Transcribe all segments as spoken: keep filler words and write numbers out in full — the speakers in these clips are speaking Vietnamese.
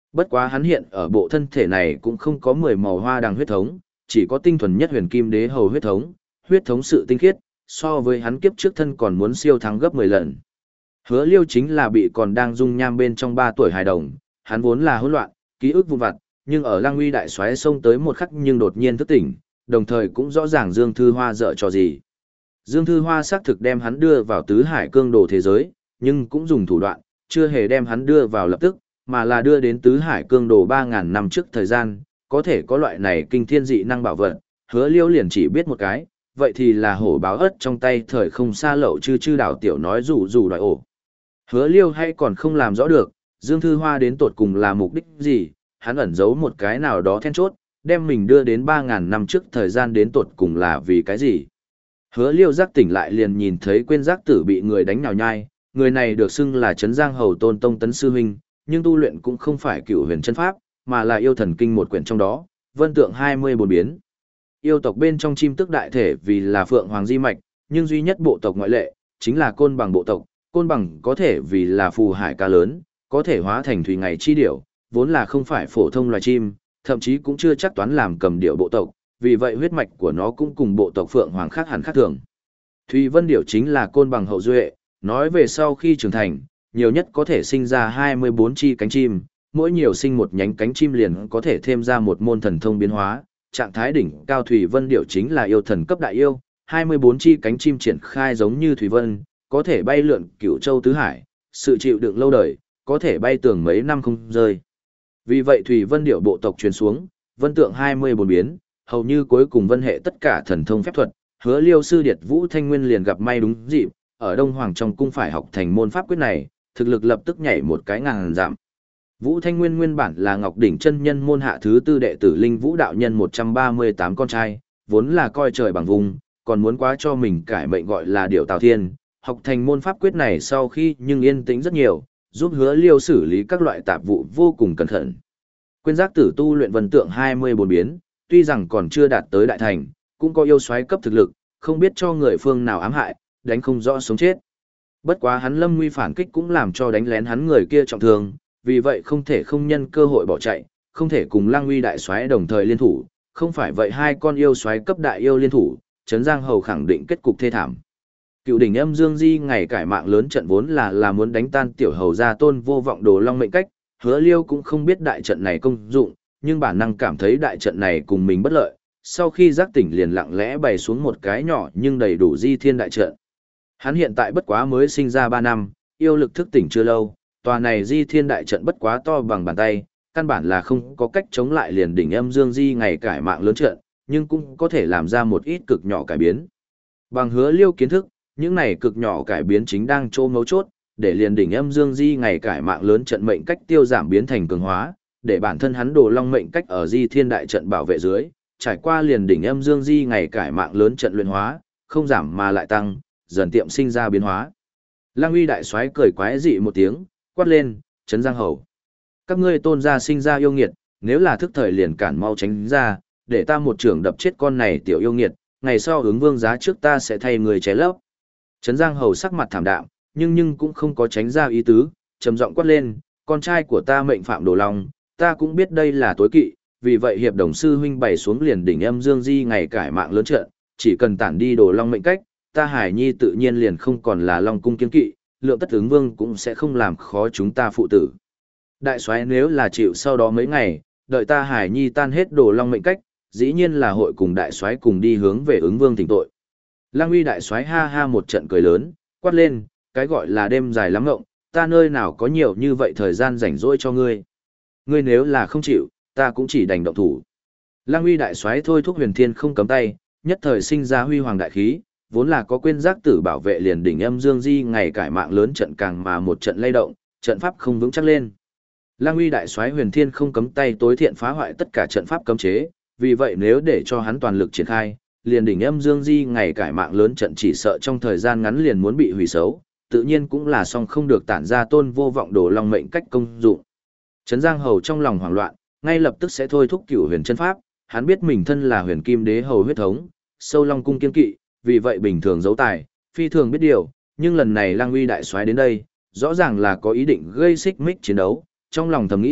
Bất quá hắn hiện ở bộ thân thể này cũng không có mười màu hoa đằng huyết thống, chỉ có tinh thuần nhất huyền kim đế hầu huyết thống, huyết thống sự tinh khiết, so với hắn kiếp trước thân còn muốn siêu thắng gấp mười lần. Hứa Liêu chính là bị còn đang dung nham bên trong ba tuổi hài đồng, hắn vốn là hỗn loạn, ký ức vụn vặt, nhưng ở Lăng Uy đại soái xông tới một khắc nhưng đột nhiên thức tỉnh, đồng thời cũng rõ ràng Dương Thư Hoa dở trò gì. Dương Thư Hoa xác thực đem hắn đưa vào tứ hải cương đồ thế giới, nhưng cũng dùng thủ đoạn, chưa hề đem hắn đưa vào lập tức, mà là đưa đến tứ hải cương đồ ba ngàn năm trước thời gian, có thể có loại này kinh thiên dị năng bảo vật, Hứa Liêu liền chỉ biết một cái, vậy thì là hổ báo ớt trong tay thời không xa lậu chư chư đảo tiểu nói rủ rủ đoại ổ. Hứa Liêu hay còn không làm rõ được, Dương Thư Hoa đến tột cùng là mục đích gì, hắn ẩn giấu một cái nào đó then chốt, đem mình đưa đến ba ngàn năm trước thời gian đến tột cùng là vì cái gì. Hứa Liêu giác tỉnh lại liền nhìn thấy quên giác tử bị người đánh nhào nhai, người này được xưng là Trấn Giang Hầu Tôn Tông Tấn Sư Huynh, nhưng tu luyện cũng không phải cựu huyền chân pháp, mà là yêu thần kinh một quyển trong đó, vân tượng hai mươi bốn biến. Yêu tộc bên trong chim tức đại thể vì là Phượng Hoàng Di Mạch, nhưng duy nhất bộ tộc ngoại lệ, chính là côn bằng bộ tộc, côn bằng có thể vì là phù hải ca lớn, có thể hóa thành thủy ngày chi điểu, vốn là không phải phổ thông loài chim, thậm chí cũng chưa chắc toán làm cầm điểu bộ tộc, vì vậy huyết mạch của nó cũng cùng bộ tộc Phượng Hoàng khác hẳn khác thường. Thủy Vân điểu chính là côn bằng hậu duệ, nói về sau khi trưởng thành, nhiều nhất có thể sinh ra hai mươi bốn chi cánh chim, mỗi nhiều sinh một nhánh cánh chim liền có thể thêm ra một môn thần thông biến hóa, trạng thái đỉnh cao Thủy Vân điểu chính là yêu thần cấp đại yêu, hai mươi bốn chi cánh chim triển khai giống như Thủy Vân, có thể bay lượn cửu châu tứ hải, sự chịu đựng lâu đời, có thể bay tường mấy năm không rơi. Vì vậy Thủy Vân điểu bộ tộc truyền xuống, vân tượng hai mươi bốn biến, hầu như cuối cùng vân hệ tất cả thần thông phép thuật, Hứa Liêu sư điệt Vũ Thanh Nguyên liền gặp may đúng dịp, ở Đông Hoàng trong cung phải học thành môn pháp quyết này, thực lực lập tức nhảy một cái ngàn giảm. Vũ Thanh Nguyên nguyên bản là Ngọc Đỉnh chân nhân môn hạ thứ tư đệ tử Linh Vũ đạo nhân một trăm ba mươi tám con trai, vốn là coi trời bằng vùng, còn muốn quá cho mình cải mệnh gọi là Điểu Tào Thiên, học thành môn pháp quyết này sau khi nhưng yên tĩnh rất nhiều, giúp Hứa Liêu xử lý các loại tạp vụ vô cùng cẩn thận. Quyên giác tử tu luyện vân tượng hai mươi bốn biến, tuy rằng còn chưa đạt tới đại thành, cũng có yêu soái cấp thực lực, không biết cho người phương nào ám hại, đánh không rõ sống chết. Bất quá hắn lâm nguy phản kích cũng làm cho đánh lén hắn người kia trọng thương, vì vậy không thể không nhân cơ hội bỏ chạy, không thể cùng Lăng Uy đại soái đồng thời liên thủ, không phải vậy hai con yêu soái cấp đại yêu liên thủ, Trấn Giang Hầu khẳng định kết cục thê thảm. Cựu đỉnh âm dương di ngày cải mạng lớn trận vốn là là muốn đánh tan tiểu hầu gia Tôn Vô Vọng Đồ Long mệnh cách, Hứa Liêu cũng không biết đại trận này công dụng, nhưng bản năng cảm thấy đại trận này cùng mình bất lợi, sau khi giác tỉnh liền lặng lẽ bày xuống một cái nhỏ nhưng đầy đủ di thiên đại trận. Hắn hiện tại bất quá mới sinh ra ba năm, yêu lực thức tỉnh chưa lâu, tòa này di thiên đại trận bất quá to bằng bàn tay, căn bản là không có cách chống lại liền đỉnh âm dương di ngày cải mạng lớn trận, nhưng cũng có thể làm ra một ít cực nhỏ cải biến. Bằng Hứa Liêu kiến thức, những này cực nhỏ cải biến chính đang trô mấu chốt, để liền đỉnh âm dương di ngày cải mạng lớn trận mệnh cách tiêu giảm biến thành cường hóa, để bản thân hắn Đồ Long mệnh cách ở di thiên đại trận bảo vệ dưới, trải qua liền đỉnh âm dương di ngày cải mạng lớn trận luyện hóa, không giảm mà lại tăng, dần tiệm sinh ra biến hóa. Lăng Uy đại soái cười quái dị một tiếng, quát lên, Trấn Giang Hầu. Các ngươi Tôn gia sinh ra yêu nghiệt, nếu là thức thời liền cản mau tránh ra, để ta một trưởng đập chết con này tiểu yêu nghiệt, ngày sau ứng vương giá trước ta sẽ thay người ché lấp. Trấn Giang Hầu sắc mặt thảm đạm, nhưng nhưng cũng không có tránh ra ý tứ, trầm giọng quát lên, con trai của ta mệnh phạm Đồ Long, ta cũng biết đây là tối kỵ, vì vậy hiệp đồng sư huynh bày xuống liền đỉnh âm dương di ngày cải mạng lớn trận, chỉ cần tản đi Đồ Long mệnh cách, ta Hải Nhi tự nhiên liền không còn là Long cung kiên kỵ, lượng tất ứng vương cũng sẽ không làm khó chúng ta phụ tử. Đại soái nếu là chịu sau đó mấy ngày, đợi ta Hải Nhi tan hết Đồ Long mệnh cách, dĩ nhiên là hội cùng đại soái cùng đi hướng về ứng vương thỉnh tội. Lăng Uy đại soái ha ha một trận cười lớn, quát lên, cái gọi là đêm dài lắm ngộng, ta nơi nào có nhiều như vậy thời gian rảnh rỗi cho ngươi. Ngươi nếu là không chịu, ta cũng chỉ đành động thủ. Lăng Uy đại soái thôi thúc Huyền Thiên không cấm tay, nhất thời sinh ra huy hoàng đại khí, vốn là có quên giác tử bảo vệ liền đỉnh âm dương di ngày cải mạng lớn trận càng mà một trận lay động, trận pháp không vững chắc lên. Lăng Uy đại soái Huyền Thiên không cấm tay tối thiện phá hoại tất cả trận pháp cấm chế, vì vậy nếu để cho hắn toàn lực triển khai, liền đỉnh âm dương di ngày cải mạng lớn trận chỉ sợ trong thời gian ngắn liền muốn bị hủy xấu, tự nhiên cũng là song không được tản ra Tôn Vô Vọng Đồ Long mệnh cách công dụng. Trấn Giang Hầu trong lòng hoảng loạn, ngay lập tức sẽ thôi thúc Cửu Huyền chân pháp, hắn biết mình thân là Huyền Kim Đế hầu huyết thống, sâu Long cung kiên kỵ, vì vậy bình thường giấu tài, phi thường biết điều, nhưng lần này Lăng Uy đại soái đến đây, rõ ràng là có ý định gây xích mích chiến đấu, trong lòng thầm nghĩ,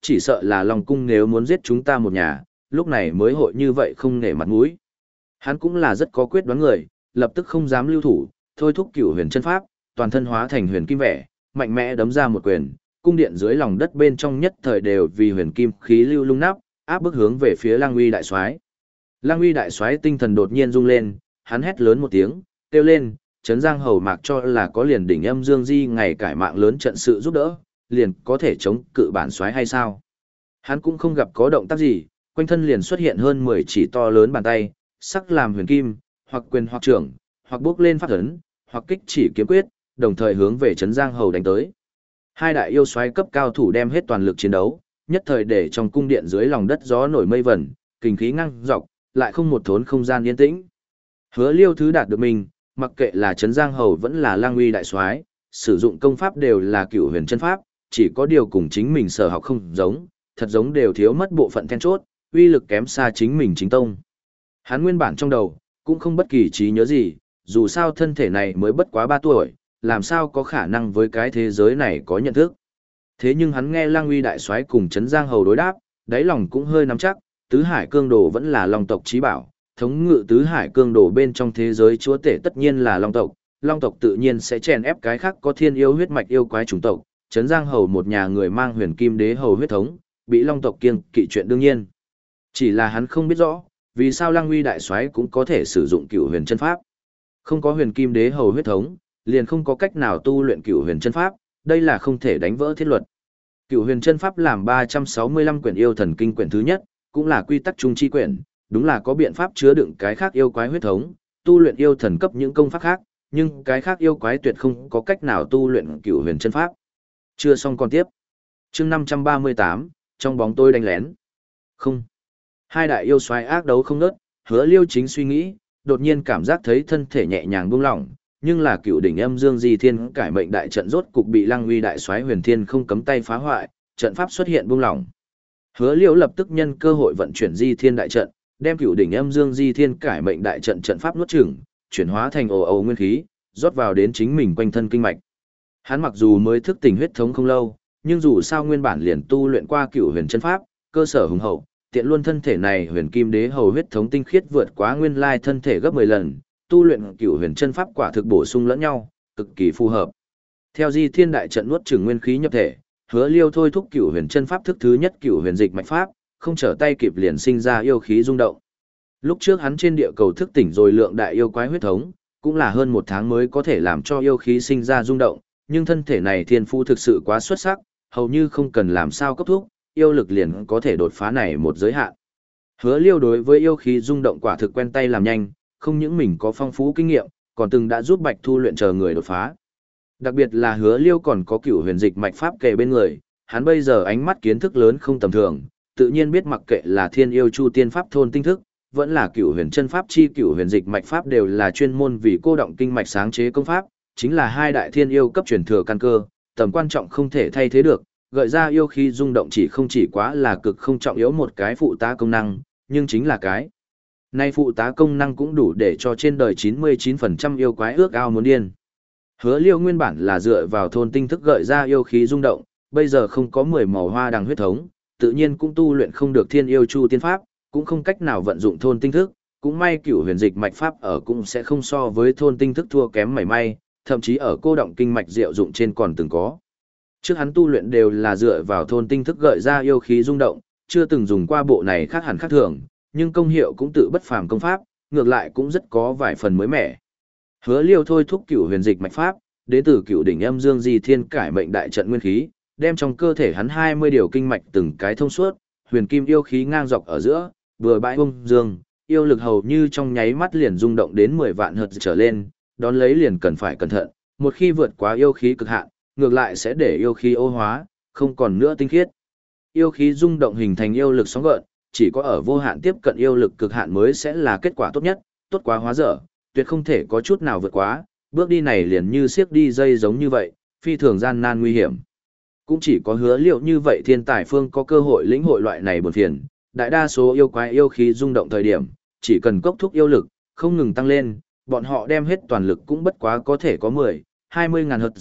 chỉ sợ là Long Cung nếu muốn giết chúng ta một nhà, lúc này mới hội như vậy không nể mặt mũi. Hắn cũng là rất có quyết đoán người, lập tức không dám lưu thủ, thôi thúc cửu huyền chân pháp, toàn thân hóa thành huyền kim vẻ, mạnh mẽ đấm ra một quyền, cung điện dưới lòng đất bên trong nhất thời đều vì huyền kim khí lưu lung nắp, áp bức hướng về phía Lang Uy đại soái. Lang Uy đại soái tinh thần đột nhiên rung lên, hắn hét lớn một tiếng, kêu lên, Trấn Giang Hầu Mạc cho là có liền đỉnh âm Dương Di ngày cải mạng lớn trận sự giúp đỡ, liền có thể chống cự bản soái hay sao? Hắn cũng không gặp có động tác gì, quanh thân liền xuất hiện hơn mười chỉ to lớn bàn tay, sắc làm huyền kim, hoặc quyền hoặc trưởng, hoặc bước lên pháp ấn, hoặc kích chỉ kiếm quyết, đồng thời hướng về Trấn Giang Hầu đánh tới. Hai đại yêu soái cấp cao thủ đem hết toàn lực chiến đấu, nhất thời để trong cung điện dưới lòng đất gió nổi mây vẩn, kinh khí ngăng dọc, lại không một thốn không gian yên tĩnh. Hứa Liêu thứ đạt được mình, mặc kệ là Trấn Giang Hầu vẫn là Lang Uy đại soái, sử dụng công pháp đều là cửu huyền chân pháp, chỉ có điều cùng chính mình sở học không giống, thật giống đều thiếu mất bộ phận then chốt, uy lực kém xa chính mình chính tông. Hắn nguyên bản trong đầu cũng không bất kỳ trí nhớ gì, dù sao thân thể này mới bất quá ba tuổi, làm sao có khả năng với cái thế giới này có nhận thức. Thế nhưng hắn nghe Lang Uy đại soái cùng Trấn Giang Hầu đối đáp, đáy lòng cũng hơi nắm chắc, tứ hải cương đồ vẫn là Long tộc chí bảo, thống ngự tứ hải cương đồ bên trong thế giới chúa tể tất nhiên là Long tộc, Long tộc tự nhiên sẽ chèn ép cái khác có thiên yêu huyết mạch yêu quái chủng tộc, Trấn Giang Hầu một nhà người mang huyền kim đế hầu huyết thống, bị Long tộc kiêng kỵ chuyện đương nhiên. Chỉ là hắn không biết rõ, vì sao Lang Uy đại soái cũng có thể sử dụng cửu huyền chân pháp. Không có huyền kim đế hầu huyết thống, liền không có cách nào tu luyện cửu huyền chân pháp, đây là không thể đánh vỡ thiết luật. Cửu huyền chân pháp làm ba trăm sáu mươi lăm quyển yêu thần kinh quyển thứ nhất, cũng là quy tắc trung chi quyển, đúng là có biện pháp chứa đựng cái khác yêu quái huyết thống, tu luyện yêu thần cấp những công pháp khác, nhưng cái khác yêu quái tuyệt không có cách nào tu luyện cửu huyền chân pháp. Chưa xong còn tiếp. Chương năm trăm ba mươi tám, trong bóng tôi đánh lén. Không. Hai đại yêu soái ác đấu không ngớt, Hứa Liêu chính suy nghĩ, đột nhiên cảm giác thấy thân thể nhẹ nhàng buông lỏng, nhưng là cựu đỉnh âm dương di thiên cải mệnh đại trận rốt cục bị Lang Uy đại soái Huyền Thiên không cấm tay phá hoại, trận pháp xuất hiện buông lỏng. Hứa Liêu lập tức nhân cơ hội vận chuyển di thiên đại trận, đem cựu đỉnh âm dương di thiên cải mệnh đại trận trận pháp nuốt chửng, chuyển hóa thành ồ ồ nguyên khí, rót vào đến chính mình quanh thân kinh mạch. Hắn mặc dù mới thức tỉnh huyết thống không lâu, nhưng dù sao nguyên bản liền tu luyện qua cựu huyền chân pháp, cơ sở hùng hậu, tiện luôn thân thể này huyền kim đế hầu huyết thống tinh khiết vượt quá nguyên lai thân thể gấp mười lần, tu luyện cửu huyền chân pháp quả thực bổ sung lẫn nhau, cực kỳ phù hợp. Theo di thiên đại trận nuốt chửng nguyên khí nhập thể, Hứa Liêu thôi thúc cửu huyền chân pháp thức thứ nhất cửu huyền dịch mạch pháp, không trở tay kịp liền sinh ra yêu khí rung động. Lúc trước hắn trên địa cầu thức tỉnh rồi lượng đại yêu quái huyết thống, cũng là hơn một tháng mới có thể làm cho yêu khí sinh ra rung động, nhưng thân thể này thiên phu thực sự quá xuất sắc, hầu như không cần làm sao cấp thuốc, yêu lực liền có thể đột phá này một giới hạn. Hứa Liêu đối với yêu khí rung động quả thực quen tay làm nhanh, không những mình có phong phú kinh nghiệm, còn từng đã giúp Bạch Thu luyện chờ người đột phá. Đặc biệt là Hứa Liêu còn có cửu huyền dịch mạch pháp kề bên người, hắn bây giờ ánh mắt kiến thức lớn không tầm thường, tự nhiên biết mặc kệ là Thiên Yêu Chu Tiên pháp thôn tinh thức, vẫn là cửu huyền chân pháp chi cửu huyền dịch mạch pháp đều là chuyên môn vì cô động kinh mạch sáng chế công pháp, chính là hai đại thiên yêu cấp truyền thừa căn cơ, tầm quan trọng không thể thay thế được, gợi ra yêu khí rung động chỉ không chỉ quá là cực không trọng yếu một cái phụ tá công năng, nhưng chính là cái nay phụ tá công năng cũng đủ để cho trên đời chín mươi chín phần trăm yêu quái ước ao muốn điên. Hứa Liêu nguyên bản là dựa vào thôn tinh thức gợi ra yêu khí rung động, bây giờ không có mười màu hoa đằng huyết thống, tự nhiên cũng tu luyện không được Thiên Yêu Chu Tiên pháp, cũng không cách nào vận dụng thôn tinh thức, cũng may cửu huyền dịch mạch pháp ở cũng sẽ không so với thôn tinh thức thua kém mảy may, thậm chí ở cô động kinh mạch diệu dụng trên còn từng có. Trước hắn tu luyện đều là dựa vào thôn tinh thức gợi ra yêu khí rung động, chưa từng dùng qua bộ này khác hẳn khác thường, nhưng công hiệu cũng tự bất phàm công pháp, ngược lại cũng rất có vài phần mới mẻ. Hứa Liêu thôi thúc cửu huyền dịch mạch pháp, đến từ cửu đỉnh âm dương di thiên cải mệnh đại trận nguyên khí, đem trong cơ thể hắn hai mươi điều kinh mạch từng cái thông suốt, huyền kim yêu khí ngang dọc ở giữa, vừa bãi bông dương, yêu lực hầu như trong nháy mắt liền rung động đến mười vạn hợp trở lên, đón lấy liền cần phải cẩn thận, một khi vượt quá yêu khí cực hạn, ngược lại sẽ để yêu khí ô hóa, không còn nữa tinh khiết. Yêu khí rung động hình thành yêu lực sóng gợn, chỉ có ở vô hạn tiếp cận yêu lực cực hạn mới sẽ là kết quả tốt nhất, tốt quá hóa dở, tuyệt không thể có chút nào vượt quá, bước đi này liền như siếc đi dây giống như vậy, phi thường gian nan nguy hiểm. Cũng chỉ có Hứa Liêu như vậy thiên tài phương có cơ hội lĩnh hội loại này buồn phiền, đại đa số yêu quái yêu khí rung động thời điểm, chỉ cần cốc thúc yêu lực, không ngừng tăng lên, bọn họ đem hết toàn lực cũng bất quá có thể có mười, hai mươi ngàn hợp,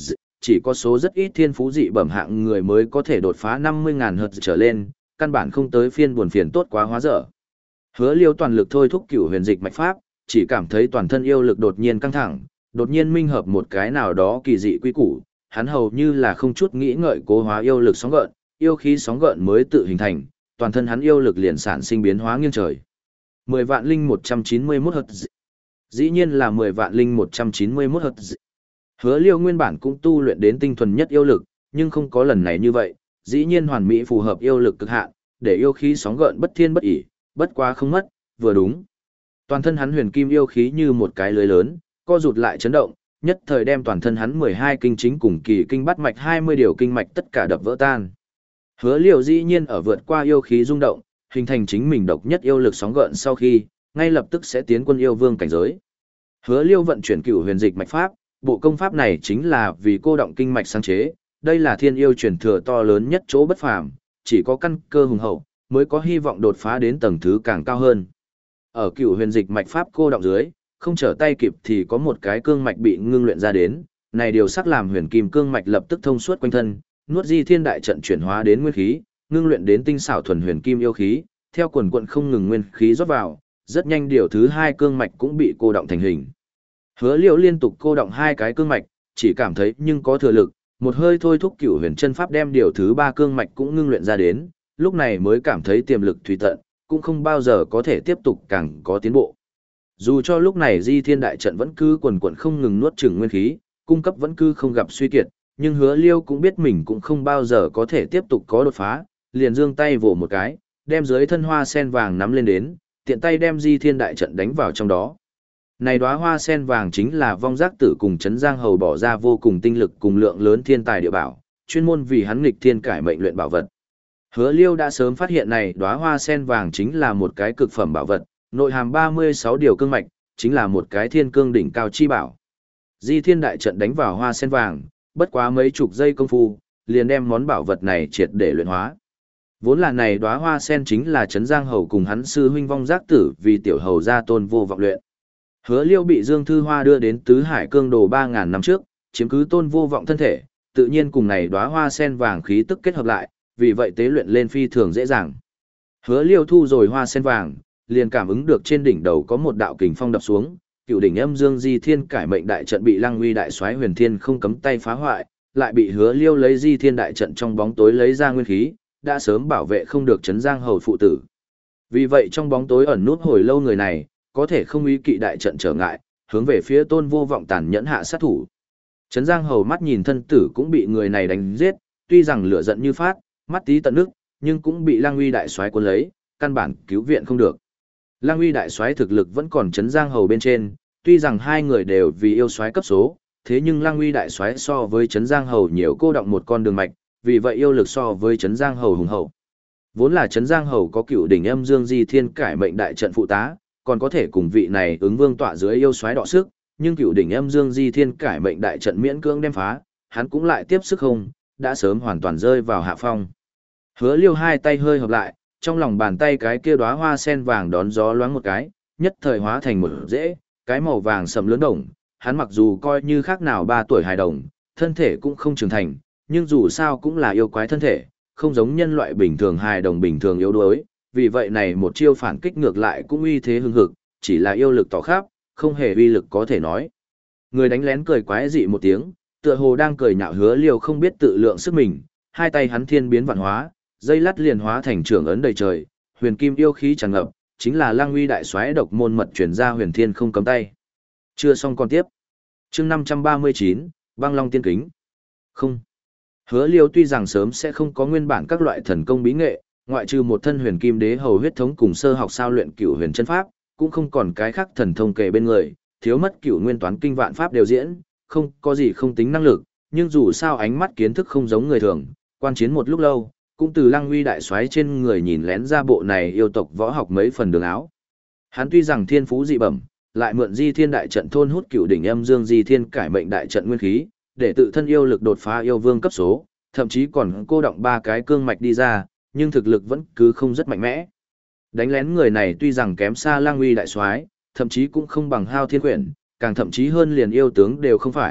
chỉ có số rất ít thiên phú dị bẩm hạng người mới có thể đột phá năm mươi nghìn Hz trở lên, căn bản không tới phiên buồn phiền tốt quá hóa dở. Hứa Liêu toàn lực thôi thúc Cửu Huyền Dịch mạch pháp, chỉ cảm thấy toàn thân yêu lực đột nhiên căng thẳng, đột nhiên minh hợp một cái nào đó kỳ dị quy củ, hắn hầu như là không chút nghĩ ngợi cố hóa yêu lực sóng gợn, yêu khí sóng gợn mới tự hình thành, toàn thân hắn yêu lực liền sản sinh biến hóa nghiêng trời. mười vạn linh một trăm chín mươi mốt Hz. Dĩ nhiên là mười vạn linh một trăm chín mươi mốt Hz. Hứa Liêu nguyên bản cũng tu luyện đến tinh thuần nhất yêu lực, nhưng không có lần này như vậy, dĩ nhiên hoàn mỹ phù hợp yêu lực cực hạn, để yêu khí sóng gợn bất thiên bất ỷ, bất quá không mất, vừa đúng. Toàn thân hắn huyền kim yêu khí như một cái lưới lớn, co rụt lại chấn động, nhất thời đem toàn thân hắn mười hai kinh chính cùng kỳ kinh bắt mạch hai mươi điều kinh mạch tất cả đập vỡ tan. Hứa Liêu dĩ nhiên ở vượt qua yêu khí rung động, hình thành chính mình độc nhất yêu lực sóng gợn sau khi, ngay lập tức sẽ tiến quân yêu vương cảnh giới. Hứa Liêu vận chuyển Cửu Huyền Dịch mạch pháp, bộ công pháp này chính là vì cô động kinh mạch sáng chế, đây là thiên yêu truyền thừa to lớn nhất chỗ bất phàm, chỉ có căn cơ hùng hậu mới có hy vọng đột phá đến tầng thứ càng cao hơn. Ở Cửu Huyền Dịch mạch pháp cô động dưới, không trở tay kịp thì có một cái cương mạch bị ngưng luyện ra đến, này điều sắc làm huyền kim cương mạch lập tức thông suốt quanh thân, nuốt Di Thiên đại trận chuyển hóa đến nguyên khí, ngưng luyện đến tinh xảo thuần huyền kim yêu khí, theo quần quần không ngừng nguyên khí rót vào, rất nhanh điều thứ hai cương mạch cũng bị cô động thành hình. Hứa Liêu liên tục cô động hai cái cương mạch, chỉ cảm thấy nhưng có thừa lực, một hơi thôi thúc Cửu Huyền chân pháp đem điều thứ ba cương mạch cũng ngưng luyện ra đến, lúc này mới cảm thấy tiềm lực thủy tận, cũng không bao giờ có thể tiếp tục càng có tiến bộ. Dù cho lúc này Di Thiên đại trận vẫn cứ quần quần không ngừng nuốt chửng nguyên khí, cung cấp vẫn cứ không gặp suy kiệt, nhưng Hứa Liêu cũng biết mình cũng không bao giờ có thể tiếp tục có đột phá, liền giương tay vỗ một cái, đem dưới thân hoa sen vàng nắm lên đến, tiện tay đem Di Thiên đại trận đánh vào trong đó. Này đóa hoa sen vàng chính là Vong Giác Tử cùng Trấn Giang Hầu bỏ ra vô cùng tinh lực cùng lượng lớn thiên tài địa bảo, chuyên môn vì hắn nghịch thiên cải mệnh luyện bảo vật. Hứa Liêu đã sớm phát hiện này đóa hoa sen vàng chính là một cái cực phẩm bảo vật, nội hàm ba mươi sáu điều cương mạch, chính là một cái thiên cương đỉnh cao chi bảo. Di Thiên đại trận đánh vào hoa sen vàng, bất quá mấy chục giây công phu, liền đem món bảo vật này triệt để luyện hóa. Vốn là này đóa hoa sen chính là Trấn Giang Hầu cùng hắn sư huynh Vong Giác Tử vì tiểu hầu gia tôn vô vọng luyện. Hứa Liêu bị Dương Thư Hoa đưa đến Tứ Hải Cương Đồ ba ngàn năm trước, chiếm cứ tôn vô vọng thân thể, tự nhiên cùng này đóa hoa sen vàng khí tức kết hợp lại, vì vậy tế luyện lên phi thường dễ dàng. Hứa Liêu thu rồi hoa sen vàng, liền cảm ứng được trên đỉnh đầu có một đạo kình phong đập xuống, Cựu đỉnh Âm Dương Di Thiên cải mệnh đại trận bị Lăng Uy đại soái Huyền Thiên không cấm tay phá hoại, lại bị Hứa Liêu lấy Di Thiên đại trận trong bóng tối lấy ra nguyên khí, đã sớm bảo vệ không được Trấn Giang Hầu phụ tử. Vì vậy trong bóng tối ẩn nút hồi lâu người này, có thể không ý kỵ đại trận trở ngại, hướng về phía tôn vô vọng tàn nhẫn hạ sát thủ. Trấn Giang Hầu mắt nhìn thân tử cũng bị người này đánh giết, tuy rằng lửa giận như phát, mắt tí tận nước, nhưng cũng bị Lăng Uy đại soái cuốn lấy, căn bản cứu viện không được. Lăng Uy đại soái thực lực vẫn còn Trấn Giang Hầu bên trên, tuy rằng hai người đều vì yêu soái cấp số, thế nhưng Lăng Uy đại soái so với Trấn Giang Hầu nhiều cô động một con đường mạch, vì vậy yêu lực so với Trấn Giang Hầu hùng hậu. Vốn là Trấn Giang Hầu có Cựu đỉnh Âm Dương Di Thiên cải mệnh đại trận phụ tá, còn có thể cùng vị này ứng vương tọa dưới yêu soái đọ sức, nhưng Cựu đỉnh Âm Dương Di Thiên cải mệnh đại trận miễn cưỡng đem phá, hắn cũng lại tiếp sức không, đã sớm hoàn toàn rơi vào hạ phong. Hứa Liêu hai tay hơi hợp lại, trong lòng bàn tay cái kia đóa hoa sen vàng đón gió loáng một cái, nhất thời hóa thành một rễ, cái màu vàng sẫm lớn đồng, hắn mặc dù coi như khác nào ba tuổi hài đồng, thân thể cũng không trưởng thành, nhưng dù sao cũng là yêu quái thân thể, không giống nhân loại bình thường hài đồng bình thường yếu đuối, vì vậy này một chiêu phản kích ngược lại cũng uy thế hưng hực, chỉ là yêu lực tỏ khắp, không hề uy lực có thể nói. Người đánh lén cười quái dị một tiếng, tựa hồ đang cười nhạo Hứa Liêu không biết tự lượng sức mình, hai tay hắn thiên biến vạn hóa, dây lát liền hóa thành trưởng ấn đầy trời, huyền kim yêu khí tràn ngập, chính là Lăng Uy đại soái độc môn mật truyền ra Huyền Thiên không cấm tay. Chưa xong còn tiếp. Chương năm trăm ba mươi chín, Băng Long tiên kính. Không. Hứa Liêu tuy rằng sớm sẽ không có nguyên bản các loại thần công bí nghệ, ngoại trừ một thân huyền kim đế hầu huyết thống cùng sơ học sao luyện cửu huyền chân pháp, cũng không còn cái khác thần thông kề bên người, thiếu mất cửu nguyên toán kinh vạn pháp đều diễn, không có gì không tính năng lực, nhưng dù sao ánh mắt kiến thức không giống người thường, quan chiến một lúc lâu, cũng từ Lăng Uy đại soái trên người nhìn lén ra bộ này yêu tộc võ học mấy phần đường áo. Hắn tuy rằng thiên phú dị bẩm, lại mượn Di Thiên đại trận thôn hút Cựu đỉnh Âm Dương Di Thiên cải mệnh đại trận nguyên khí, để tự thân yêu lực đột phá yêu vương cấp số, thậm chí còn cô động ba cái cương mạch đi ra, nhưng thực lực vẫn cứ không rất mạnh mẽ. Đánh lén người này tuy rằng kém xa Lăng Uy đại soái, thậm chí cũng không bằng Hao Thiên Quyển, càng thậm chí hơn liền yêu tướng đều không phải,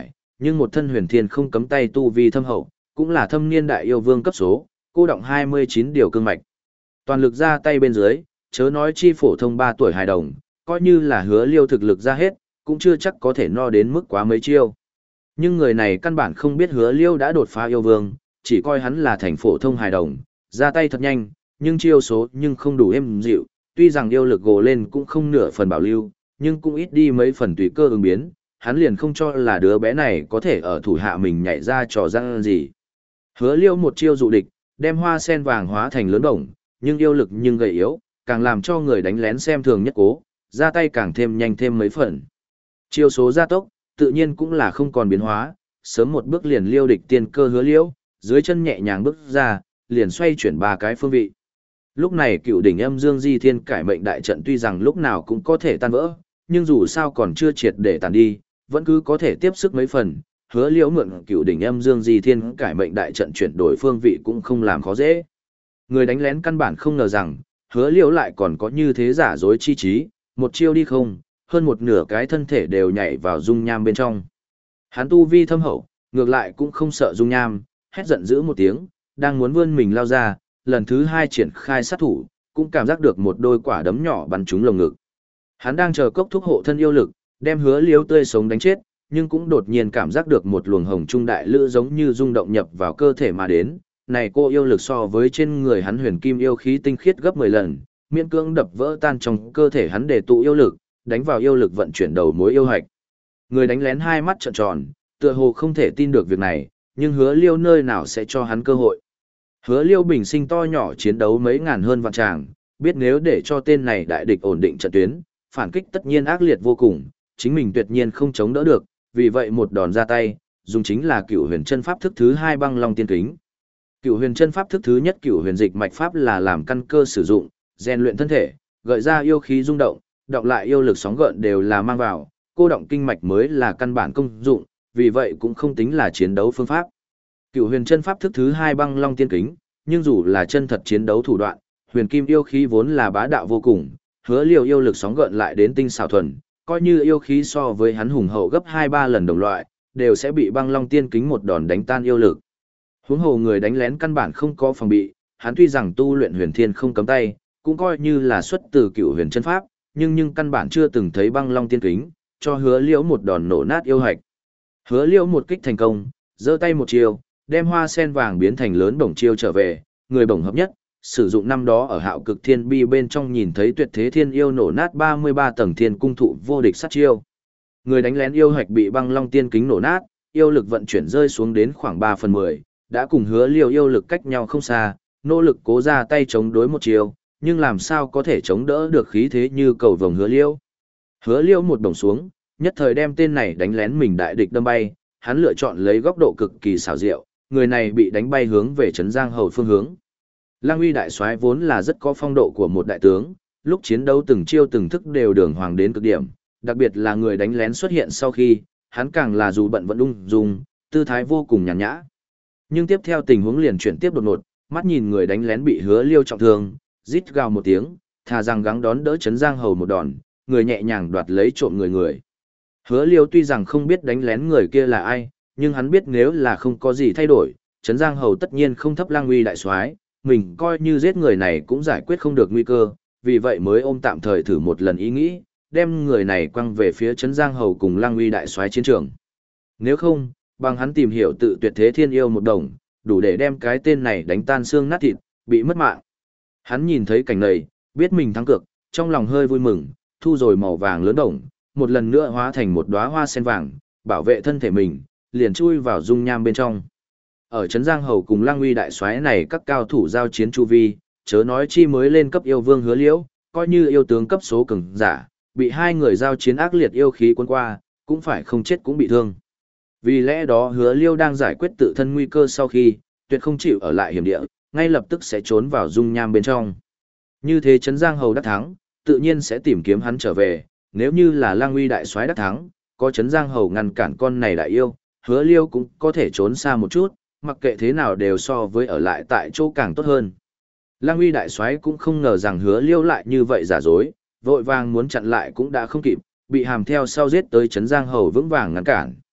nhưng một thân huyền thiên không cấm tay tu vi thâm hậu, cũng là thâm niên đại yêu vương cấp số, cô động hai mươi chín điều cương mạch. Toàn lực ra tay bên dưới, chớ nói chi phổ thông ba tuổi hài đồng, coi như là Hứa Liêu thực lực ra hết, cũng chưa chắc có thể no đến mức quá mấy chiêu. Nhưng người này căn bản không biết Hứa Liêu đã đột phá yêu vương, chỉ coi hắn là thành phổ thông hài đồng, ra tay thật nhanh, nhưng chiêu số nhưng không đủ êm dịu, tuy rằng yêu lực gồ lên cũng không nửa phần bảo lưu, nhưng cũng ít đi mấy phần tùy cơ ứng biến, hắn liền không cho là đứa bé này có thể ở thủ hạ mình nhảy ra trò răng gì. Hứa Liêu một chiêu dụ địch, đem hoa sen vàng hóa thành lớn bổng, nhưng yêu lực nhưng gầy yếu, càng làm cho người đánh lén xem thường nhất cố, ra tay càng thêm nhanh thêm mấy phần. Chiêu số gia tốc, tự nhiên cũng là không còn biến hóa, sớm một bước liền liêu địch tiên cơ Hứa Liêu, dưới chân nhẹ nhàng bước ra, liền xoay chuyển ba cái phương vị. Lúc này cựu đỉnh âm dương di thiên cải mệnh đại trận tuy rằng lúc nào cũng có thể tan vỡ, nhưng dù sao còn chưa triệt để tàn đi, vẫn cứ có thể tiếp sức mấy phần. Hứa Liễu mượn cựu đỉnh âm dương di thiên cải mệnh đại trận chuyển đổi phương vị cũng không làm khó dễ. Người đánh lén căn bản không ngờ rằng, Hứa Liễu lại còn có như thế giả dối chi trí, một chiêu đi không, hơn một nửa cái thân thể đều nhảy vào dung nham bên trong. Hắn tu vi thâm hậu, ngược lại cũng không sợ dung nham, hét giận dữ một tiếng, đang muốn vươn mình lao ra, lần thứ hai triển khai sát thủ, cũng cảm giác được một đôi quả đấm nhỏ bắn trúng lồng ngực. Hắn đang chờ cốc thúc hộ thân yêu lực, đem Hứa Liễu tươi sống đánh chết, nhưng cũng đột nhiên cảm giác được một luồng hồng trung đại lữ giống như rung động nhập vào cơ thể mà đến. Này cô yêu lực so với trên người hắn huyền kim yêu khí tinh khiết gấp mười lần, miễn cưỡng đập vỡ tan trong cơ thể hắn để tụ yêu lực, đánh vào yêu lực vận chuyển đầu mối yêu hạch. Người đánh lén hai mắt trợn tròn, tựa hồ không thể tin được việc này, nhưng Hứa Liêu nơi nào sẽ cho hắn cơ hội. Hứa Liêu bình sinh to nhỏ chiến đấu mấy ngàn hơn vạn tràng, biết nếu để cho tên này đại địch ổn định trận tuyến, phản kích tất nhiên ác liệt vô cùng, chính mình tuyệt nhiên không chống đỡ được, vì vậy một đòn ra tay, dùng chính là Cửu Huyền Chân Pháp thức thứ hai Băng Long Tiên Kính. Cửu Huyền Chân Pháp thức thứ nhất Cửu Huyền Dịch Mạch Pháp là làm căn cơ sử dụng, rèn luyện thân thể, gợi ra yêu khí rung động, đọc lại yêu lực sóng gợn đều là mang vào, cô động kinh mạch mới là căn bản công dụng, vì vậy cũng không tính là chiến đấu phương pháp. Cửu Huyền Chân Pháp thức thứ hai Băng Long Tiên Kính, nhưng dù là chân thật chiến đấu thủ đoạn, huyền kim yêu khí vốn là bá đạo vô cùng, Hứa Liêu yêu lực sóng gợn lại đến tinh xảo thuần, coi như yêu khí so với hắn hùng hậu gấp hai ba lần đồng loại, đều sẽ bị Băng Long Tiên Kính một đòn đánh tan yêu lực. Huống hồ người đánh lén căn bản không có phòng bị, hắn tuy rằng tu luyện huyền thiên không cấm tay, cũng coi như là xuất từ Cửu Huyền Chân Pháp, nhưng nhưng căn bản chưa từng thấy Băng Long Tiên Kính, cho Hứa Liễu một đòn nổ nát yêu hạch. Hứa Liễu một kích thành công, giơ tay một chiêu, đem hoa sen vàng biến thành lớn bổng chiêu trở về, người bổng hợp nhất, sử dụng năm đó ở Hạo Cực Thiên Bi bên trong nhìn thấy tuyệt thế thiên yêu nổ nát ba mươi ba tầng thiên cung thụ vô địch sát chiêu. Người đánh lén yêu hạch bị Băng Long Tiên Kính nổ nát, yêu lực vận chuyển rơi xuống đến khoảng ba phần mười, đã cùng Hứa Liêu yêu lực cách nhau không xa, nỗ lực cố ra tay chống đối một chiêu, nhưng làm sao có thể chống đỡ được khí thế như cầu vồng Hứa Liêu. Hứa Liêu một đồng xuống, nhất thời đem tên này đánh lén mình đại địch đâm bay, hắn lựa chọn lấy góc độ cực kỳ xảo diệu, người này bị đánh bay hướng về trấn Giang Hầu phương hướng. Lang Uy đại soái vốn là rất có phong độ của một đại tướng, lúc chiến đấu từng chiêu từng thức đều đường hoàng đến cực điểm, đặc biệt là người đánh lén xuất hiện sau khi, hắn càng là dù bận vẫn ung dung, tư thái vô cùng nhàn nhã. Nhưng tiếp theo tình huống liền chuyển tiếp đột ngột, mắt nhìn người đánh lén bị Hứa Liêu trọng thương, rít gào một tiếng, thà rằng gắng đón đỡ trấn Giang Hầu một đòn, người nhẹ nhàng đoạt lấy trộm người người. Hứa Liêu tuy rằng không biết đánh lén người kia là ai, nhưng hắn biết nếu là không có gì thay đổi, trấn Giang Hầu tất nhiên không thấp Lang Uy đại soái, mình coi như giết người này cũng giải quyết không được nguy cơ, vì vậy mới ôm tạm thời thử một lần ý nghĩ, đem người này quăng về phía trấn Giang Hầu cùng Lang Uy đại soái chiến trường. Nếu không, bằng hắn tìm hiểu tự tuyệt thế thiên yêu một đồng, đủ để đem cái tên này đánh tan xương nát thịt, bị mất mạng. Hắn nhìn thấy cảnh này, biết mình thắng cược, trong lòng hơi vui mừng, thu rồi màu vàng lớn đồng, một lần nữa hóa thành một đóa hoa sen vàng, bảo vệ thân thể mình, liền chui vào dung nham bên trong. Ở trấn Giang Hầu cùng Lang Uy đại soái này các cao thủ giao chiến chu vi, chớ nói chi mới lên cấp yêu vương Hứa Liễu, coi như yêu tướng cấp số cường giả, bị hai người giao chiến ác liệt yêu khí cuốn qua, cũng phải không chết cũng bị thương. Vì lẽ đó Hứa Liêu đang giải quyết tự thân nguy cơ sau khi, tuyệt không chịu ở lại hiểm địa, ngay lập tức sẽ trốn vào dung nham bên trong. Như thế trấn Giang Hầu đắc thắng, tự nhiên sẽ tìm kiếm hắn trở về, nếu như là Lang Uy đại soái đắc thắng, có trấn Giang Hầu ngăn cản con này đại yêu, Hứa Liêu cũng có thể trốn xa một chút, mặc kệ thế nào đều so với ở lại tại chỗ càng tốt hơn. Lang Uy đại soái cũng không ngờ rằng Hứa Liêu lại như vậy giả dối, vội vàng muốn chặn lại cũng đã không kịp, bị hàm theo sau giết tới trấn Giang Hầu vững vàng ngăn cản.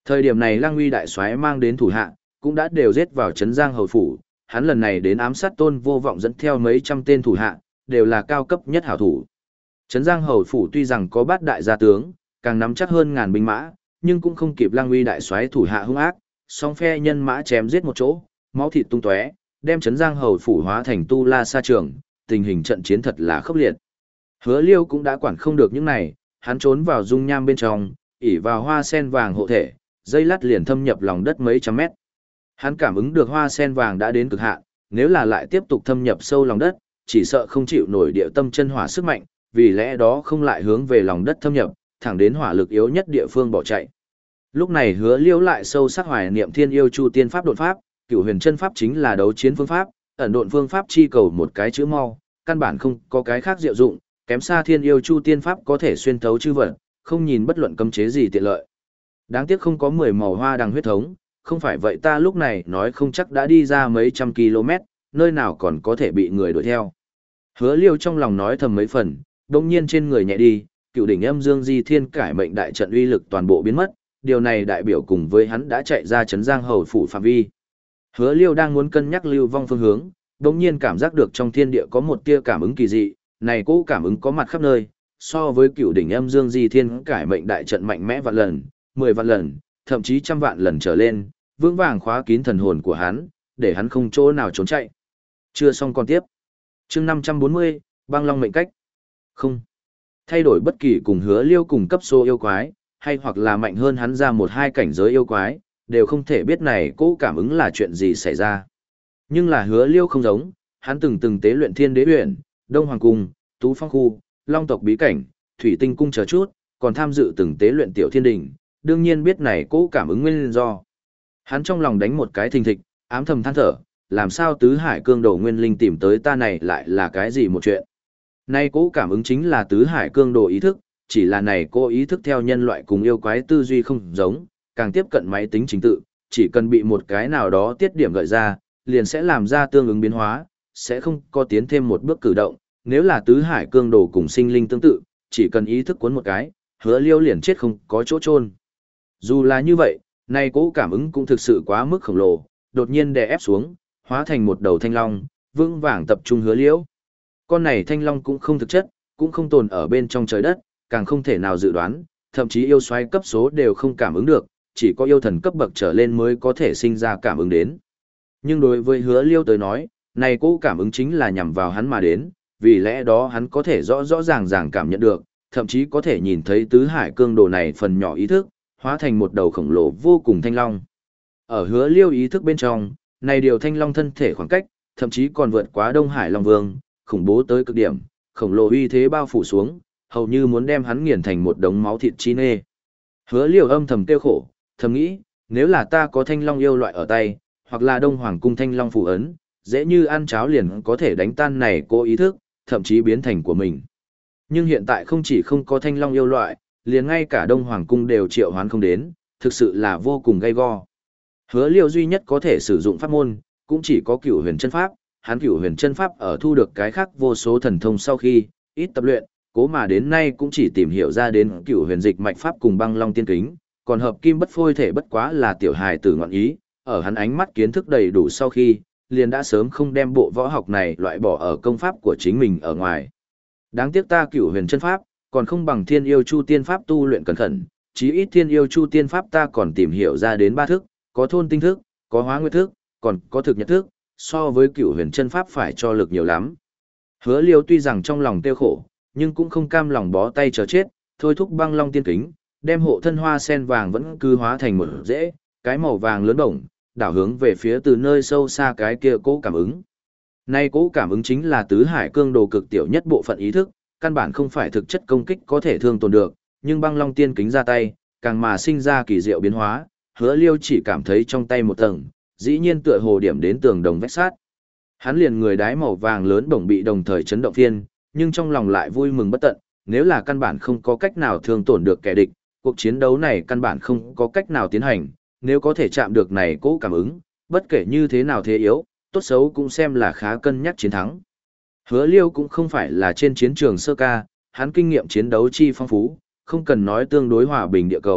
Thời điểm này Lăng Uy đại soái mang đến thủ hạ, cũng đã đều giết vào trấn Giang hầu phủ, hắn lần này đến ám sát Tôn Vô Vọng dẫn theo mấy trăm tên thủ hạ, đều là cao cấp nhất hảo thủ. Trấn Giang hầu phủ tuy rằng có bát đại gia tướng, càng nắm chắc hơn ngàn binh mã, nhưng cũng không kịp Lăng Uy đại soái thủ hạ hung ác, song phe nhân mã chém giết một chỗ, máu thịt tung tóe, đem Trấn Giang hầu phủ hóa thành tu la sa trường, tình hình trận chiến thật là khốc liệt. Hứa Liêu cũng đã quản không được những này, hắn trốn vào dung nham bên trong, ỉ vào hoa sen vàng hộ thể, dây lát liền thâm nhập lòng đất mấy trăm mét. Hắn cảm ứng được hoa sen vàng đã đến cực hạn, nếu là lại tiếp tục thâm nhập sâu lòng đất, chỉ sợ không chịu nổi địa tâm chân hỏa sức mạnh, vì lẽ đó không lại hướng về lòng đất thâm nhập, thẳng đến hỏa lực yếu nhất địa phương bỏ chạy. Lúc này Hứa Liêu lại sâu sắc hoài niệm Thiên Yêu Chu Tiên Pháp đột pháp, Cửu Huyền Chân Pháp chính là đấu chiến phương pháp, ẩn độn phương pháp chi cầu một cái chữ mau, căn bản không có cái khác diệu dụng, kém xa Thiên Yêu Chu Tiên Pháp có thể xuyên thấu chư vật, không nhìn bất luận cấm chế gì tiện lợi. Đáng tiếc không có mười màu hoa đằng huyết thống, không phải vậy ta lúc này nói không chắc đã đi ra mấy trăm km, nơi nào còn có thể bị người đuổi theo. Hứa Liêu trong lòng nói thầm mấy phần, đồng nhiên trên người nhẹ đi, cựu đỉnh âm dương di thiên cải mệnh đại trận uy lực toàn bộ biến mất, điều này đại biểu cùng với hắn đã chạy ra trấn Giang hầu phủ phạm vi. Hứa Liêu đang muốn cân nhắc lưu vong phương hướng, đồng nhiên cảm giác được trong thiên địa có một tia cảm ứng kỳ dị, này cỗ cảm ứng có mặt khắp nơi, so với cựu đỉnh âm dương di thiên cải mệnh đại trận mạnh mẽ vạn lần, mười vạn lần, thậm chí trăm vạn lần trở lên, vững vàng khóa kín thần hồn của hắn, để hắn không chỗ nào trốn chạy. Chưa xong còn tiếp. Chương năm trăm bốn mươi, Băng Long mệnh cách. Không. Thay đổi bất kỳ cùng Hứa Liêu cùng cấp số yêu quái, hay hoặc là mạnh hơn hắn ra một hai cảnh giới yêu quái, đều không thể biết này cỗ cảm ứng là chuyện gì xảy ra. Nhưng là Hứa Liêu không giống, hắn từng từng tế luyện Thiên Đế Uyển, Đông Hoàng Cung, Tú Phong Khu, Long tộc bí cảnh, Thủy Tinh Cung chờ chút, còn tham dự từng tế luyện Tiểu Thiên Đình, đương nhiên biết này cỗ cảm ứng nguyên do. Hắn trong lòng đánh một cái thình thịch, ám thầm than thở, làm sao tứ hải cương đồ nguyên linh tìm tới ta này lại là cái gì một chuyện. Nay cỗ cảm ứng chính là tứ hải cương đồ ý thức, chỉ là này cỗ ý thức theo nhân loại cùng yêu quái tư duy không giống, càng tiếp cận máy tính chính tự, chỉ cần bị một cái nào đó tiết điểm gợi ra, liền sẽ làm ra tương ứng biến hóa, sẽ không có tiến thêm một bước cử động. Nếu là tứ hải cương đồ cùng sinh linh tương tự, chỉ cần ý thức cuốn một cái, Hứa Liêu liền chết không có chỗ chôn. Dù là như vậy, nay cỗ cảm ứng cũng thực sự quá mức khổng lồ, đột nhiên đè ép xuống, hóa thành một đầu thanh long, vững vàng tập trung Hứa Liêu. Con này thanh long cũng không thực chất, cũng không tồn ở bên trong trời đất, càng không thể nào dự đoán, thậm chí yêu xoáy cấp số đều không cảm ứng được, chỉ có yêu thần cấp bậc trở lên mới có thể sinh ra cảm ứng đến. Nhưng đối với Hứa Liêu tới nói, này cỗ cảm ứng chính là nhằm vào hắn mà đến, vì lẽ đó hắn có thể rõ rõ ràng ràng cảm nhận được, thậm chí có thể nhìn thấy tứ hải cương đồ này phần nhỏ ý thức, hóa thành một đầu khổng lồ vô cùng thanh long. Ở Hứa Liêu ý thức bên trong, này điều thanh long thân thể khoảng cách, thậm chí còn vượt quá Đông Hải Long Vương, khủng bố tới cực điểm, khổng lồ uy thế bao phủ xuống, hầu như muốn đem hắn nghiền thành một đống máu thịt chi nê. Hứa Liêu âm thầm tiêu khổ, thầm nghĩ, nếu là ta có thanh long yêu loại ở tay, hoặc là Đông Hoàng cung thanh long phù ấn, dễ như ăn cháo liền có thể đánh tan này cố ý thức, thậm chí biến thành của mình. Nhưng hiện tại không chỉ không có thanh long yêu loại, liền ngay cả Đông Hoàng cung đều triệu hoán không đến, thực sự là vô cùng gay go. Hứa Liêu duy nhất có thể sử dụng pháp môn, cũng chỉ có Cửu Huyền Chân Pháp, hắn Cửu Huyền Chân Pháp ở thu được cái khác vô số thần thông sau khi ít tập luyện, cố mà đến nay cũng chỉ tìm hiểu ra đến Cửu Huyền Dịch Mạch Pháp cùng Băng Long Tiên Kính, còn hợp kim bất phôi thể bất quá là tiểu hài tử ngọn ý, ở hắn ánh mắt kiến thức đầy đủ sau khi, liền đã sớm không đem bộ võ học này loại bỏ ở công pháp của chính mình ở ngoài. Đáng tiếc ta Cửu Huyền Chân Pháp, còn không bằng Thiên Yêu Chu Tiên Pháp tu luyện cẩn thận, chí ít Thiên Yêu Chu Tiên Pháp ta còn tìm hiểu ra đến ba thức, có thôn tinh thức, có hóa nguyệt thức, còn có thực nhật thức, so với Cửu Huyền Chân Pháp phải cho lực nhiều lắm. Hứa Liêu tuy rằng trong lòng tiêu khổ, nhưng cũng không cam lòng bó tay chờ chết, thôi thúc Băng Long Tiên Kính, đem hộ thân hoa sen vàng vẫn cứ hóa thành một rễ, cái màu vàng lớn bổng, đảo hướng về phía từ nơi sâu xa cái kia cố cảm ứng. Nay cố cảm ứng chính là tứ hải cương đồ cực tiểu nhất bộ phận ý thức, căn bản không phải thực chất công kích có thể thương tổn được, nhưng Băng Long Tiên Kính ra tay, càng mà sinh ra kỳ diệu biến hóa, Hứa Liêu chỉ cảm thấy trong tay một tầng, dĩ nhiên tựa hồ điểm đến tường đồng vách sát. Hắn liền người đái màu vàng lớn bổng bị đồng thời chấn động phiên, nhưng trong lòng lại vui mừng bất tận, nếu là căn bản không có cách nào thương tổn được kẻ địch, cuộc chiến đấu này căn bản không có cách nào tiến hành, nếu có thể chạm được này cố cảm ứng, bất kể như thế nào thế yếu, tốt xấu cũng xem là khá cân nhắc chiến thắng. Hứa Liêu cũng không phải là trên chiến trường sơ ca, hắn kinh nghiệm chiến đấu chi phong phú, không cần nói tương đối hòa bình địa cầu,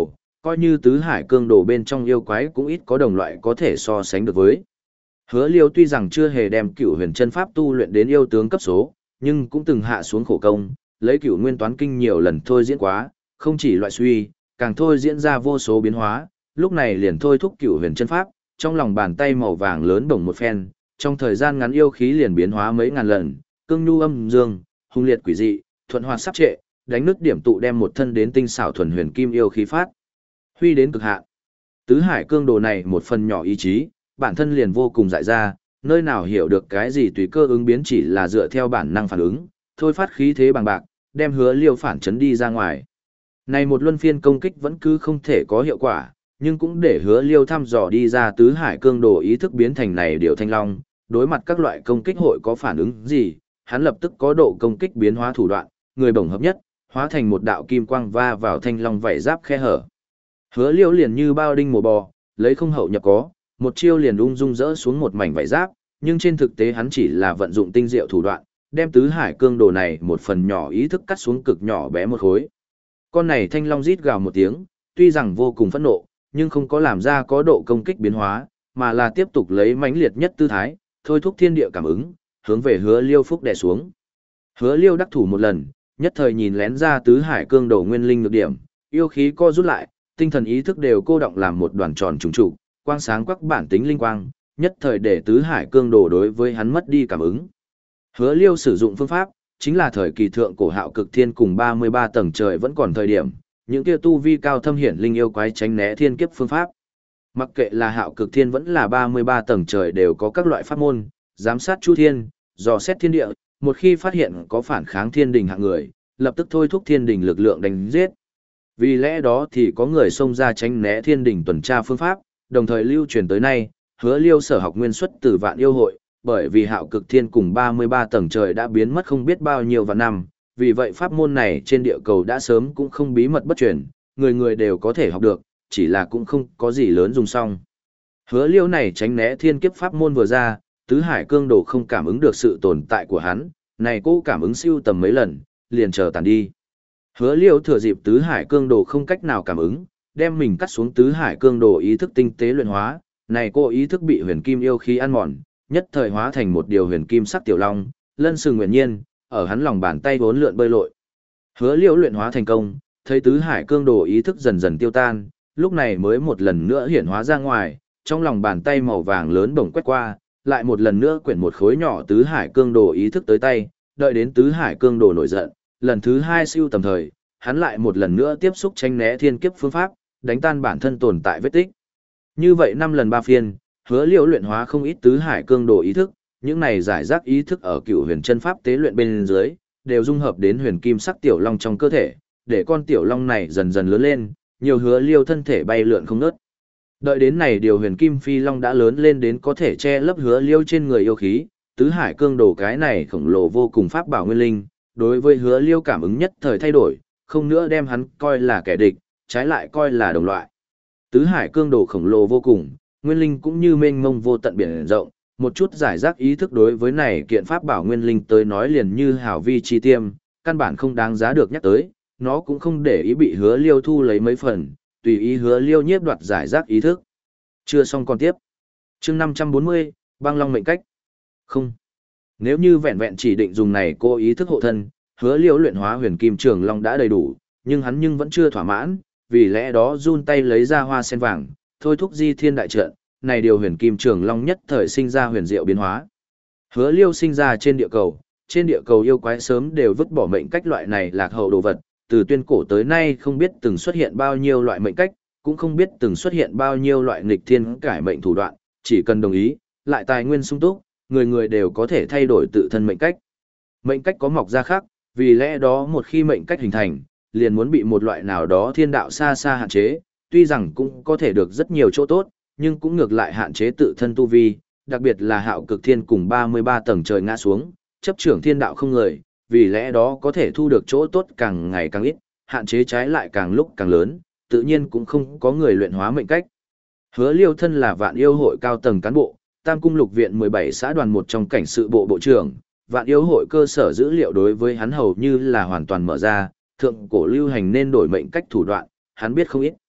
coi như tứ hải cương đồ bên trong yêu quái cũng ít có đồng loại có thể so sánh được với. Hứa Liêu tuy rằng chưa hề đem Cửu Huyền Chân Pháp tu luyện đến yêu tướng cấp số, nhưng cũng từng hạ xuống khổ công, lấy Cửu Nguyên Toán Kinh nhiều lần thôi diễn quá, không chỉ loại suy, càng thôi diễn ra vô số biến hóa, lúc này liền thôi thúc Cửu Huyền Chân Pháp, trong lòng bàn tay màu vàng lớn bổng một phen, trong thời gian ngắn yêu khí liền biến hóa mấy ngàn lần, cương nhu âm dương, hung liệt quỷ dị, thuận hoạt sắp trệ, đánh nứt điểm tụ đem một thân đến tinh xảo thuần huyền kim yêu khí phát huy đến cực hạn. Tứ hải cương đồ này một phần nhỏ ý chí, bản thân liền vô cùng dại ra, nơi nào hiểu được cái gì tùy cơ ứng biến chỉ là dựa theo bản năng phản ứng, thôi phát khí thế bằng bạc, đem Hứa Liêu phản chấn đi ra ngoài. Này một luân phiên công kích vẫn cứ không thể có hiệu quả, nhưng cũng để Hứa Liêu thăm dò đi ra tứ hải cương đồ ý thức biến thành này điều thanh long, đối mặt các loại công kích hội có phản ứng gì, hắn lập tức có độ công kích biến hóa thủ đoạn, người bổng hợp nhất, hóa thành một đạo kim quang va vào thanh long vảy giáp khe hở. Hứa Liêu liền như bao đinh mổ bò, lấy không hậu nhập có, một chiêu liền ung dung rỡ xuống một mảnh vảy giáp, nhưng trên thực tế hắn chỉ là vận dụng tinh diệu thủ đoạn, đem tứ hải cương đồ này một phần nhỏ ý thức cắt xuống cực nhỏ bé một khối. Con này thanh long rít gào một tiếng, tuy rằng vô cùng phẫn nộ, nhưng không có làm ra có độ công kích biến hóa, mà là tiếp tục lấy mãnh liệt nhất tư thái, thôi thúc thiên địa cảm ứng, hướng về Hứa Liêu phúc đè xuống. Hứa Liêu đắc thủ một lần, nhất thời nhìn lén ra tứ hải cương đồ nguyên linh nhược điểm, yêu khí co rút lại, tinh thần ý thức đều cô động làm một đoàn tròn trùng trụ, quang sáng quắc bản tính linh quang, nhất thời để tứ hải cương đồ đối với hắn mất đi cảm ứng. Hứa Liêu sử dụng phương pháp, chính là thời kỳ thượng cổ Hạo Cực Thiên cùng ba mươi ba tầng trời vẫn còn thời điểm, những kia tu vi cao thâm hiển linh yêu quái tránh né thiên kiếp phương pháp. Mặc kệ là Hạo Cực Thiên vẫn là ba mươi ba tầng trời đều có các loại pháp môn, giám sát chu thiên, dò xét thiên địa, một khi phát hiện có phản kháng thiên đình hạng người, lập tức thôi thúc thiên đình lực lượng đánh giết. Vì lẽ đó thì có người xông ra tránh né thiên đình tuần tra phương pháp, đồng thời lưu truyền tới nay, Hứa Liêu sở học nguyên xuất từ Vạn Yêu hội, bởi vì Hạo Cực Thiên cùng ba mươi ba tầng trời đã biến mất không biết bao nhiêu vạn năm, vì vậy pháp môn này trên địa cầu đã sớm cũng không bí mật bất truyền, người người đều có thể học được, chỉ là cũng không có gì lớn dùng xong. Hứa Liêu này tránh né thiên kiếp pháp môn vừa ra, tứ hải cương đồ không cảm ứng được sự tồn tại của hắn, này cô cảm ứng siêu tầm mấy lần, liền chờ tàn đi. Hứa Liêu thừa dịp tứ hải cương đồ không cách nào cảm ứng, đem mình cắt xuống tứ hải cương đồ ý thức tinh tế luyện hóa, này cô ý thức bị huyền kim yêu khí ăn mòn, nhất thời hóa thành một điều huyền kim sắc tiểu long, lân sừng nguyện nhiên, ở hắn lòng bàn tay vốn lượn bơi lội. Hứa Liêu luyện hóa thành công, thấy tứ hải cương đồ ý thức dần dần tiêu tan, lúc này mới một lần nữa hiển hóa ra ngoài, trong lòng bàn tay màu vàng lớn bổng quét qua, lại một lần nữa quyển một khối nhỏ tứ hải cương đồ ý thức tới tay, đợi đến tứ hải cương đồ nổi giận, lần thứ hai siêu tầm thời, hắn lại một lần nữa tiếp xúc tránh né thiên kiếp phương pháp, đánh tan bản thân tồn tại vết tích. Như vậy năm lần ba phiên, Hứa Liêu luyện hóa không ít tứ hải cương đồ ý thức, những này giải rác ý thức ở Cửu Huyền Chân Pháp tế luyện bên dưới, đều dung hợp đến huyền kim sắc tiểu long trong cơ thể, để con tiểu long này dần dần lớn lên, nhiều Hứa Liêu thân thể bay lượn không ngớt. Đợi đến này điều huyền kim phi long đã lớn lên đến có thể che lấp Hứa Liêu trên người yêu khí, tứ hải cương đồ cái này khổng lồ vô cùng pháp bảo nguyên linh, đối với Hứa Liêu cảm ứng nhất thời thay đổi, không nữa đem hắn coi là kẻ địch, trái lại coi là đồng loại. Tứ hải cương đồ khổng lồ vô cùng, nguyên linh cũng như mênh mông vô tận biển rộng, một chút giải rác ý thức đối với này kiện pháp bảo nguyên linh tới nói liền như hào vi chi tiêm, căn bản không đáng giá được nhắc tới, nó cũng không để ý bị Hứa Liêu thu lấy mấy phần, tùy ý Hứa Liêu nhiếp đoạt giải rác ý thức. Chưa xong còn tiếp. Chương năm trăm bốn mươi, băng long mệnh cách. Không. Nếu như vẹn vẹn chỉ định dùng này cô ý thức hộ thân, Hứa Liêu luyện hóa huyền kim trường long đã đầy đủ, nhưng hắn nhưng vẫn chưa thỏa mãn, vì lẽ đó run tay lấy ra hoa sen vàng, thôi thúc di thiên đại trận, này điều huyền kim trường long nhất thời sinh ra huyền diệu biến hóa. Hứa Liêu sinh ra trên địa cầu, trên địa cầu yêu quái sớm đều vứt bỏ mệnh cách loại này lạc hậu đồ vật, từ tuyên cổ tới nay không biết từng xuất hiện bao nhiêu loại mệnh cách, cũng không biết từng xuất hiện bao nhiêu loại nghịch thiên cải mệnh thủ đoạn, chỉ cần đồng ý, lại tài nguyên sung túc, người người đều có thể thay đổi tự thân mệnh cách. Mệnh cách có mọc ra khác, vì lẽ đó một khi mệnh cách hình thành, liền muốn bị một loại nào đó thiên đạo xa xa hạn chế, tuy rằng cũng có thể được rất nhiều chỗ tốt, nhưng cũng ngược lại hạn chế tự thân tu vi, đặc biệt là Hạo Cực Thiên cùng ba mươi ba tầng trời ngã xuống, chấp trưởng thiên đạo không người, vì lẽ đó có thể thu được chỗ tốt càng ngày càng ít, hạn chế trái lại càng lúc càng lớn, tự nhiên cũng không có người luyện hóa mệnh cách. Hứa Liêu thân là Vạn Yêu hội cao tầng cán bộ, Tam cung lục viện mười bảy xã đoàn một trong cảnh sự bộ bộ trưởng, Vạn Yêu hội cơ sở dữ liệu đối với hắn hầu như là hoàn toàn mở ra, thượng cổ lưu hành nên đổi mệnh cách thủ đoạn, hắn biết không ít.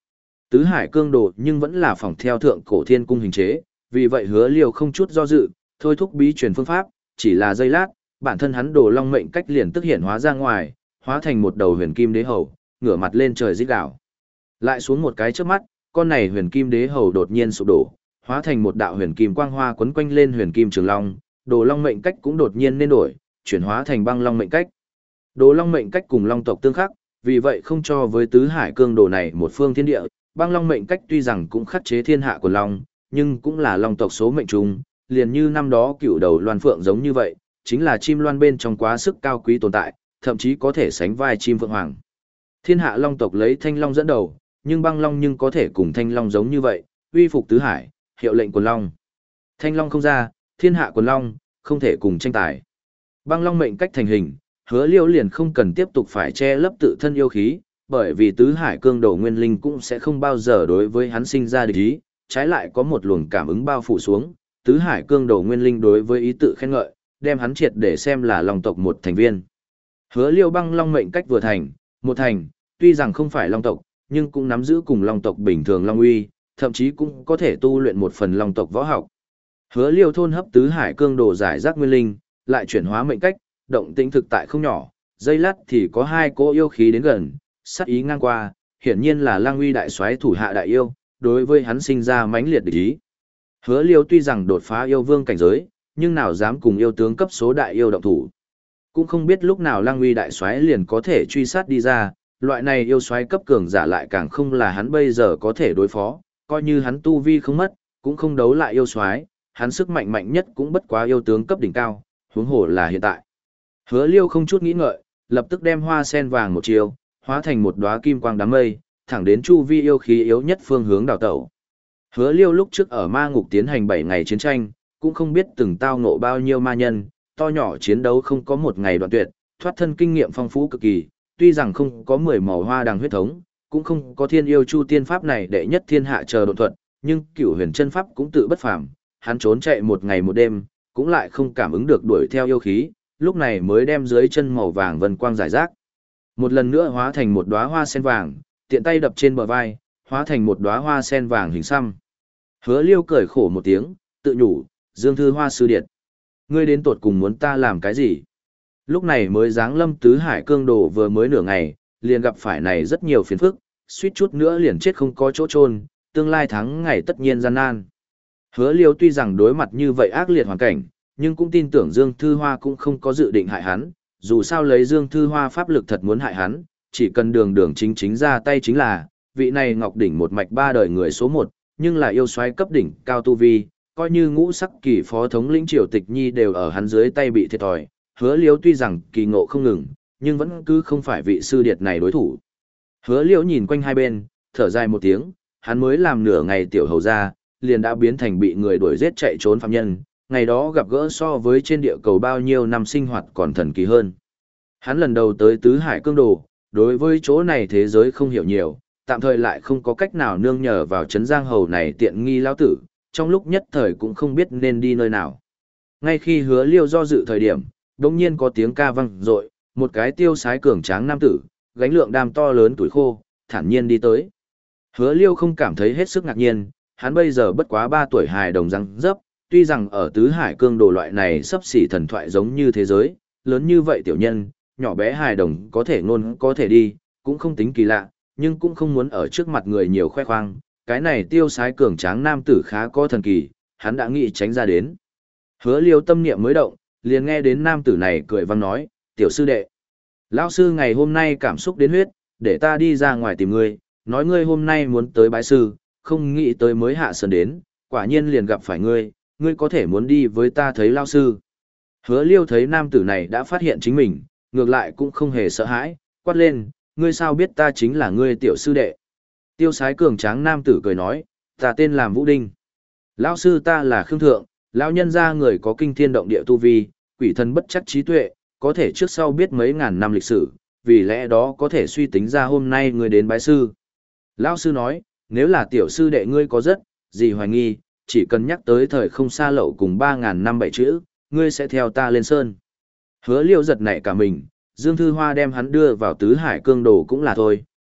Tứ hải cương đồ nhưng vẫn là phỏng theo thượng cổ thiên cung hình chế, vì vậy Hứa Liêu không chút do dự, thôi thúc bí truyền phương pháp, chỉ là giây lát, bản thân hắn đồ long mệnh cách liền tức hiện hóa ra ngoài, hóa thành một đầu huyền kim đế hầu, ngửa mặt lên trời rít gào. Lại xuống một cái chớp mắt, con này huyền kim đế hầu đột nhiên sụp đổ, hóa thành một đạo huyền kim quang hoa quấn quanh lên huyền kim trường long, đồ long mệnh cách cũng đột nhiên nên đổi, chuyển hóa thành băng long mệnh cách. Đồ long mệnh cách cùng long tộc tương khắc, vì vậy không cho với tứ hải cương đồ này một phương thiên địa, băng long mệnh cách tuy rằng cũng khắc chế thiên hạ của long, nhưng cũng là long tộc số mệnh trùng, liền như năm đó cựu đầu loan phượng giống như vậy, chính là chim loan bên trong quá sức cao quý tồn tại, thậm chí có thể sánh vai chim phượng hoàng. Thiên hạ long tộc lấy thanh long dẫn đầu, nhưng băng long nhưng có thể cùng thanh long giống như vậy, uy phục tứ hải, hiệu lệnh quần long. Thanh long không ra, thiên hạ quần long, không thể cùng tranh tài. Băng long mệnh cách thành hình, Hứa Liêu liền không cần tiếp tục phải che lấp tự thân yêu khí, bởi vì tứ hải cương đồ nguyên linh cũng sẽ không bao giờ đối với hắn sinh ra địch ý, trái lại có một luồng cảm ứng bao phủ xuống, tứ hải cương đồ nguyên linh đối với ý tự khen ngợi, đem hắn triệt để xem là long tộc một thành viên. Hứa Liêu băng long mệnh cách vừa thành, một thành, tuy rằng không phải long tộc, nhưng cũng nắm giữ cùng long tộc bình thường long uy, thậm chí cũng có thể tu luyện một phần long tộc võ học. Hứa Liêu thôn hấp tứ hải cương đồ giải rác nguyên linh, lại chuyển hóa mệnh cách, động tĩnh thực tại không nhỏ, giây lát thì có hai cỗ yêu khí đến gần, sát ý ngang qua, hiển nhiên là Lang Uy đại soái thủ hạ đại yêu, đối với hắn sinh ra mãnh liệt địch ý. Hứa Liêu tuy rằng đột phá yêu vương cảnh giới, nhưng nào dám cùng yêu tướng cấp số đại yêu động thủ. Cũng không biết lúc nào Lang Uy đại soái liền có thể truy sát đi ra, loại này yêu soái cấp cường giả lại càng không là hắn bây giờ có thể đối phó, coi như hắn tu vi không mất, cũng không đấu lại yêu soái, hắn sức mạnh mạnh nhất cũng bất quá yêu tướng cấp đỉnh cao, huống hồ là hiện tại. Hứa Liêu không chút nghĩ ngợi, lập tức đem hoa sen vàng một chiều, hóa thành một đóa kim quang đám mây, thẳng đến chu vi yêu khí yếu nhất phương hướng đào tẩu. Hứa Liêu lúc trước ở ma ngục tiến hành bảy ngày chiến tranh, cũng không biết từng tao ngộ bao nhiêu ma nhân, to nhỏ chiến đấu không có một ngày đoạn tuyệt, thoát thân kinh nghiệm phong phú cực kỳ, tuy rằng không có mười màu hoa đằng huyết thống, cũng không có thiên yêu chu tiên pháp này đệ nhất thiên hạ chờ độ thuật, nhưng cửu huyền chân pháp cũng tự bất phàm, hắn trốn chạy một ngày một đêm, cũng lại không cảm ứng được đuổi theo yêu khí, lúc này mới đem dưới chân màu vàng vân quang giải rác. Một lần nữa hóa thành một đóa hoa sen vàng, tiện tay đập trên bờ vai, hóa thành một đóa hoa sen vàng hình xăm. Hứa Liêu cười khổ một tiếng, tự nhủ, Dương Thư Hoa sư điệt, ngươi đến tột cùng muốn ta làm cái gì? Lúc này mới giáng lâm tứ hải cương đồ vừa mới nửa ngày, liền gặp phải này rất nhiều phiền phức, suýt chút nữa liền chết không có chỗ chôn, tương lai thắng ngày tất nhiên gian nan. Hứa Liêu tuy rằng đối mặt như vậy ác liệt hoàn cảnh, nhưng cũng tin tưởng Dương Thư Hoa cũng không có dự định hại hắn, dù sao lấy Dương Thư Hoa pháp lực thật muốn hại hắn, chỉ cần đường đường chính chính ra tay chính là, vị này Ngọc Đỉnh một mạch ba đời người số một, nhưng là yêu soái cấp đỉnh cao tu vi, coi như ngũ sắc kỳ phó thống lĩnh Triều Tịch Nhi đều ở hắn dưới tay bị thiệt thòi. Hứa Liêu tuy rằng kỳ ngộ không ngừng, nhưng vẫn cứ không phải vị sư điệt này đối thủ. Hứa Liêu nhìn quanh hai bên, thở dài một tiếng, hắn mới làm nửa ngày tiểu hầu ra, liền đã biến thành bị người đuổi giết chạy trốn phạm nhân, ngày đó gặp gỡ so với trên địa cầu bao nhiêu năm sinh hoạt còn thần kỳ hơn. Hắn lần đầu tới tứ hải cương đồ, đối với chỗ này thế giới không hiểu nhiều, tạm thời lại không có cách nào nương nhờ vào trấn giang hầu này tiện nghi lao tử, trong lúc nhất thời cũng không biết nên đi nơi nào. Ngay khi Hứa Liêu do dự thời điểm, đột nhiên có tiếng ca vang dội, một cái tiêu sái cường tráng nam tử, gánh lượng đam to lớn tuổi khô, thản nhiên đi tới. Hứa Liêu không cảm thấy hết sức ngạc nhiên, hắn bây giờ bất quá ba tuổi hài đồng răng dấp, tuy rằng ở tứ hải cương đồ loại này sắp xỉ thần thoại giống như thế giới, lớn như vậy tiểu nhân, nhỏ bé hài đồng có thể ngôn có thể đi, cũng không tính kỳ lạ, nhưng cũng không muốn ở trước mặt người nhiều khoe khoang, cái này tiêu sái cường tráng nam tử khá có thần kỳ, hắn đã nghĩ tránh ra đến. Hứa Liêu tâm niệm mới động, liền nghe đến nam tử này cười vang nói, tiểu sư đệ. Lão sư ngày hôm nay cảm xúc đến huyết, để ta đi ra ngoài tìm ngươi, nói ngươi hôm nay muốn tới bái sư, không nghĩ tới mới hạ sơn đến, quả nhiên liền gặp phải ngươi, ngươi có thể muốn đi với ta thấy lão sư. Hứa Liêu thấy nam tử này đã phát hiện chính mình, ngược lại cũng không hề sợ hãi, quát lên, ngươi sao biết ta chính là ngươi tiểu sư đệ. Tiêu sái cường tráng nam tử cười nói, ta tên là Vũ Đinh. Lão sư ta là Khương Thượng, lão nhân gia người có kinh thiên động địa tu vi, quỷ thần bất chắc trí tuệ, có thể trước sau biết mấy ngàn năm lịch sử, vì lẽ đó có thể suy tính ra hôm nay ngươi đến bái sư. Lão sư nói, nếu là tiểu sư đệ ngươi có rất, gì hoài nghi, chỉ cần nhắc tới thời không xa lậu cùng ba ngàn năm bảy chữ, ngươi sẽ theo ta lên sơn. Hứa Liêu giật nảy cả mình, Dương Thư Hoa đem hắn đưa vào tứ hải cương đồ cũng là thôi,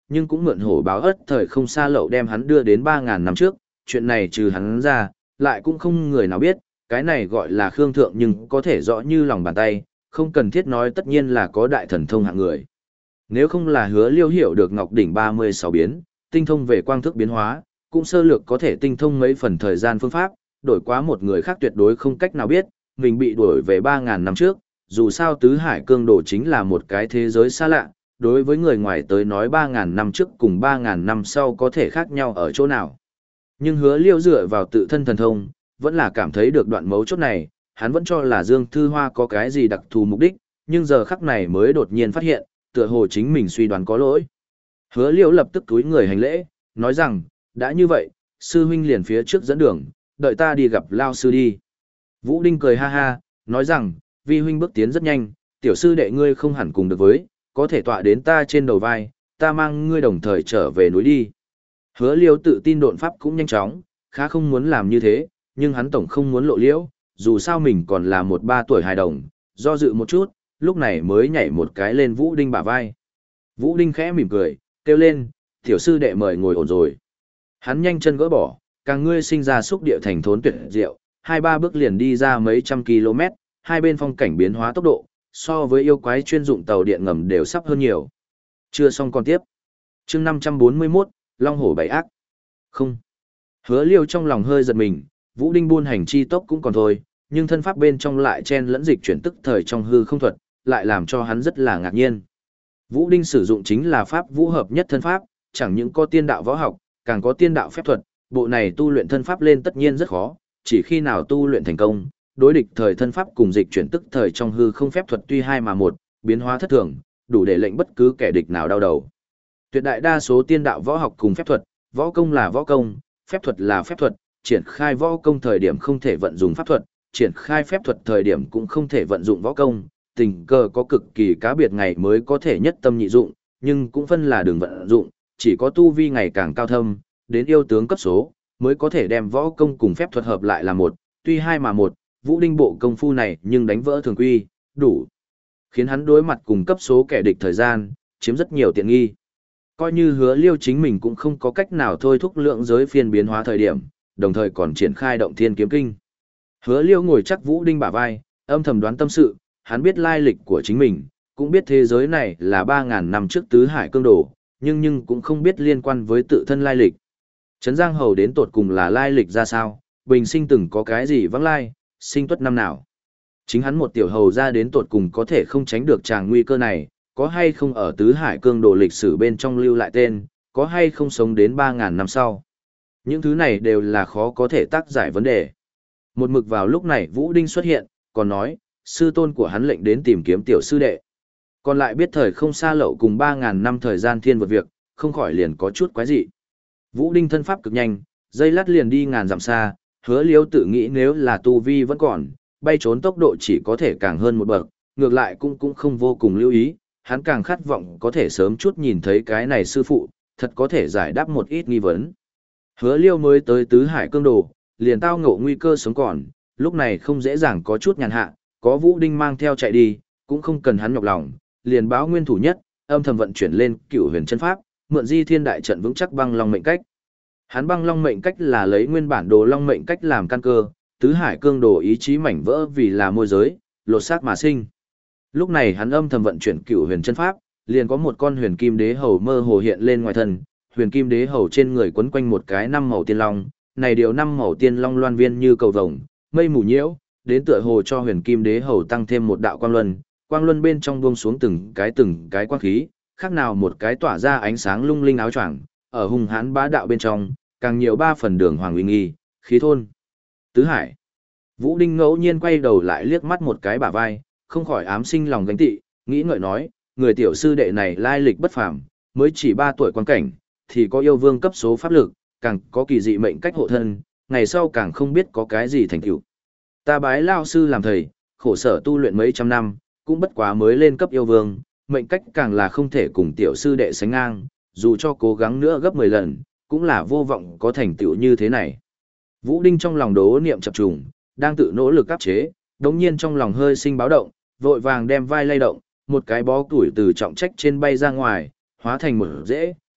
nhưng cũng mượn hổ báo ất thời không xa lậu đem hắn đưa đến ba ngàn năm trước, chuyện này trừ hắn ra, lại cũng không người nào biết, cái này gọi là Khương Thượng nhưng có thể rõ như lòng bàn tay, không cần thiết nói tất nhiên là có đại thần thông hạng người. Nếu không là Hứa Liêu hiểu được Ngọc đỉnh ba mươi sáu biến, tinh thông về quang thức biến hóa, cũng sơ lược có thể tinh thông mấy phần thời gian phương pháp, đổi quá một người khác tuyệt đối không cách nào biết, mình bị đuổi về ba ngàn năm trước, dù sao Tứ Hải Cương Đồ chính là một cái thế giới xa lạ, đối với người ngoài tới nói ba ngàn năm trước cùng ba ngàn năm sau có thể khác nhau ở chỗ nào. Nhưng Hứa Liêu dựa vào tự thân thần thông, vẫn là cảm thấy được đoạn mấu chốt này, hắn vẫn cho là Dương Thư Hoa có cái gì đặc thù mục đích, nhưng giờ khắc này mới đột nhiên phát hiện, tựa hồ chính mình suy đoán có lỗi. Hứa Liêu lập tức túi người hành lễ, nói rằng, đã như vậy, sư huynh liền phía trước dẫn đường, đợi ta đi gặp Lao sư đi. Vũ Đinh cười ha ha, nói rằng, vi huynh bước tiến rất nhanh, tiểu sư đệ ngươi không hẳn cùng được với, có thể tọa đến ta trên đầu vai, ta mang ngươi đồng thời trở về núi đi. Hứa Liêu tự tin độn pháp cũng nhanh chóng, khá không muốn làm như thế, nhưng hắn tổng không muốn lộ liễu, dù sao mình còn là một ba tuổi hài đồng, do dự một chút, lúc này mới nhảy một cái lên Vũ Đinh bả vai. Vũ Đinh khẽ mỉm cười, kêu lên, tiểu sư đệ mời ngồi ổn rồi. Hắn nhanh chân gỡ bỏ, càng ngươi sinh ra xúc địa thành thốn tuyệt diệu, hai ba bước liền đi ra mấy trăm km, hai bên phong cảnh biến hóa tốc độ, so với yêu quái chuyên dụng tàu điện ngầm đều sắp hơn nhiều. Chưa xong còn tiếp. Chương năm trăm bốn mươi mốt, Long Hổ Bảy Ác. Không. Hứa Liêu trong lòng hơi giật mình, Vũ Đinh buôn hành chi tốc cũng còn thôi, nhưng thân pháp bên trong lại chen lẫn dịch chuyển tức thời trong hư không thuật, lại làm cho hắn rất là ngạc nhiên. Vũ Đinh sử dụng chính là pháp vũ hợp nhất thân pháp, chẳng những có tiên đạo võ học, càng có tiên đạo phép thuật, bộ này tu luyện thân pháp lên tất nhiên rất khó, chỉ khi nào tu luyện thành công, đối địch thời thân pháp cùng dịch chuyển tức thời trong hư không phép thuật tuy hai mà một, biến hóa thất thường, đủ để lệnh bất cứ kẻ địch nào đau đầu. Tuyệt đại đa số tiên đạo võ học cùng phép thuật, võ công là võ công, phép thuật là phép thuật, triển khai võ công thời điểm không thể vận dụng pháp thuật, triển khai phép thuật thời điểm cũng không thể vận dụng võ công, tình cờ có cực kỳ cá biệt ngày mới có thể nhất tâm nhị dụng, nhưng cũng phân là đường vận dụng, chỉ có tu vi ngày càng cao thâm, đến yêu tướng cấp số, mới có thể đem võ công cùng phép thuật hợp lại là một, tuy hai mà một, Vũ Đinh bộ công phu này nhưng đánh vỡ thường quy, đủ khiến hắn đối mặt cùng cấp số kẻ địch thời gian, chiếm rất nhiều tiện nghi. Coi như Hứa Liêu chính mình cũng không có cách nào thôi thúc lượng giới phiên biến hóa thời điểm, đồng thời còn triển khai động thiên kiếm kinh. Hứa Liêu ngồi chắc Vũ Đinh bả vai, âm thầm đoán tâm sự, hắn biết lai lịch của chính mình, cũng biết thế giới này là ba ngàn năm trước Tứ Hải Cương Đồ, nhưng nhưng cũng không biết liên quan với tự thân lai lịch. Trấn Giang Hầu đến tột cùng là lai lịch ra sao, bình sinh từng có cái gì vắng lai, sinh tuất năm nào. Chính hắn một tiểu hầu ra đến tột cùng có thể không tránh được tràng nguy cơ này, có hay không ở Tứ Hải Cương Đồ lịch sử bên trong lưu lại tên, có hay không sống đến ba ngàn năm sau. Những thứ này đều là khó có thể tác giải vấn đề. Một mực vào lúc này Vũ Đinh xuất hiện, còn nói, sư tôn của hắn lệnh đến tìm kiếm tiểu sư đệ. Còn lại biết thời không xa lậu cùng ba ngàn năm thời gian thiên vượt việc, không khỏi liền có chút quái dị. Vũ Đinh thân pháp cực nhanh, dây lát liền đi ngàn dặm xa, Hứa Liêu tự nghĩ nếu là tu vi vẫn còn, bay trốn tốc độ chỉ có thể càng hơn một bậc, ngược lại cũng cũng không vô cùng lưu ý, hắn càng khát vọng có thể sớm chút nhìn thấy cái này sư phụ, thật có thể giải đáp một ít nghi vấn. Hứa Liêu mới tới Tứ Hải Cương Đồ, liền tao ngộ nguy cơ sống còn, lúc này không dễ dàng có chút nhàn hạ, có Vũ Đinh mang theo chạy đi, cũng không cần hắn nhọc lòng, liền báo nguyên thủ nhất, âm thầm vận chuyển lên Cửu Huyền chân pháp, mượn Di Thiên đại trận vững chắc băng long mệnh cách. Hắn băng long mệnh cách là lấy nguyên bản đồ long mệnh cách làm căn cơ, Tứ Hải Cương Đồ ý chí mảnh vỡ vì là môi giới, lột xác mà sinh. Lúc này hắn âm thầm vận chuyển Cửu Huyền chân pháp, liền có một con Huyền Kim Đế Hầu mơ hồ hiện lên ngoài thân, Huyền Kim Đế Hầu trên người quấn quanh một cái năm màu tiên long, này điều năm màu tiên long loan viên như cầu vồng, mây mù nhiễu, đến tựa hồ cho Huyền Kim Đế Hầu tăng thêm một đạo quang luân, quang luân bên trong buông xuống từng cái từng cái quang khí, khác nào một cái tỏa ra ánh sáng lung linh áo choàng, ở hung hãn bá đạo bên trong, càng nhiều ba phần đường hoàng uy nghi, khí thôn. Tứ Hải. Vũ Đinh ngẫu nhiên quay đầu lại liếc mắt một cái bả vai, không khỏi ám sinh lòng gánh tị, nghĩ ngợi nói, người tiểu sư đệ này lai lịch bất phàm, mới chỉ ba tuổi quan cảnh, thì có yêu vương cấp số pháp lực, càng có kỳ dị mệnh cách hộ thân, ngày sau càng không biết có cái gì thành tựu. Ta bái lao sư làm thầy, khổ sở tu luyện mấy trăm năm, cũng bất quá mới lên cấp yêu vương, mệnh cách càng là không thể cùng tiểu sư đệ sánh ngang, dù cho cố gắng nữa gấp mười lần, cũng là vô vọng có thành tựu như thế này. Vũ Đinh trong lòng đố niệm chập trùng, đang tự nỗ lực áp chế, đống nhiên trong lòng hơi sinh báo động, vội vàng đem vai lay động, một cái bó củi từ trọng trách trên bay ra ngoài, hóa thành một rễ,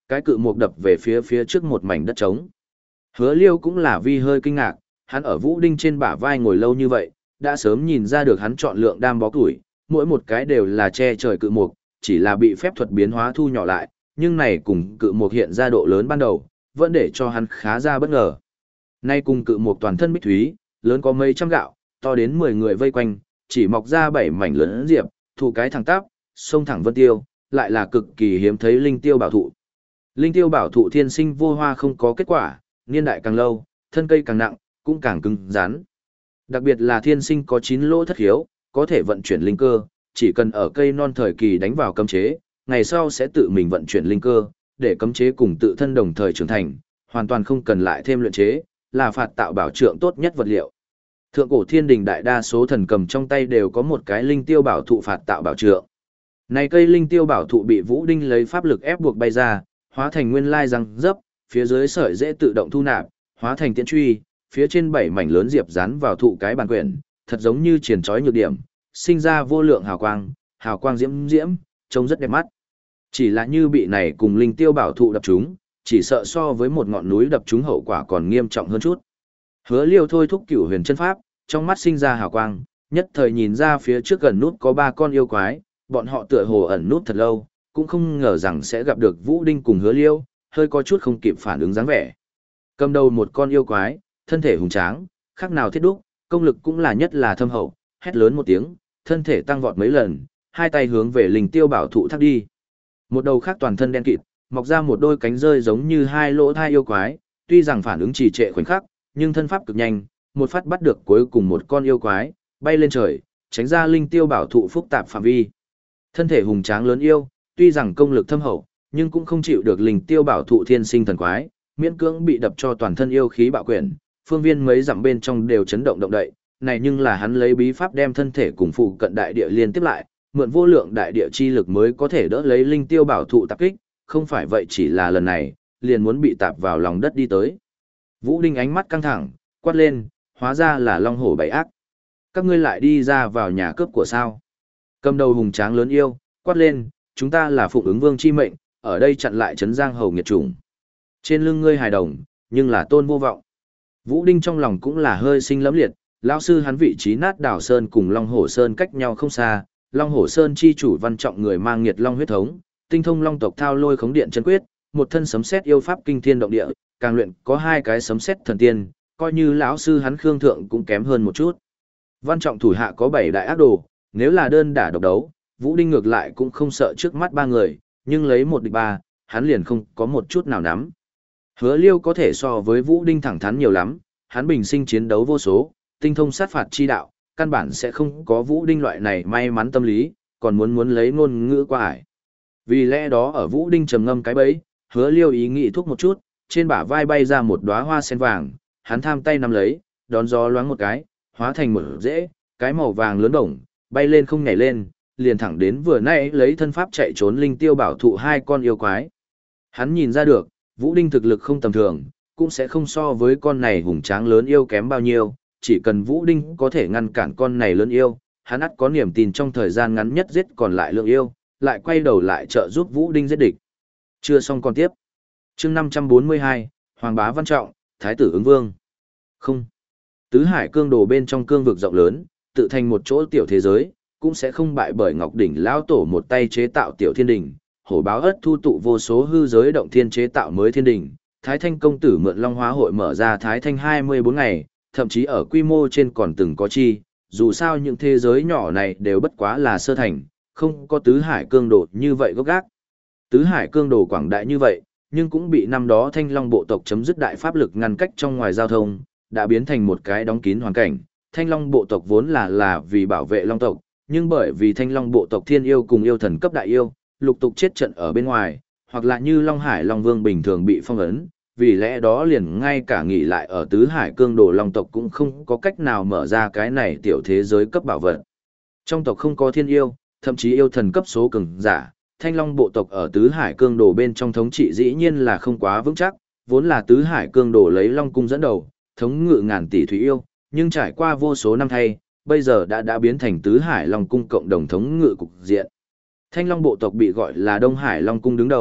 cái cự mục đập về phía phía trước một mảnh đất trống. Hứa Liêu cũng là vi hơi kinh ngạc, hắn ở Vũ Đinh trên bả vai ngồi lâu như vậy, đã sớm nhìn ra được hắn chọn lượng đam bó củi, mỗi một cái đều là che trời cự mục, chỉ là bị phép thuật biến hóa thu nhỏ lại, nhưng này cùng cự mục hiện ra độ lớn ban đầu, vẫn để cho hắn khá ra bất ngờ. Nay cùng cự mục toàn thân bích thúy, lớn có mấy trăm gạo, to đến mười người vây quanh, chỉ mọc ra bảy mảnh lớn diệp, thụ cái thẳng tắp, sông thẳng vân tiêu, lại là cực kỳ hiếm thấy linh tiêu bảo thụ. Linh tiêu bảo thụ thiên sinh vô hoa không có kết quả, niên đại càng lâu, thân cây càng nặng, cũng càng cứng rắn. Đặc biệt là thiên sinh có chín lỗ thất hiếu, có thể vận chuyển linh cơ, chỉ cần ở cây non thời kỳ đánh vào cấm chế, ngày sau sẽ tự mình vận chuyển linh cơ, để cấm chế cùng tự thân đồng thời trưởng thành, hoàn toàn không cần lại thêm luyện chế, là phạt tạo bảo trượng tốt nhất vật liệu. Thượng cổ thiên đình đại đa số thần cầm trong tay đều có một cái linh tiêu bảo thụ phạt tạo bảo trượng. Này cây linh tiêu bảo thụ bị Vũ Đinh lấy pháp lực ép buộc bay ra, hóa thành nguyên lai răng dấp, phía dưới sợi dễ tự động thu nạp, hóa thành tiễn truy, phía trên bảy mảnh lớn diệp dán vào thụ cái bàn quyển, thật giống như triển trói nhược điểm, sinh ra vô lượng hào quang, hào quang diễm diễm, trông rất đẹp mắt. Chỉ là như bị này cùng linh tiêu bảo thụ đập chúng, chỉ sợ so với một ngọn núi đập chúng hậu quả còn nghiêm trọng hơn chút. Hứa Liêu thôi thúc Cửu Huyền chân pháp, trong mắt sinh ra hào quang, nhất thời nhìn ra phía trước gần nút có ba con yêu quái, bọn họ tựa hồ ẩn nút thật lâu, cũng không ngờ rằng sẽ gặp được Vũ Đinh cùng Hứa Liêu, hơi có chút không kịp phản ứng dáng vẻ. Cầm đầu một con yêu quái, thân thể hùng tráng, khác nào thiết đúc, công lực cũng là nhất là thâm hậu, hét lớn một tiếng, thân thể tăng vọt mấy lần, hai tay hướng về linh tiêu bảo thụ thác đi. Một đầu khác toàn thân đen kịt, mọc ra một đôi cánh rơi giống như hai lỗ thai yêu quái, tuy rằng phản ứng trì trệ khoảnh khắc, nhưng thân pháp cực nhanh, một phát bắt được cuối cùng một con yêu quái, bay lên trời, tránh ra linh tiêu bảo thụ phức tạp phạm vi. Thân thể hùng tráng lớn yêu, tuy rằng công lực thâm hậu, nhưng cũng không chịu được linh tiêu bảo thụ thiên sinh thần quái, miễn cưỡng bị đập cho toàn thân yêu khí bạo quyển, phương viên mấy dặm bên trong đều chấn động động đậy, này nhưng là hắn lấy bí pháp đem thân thể cùng phụ cận đại địa liên tiếp lại, mượn vô lượng đại địa chi lực mới có thể đỡ lấy linh tiêu bảo thụ tập kích, không phải vậy chỉ là lần này, liền muốn bị tạp vào lòng đất đi tới. Vũ Đinh ánh mắt căng thẳng, quát lên, hóa ra là long hổ bảy ác. Các ngươi lại đi ra vào nhà cướp của sao? Cầm đầu hùng tráng lớn yêu, quát lên, chúng ta là phụng ứng vương chi mệnh, ở đây chặn lại trấn giang hầu nghiệt chủng. Trên lưng ngươi hài đồng, nhưng là tôn vô vọng. Vũ Đinh trong lòng cũng là hơi sinh lẫm liệt, lão sư hắn vị trí nát đảo sơn cùng Long Hổ Sơn cách nhau không xa, Long Hổ Sơn chi chủ văn trọng người mang nghiệt long huyết thống, tinh thông long tộc thao lôi khống điện chân quyết, một thân sấm sét yêu pháp kinh thiên động địa, càng luyện có hai cái sấm sét thần tiên, coi như lão sư hắn Khương Thượng cũng kém hơn một chút. Văn trọng thủ hạ có bảy đại ác đồ, nếu là đơn đả độc đấu, Vũ Đinh ngược lại cũng không sợ trước mắt ba người, nhưng lấy một địch ba, hắn liền không có một chút nào nắm. Hứa Liêu có thể so với Vũ Đinh thẳng thắn nhiều lắm, hắn bình sinh chiến đấu vô số, tinh thông sát phạt chi đạo, căn bản sẽ không có Vũ Đinh loại này may mắn tâm lý, còn muốn muốn lấy ngôn ngữ qua ải. Vì lẽ đó ở Vũ Đinh trầm ngâm cái bẫy, Hứa Liêu ý nghĩ thúc một chút, trên bả vai bay ra một đóa hoa sen vàng, hắn tham tay nắm lấy, đón gió loáng một cái, hóa thành một rễ, cái màu vàng lớn bổng, bay lên không nhảy lên, liền thẳng đến vừa nãy lấy thân pháp chạy trốn linh tiêu bảo thụ hai con yêu quái. Hắn nhìn ra được, Vũ Đinh thực lực không tầm thường, cũng sẽ không so với con này hùng tráng lớn yêu kém bao nhiêu, chỉ cần Vũ Đinh có thể ngăn cản con này lớn yêu, hắn ắt có niềm tin trong thời gian ngắn nhất giết còn lại lượng yêu, lại quay đầu lại trợ giúp Vũ Đinh giết địch. Chưa xong còn tiếp. Chương năm trăm bốn mươi hai, Hoàng bá Văn Trọng, Thái tử ứng vương. Không. Tứ Hải cương đồ bên trong cương vực rộng lớn, tự thành một chỗ tiểu thế giới, cũng sẽ không bại bởi Ngọc đỉnh lão tổ một tay chế tạo tiểu thiên đình, hổ báo ất thu tụ vô số hư giới động thiên chế tạo mới thiên đình. Thái Thanh công tử mượn Long Hóa hội mở ra Thái Thanh hai mươi bốn ngày, thậm chí ở quy mô trên còn từng có chi, dù sao những thế giới nhỏ này đều bất quá là sơ thành, không có tứ hải cương đồ như vậy gốc gác. Tứ hải cương đồ quảng đại như vậy, nhưng cũng bị năm đó Thanh Long bộ tộc chấm dứt đại pháp lực ngăn cách trong ngoài giao thông, đã biến thành một cái đóng kín hoàn cảnh. Thanh Long bộ tộc vốn là là vì bảo vệ Long tộc, nhưng bởi vì Thanh Long bộ tộc thiên yêu cùng yêu thần cấp đại yêu, lục tục chết trận ở bên ngoài, hoặc là như Long Hải Long Vương bình thường bị phong ấn, vì lẽ đó liền ngay cả nghỉ lại ở tứ hải cương đồ Long tộc cũng không có cách nào mở ra cái này tiểu thế giới cấp bảo vật. Trong tộc không có thiên yêu, thậm chí yêu thần cấp số cường giả, Thanh Long bộ tộc ở tứ hải cương đồ bên trong thống trị dĩ nhiên là không quá vững chắc, vốn là tứ hải cương đồ lấy Long cung dẫn đầu, thống ngự ngàn tỷ thủy yêu, nhưng trải qua vô số năm thay, bây giờ đã đã biến thành tứ hải Long cung cộng đồng thống ngự cục diện. Thanh Long bộ tộc bị gọi là Đông Hải Long cung đứng đầu,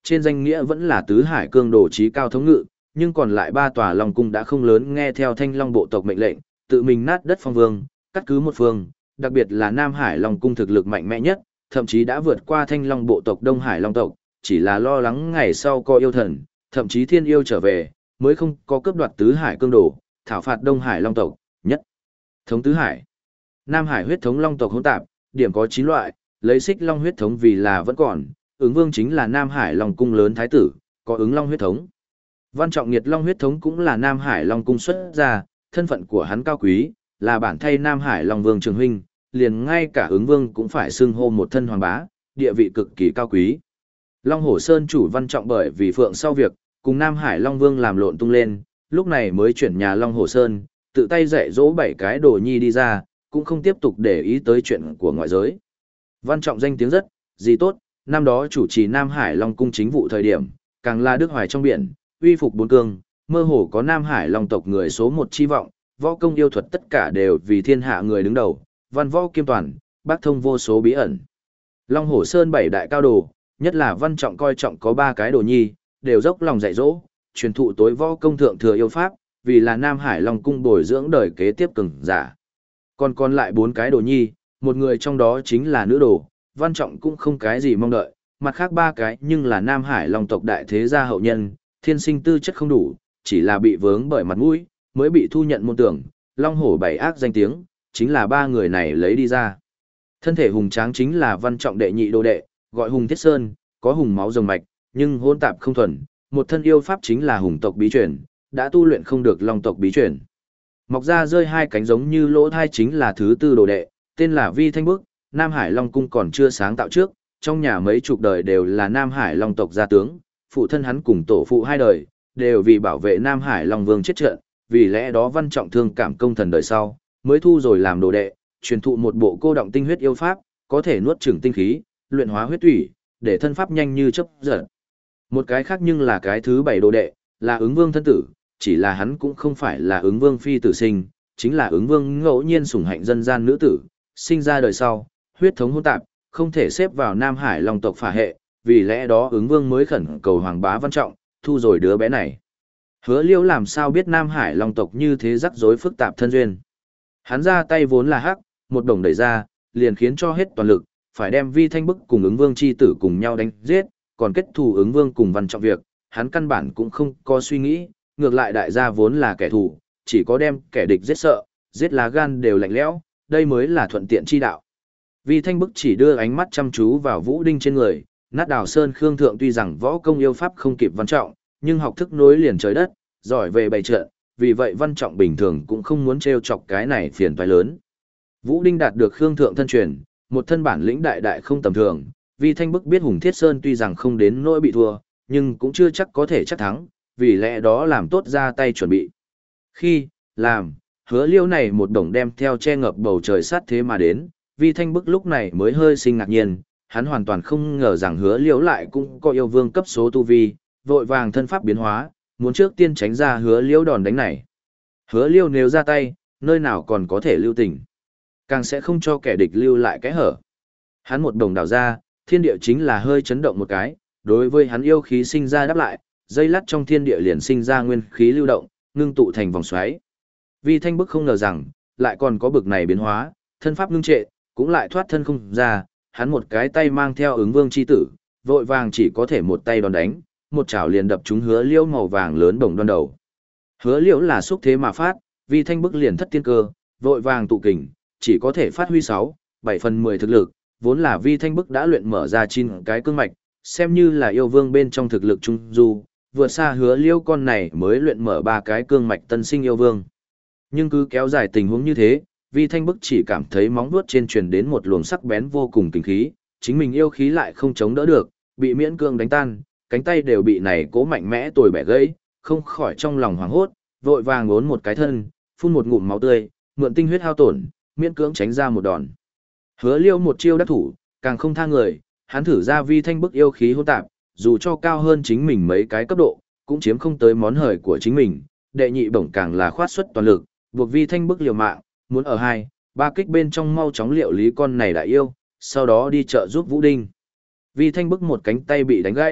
trên danh nghĩa vẫn là tứ hải cương đồ chí cao thống ngự, nhưng còn lại ba tòa long cung đã không lớn nghe theo Thanh Long bộ tộc mệnh lệnh, tự mình nát đất phong vương, cắt cứ một phương, đặc biệt là Nam Hải Long cung thực lực mạnh mẽ nhất, thậm chí đã vượt qua Thanh Long bộ tộc Đông Hải Long tộc, chỉ là lo lắng ngày sau có yêu thần, thậm chí thiên yêu trở về, mới không có cướp đoạt tứ hải cương đồ, thảo phạt Đông Hải Long tộc, nhất thống tứ hải. Nam Hải huyết thống Long tộc hỗn tạp, điểm có chín loại, lấy Xích Long huyết thống vì là vẫn còn, ứng vương chính là Nam Hải Long cung lớn thái tử, có ứng Long huyết thống. Văn Trọng Nghiệt Long huyết thống cũng là Nam Hải Long cung xuất ra, thân phận của hắn cao quý, là bản thay Nam Hải Long vương trường huynh, liền ngay cả ứng vương cũng phải xưng hô một thân hoàng bá, địa vị cực kỳ cao quý. Long Hổ Sơn chủ Văn Trọng bởi vì phượng sau việc, cùng Nam Hải Long vương làm lộn tung lên, lúc này mới chuyển nhà Long Hổ Sơn, tự tay dạy dỗ bảy cái đồ nhi đi ra, cũng không tiếp tục để ý tới chuyện của ngoại giới. Văn Trọng danh tiếng rất, gì tốt, năm đó chủ trì Nam Hải Long cung chính vụ thời điểm, càng là đức hoài trong biển, uy phục bốn cương, mơ hồ có Nam Hải Long tộc người số một chi vọng, võ công yêu thuật tất cả đều vì thiên hạ người đứng đầu, văn võ kiêm toàn, bác thông vô số bí ẩn. Long Hổ Sơn bảy đại cao đồ, nhất là Văn Trọng coi trọng có ba cái đồ nhi, đều dốc lòng dạy dỗ, truyền thụ tối võ công thượng thừa yêu pháp, vì là Nam Hải Long cung bồi dưỡng đời kế tiếp cường giả. Còn còn lại bốn cái đồ nhi, một người trong đó chính là nữ đồ, Văn Trọng cũng không cái gì mong đợi, mặt khác ba cái nhưng là Nam Hải Long tộc đại thế gia hậu nhân, thiên sinh tư chất không đủ, chỉ là bị vướng bởi mặt mũi, mới bị thu nhận môn tưởng, Long Hổ bảy ác danh tiếng, chính là ba người này lấy đi ra. Thân thể hùng tráng chính là Văn Trọng đệ nhị đồ đệ, gọi Hùng Thiết Sơn, có hùng máu rồng mạch, nhưng hôn tạp không thuần, một thân yêu pháp chính là hùng tộc bí truyền, đã tu luyện không được long tộc bí truyền. Mọc ra rơi hai cánh giống như lỗ thai chính là thứ tư đồ đệ, tên là Vi Thanh Bức, Nam Hải Long cung còn chưa sáng tạo trước, trong nhà mấy chục đời đều là Nam Hải Long tộc gia tướng, phụ thân hắn cùng tổ phụ hai đời, đều vì bảo vệ Nam Hải Long Vương chết trận, vì lẽ đó Văn Trọng thương cảm công thần đời sau, mới thu rồi làm đồ đệ, truyền thụ một bộ cô động tinh huyết yêu pháp, có thể nuốt chửng tinh khí, luyện hóa huyết thủy, để thân pháp nhanh như chớp giật. Một cái khác nhưng là cái thứ bảy đồ đệ, là ứng vương thân tử, chỉ là hắn cũng không phải là ứng vương phi tử sinh, chính là ứng vương ngẫu nhiên sủng hạnh dân gian nữ tử, sinh ra đời sau, huyết thống hỗn tạp, không thể xếp vào Nam Hải Long tộc phả hệ, vì lẽ đó ứng vương mới khẩn cầu Hoàng bá Văn Trọng, thu rồi đứa bé này. Hứa Liêu làm sao biết Nam Hải Long tộc như thế rắc rối phức tạp thân duyên. Hắn ra tay vốn là hắc, một đồng đẩy ra, liền khiến cho hết toàn lực, phải đem Vi Thanh Bức cùng ứng vương chi tử cùng nhau đánh giết, còn kết thù ứng vương cùng Văn Trọng việc, hắn căn bản cũng không có suy nghĩ, ngược lại đại gia vốn là kẻ thù, chỉ có đem kẻ địch giết sợ, giết lá gan đều lạnh lẽo, đây mới là thuận tiện chi đạo. Vi Thanh Bức chỉ đưa ánh mắt chăm chú vào Vũ Đinh trên người, Nát Đào Sơn Khương Thượng tuy rằng võ công yêu pháp không kịp Văn Trọng, nhưng học thức nối liền trời đất, giỏi về bày trận, vì vậy Văn Trọng bình thường cũng không muốn trêu chọc cái này phiền toái lớn. Vũ Đinh đạt được Khương Thượng thân truyền, một thân bản lĩnh đại đại không tầm thường, Vi Thanh Bức biết Hùng Thiết Sơn tuy rằng không đến nỗi bị thua, nhưng cũng chưa chắc có thể chắc thắng, vì lẽ đó làm tốt ra tay chuẩn bị. Khi làm, Hứa Liêu này một đồng đem theo che ngập bầu trời sát thế mà đến, Vi Thanh Bức lúc này mới hơi sinh ngạc nhiên, hắn hoàn toàn không ngờ rằng Hứa Liêu lại cũng có yêu vương cấp số tu vi, vội vàng thân pháp biến hóa, muốn trước tiên tránh ra Hứa Liêu đòn đánh này. Hứa Liêu nếu ra tay, nơi nào còn có thể lưu tình, càng sẽ không cho kẻ địch lưu lại cái hở. Hắn một đồng đảo ra, thiên địa chính là hơi chấn động một cái, đối với hắn yêu khí sinh ra đáp lại, dây lát trong thiên địa liền sinh ra nguyên khí lưu động, ngưng tụ thành vòng xoáy. Vi Thanh Bức không ngờ rằng, lại còn có bực này biến hóa, thân pháp ngưng trệ, cũng lại thoát thân không ra, hắn một cái tay mang theo ứng vương chi tử, vội vàng chỉ có thể một tay đòn đánh, một chảo liền đập trúng Hứa Liêu màu vàng lớn bổng đoan đầu. Hứa Liêu là xúc thế mà phát, Vi Thanh Bức liền thất tiên cơ, vội vàng tụ kình, chỉ có thể phát huy sáu, bảy phần mười thực lực, vốn là Vi Thanh Bức đã luyện mở ra chín cái cương mạch, xem như là yêu vương bên trong thực lực trung du, vượt xa Hứa Liêu con này mới luyện mở ba cái cương mạch tân sinh yêu vương. Nhưng cứ kéo dài tình huống như thế, Vi Thanh Bức chỉ cảm thấy móng vuốt trên truyền đến một luồng sắc bén vô cùng kinh khí, chính mình yêu khí lại không chống đỡ được, bị miễn cương đánh tan, cánh tay đều bị này cố mạnh mẽ tồi bẻ gãy, không khỏi trong lòng hoảng hốt, vội vàng uốn một cái thân, phun một ngụm máu tươi, mượn tinh huyết hao tổn, miễn cưỡng tránh ra một đòn. Hứa Liêu một chiêu đắc thủ, càng không tha người, hắn thử ra Vi Thanh Bức yêu khí hỗn tạp, dù cho cao hơn chính mình mấy cái cấp độ, cũng chiếm không tới món hời của chính mình, đệ nhị bổng càng là khoát xuất toàn lực, buộc Vi Thanh Bức liều mạng, muốn ở hai, ba kích bên trong mau chóng liệu lý con này đại yêu, sau đó đi trợ giúp Vũ Đinh. Vi Thanh Bức một cánh tay bị đánh gãy,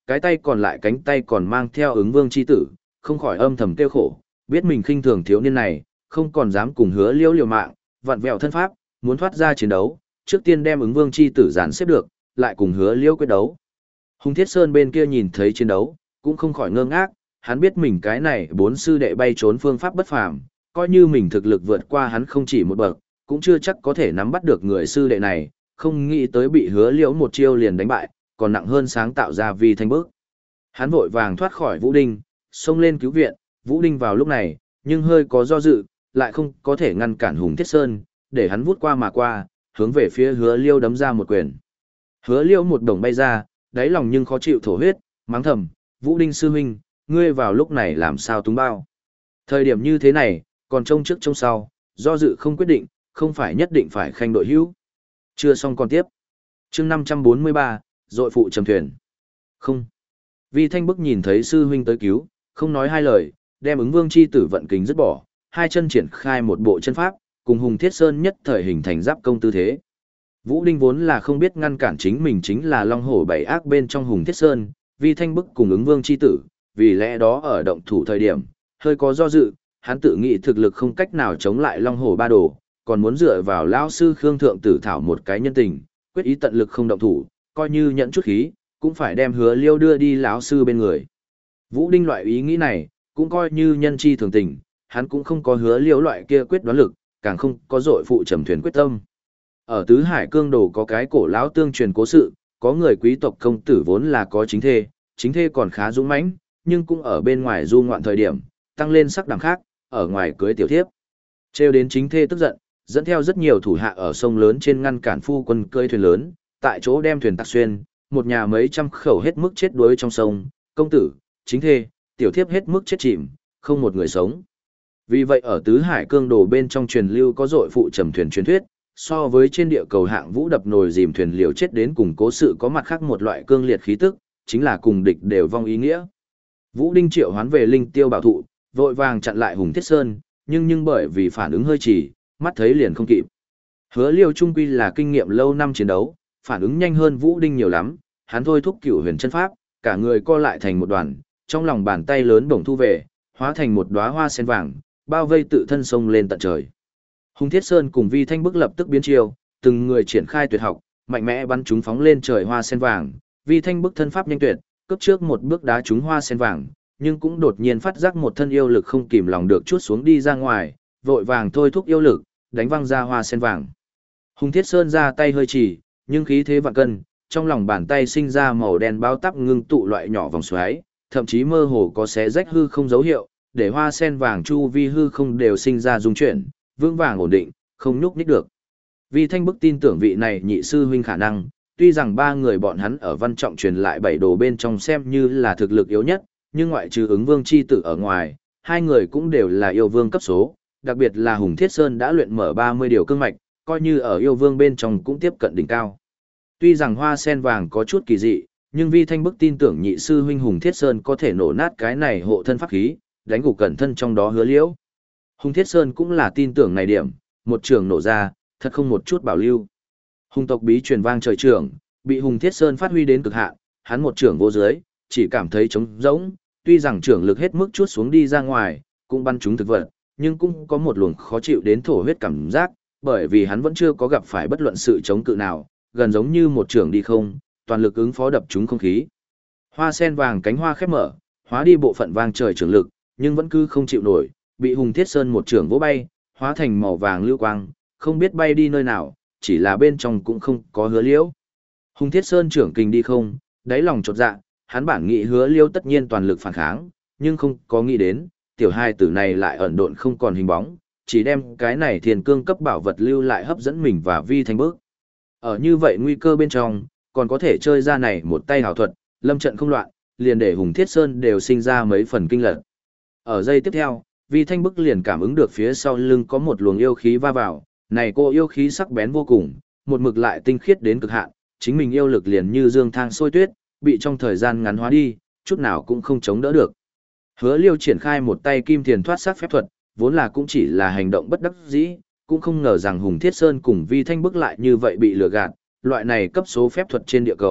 cái tay còn lại cánh tay còn mang theo ứng vương chi tử, không khỏi âm thầm tiêu khổ, biết mình khinh thường thiếu niên này, không còn dám cùng hứa liêu liều mạng, vặn vẹo thân pháp, muốn thoát ra chiến đấu, trước tiên đem ứng vương chi tử dàn xếp được, lại cùng hứa liêu quyết đấu. Hùng Thiết Sơn bên kia nhìn thấy chiến đấu, cũng không khỏi ngơ ngác, hắn biết mình cái này bốn sư đệ bay trốn phương pháp bất phàm, coi như mình thực lực vượt qua hắn không chỉ một bậc, cũng chưa chắc có thể nắm bắt được người sư đệ này, không nghĩ tới bị hứa liễu một chiêu liền đánh bại, còn nặng hơn sáng tạo ra vì thanh bước. Hắn vội vàng thoát khỏi Vũ Đinh, xông lên cứu viện, Vũ Đinh vào lúc này, nhưng hơi có do dự, lại không có thể ngăn cản Hùng Thiết Sơn, để hắn vút qua mà qua, hướng về phía hứa liêu đấm ra một quyền. Hứa liêu một đồng bay ra, đáy lòng nhưng khó chịu thổ huyết, mắng thầm, Vũ Đinh sư huynh, ngươi vào lúc này làm sao túng bao. Thời điểm như thế này, còn trông trước trông sau, do dự không quyết định, không phải nhất định phải khanh đội hữu. Chưa xong còn tiếp. chương năm trăm bốn mươi ba, dội phụ trầm thuyền. Không. Vi Thanh Bức nhìn thấy sư huynh tới cứu, không nói hai lời, đem ứng vương chi tử vận kính dứt bỏ, hai chân triển khai một bộ chân pháp, cùng Hùng Thiết Sơn nhất thời hình thành giáp công tư thế. Vũ Đinh vốn là không biết ngăn cản chính mình chính là Long Hổ bảy ác bên trong Hùng Thiết Sơn, Vi Thanh Bức cùng ứng vương chi tử, vì lẽ đó ở động thủ thời điểm, hơi có do dự, hắn tự nghĩ thực lực không cách nào chống lại Long Hổ ba đồ, còn muốn dựa vào lão sư Khương Thượng Tử thảo một cái nhân tình, quyết ý tận lực không động thủ, coi như nhận chút khí, cũng phải đem hứa liêu đưa đi lão sư bên người. Vũ Đinh loại ý nghĩ này, cũng coi như nhân chi thường tình, hắn cũng không có hứa liêu loại kia quyết đoán lực, càng không có dội phụ trầm thuyền quyết tâm. Ở Tứ Hải Cương Đồ có cái cổ lão tương truyền cố sự, có người quý tộc công tử vốn là có chính thê, chính thê còn khá dũng mãnh, nhưng cũng ở bên ngoài du ngoạn thời điểm, tăng lên sắc đẳng khác, ở ngoài cưới tiểu thiếp. Trêu đến chính thê tức giận, dẫn theo rất nhiều thủ hạ ở sông lớn trên ngăn cản phu quân cưỡi thuyền lớn, tại chỗ đem thuyền tạc xuyên, một nhà mấy trăm khẩu hết mức chết đuối trong sông, công tử, chính thê, tiểu thiếp hết mức chết chìm, không một người sống. Vì vậy ở Tứ Hải Cương Đồ bên trong truyền lưu có dội phụ trầm thuyền truyền thuyết, so với trên địa cầu hạng vũ đập nồi dìm thuyền liều chết đến cùng cố sự có mặt khác một loại cương liệt khí tức, chính là cùng địch đều vong ý nghĩa. Vũ Đinh triệu hoán về linh tiêu bảo thụ, vội vàng chặn lại Hùng Thiết Sơn, nhưng nhưng bởi vì phản ứng hơi trì, mắt thấy liền không kịp. Hứa Liêu trung quy là kinh nghiệm lâu năm chiến đấu, phản ứng nhanh hơn Vũ Đinh nhiều lắm, hắn thôi thúc Cửu Huyền chân pháp, cả người co lại thành một đoàn, trong lòng bàn tay lớn bổng thu về, hóa thành một đóa hoa sen vàng, bao vây tự thân sông lên tận trời. Hùng Thiết Sơn cùng Vi Thanh Bức lập tức biến chiêu, từng người triển khai tuyệt học, mạnh mẽ bắn chúng phóng lên trời hoa sen vàng, Vi Thanh Bức thân pháp nhanh tuyệt, cấp trước một bước đá trúng hoa sen vàng, nhưng cũng đột nhiên phát giác một thân yêu lực không kìm lòng được chuốt xuống đi ra ngoài, vội vàng thôi thúc yêu lực, đánh văng ra hoa sen vàng. Hùng Thiết Sơn ra tay hơi chỉ, nhưng khí thế vạn cân, trong lòng bàn tay sinh ra màu đen bao tắp ngưng tụ loại nhỏ vòng xoáy, thậm chí mơ hồ có xé rách hư không dấu hiệu, để hoa sen vàng chu vi hư không đều sinh ra rung chuyển, vững vàng ổn định, không nhúc nhích được. Vi Thanh Bức tin tưởng vị này nhị sư huynh khả năng, tuy rằng ba người bọn hắn ở văn trọng truyền lại bảy đồ bên trong xem như là thực lực yếu nhất, nhưng ngoại trừ ứng vương chi tử ở ngoài, hai người cũng đều là yêu vương cấp số, đặc biệt là Hùng Thiết Sơn đã luyện mở ba mươi điều cương mạch, coi như ở yêu vương bên trong cũng tiếp cận đỉnh cao. Tuy rằng hoa sen vàng có chút kỳ dị, nhưng Vi Thanh Bức tin tưởng nhị sư huynh Hùng Thiết Sơn có thể nổ nát cái này hộ thân pháp khí, đánh gục cẩn thân trong đó Hứa Liễu. Hùng Thiết Sơn cũng là tin tưởng này điểm, một trường nổ ra, thật không một chút bảo lưu. Hùng tộc bí truyền vang trời trường, bị Hùng Thiết Sơn phát huy đến cực hạn, hắn một trường vô dưới, chỉ cảm thấy trống rỗng, tuy rằng trường lực hết mức chuốt xuống đi ra ngoài, cũng bắn trúng thực vật, nhưng cũng có một luồng khó chịu đến thổ huyết cảm giác, bởi vì hắn vẫn chưa có gặp phải bất luận sự chống cự nào, gần giống như một trường đi không, toàn lực ứng phó đập trúng không khí. Hoa sen vàng cánh hoa khép mở, hóa đi bộ phận vang trời trường lực, nhưng vẫn cứ không chịu nổi, bị Hùng Thiết Sơn một trường vỗ bay, hóa thành màu vàng lưu quang, không biết bay đi nơi nào, chỉ là bên trong cũng không có Hứa Liễu. Hùng Thiết Sơn trưởng kình đi không, đáy lòng chột dạ, hắn bản nghĩ Hứa Liễu tất nhiên toàn lực phản kháng, nhưng không có nghĩ đến, tiểu hai tử này lại ẩn độn không còn hình bóng, chỉ đem cái này thiên cương cấp bảo vật lưu lại hấp dẫn mình và Vi Thanh Bức. Ở như vậy nguy cơ bên trong, còn có thể chơi ra này một tay hảo thuật, lâm trận không loạn, liền để Hùng Thiết Sơn đều sinh ra mấy phần kinh lật. Ở giây tiếp theo, Vi Thanh Bức liền cảm ứng được phía sau lưng có một luồng yêu khí va vào, này cô yêu khí sắc bén vô cùng, một mực lại tinh khiết đến cực hạn, chính mình yêu lực liền như dương thang sôi tuyết, bị trong thời gian ngắn hóa đi, chút nào cũng không chống đỡ được. Hứa Liêu triển khai một tay kim tiền thoát sát phép thuật, vốn là cũng chỉ là hành động bất đắc dĩ, cũng không ngờ rằng Hùng Thiết Sơn cùng Vi Thanh Bức lại như vậy bị lừa gạt, loại này cấp số phép thuật trên địa cầu,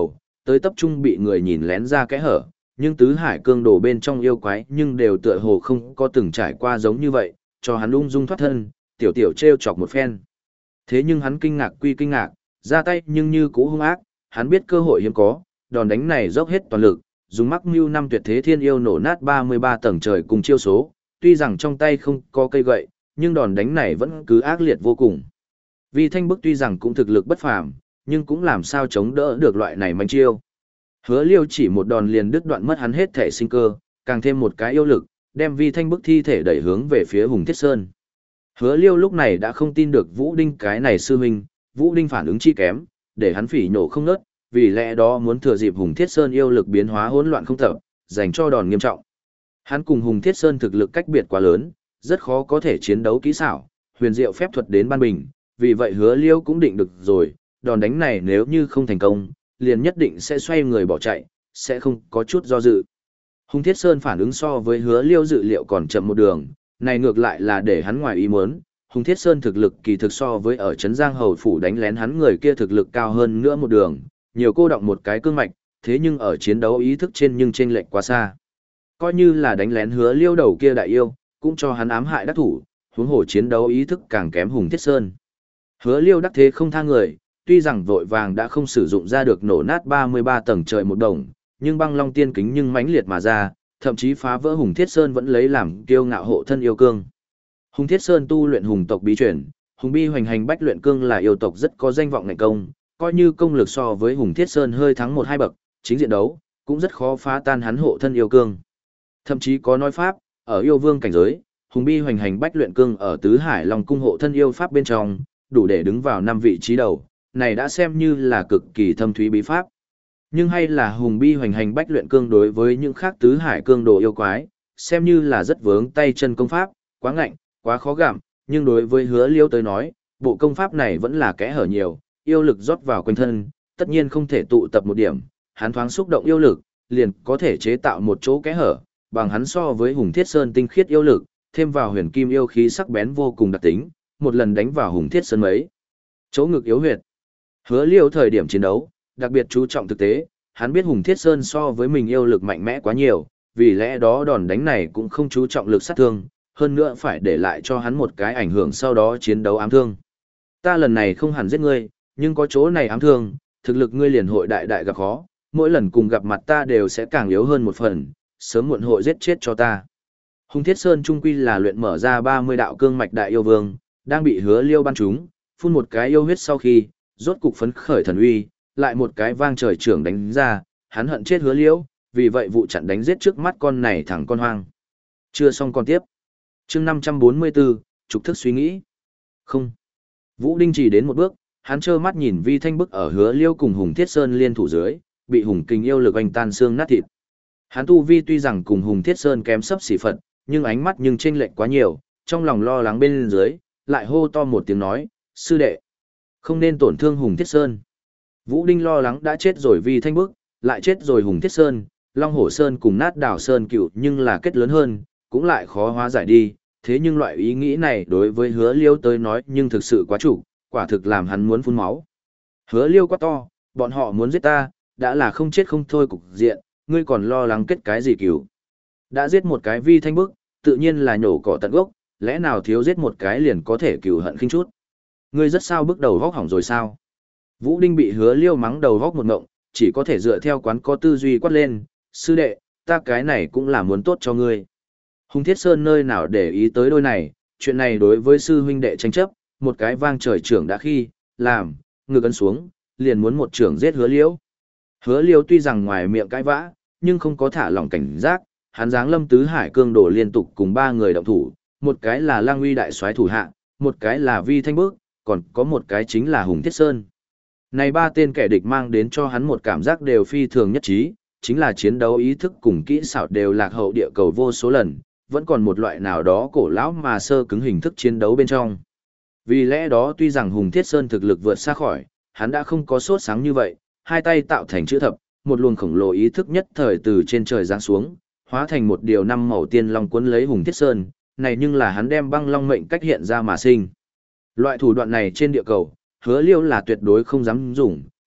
tới tập trung bị người nhìn lén ra kẽ hở, nhưng tứ hải cương đồ bên trong yêu quái nhưng đều tựa hồ không có từng trải qua giống như vậy, cho hắn ung dung thoát thân, tiểu tiểu treo chọc một phen. Thế nhưng hắn kinh ngạc quy kinh ngạc, ra tay nhưng như cũ hung ác, hắn biết cơ hội hiếm có, đòn đánh này dốc hết toàn lực, dùng mắc mưu năm tuyệt thế thiên yêu nổ nát ba mươi ba tầng trời cùng chiêu số, tuy rằng trong tay không có cây gậy, nhưng đòn đánh này vẫn cứ ác liệt vô cùng. Vi Thanh Bức tuy rằng cũng thực lực bất phàm, nhưng cũng làm sao chống đỡ được loại này manh chiêu. Hứa Liêu chỉ một đòn liền đứt đoạn mất hắn hết thể sinh cơ, càng thêm một cái yêu lực, đem Vi Thanh Bức thi thể đẩy hướng về phía Hùng Thiết Sơn. Hứa Liêu lúc này đã không tin được Vũ Đinh cái này sư huynh, Vũ Đinh phản ứng chi kém, để hắn phỉ nổ không ngớt, vì lẽ đó muốn thừa dịp Hùng Thiết Sơn yêu lực biến hóa hỗn loạn không tập, dành cho đòn nghiêm trọng. Hắn cùng Hùng Thiết Sơn thực lực cách biệt quá lớn, rất khó có thể chiến đấu kỹ xảo, huyền diệu phép thuật đến ban bình, vì vậy Hứa Liêu cũng định được rồi, đòn đánh này nếu như không thành công, liền nhất định sẽ xoay người bỏ chạy, sẽ không có chút do dự. Hùng Thiết Sơn phản ứng so với Hứa Liêu dự liệu còn chậm một đường, này ngược lại là để hắn ngoài ý muốn. Hùng Thiết Sơn thực lực kỳ thực so với ở Trấn Giang Hầu Phủ đánh lén hắn người kia thực lực cao hơn nữa một đường, nhiều cô động một cái cương mạch, thế nhưng ở chiến đấu ý thức trên nhưng chênh lệch quá xa. Coi như là đánh lén Hứa Liêu đầu kia đại yêu, cũng cho hắn ám hại đắc thủ, huống hồ chiến đấu ý thức càng kém Hùng Thiết Sơn. Hứa Liêu đắc thế không tha người, tuy rằng vội vàng đã không sử dụng ra được nổ nát ba mươi ba tầng trời một đồng, nhưng băng long tiên kính nhưng mãnh liệt mà ra, thậm chí phá vỡ Hùng Thiết Sơn vẫn lấy làm kiêu ngạo hộ thân yêu cương. Hùng Thiết Sơn tu luyện hùng tộc bí truyền, hùng bi hoành hành bách luyện cương là yêu tộc rất có danh vọng ngành công, coi như công lực so với Hùng Thiết Sơn hơi thắng một hai bậc, chính diện đấu cũng rất khó phá tan hắn hộ thân yêu cương. Thậm chí có nói pháp, ở yêu vương cảnh giới, hùng bi hoành hành bách luyện cương ở tứ hải long cung hộ thân yêu pháp bên trong, đủ để đứng vào năm vị trí đầu, này đã xem như là cực kỳ thâm thúy bí pháp. Nhưng hay là hùng bi hoành hành bách luyện cương đối với những khác tứ hải cương đồ yêu quái, xem như là rất vướng tay chân công pháp, quá ngạnh, quá khó gặm, nhưng đối với Hứa Liêu tới nói, bộ công pháp này vẫn là kẽ hở nhiều, yêu lực rót vào quanh thân, tất nhiên không thể tụ tập một điểm, hắn thoáng xúc động yêu lực, liền có thể chế tạo một chỗ kẽ hở, bằng hắn so với Hùng Thiết Sơn tinh khiết yêu lực, thêm vào huyền kim yêu khí sắc bén vô cùng đặc tính, một lần đánh vào Hùng Thiết Sơn mấy chỗ ngực yếu huyệt. Hứa Liêu thời điểm chiến đấu, đặc biệt chú trọng thực tế, hắn biết Hùng Thiết Sơn so với mình yêu lực mạnh mẽ quá nhiều, vì lẽ đó đòn đánh này cũng không chú trọng lực sát thương, hơn nữa phải để lại cho hắn một cái ảnh hưởng sau đó chiến đấu ám thương. Ta lần này không hẳn giết ngươi, nhưng có chỗ này ám thương, thực lực ngươi liền hội đại đại gặp khó, mỗi lần cùng gặp mặt ta đều sẽ càng yếu hơn một phần, sớm muộn hội giết chết cho ta. Hùng Thiết Sơn trung quy là luyện mở ra ba mươi đạo cương mạch đại yêu vương, đang bị Hứa Liêu ban trúng, phun một cái yêu huyết sau khi, rốt cục phấn khởi thần uy, lại một cái vang trời trưởng đánh ra, hắn hận chết Hứa Liêu, vì vậy vụ chặn đánh giết trước mắt con này thẳng con hoang. Chưa xong con tiếp. Chương năm trăm bốn mươi tư, trục thức suy nghĩ. Không. Vũ Đinh chỉ đến một bước, hắn trơ mắt nhìn Vi Thanh Bức ở Hứa Liêu cùng Hùng Thiết Sơn liên thủ dưới, bị Hùng Kình yêu lực oanh tan xương nát thịt. Hắn tu vi tuy rằng cùng Hùng Thiết Sơn kém sấp xỉ phật, nhưng ánh mắt nhưng chênh lệch quá nhiều, trong lòng lo lắng bên dưới, lại hô to một tiếng nói, sư đệ, không nên tổn thương Hùng Thiết Sơn. Vũ Đinh lo lắng đã chết rồi Vi Thanh Bức, lại chết rồi Hùng Thiết Sơn, Long Hổ Sơn cùng Nát Đảo Sơn cựu nhưng là kết lớn hơn, cũng lại khó hóa giải đi, thế nhưng loại ý nghĩ này đối với Hứa Liêu tới nói nhưng thực sự quá chủ, quả thực làm hắn muốn phun máu. Hứa Liêu quá to, bọn họ muốn giết ta, đã là không chết không thôi cục diện, ngươi còn lo lắng kết cái gì cửu. Đã giết một cái Vi Thanh Bức, tự nhiên là nhổ cỏ tận gốc, lẽ nào thiếu giết một cái liền có thể cửu hận khinh chút. Ngươi rất sao bước đầu vóc hỏng rồi sao? Vũ Đinh bị Hứa Liêu mắng đầu vóc một ngộng, chỉ có thể dựa theo quán có tư duy quát lên, sư đệ, ta cái này cũng là muốn tốt cho ngươi. Hùng Thiết Sơn nơi nào để ý tới đôi này, chuyện này đối với sư huynh đệ tranh chấp, một cái vang trời trưởng đã khi, làm, ngực ấn xuống, liền muốn một trưởng giết Hứa Liêu. Hứa Liêu tuy rằng ngoài miệng cãi vã, nhưng không có thả lỏng cảnh giác, hắn giáng lâm tứ hải cương đổ liên tục cùng ba người động thủ, một cái là Lang Uy đại soái thủ hạ, một cái là Vi Thanh Bức, còn có một cái chính là Hùng Thiết Sơn. Này ba tên kẻ địch mang đến cho hắn một cảm giác đều phi thường nhất trí, chính là chiến đấu ý thức cùng kỹ xảo đều lạc hậu địa cầu vô số lần, vẫn còn một loại nào đó cổ lão mà sơ cứng hình thức chiến đấu bên trong. Vì lẽ đó tuy rằng Hùng Thiết Sơn thực lực vượt xa khỏi, hắn đã không có sốt sáng như vậy, hai tay tạo thành chữ thập, một luồng khổng lồ ý thức nhất thời từ trên trời giáng xuống, hóa thành một điều năm màu tiên long cuốn lấy Hùng Thiết Sơn, này nhưng là hắn đem băng long mệnh cách hiện ra mà sinh. Loại thủ đoạn này trên địa cầu, Hứa Liêu là tuyệt đối không dám dùng,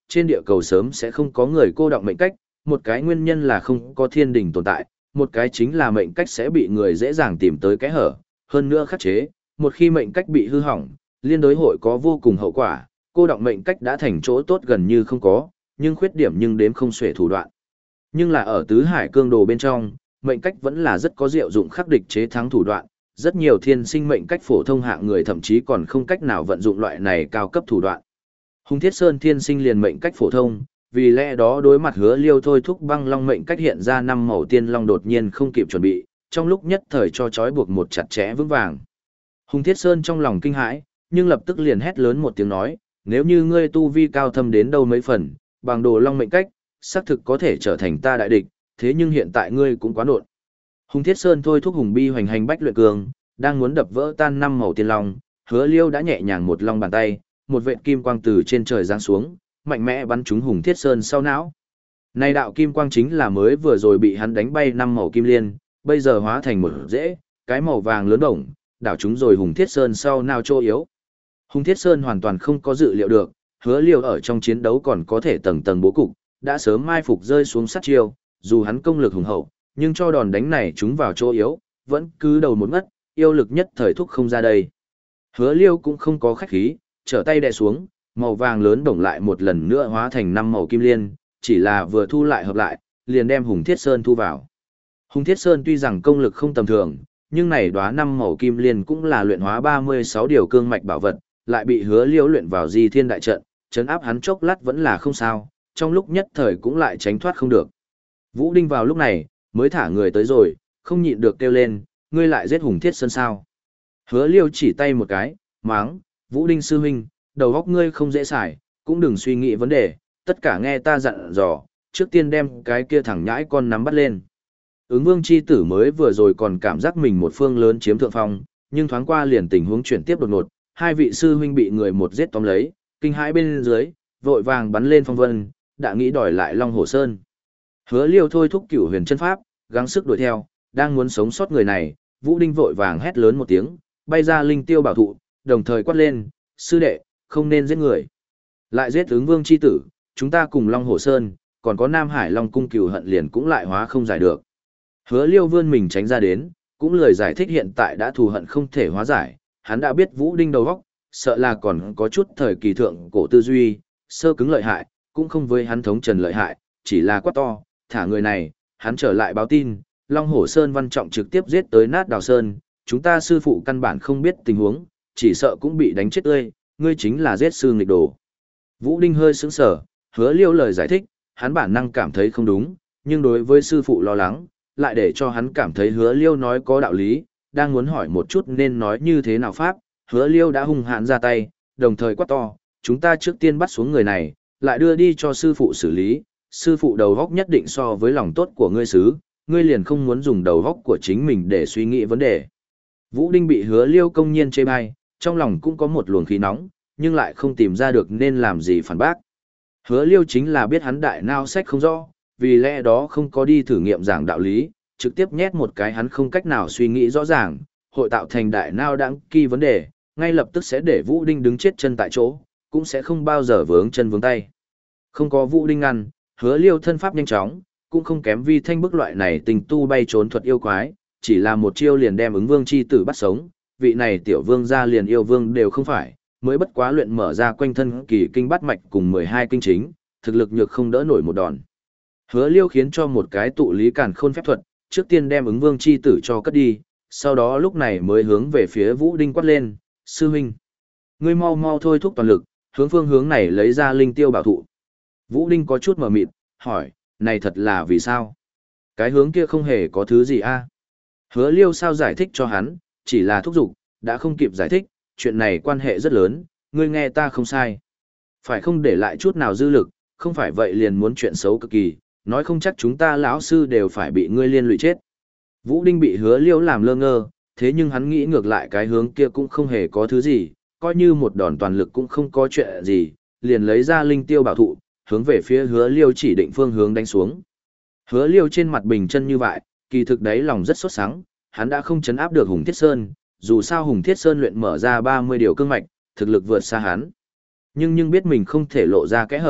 trên địa cầu sớm sẽ không có người cô đọng mệnh cách, một cái nguyên nhân là không có thiên đình tồn tại, một cái chính là mệnh cách sẽ bị người dễ dàng tìm tới cái hở, hơn nữa khắc chế, một khi mệnh cách bị hư hỏng, liên đối hội có vô cùng hậu quả, cô đọng mệnh cách đã thành chỗ tốt gần như không có, nhưng khuyết điểm nhưng đếm không xuể thủ đoạn. Nhưng là ở tứ hải cương đồ bên trong, mệnh cách vẫn là rất có diệu dụng khắc địch chế thắng thủ đoạn, rất nhiều thiên sinh mệnh cách phổ thông hạng người thậm chí còn không cách nào vận dụng loại này cao cấp thủ đoạn. Hùng Thiết Sơn thiên sinh liền mệnh cách phổ thông, vì lẽ đó đối mặt Hứa Liêu thôi thúc băng long mệnh cách hiện ra năm màu tiên long đột nhiên không kịp chuẩn bị, trong lúc nhất thời cho trói buộc một chặt chẽ vững vàng. Hùng Thiết Sơn trong lòng kinh hãi, nhưng lập tức liền hét lớn một tiếng nói, nếu như ngươi tu vi cao thâm đến đâu mấy phần, bằng đồ long mệnh cách, xác thực có thể trở thành ta đại địch, thế nhưng hiện tại ngươi cũng quá nộn. Hùng Thiết Sơn thôi thúc hùng bi hoành hành bách luyện cường, đang muốn đập vỡ tan năm màu tiên long, Hứa Liêu đã nhẹ nhàng một long bàn tay, một vệt kim quang từ trên trời giáng xuống, mạnh mẽ bắn trúng Hùng Thiết Sơn sau não. Này đạo kim quang chính là mới vừa rồi bị hắn đánh bay năm màu kim liên, bây giờ hóa thành một rễ, cái màu vàng lớn bổng, đảo chúng rồi Hùng Thiết Sơn sau nào chỗ yếu. Hùng Thiết Sơn hoàn toàn không có dự liệu được, Hứa Liêu ở trong chiến đấu còn có thể tầng tầng bố cục, đã sớm mai phục rơi xuống sát chiêu, dù hắn công lực hùng hậu, nhưng cho đòn đánh này chúng vào chỗ yếu, vẫn cứ đầu một ngất, yêu lực nhất thời thúc không ra đây. Hứa Liêu cũng không có khách khí, trở tay đè xuống, màu vàng lớn bổng lại một lần nữa hóa thành năm màu kim liên, chỉ là vừa thu lại hợp lại, liền đem Hùng Thiết Sơn thu vào. Hùng Thiết Sơn tuy rằng công lực không tầm thường, nhưng này đóa năm màu kim liên cũng là luyện hóa ba mươi sáu điều cương mạch bảo vật, lại bị Hứa Liêu luyện vào Di Thiên đại trận, trấn áp hắn chốc lát vẫn là không sao, trong lúc nhất thời cũng lại tránh thoát không được. Vũ Đinh vào lúc này, mới thả người tới rồi, không nhịn được kêu lên, ngươi lại giết Hùng Thiết Sơn sao? Hứa Liêu chỉ tay một cái, máng, Vũ Đinh sư huynh, đầu óc ngươi không dễ xài, cũng đừng suy nghĩ vấn đề, tất cả nghe ta dặn dò, trước tiên đem cái kia thằng nhãi con nắm bắt lên. Ứng Vương chi tử mới vừa rồi còn cảm giác mình một phương lớn chiếm thượng phong, nhưng thoáng qua liền tình huống chuyển tiếp đột ngột, hai vị sư huynh bị người một giết tóm lấy, kinh hãi bên dưới, vội vàng bắn lên phong vân, đã nghĩ đòi lại Long Hổ Sơn. Hứa Liêu thôi thúc Cửu Huyền chân pháp, gắng sức đuổi theo, đang muốn sống sót người này, Vũ Đinh vội vàng hét lớn một tiếng, bay ra linh tiêu bảo thụ, đồng thời quát lên, sư đệ, không nên giết người. Lại giết Ứng Vương chi tử, chúng ta cùng Long Hổ Sơn, còn có Nam Hải Long cung cừu hận liền cũng lại hóa không giải được. Hứa Liêu vươn mình tránh ra đến, cũng lời giải thích hiện tại đã thù hận không thể hóa giải, hắn đã biết Vũ Đinh đầu óc, sợ là còn có chút thời kỳ thượng cổ tư duy, sơ cứng lợi hại, cũng không với hắn thống trần lợi hại, chỉ là quát to, thả người này, hắn trở lại báo tin, Long Hổ Sơn Văn Trọng trực tiếp giết tới Nát Đào Sơn, chúng ta sư phụ căn bản không biết tình huống, chỉ sợ cũng bị đánh chết tươi, ngươi chính là giết sư nghịch đồ. Vũ Đinh hơi sững sờ, Hứa Liêu lời giải thích, hắn bản năng cảm thấy không đúng, nhưng đối với sư phụ lo lắng, lại để cho hắn cảm thấy Hứa Liêu nói có đạo lý, đang muốn hỏi một chút nên nói như thế nào pháp, Hứa Liêu đã hung hãn ra tay, đồng thời quát to, chúng ta trước tiên bắt xuống người này, lại đưa đi cho sư phụ xử lý, sư phụ đầu góc nhất định so với lòng tốt của ngươi xứ, ngươi liền không muốn dùng đầu góc của chính mình để suy nghĩ vấn đề. Vũ Đinh bị Hứa Liêu công nhiên chê bai, trong lòng cũng có một luồng khí nóng, nhưng lại không tìm ra được nên làm gì phản bác. Hứa Liêu chính là biết hắn đại nao sách không rõ, vì lẽ đó không có đi thử nghiệm giảng đạo lý, trực tiếp nhét một cái hắn không cách nào suy nghĩ rõ ràng, hội tạo thành đại nao đáng kỳ vấn đề, ngay lập tức sẽ để Vũ Đinh đứng chết chân tại chỗ, cũng sẽ không bao giờ vướng chân vướng tay. Không có Vũ Đinh ngăn, Hứa Liêu thân pháp nhanh chóng, cũng không kém Vi Thanh bức loại này tình tu bay trốn thuật yêu quái, chỉ là một chiêu liền đem Ứng Vương chi tử bắt sống, vị này tiểu vương gia liền yêu vương đều không phải, mới bất quá luyện mở ra quanh thân kỳ kinh bát mạch cùng mười hai kinh chính, thực lực nhược không đỡ nổi một đòn. Hứa Liêu khiến cho một cái tụ lý càn khôn phép thuật, trước tiên đem Ứng Vương chi tử cho cất đi, sau đó lúc này mới hướng về phía Vũ Đinh quát lên, sư huynh, ngươi mau mau thôi thúc toàn lực, hướng phương hướng này lấy ra linh tiêu bảo thụ. Vũ Đinh có chút mờ mịt, hỏi, này thật là vì sao? Cái hướng kia không hề có thứ gì a? Hứa Liêu sao giải thích cho hắn, chỉ là thúc giục, đã không kịp giải thích, chuyện này quan hệ rất lớn, ngươi nghe ta không sai. Phải không để lại chút nào dư lực, không phải vậy liền muốn chuyện xấu cực kỳ, nói không chắc chúng ta lão sư đều phải bị ngươi liên lụy chết. Vũ Đinh bị Hứa Liêu làm lơ ngơ, thế nhưng hắn nghĩ ngược lại cái hướng kia cũng không hề có thứ gì, coi như một đòn toàn lực cũng không có chuyện gì, liền lấy ra linh tiêu bảo thụ, hướng về phía Hứa Liêu chỉ định phương hướng đánh xuống. Hứa Liêu trên mặt bình chân như vậy, kỳ thực đấy lòng rất sốt sắng, hắn đã không chấn áp được Hùng Thiết Sơn, dù sao Hùng Thiết Sơn luyện mở ra ba mươi điều cương mạch, thực lực vượt xa hắn. Nhưng nhưng biết mình không thể lộ ra kẽ hở,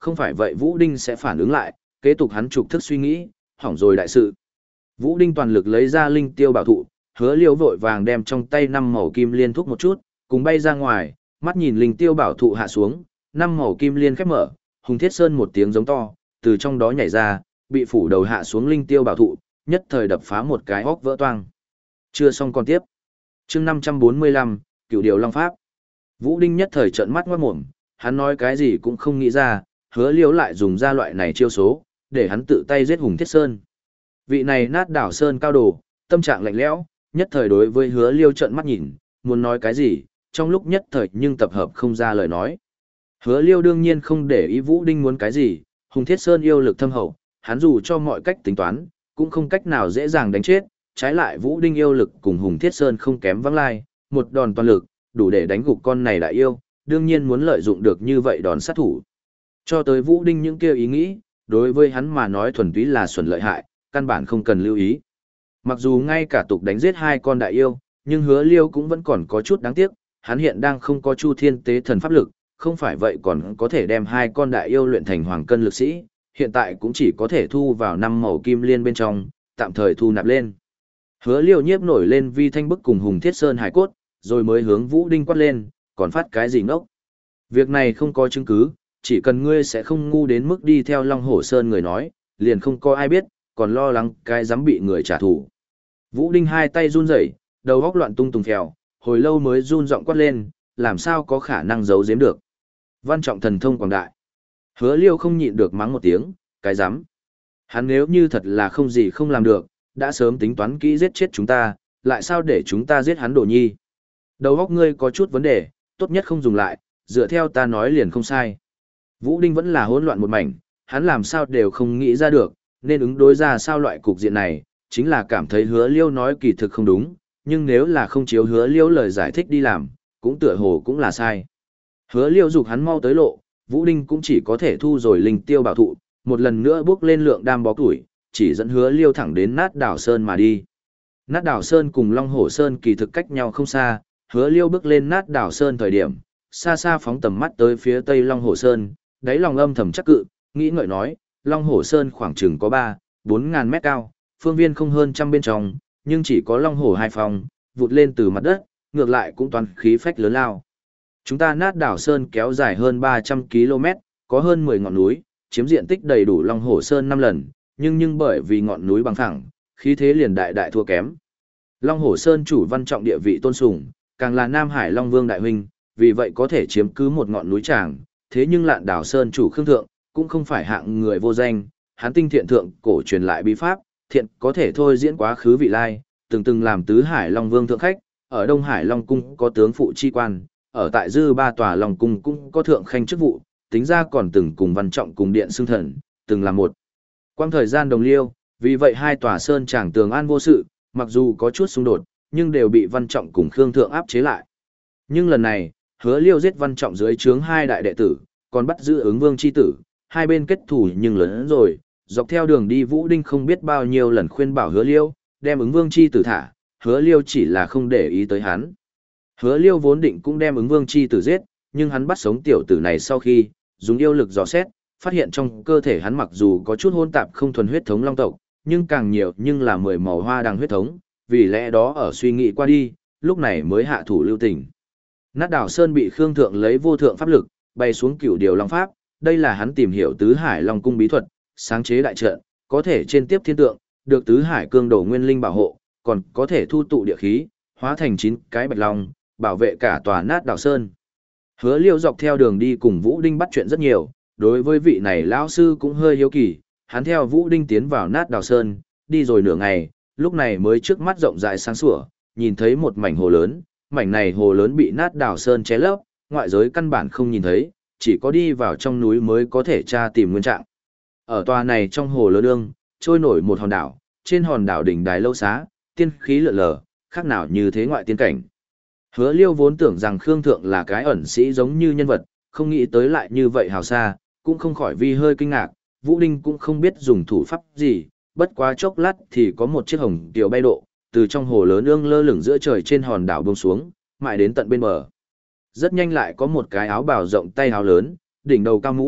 không phải vậy Vũ Đinh sẽ phản ứng lại, kế tục hắn trục thức suy nghĩ, hỏng rồi đại sự. Vũ Đinh toàn lực lấy ra linh tiêu bảo thụ, Hứa Liêu vội vàng đem trong tay năm màu kim liên thúc một chút, cùng bay ra ngoài, mắt nhìn linh tiêu bảo thụ hạ xuống, năm màu kim liên khép mở, Hùng Thiết Sơn một tiếng giống to, từ trong đó nhảy ra, bị phủ đầu hạ xuống linh tiêu bảo thụ, nhất thời đập phá một cái hốc vỡ toang. Chưa xong còn tiếp. Chương năm trăm bốn mươi lăm, Cửu Điều Long Pháp. Vũ Đinh nhất thời trợn mắt ngoát mồm, hắn nói cái gì cũng không nghĩ ra, Hứa Liêu lại dùng ra loại này chiêu số, để hắn tự tay giết Hùng Thiết Sơn. Vị này nát đảo sơn cao đồ, tâm trạng lạnh lẽo, nhất thời đối với Hứa Liêu trợn mắt nhìn, muốn nói cái gì, trong lúc nhất thời nhưng tập hợp không ra lời nói. Hứa Liêu đương nhiên không để ý Vũ Đinh muốn cái gì, Hùng Thiết Sơn yêu lực thâm hậu, hắn dù cho mọi cách tính toán, cũng không cách nào dễ dàng đánh chết, trái lại Vũ Đinh yêu lực cùng Hùng Thiết Sơn không kém vắng lai, một đòn toàn lực, đủ để đánh gục con này đại yêu, đương nhiên muốn lợi dụng được như vậy đòn sát thủ. Cho tới Vũ Đinh những kia ý nghĩ, đối với hắn mà nói thuần túy là xuẩn lợi hại, căn bản không cần lưu ý. Mặc dù ngay cả tục đánh giết hai con đại yêu, nhưng Hứa Liêu cũng vẫn còn có chút đáng tiếc, hắn hiện đang không có Chu Thiên Tế Thần pháp lực, không phải vậy còn có thể đem hai con đại yêu luyện thành hoàng cân lực sĩ, hiện tại cũng chỉ có thể thu vào năm màu kim liên bên trong, tạm thời thu nạp lên. Hứa Liêu nhiếp nổi lên vi thanh bức cùng Hùng Thiết Sơn hải cốt, rồi mới hướng Vũ Đinh quát lên, còn phát cái gì ngốc. Việc này không có chứng cứ, chỉ cần ngươi sẽ không ngu đến mức đi theo Long Hổ Sơn người nói, liền không có ai biết, còn lo lắng cái dám bị người trả thù. Vũ Đinh hai tay run rẩy, đầu góc loạn tung tùng phèo, hồi lâu mới run giọng quát lên, làm sao có khả năng giấu giếm được. Văn trọng thần thông quảng đại. Hứa Liêu không nhịn được mắng một tiếng, cái dám. Hắn nếu như thật là không gì không làm được, đã sớm tính toán kỹ giết chết chúng ta, lại sao để chúng ta giết hắn Đồ Nhi. Đầu óc ngươi có chút vấn đề, tốt nhất không dùng lại, dựa theo ta nói liền không sai. Vũ Đinh vẫn là hỗn loạn một mảnh, hắn làm sao đều không nghĩ ra được, nên ứng đối ra sao loại cục diện này, chính là cảm thấy Hứa Liêu nói kỳ thực không đúng, nhưng nếu là không chiếu Hứa Liêu lời giải thích đi làm, cũng tựa hồ cũng là sai. Hứa Liêu dục hắn mau tới lộ, Vũ Đinh cũng chỉ có thể thu rồi linh tiêu bảo thụ, một lần nữa bước lên lượng đam bó tuổi, chỉ dẫn Hứa Liêu thẳng đến Nát Đảo Sơn mà đi. Nát Đảo Sơn cùng Long Hổ Sơn kỳ thực cách nhau không xa, Hứa Liêu bước lên Nát Đảo Sơn thời điểm, xa xa phóng tầm mắt tới phía tây Long Hổ Sơn, đáy lòng âm thầm chắc cự, nghĩ ngợi nói, Long Hổ Sơn khoảng chừng có ba, bốn ngàn mét cao, phương viên không hơn trăm bên trong, nhưng chỉ có Long Hổ hai phòng, vụt lên từ mặt đất, ngược lại cũng toàn khí phách lớn lao. Chúng ta Nát Đảo Sơn kéo dài hơn ba trăm ki lô mét, có hơn mười ngọn núi, chiếm diện tích đầy đủ Long Hổ Sơn năm lần, nhưng nhưng bởi vì ngọn núi bằng phẳng, khí thế liền đại đại thua kém. Long Hổ Sơn chủ văn trọng địa vị tôn sùng, càng là Nam Hải Long Vương đại huynh, vì vậy có thể chiếm cứ một ngọn núi tràng, thế nhưng Lạn Đảo Sơn chủ Khương Thượng, cũng không phải hạng người vô danh, hắn tinh thiện thượng cổ truyền lại bí pháp, thiện có thể thôi diễn quá khứ vị lai, từng từng làm tứ Hải Long Vương thượng khách, ở Đông Hải Long Cung có tướng phụ chi quan, ở tại dư ba tòa Long Cung cũng có thượng khanh chức vụ, tính ra còn từng cùng văn trọng cùng điện xưng thần, từng là một. Quang thời gian đồng liêu, vì vậy hai tòa sơn tràng tường an vô sự, mặc dù có chút xung đột, nhưng đều bị văn trọng cùng Khương Thượng áp chế lại. Nhưng lần này, Hứa Liêu giết văn trọng dưới trướng hai đại đệ tử, còn bắt giữ ứng vương chi tử, hai bên kết thù nhưng lớn hơn rồi, dọc theo đường đi Vũ Đinh không biết bao nhiêu lần khuyên bảo Hứa Liêu, đem ứng vương chi tử thả, Hứa Liêu chỉ là không để ý tới hắn. Hứa Liêu vốn định cũng đem ứng vương chi tử giết, nhưng hắn bắt sống tiểu tử này sau khi, dùng yêu lực dò xét, phát hiện trong cơ thể hắn mặc dù có chút hôn tạp không thuần huyết thống long tộc, nhưng càng nhiều nhưng là mười màu hoa đằng huyết thống, vì lẽ đó ở suy nghĩ qua đi, lúc này mới hạ thủ lưu tình. Nát Đảo Sơn bị Khương Thượng lấy vô thượng pháp lực, bay xuống Cửu Điều Long Pháp, đây là hắn tìm hiểu tứ Hải Long Cung bí thuật, sáng chế đại trận, có thể trên tiếp thiên tượng, được tứ Hải cương đồ nguyên linh bảo hộ, còn có thể thu tụ địa khí, hóa thành chín cái bạch long, bảo vệ cả tòa Nát Đảo Sơn. Hứa Liêu dọc theo đường đi cùng Vũ Đinh bắt chuyện rất nhiều, đối với vị này lão sư cũng hơi hiếu kỳ, hắn theo Vũ Đinh tiến vào Nát Đảo Sơn, đi rồi nửa ngày, lúc này mới trước mắt rộng rãi sáng sủa, nhìn thấy một mảnh hồ lớn, mảnh này hồ lớn bị Nát Đảo Sơn che lấp, ngoại giới căn bản không nhìn thấy, chỉ có đi vào trong núi mới có thể tra tìm nguyên trạng. Ở tòa này trong hồ lớn ương, trôi nổi một hòn đảo, trên hòn đảo đỉnh đài lâu xá, tiên khí lượn lờ, khác nào như thế ngoại tiên cảnh. Hứa Liêu vốn tưởng rằng Khương Thượng là cái ẩn sĩ giống như nhân vật, không nghĩ tới lại như vậy hào xa, cũng không khỏi vi hơi kinh ngạc, Vũ Đinh cũng không biết dùng thủ pháp gì, bất quá chốc lát thì có một chiếc hồng kiều bay độ, từ trong hồ lớn ương lơ lửng giữa trời trên hòn đảo buông xuống, mãi đến tận bên bờ. Rất nhanh lại có một cái áo bào rộng tay áo lớn, đỉnh đầu cao mũ,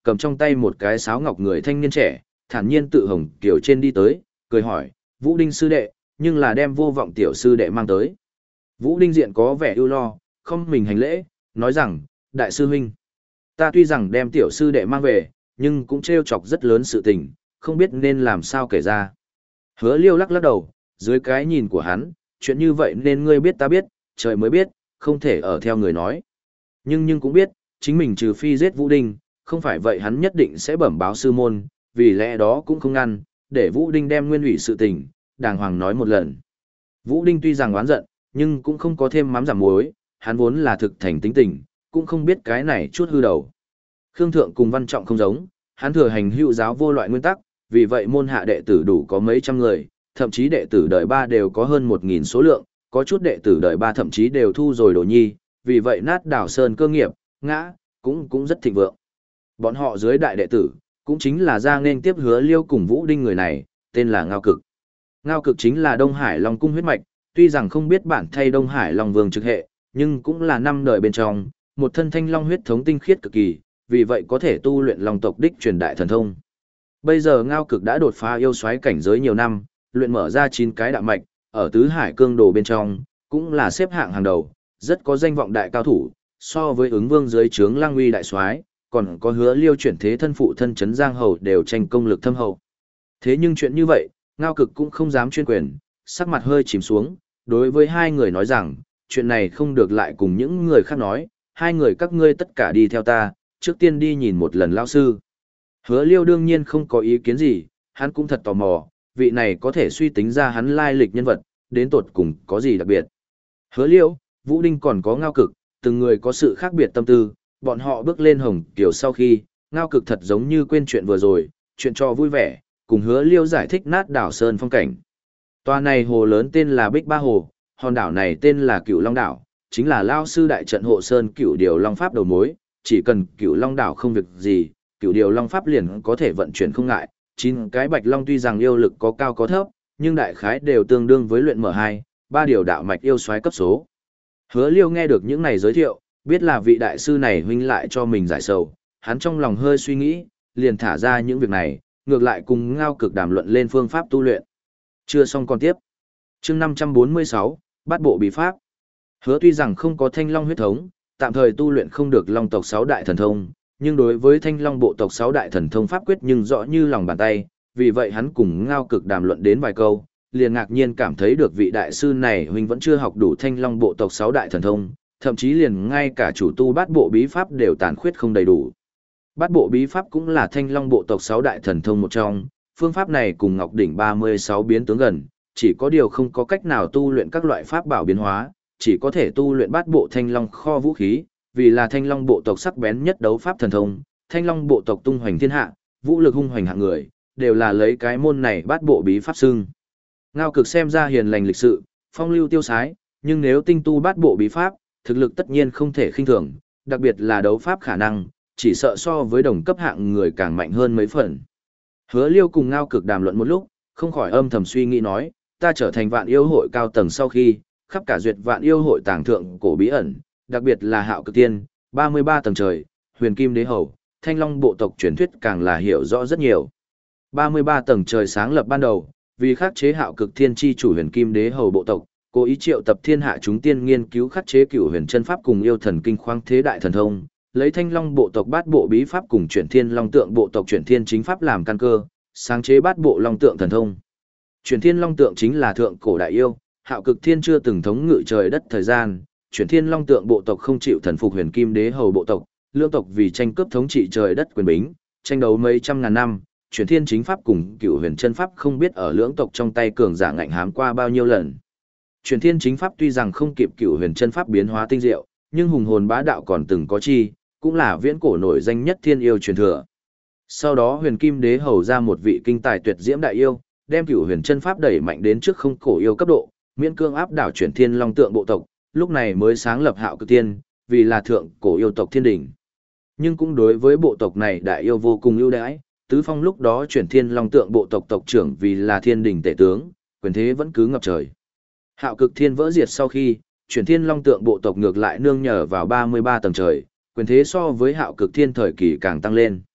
cầm trong tay một cái sáo ngọc người thanh niên trẻ, thản nhiên tự hồng kiểu trên đi tới, cười hỏi, Vũ Đinh sư đệ, nhưng là đem vô vọng tiểu sư đệ mang tới. Vũ Đinh diện có vẻ ưu lo, không mình hành lễ, nói rằng, đại sư huynh, ta tuy rằng đem tiểu sư đệ mang về, nhưng cũng trêu chọc rất lớn sự tình, không biết nên làm sao kể ra. Hứa Liêu lắc lắc đầu, dưới cái nhìn của hắn, chuyện như vậy nên ngươi biết ta biết, trời mới biết, không thể ở theo người nói. Nhưng nhưng cũng biết, chính mình trừ phi giết Vũ Đinh, không phải vậy hắn nhất định sẽ bẩm báo sư môn, vì lẽ đó cũng không ngăn, để Vũ Đinh đem nguyên ủy sự tình, đàng hoàng nói một lần. Vũ Đinh tuy rằng oán giận, nhưng cũng không có thêm mắm giảm muối, hắn vốn là thực thành tính tình, cũng không biết cái này chút hư đầu. Khương Thượng cùng Văn Trọng không giống, hắn thừa hành hữu giáo vô loại nguyên tắc, vì vậy môn hạ đệ tử đủ có mấy trăm người, thậm chí đệ tử đời ba đều có hơn một nghìn số lượng, có chút đệ tử đời ba thậm chí đều thu rồi đồ nhi, vì vậy nát đảo sơn cơ nghiệp, ngã, cũng cũng rất thịnh vượng. Bọn họ dưới đại đệ tử, cũng chính là ra nên tiếp Hứa Liêu cùng Vũ Đinh người này, tên là Ngao Cực. Ngao Cực chính là Đông Hải Long cung huyết mạch, tuy rằng không biết bản thay Đông Hải Long Vương trực hệ, nhưng cũng là năm đời bên trong, một thân thanh long huyết thống tinh khiết cực kỳ, vì vậy có thể tu luyện long tộc đích truyền đại thần thông. Bây giờ Ngao Cực đã đột phá yêu soái cảnh giới nhiều năm, luyện mở ra chín cái đạo mạch, ở tứ hải cương đồ bên trong, cũng là xếp hạng hàng đầu, rất có danh vọng đại cao thủ, so với ứng vương dưới trướng Lang Uy đại soái, còn có Hứa Liêu chuyển thế thân phụ thân trấn Giang Hầu đều tranh công lực thâm hậu. Thế nhưng chuyện như vậy, Ngao Cực cũng không dám chuyên quyền, sắc mặt hơi chìm xuống, đối với hai người nói rằng, chuyện này không được lại cùng những người khác nói, hai người các ngươi tất cả đi theo ta, trước tiên đi nhìn một lần lão sư. Hứa Liêu đương nhiên không có ý kiến gì, hắn cũng thật tò mò, vị này có thể suy tính ra hắn lai lịch nhân vật, đến tột cùng có gì đặc biệt. Hứa Liêu, Vũ Đinh còn có Ngao Cực, từng người có sự khác biệt tâm tư, bọn họ bước lên Hồng Kiều sau khi, Ngao Cực thật giống như quên chuyện vừa rồi, chuyện cho vui vẻ, cùng Hứa Liêu giải thích nát đảo sơn phong cảnh. Tòa này hồ lớn tên là Bích Ba Hồ, hòn đảo này tên là Cửu Long Đảo, chính là lao sư đại trận hộ sơn Cửu Điều Long Pháp đầu mối, chỉ cần Cửu Long Đảo không việc gì, Cửu Điều Long Pháp liền có thể vận chuyển không ngại. Chín cái Bạch Long tuy rằng yêu lực có cao có thấp, nhưng đại khái đều tương đương với luyện mở hai, ba điều đạo mạch yêu soái cấp số. Hứa Liêu nghe được những này giới thiệu, biết là vị đại sư này huynh lại cho mình giải sầu, hắn trong lòng hơi suy nghĩ, liền thả ra những việc này, ngược lại cùng Ngao Cực đàm luận lên phương pháp tu luyện. Chưa xong còn tiếp. Chương năm trăm bốn mươi sáu, Bát bộ bí pháp. Hứa tuy rằng không có Thanh Long huyết thống, tạm thời tu luyện không được Long tộc sáu đại thần thông, nhưng đối với Thanh Long bộ tộc sáu đại thần thông pháp quyết nhưng rõ như lòng bàn tay, vì vậy hắn cùng Ngao Cực đàm luận đến vài câu, liền ngạc nhiên cảm thấy được vị đại sư này huynh vẫn chưa học đủ Thanh Long bộ tộc sáu đại thần thông, thậm chí liền ngay cả chủ tu bát bộ bí pháp đều tàn khuyết không đầy đủ. Bát bộ bí pháp cũng là Thanh Long bộ tộc sáu đại thần thông một trong, phương pháp này cùng Ngọc đỉnh ba mươi sáu biến tướng gần, chỉ có điều không có cách nào tu luyện các loại pháp bảo biến hóa, chỉ có thể tu luyện bát bộ Thanh Long kho vũ khí, vì là Thanh Long bộ tộc sắc bén nhất đấu pháp thần thông, Thanh Long bộ tộc tung hoành thiên hạ, vũ lực hung hoành hạng người, đều là lấy cái môn này bát bộ bí pháp xưng. Ngao Cực xem ra hiền lành lịch sự, phong lưu tiêu sái, nhưng nếu tinh tu bát bộ bí pháp, thực lực tất nhiên không thể khinh thường, đặc biệt là đấu pháp khả năng, chỉ sợ so với đồng cấp hạng người càng mạnh hơn mấy phần. Hứa Liêu cùng Ngao Cực đàm luận một lúc, không khỏi âm thầm suy nghĩ nói, ta trở thành vạn yêu hội cao tầng sau khi, khắp cả duyệt vạn yêu hội tàng thượng cổ bí ẩn, đặc biệt là Hạo Cực Tiên, ba mươi ba tầng trời, Huyền Kim Đế Hầu, Thanh Long bộ tộc truyền thuyết càng là hiểu rõ rất nhiều. ba mươi ba tầng trời sáng lập ban đầu, vì khắc chế Hạo Cực Thiên chi chủ Huyền Kim Đế Hầu bộ tộc, cố ý triệu tập thiên hạ chúng tiên nghiên cứu khắc chế Cửu Huyền chân pháp cùng yêu thần kinh khoáng thế đại thần thông, lấy Thanh Long bộ tộc bát bộ bí pháp cùng chuyển thiên long tượng bộ tộc chuyển thiên chính pháp làm căn cơ, sáng chế bát bộ long tượng thần thông. Chuyển thiên long tượng chính là thượng cổ đại yêu, Hạo Cực Thiên chưa từng thống ngự trời đất thời gian, chuyển thiên long tượng bộ tộc không chịu thần phục Huyền Kim Đế Hầu bộ tộc, lưỡng tộc vì tranh cướp thống trị trời đất quyền bính, tranh đấu mấy trăm ngàn năm, chuyển thiên chính pháp cùng Cửu Huyền chân pháp không biết ở lưỡng tộc trong tay cường giả ngạnh hám qua bao nhiêu lần. Chuyển thiên chính pháp tuy rằng không kịp Cửu Huyền chân pháp biến hóa tinh diệu, nhưng hùng hồn bá đạo còn từng có chi, cũng là viễn cổ nổi danh nhất thiên yêu truyền thừa. Sau đó Huyền Kim Đế Hầu ra một vị kinh tài tuyệt diễm đại yêu, đem Cửu Huyền chân pháp đẩy mạnh đến trước không cổ yêu cấp độ, miễn cương áp đảo chuyển thiên long tượng bộ tộc, lúc này mới sáng lập Hạo Cực Tiên, vì là thượng cổ yêu tộc thiên đỉnh. Nhưng cũng đối với bộ tộc này đại yêu vô cùng ưu đãi, tứ phong lúc đó chuyển thiên long tượng bộ tộc tộc trưởng vì là thiên đỉnh tể tướng, quyền thế vẫn cứ ngập trời. Hạo Cực Thiên vỡ diệt sau khi, chuyển thiên long tượng bộ tộc ngược lại nương nhờ vào ba mươi ba tầng trời, quyền thế so với Hạo Cực Thiên thời kỳ càng tăng lên.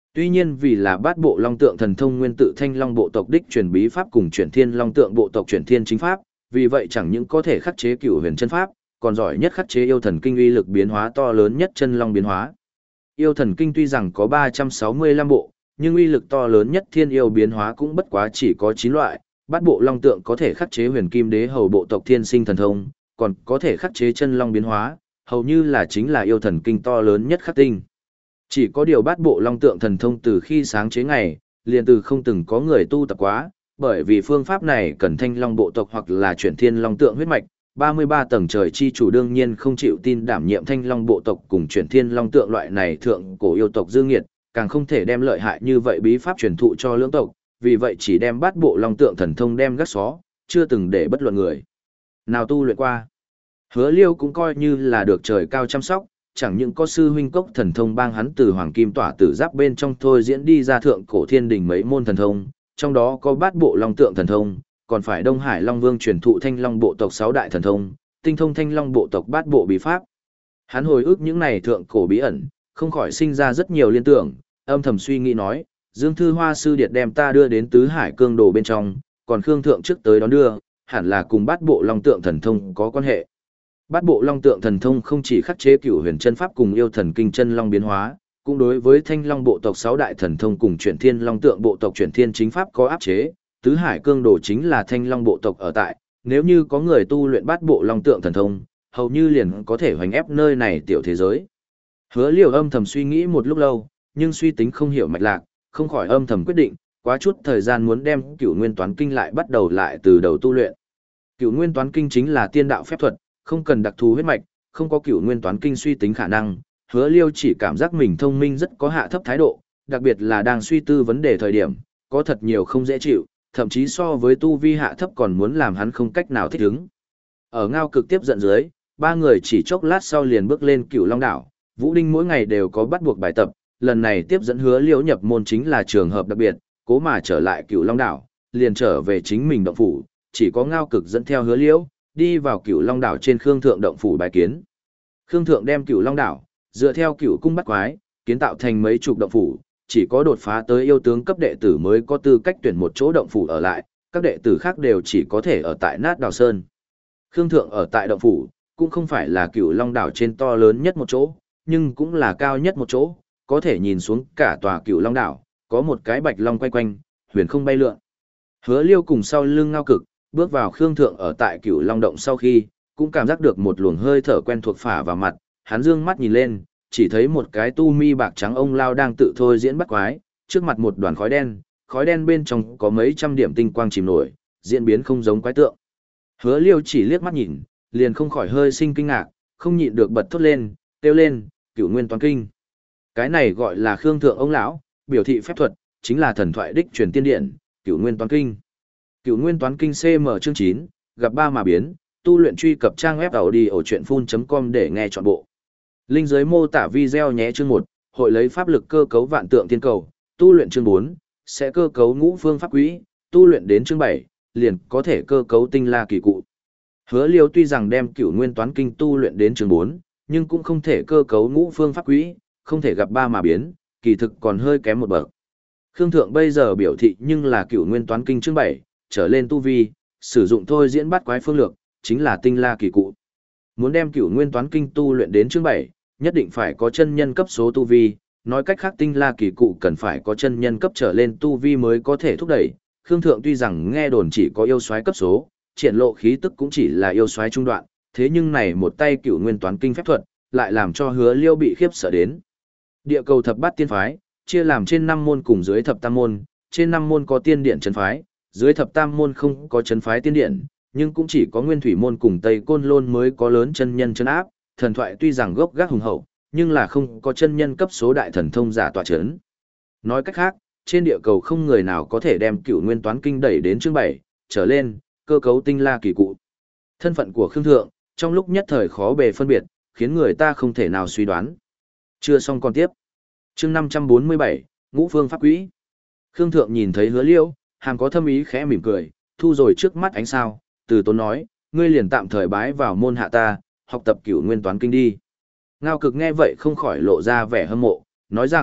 Tuy nhiên vì là bát bộ long tượng thần thông nguyên tự thanh long bộ tộc đích truyền bí pháp cùng chuyển thiên long tượng bộ tộc chuyển thiên chính pháp, vì vậy chẳng những có thể khắc chế cửu huyền chân pháp, còn giỏi nhất khắc chế yêu thần kinh uy lực biến hóa to lớn nhất chân long biến hóa. Yêu thần kinh tuy rằng có ba trăm sáu mươi lăm bộ, nhưng uy lực to lớn nhất thiên yêu biến hóa cũng bất quá chỉ có chín loại, bát bộ long tượng có thể khắc chế huyền kim đế hầu bộ tộc thiên sinh thần thông, còn có thể khắc chế chân long biến hóa, hầu như là chính là yêu thần kinh to lớn nhất khắc tinh. Chỉ có điều bát bộ long tượng thần thông từ khi sáng chế ngày, liền từ không từng có người tu tập quá, bởi vì phương pháp này cần thanh long bộ tộc hoặc là chuyển thiên long tượng huyết mạch, ba mươi ba tầng trời chi chủ đương nhiên không chịu tin đảm nhiệm thanh long bộ tộc cùng chuyển thiên long tượng loại này thượng cổ yêu tộc dương nghiệt, càng không thể đem lợi hại như vậy bí pháp truyền thụ cho lưỡng tộc, vì vậy chỉ đem bát bộ long tượng thần thông đem gác xó, chưa từng để bất luận người nào tu luyện qua. Hứa Liêu cũng coi như là được trời cao chăm sóc, chẳng những có sư huynh cốc thần thông bang hắn từ hoàng kim tỏa tử giáp bên trong thôi diễn đi ra thượng cổ thiên đình mấy môn thần thông, trong đó có bát bộ long tượng thần thông, còn phải Đông Hải Long Vương truyền thụ thanh long bộ tộc sáu đại thần thông, tinh thông thanh long bộ tộc bát bộ bí pháp. Hắn hồi ức những này thượng cổ bí ẩn, không khỏi sinh ra rất nhiều liên tưởng, âm thầm suy nghĩ nói, Dương Thư Hoa sư điệt đem ta đưa đến tứ hải cương đồ bên trong, còn Khương Thượng trước tới đón đưa, hẳn là cùng bát bộ long tượng thần thông có quan hệ. Bát bộ long tượng thần thông không chỉ khắc chế cửu huyền chân pháp cùng yêu thần kinh chân long biến hóa, cũng đối với thanh long bộ tộc sáu đại thần thông cùng chuyển thiên long tượng bộ tộc chuyển thiên chính pháp có áp chế. Tứ hải cương đồ chính là thanh long bộ tộc ở tại, nếu như có người tu luyện bát bộ long tượng thần thông, hầu như liền có thể hoành ép nơi này tiểu thế giới. Hứa Liêu âm thầm suy nghĩ một lúc lâu, nhưng suy tính không hiểu mạch lạc, không khỏi âm thầm quyết định, quá chút thời gian muốn đem Cửu Nguyên Toán Kinh lại bắt đầu lại từ đầu tu luyện. Cửu Nguyên Toán Kinh chính là tiên đạo phép thuật, không cần đặc thù huyết mạch, không có Cửu Nguyên Toán Kinh suy tính khả năng, Hứa Liêu chỉ cảm giác mình thông minh rất có hạ thấp thái độ, đặc biệt là đang suy tư vấn đề thời điểm, có thật nhiều không dễ chịu, thậm chí so với tu vi hạ thấp còn muốn làm hắn không cách nào thích ứng. Ở Ngao Cực tiếp giận dưới, ba người chỉ chốc lát sau liền bước lên Cửu Long đảo, Vũ Đinh mỗi ngày đều có bắt buộc bài tập, lần này tiếp dẫn Hứa Liễu nhập môn chính là trường hợp đặc biệt, cố mà trở lại Cửu Long đảo, liền trở về chính mình động phủ, chỉ có Ngao Cực dẫn theo Hứa Liễu, đi vào Cửu Long đảo trên Khương Thượng động phủ bài kiến. Khương Thượng đem Cửu Long đảo, dựa theo Cửu cung bắt quái, kiến tạo thành mấy chục động phủ, chỉ có đột phá tới yêu tướng cấp đệ tử mới có tư cách tuyển một chỗ động phủ ở lại, các đệ tử khác đều chỉ có thể ở tại Nát Đào Sơn. Khương Thượng ở tại động phủ, cũng không phải là Cửu Long đảo trên to lớn nhất một chỗ, nhưng cũng là cao nhất một chỗ, có thể nhìn xuống cả tòa Cửu Long đảo, có một cái bạch long quay quanh, huyền không bay lượn. Hứa Liêu cùng sau lưng Ngao Cực, bước vào Khương Thượng ở tại Cửu Long động sau khi, cũng cảm giác được một luồng hơi thở quen thuộc phả vào mặt, hắn dương mắt nhìn lên, chỉ thấy một cái tu mi bạc trắng ông lao đang tự thôi diễn bắt quái, trước mặt một đoàn khói đen, khói đen bên trong có mấy trăm điểm tinh quang chìm nổi, diễn biến không giống quái tượng. Hứa Liêu chỉ liếc mắt nhìn, liền không khỏi hơi sinh kinh ngạc, không nhịn được bật thốt lên, kêu lên, Cửu Nguyên Toán Kinh. Cái này gọi là Khương Thượng ông lão, biểu thị phép thuật, chính là thần thoại đích truyền tiên điển, Cửu Nguyên Toán Kinh. Cửu Nguyên Toán Kinh xê em chương chín, gặp ba mà biến, tu luyện truy cập trang web audiochuyenphun.com để nghe trọn bộ. Linh dưới mô tả video nhé. Chương một, hội lấy pháp lực cơ cấu vạn tượng tiên cầu, tu luyện chương bốn, sẽ cơ cấu ngũ phương pháp quỹ, tu luyện đến chương bảy, liền có thể cơ cấu tinh la kỳ cụ. Hứa Liêu tuy rằng đem Cửu Nguyên Toán Kinh tu luyện đến chương bốn, nhưng cũng không thể cơ cấu ngũ phương pháp quỹ, không thể gặp ba mà biến, kỳ thực còn hơi kém một bậc. Khương Thượng bây giờ biểu thị nhưng là Cửu Nguyên Toán Kinh chương bảy, trở lên tu vi, sử dụng thôi diễn bắt quái phương lược, chính là tinh la kỳ cụ. Muốn đem Cửu Nguyên Toán Kinh tu luyện đến chương bảy, nhất định phải có chân nhân cấp số tu vi, nói cách khác tinh la kỳ cụ cần phải có chân nhân cấp trở lên tu vi mới có thể thúc đẩy. Khương Thượng tuy rằng nghe đồn chỉ có yêu soái cấp số, triển lộ khí tức cũng chỉ là yêu soái trung đoạn, thế nhưng này một tay Cửu Nguyên Toán Kinh phép thuật, lại làm cho Hứa Liêu bị khiếp sợ đến. Địa cầu thập bát tiên phái, chia làm trên năm môn cùng dưới thập tam môn, trên năm môn có tiên điện trấn phái, dưới thập tam môn không có trấn phái tiên điện, nhưng cũng chỉ có Nguyên Thủy môn cùng Tây Côn Lôn mới có lớn chân nhân trấn áp. Thần thoại tuy rằng gốc gác hùng hậu, nhưng là không có chân nhân cấp số đại thần thông giả tọa chấn. Nói cách khác, trên địa cầu không người nào có thể đem Cửu Nguyên Toán Kinh đẩy đến chương bảy trở lên, cơ cấu tinh la kỳ cụ. Thân phận của Khương Thượng, trong lúc nhất thời khó bề phân biệt, khiến người ta không thể nào suy đoán. Chưa xong còn tiếp. Chương năm trăm bốn mươi bảy, Ngũ Phương Pháp Quỹ. Khương Thượng nhìn thấy Hứa Liêu, hàm có thâm ý khẽ mỉm cười, thu rồi trước mắt ánh sao, từ tốn nói, ngươi liền tạm thời bái vào môn hạ ta, học tập Cửu Nguyên Toán Kinh đi. Ngao Cực nghe vậy không khỏi lộ ra vẻ hâm mộ, nói rằng,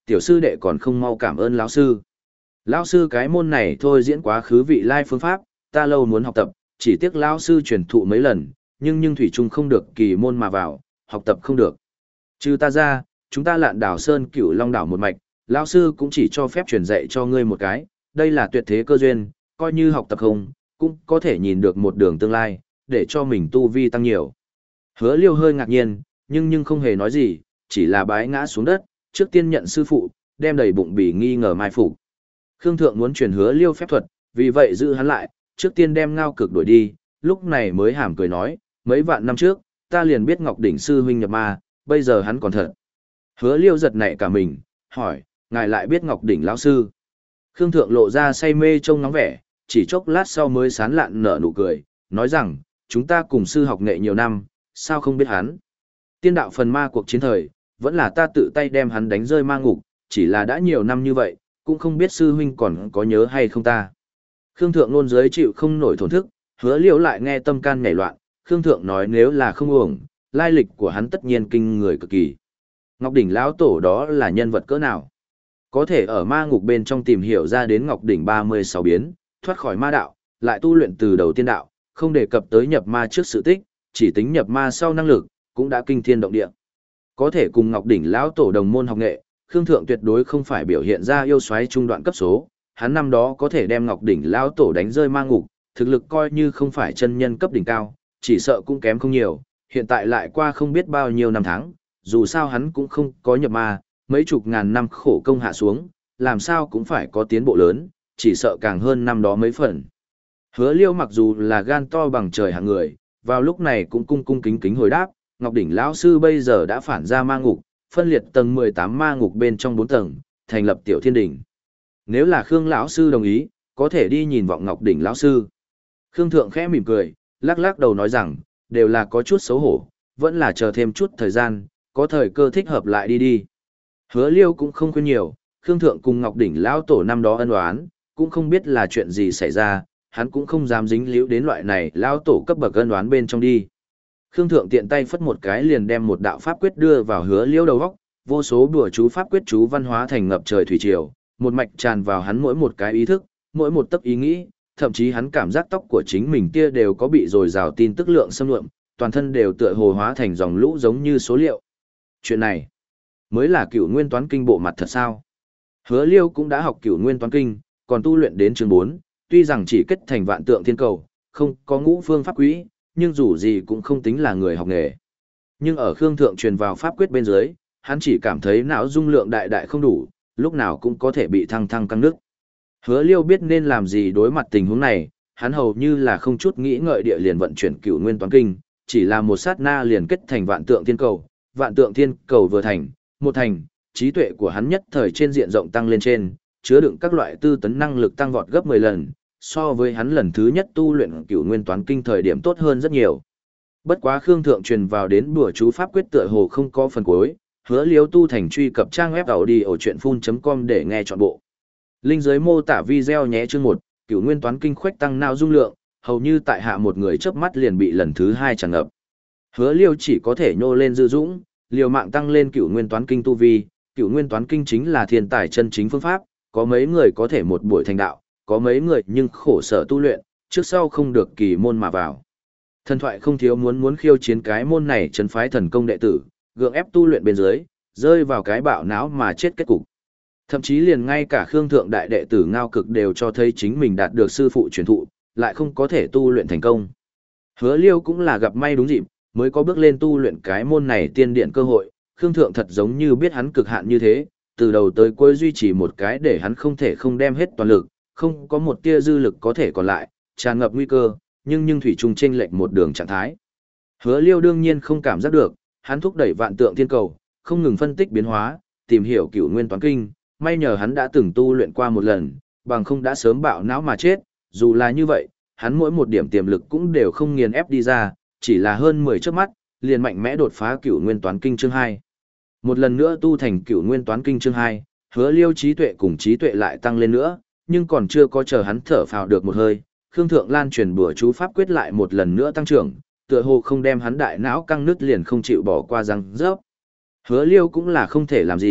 Tiểu sư đệ còn không mau cảm ơn lão sư. Lão sư cái môn này thôi diễn quá khứ vị lai phương pháp, ta lâu muốn học tập, chỉ tiếc lão sư truyền thụ mấy lần, nhưng nhưng thủy chung không được kỳ môn mà vào, học tập không được. Trừ ta ra, chúng ta lạn đảo sơn cửu long đảo một mạch, lão sư cũng chỉ cho phép truyền dạy cho ngươi một cái, đây là tuyệt thế cơ duyên, coi như học tập không, cũng có thể nhìn được một đường tương lai, để cho mình tu vi tăng nhiều. Hứa Liêu hơi ngạc nhiên, nhưng nhưng không hề nói gì, chỉ là bái ngã xuống đất, trước tiên nhận sư phụ, đem đầy bụng bỉ nghi ngờ mai phục. Khương Thượng muốn truyền Hứa Liêu phép thuật, vì vậy giữ hắn lại, trước tiên đem Ngao Cực đuổi đi, lúc này mới hàm cười nói, mấy vạn năm trước, ta liền biết Ngọc Đỉnh sư huynh nhập ma, bây giờ hắn còn thật. Hứa Liêu giật nảy cả mình, hỏi, ngài lại biết Ngọc Đỉnh lão sư? Khương Thượng lộ ra say mê trông nóng vẻ, chỉ chốc lát sau mới sán lạn nở nụ cười, nói rằng, chúng ta cùng sư học nghệ nhiều năm, sao không biết hắn? Tiên đạo phần ma cuộc chiến thời, vẫn là ta tự tay đem hắn đánh rơi ma ngục, chỉ là đã nhiều năm như vậy, cũng không biết sư huynh còn có nhớ hay không ta. Khương Thượng luôn dưới chịu không nổi thổn thức, Hứa Liêu lại nghe tâm can nhảy loạn, Khương Thượng nói nếu là không uổng, lai lịch của hắn tất nhiên kinh người cực kỳ. Ngọc Đỉnh lão tổ đó là nhân vật cỡ nào? Có thể ở ma ngục bên trong tìm hiểu ra đến Ngọc Đỉnh ba mươi sáu biến, thoát khỏi ma đạo, lại tu luyện từ đầu tiên đạo, không đề cập tới nhập ma trước sự tích, chỉ tính nhập ma sau năng lực, cũng đã kinh thiên động địa. Có thể cùng Ngọc Đỉnh lão tổ đồng môn học nghệ, Khương Thượng tuyệt đối không phải biểu hiện ra yêu xoáy trung đoạn cấp số, hắn năm đó có thể đem Ngọc Đỉnh lão tổ đánh rơi ma ngục, thực lực coi như không phải chân nhân cấp đỉnh cao, chỉ sợ cũng kém không nhiều, hiện tại lại qua không biết bao nhiêu năm tháng, dù sao hắn cũng không có nhập ma, mấy chục ngàn năm khổ công hạ xuống, làm sao cũng phải có tiến bộ lớn, chỉ sợ càng hơn năm đó mấy phần. Hứa Liêu mặc dù là gan to bằng trời hạng người, vào lúc này cũng cung cung kính kính hồi đáp, Ngọc Đỉnh lão sư bây giờ đã phản ra ma ngục, phân liệt tầng mười tám ma ngục bên trong bốn tầng, thành lập tiểu thiên đỉnh. Nếu là Khương lão sư đồng ý, có thể đi nhìn vọng Ngọc Đỉnh lão sư. Khương Thượng khẽ mỉm cười, lắc lắc đầu nói rằng, đều là có chút xấu hổ, vẫn là chờ thêm chút thời gian, có thời cơ thích hợp lại đi đi. Hứa Liêu cũng không khuyên nhiều, Khương Thượng cùng Ngọc Đỉnh lão tổ năm đó ân oán, cũng không biết là chuyện gì xảy ra, hắn cũng không dám dính líu đến loại này lão tổ cấp bậc ân oán bên trong đi. Khương Thượng tiện tay phất một cái liền đem một đạo pháp quyết đưa vào Hứa Liêu đầu góc, vô số đùa chú pháp quyết chú văn hóa thành ngập trời thủy triều, một mạch tràn vào hắn mỗi một cái ý thức, mỗi một tấc ý nghĩ, thậm chí hắn cảm giác tóc của chính mình kia đều có bị dồi dào tin tức lượng xâm lượm, toàn thân đều tựa hồ hóa thành dòng lũ giống như số liệu. Chuyện này mới là Cửu Nguyên Toán Kinh bộ mặt thật sao? Hứa Liêu cũng đã học Cửu Nguyên Toán Kinh, còn tu luyện đến chương bốn, tuy rằng chỉ kết thành vạn tượng thiên cầu, không có ngũ phương pháp quỹ, nhưng dù gì cũng không tính là người học nghề. Nhưng ở Khương Thượng truyền vào pháp quyết bên dưới, hắn chỉ cảm thấy não dung lượng đại đại không đủ, lúc nào cũng có thể bị thăng thăng căng nước. Hứa Liêu biết nên làm gì đối mặt tình huống này, hắn hầu như là không chút nghĩ ngợi địa liền vận chuyển Cửu Nguyên Toán Kinh, chỉ là một sát na liền kết thành vạn tượng thiên cầu, vạn tượng thiên cầu vừa thành, một thành, trí tuệ của hắn nhất thời trên diện rộng tăng lên trên, chứa đựng các loại tư tấn năng lực tăng vọt gấp mười lần, so với hắn lần thứ nhất tu luyện Cửu Nguyên Toán Kinh thời điểm tốt hơn rất nhiều. Bất quá Khương Thượng truyền vào đến bùa chú pháp quyết tựa hồ không có phần cuối, Hứa Liêu tu thành truy cập trang web audiochuyenphun chấm com để nghe trọn bộ. Link dưới mô tả video nhé chương một, Cửu Nguyên Toán Kinh khuếch tăng não dung lượng, hầu như tại hạ một người chớp mắt liền bị lần thứ hai tràn ngập. Hứa Liêu chỉ có thể nhô lên dư dũng, liều mạng tăng lên Cửu Nguyên Toán Kinh tu vi, Cửu Nguyên Toán Kinh chính là thiên tài chân chính phương pháp, có mấy người có thể một buổi thành đạo, có mấy người nhưng khổ sở tu luyện, trước sau không được kỳ môn mà vào. Thần thoại không thiếu muốn muốn khiêu chiến cái môn này trấn phái thần công đệ tử, gượng ép tu luyện bên dưới, rơi vào cái bạo não mà chết kết cục. Thậm chí liền ngay cả Khương Thượng đại đệ tử Ngao Cực đều cho thấy chính mình đạt được sư phụ truyền thụ, lại không có thể tu luyện thành công. Hứa Liêu cũng là gặp may đúng dịp, mới có bước lên tu luyện cái môn này tiên điện cơ hội, Khương Thượng thật giống như biết hắn cực hạn như thế, từ đầu tới cuối duy trì một cái để hắn không thể không đem hết toàn lực, không có một tia dư lực có thể còn lại, tràn ngập nguy cơ, nhưng nhưng thủy trùng chênh lệch một đường trạng thái. Hứa Liêu đương nhiên không cảm giác được, hắn thúc đẩy vạn tượng thiên cầu, không ngừng phân tích biến hóa, tìm hiểu Cửu Nguyên Toán Kinh, may nhờ hắn đã từng tu luyện qua một lần, bằng không đã sớm bạo não mà chết, dù là như vậy, hắn mỗi một điểm tiềm lực cũng đều không nghiền ép đi ra, chỉ là hơn mười chớp mắt, liền mạnh mẽ đột phá Cửu Nguyên Toán Kinh chương hai. Một lần nữa tu thành Cửu Nguyên Toán Kinh chương hai, Hứa Liêu trí tuệ cùng trí tuệ lại tăng lên nữa, nhưng còn chưa có chờ hắn thở phào được một hơi, Khương Thượng Lan truyền bùa chú pháp quyết lại một lần nữa tăng trưởng, tựa hồ không đem hắn đại não căng nứt liền không chịu bỏ qua răng rớp. Hứa Liêu cũng là không thể làm gì,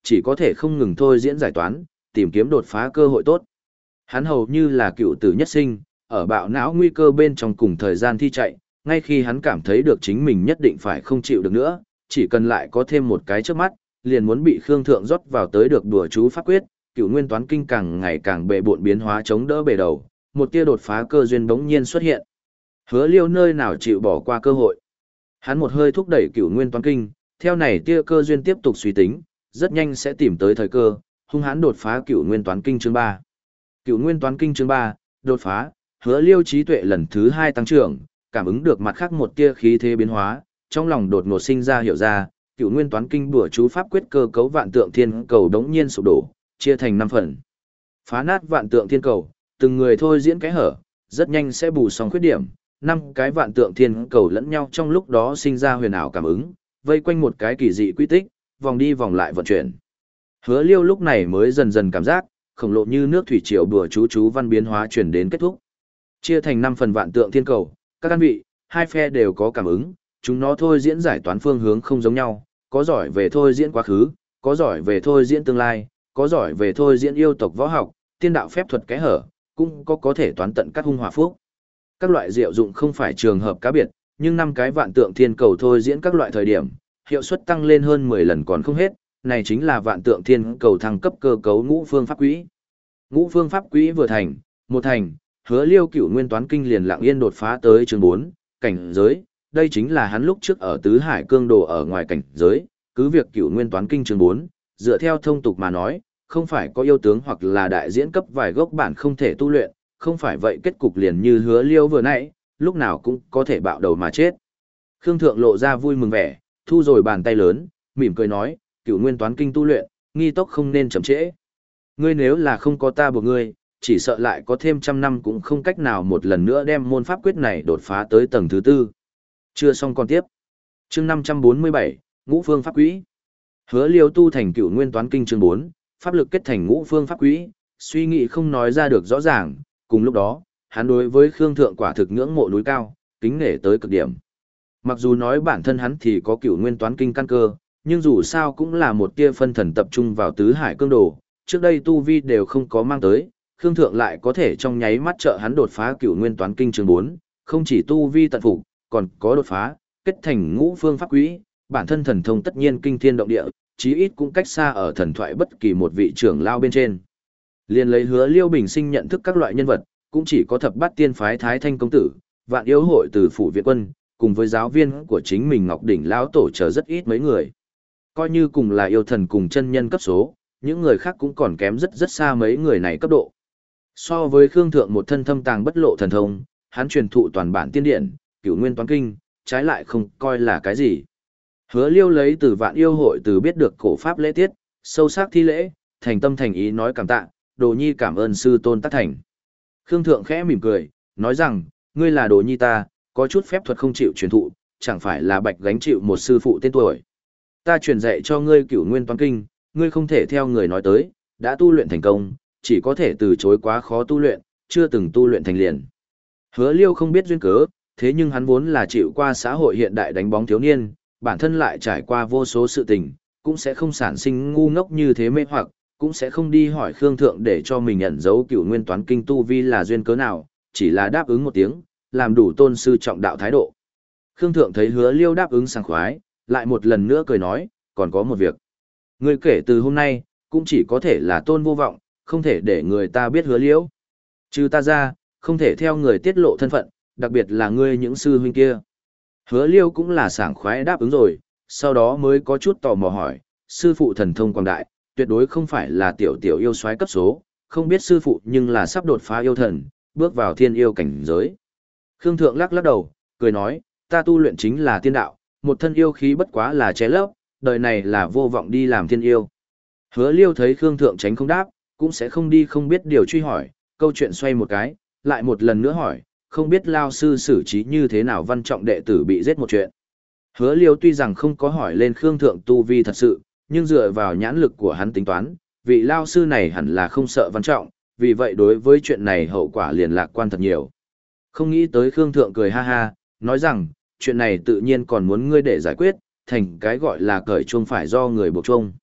chỉ có thể không ngừng thôi diễn giải toán, tìm kiếm đột phá cơ hội tốt. Hắn hầu như là cựu tử nhất sinh, ở bạo não nguy cơ bên trong cùng thời gian thi chạy, ngay khi hắn cảm thấy được chính mình nhất định phải không chịu được nữa, chỉ cần lại có thêm một cái trước mắt, liền muốn bị Khương Thượng rót vào tới được đùa chú pháp quyết, cựu nguyên toán kinh càng ngày càng bệ bộn biến hóa chống đỡ bề đầu, một tia đột phá cơ duyên bỗng nhiên xuất hiện. Hứa Liêu nơi nào chịu bỏ qua cơ hội. Hắn một hơi thúc đẩy cựu nguyên toán kinh, theo này tia cơ duyên tiếp tục suy tính, rất nhanh sẽ tìm tới thời cơ, hung hãn đột phá cựu nguyên toán kinh chương ba. Cựu nguyên toán kinh chương ba, đột phá, Hứa Liêu trí tuệ lần thứ hai tăng trưởng, cảm ứng được mặt khác một tia khí thế biến hóa, trong lòng đột ngột sinh ra hiểu ra, cựu nguyên toán kinh bùa chú pháp quyết cơ cấu vạn tượng thiên cầu đống nhiên sụp đổ, chia thành năm phần. Phá nát vạn tượng thiên cầu, từng người thôi diễn cái hở, rất nhanh sẽ bù xong khuyết điểm, năm cái vạn tượng thiên cầu lẫn nhau trong lúc đó sinh ra huyền ảo cảm ứng, vây quanh một cái kỳ dị quy tích, vòng đi vòng lại vận chuyển. Hứa Liêu lúc này mới dần dần cảm giác, khổng lồ như nước thủy triều bùa chú chú văn biến hóa chuyển đến kết thúc. Chia thành năm phần vạn tượng thiên cầu, các căn vị, hai phe đều có cảm ứng, chúng nó thôi diễn giải toán phương hướng không giống nhau, có giỏi về thôi diễn quá khứ, có giỏi về thôi diễn tương lai, có giỏi về thôi diễn yêu tộc võ học, tiên đạo phép thuật cái hở, cũng có có thể toán tận các hung hỏa phúc. Các loại diệu dụng không phải trường hợp cá biệt, nhưng năm cái vạn tượng thiên cầu thôi diễn các loại thời điểm, hiệu suất tăng lên hơn mười lần còn không hết, này chính là vạn tượng thiên cầu thăng cấp cơ cấu ngũ phương pháp quỹ. Ngũ phương pháp quỹ vừa thành, một thành, Hứa Liêu cửu nguyên toán kinh liền lặng yên đột phá tới chương bốn, cảnh giới, đây chính là hắn lúc trước ở tứ hải cương đồ ở ngoài cảnh giới, cứ việc cửu nguyên toán kinh chương bốn, dựa theo thông tục mà nói, không phải có yêu tướng hoặc là đại diễn cấp vài gốc bản không thể tu luyện, không phải vậy kết cục liền như Hứa Liêu vừa nãy, lúc nào cũng có thể bạo đầu mà chết. Khương Thượng lộ ra vui mừng vẻ, thu rồi bàn tay lớn, mỉm cười nói, cửu nguyên toán kinh tu luyện, nghi tốc không nên chậm trễ. Ngươi nếu là không có ta buộc ngươi, chỉ sợ lại có thêm trăm năm cũng không cách nào một lần nữa đem môn pháp quyết này đột phá tới tầng thứ tư. Chưa xong còn tiếp. Chương năm trăm bốn mươi bảy, Ngũ phương pháp quỹ. Hứa Liêu tu thành cửu nguyên toán kinh chương bốn, pháp lực kết thành ngũ phương pháp quỹ, suy nghĩ không nói ra được rõ ràng, cùng lúc đó, hắn đối với Khương Thượng quả thực ngưỡng mộ núi cao, kính nể tới cực điểm. Mặc dù nói bản thân hắn thì có cửu nguyên toán kinh căn cơ, nhưng dù sao cũng là một tia phân thần tập trung vào tứ hải cương đồ, trước đây tu vi đều không có mang tới, Khương Thượng lại có thể trong nháy mắt trợ hắn đột phá cửu nguyên toán kinh chương bốn, không chỉ tu vi tận phục, còn có đột phá, kết thành ngũ phương pháp quỹ, bản thân thần thông tất nhiên kinh thiên động địa, chí ít cũng cách xa ở thần thoại bất kỳ một vị trưởng lao bên trên. Liên lấy Hứa Liêu bình sinh nhận thức các loại nhân vật, cũng chỉ có thập bát tiên phái Thái Thanh công tử, Vạn Yêu hội từ phủ viện quân, cùng với giáo viên của chính mình Ngọc Đỉnh lão tổ chờ rất ít mấy người. Coi như cùng là yêu thần cùng chân nhân cấp số, những người khác cũng còn kém rất rất xa mấy người này cấp độ. So với Khương Thượng một thân thâm tàng bất lộ thần thông, hắn truyền thụ toàn bản tiên điển, cửu nguyên toán kinh, trái lại không coi là cái gì. Hứa Liêu lấy từ Vạn Yêu hội từ biết được cổ pháp lễ tiết, sâu sắc thi lễ, thành tâm thành ý nói cảm tạ, Đồ Nhi cảm ơn sư tôn tác thành. Khương Thượng khẽ mỉm cười, nói rằng, ngươi là Đồ Nhi ta, có chút phép thuật không chịu truyền thụ, chẳng phải là bạch gánh chịu một sư phụ tên tuổi. Ta truyền dạy cho ngươi cửu nguyên toán kinh, ngươi không thể theo người nói tới, đã tu luyện thành công, chỉ có thể từ chối quá khó tu luyện, chưa từng tu luyện thành liền. Hứa Liêu không biết duyên cớ, thế nhưng hắn vốn là chịu qua xã hội hiện đại đánh bóng thiếu niên, bản thân lại trải qua vô số sự tình, cũng sẽ không sản sinh ngu ngốc như thế mê hoặc, cũng sẽ không đi hỏi Khương Thượng để cho mình ẩn giấu cửu nguyên toán kinh tu vi là duyên cớ nào, chỉ là đáp ứng một tiếng, làm đủ tôn sư trọng đạo thái độ. Khương Thượng thấy Hứa Liêu đáp ứng sảng khoái, lại một lần nữa cười nói, còn có một việc. Ngươi kể từ hôm nay, cũng chỉ có thể là tôn vô vọng, không thể để người ta biết Hứa Liêu. Trừ ta ra, không thể theo người tiết lộ thân phận, đặc biệt là ngươi những sư huynh kia. Hứa Liêu cũng là sảng khoái đáp ứng rồi, sau đó mới có chút tò mò hỏi, sư phụ thần thông quảng đại, tuyệt đối không phải là tiểu tiểu yêu soái cấp số, không biết sư phụ nhưng là sắp đột phá yêu thần, bước vào thiên yêu cảnh giới. Khương Thượng lắc lắc đầu, cười nói, ta tu luyện chính là tiên đạo, một thân yêu khí bất quá là che lấp, đời này là vô vọng đi làm thiên yêu. Hứa Liêu thấy Khương Thượng tránh không đáp, cũng sẽ không đi không biết điều truy hỏi, câu chuyện xoay một cái, lại một lần nữa hỏi, không biết lao sư xử trí như thế nào văn trọng đệ tử bị giết một chuyện. Hứa Liêu tuy rằng không có hỏi lên Khương Thượng tu vi thật sự, nhưng dựa vào nhãn lực của hắn tính toán, vị lao sư này hẳn là không sợ văn trọng, vì vậy đối với chuyện này hậu quả liền lạc quan thật nhiều. Không nghĩ tới Khương Thượng cười ha ha, nói rằng, chuyện này tự nhiên còn muốn ngươi để giải quyết, thành cái gọi là cởi chuông phải do người buộc chuông.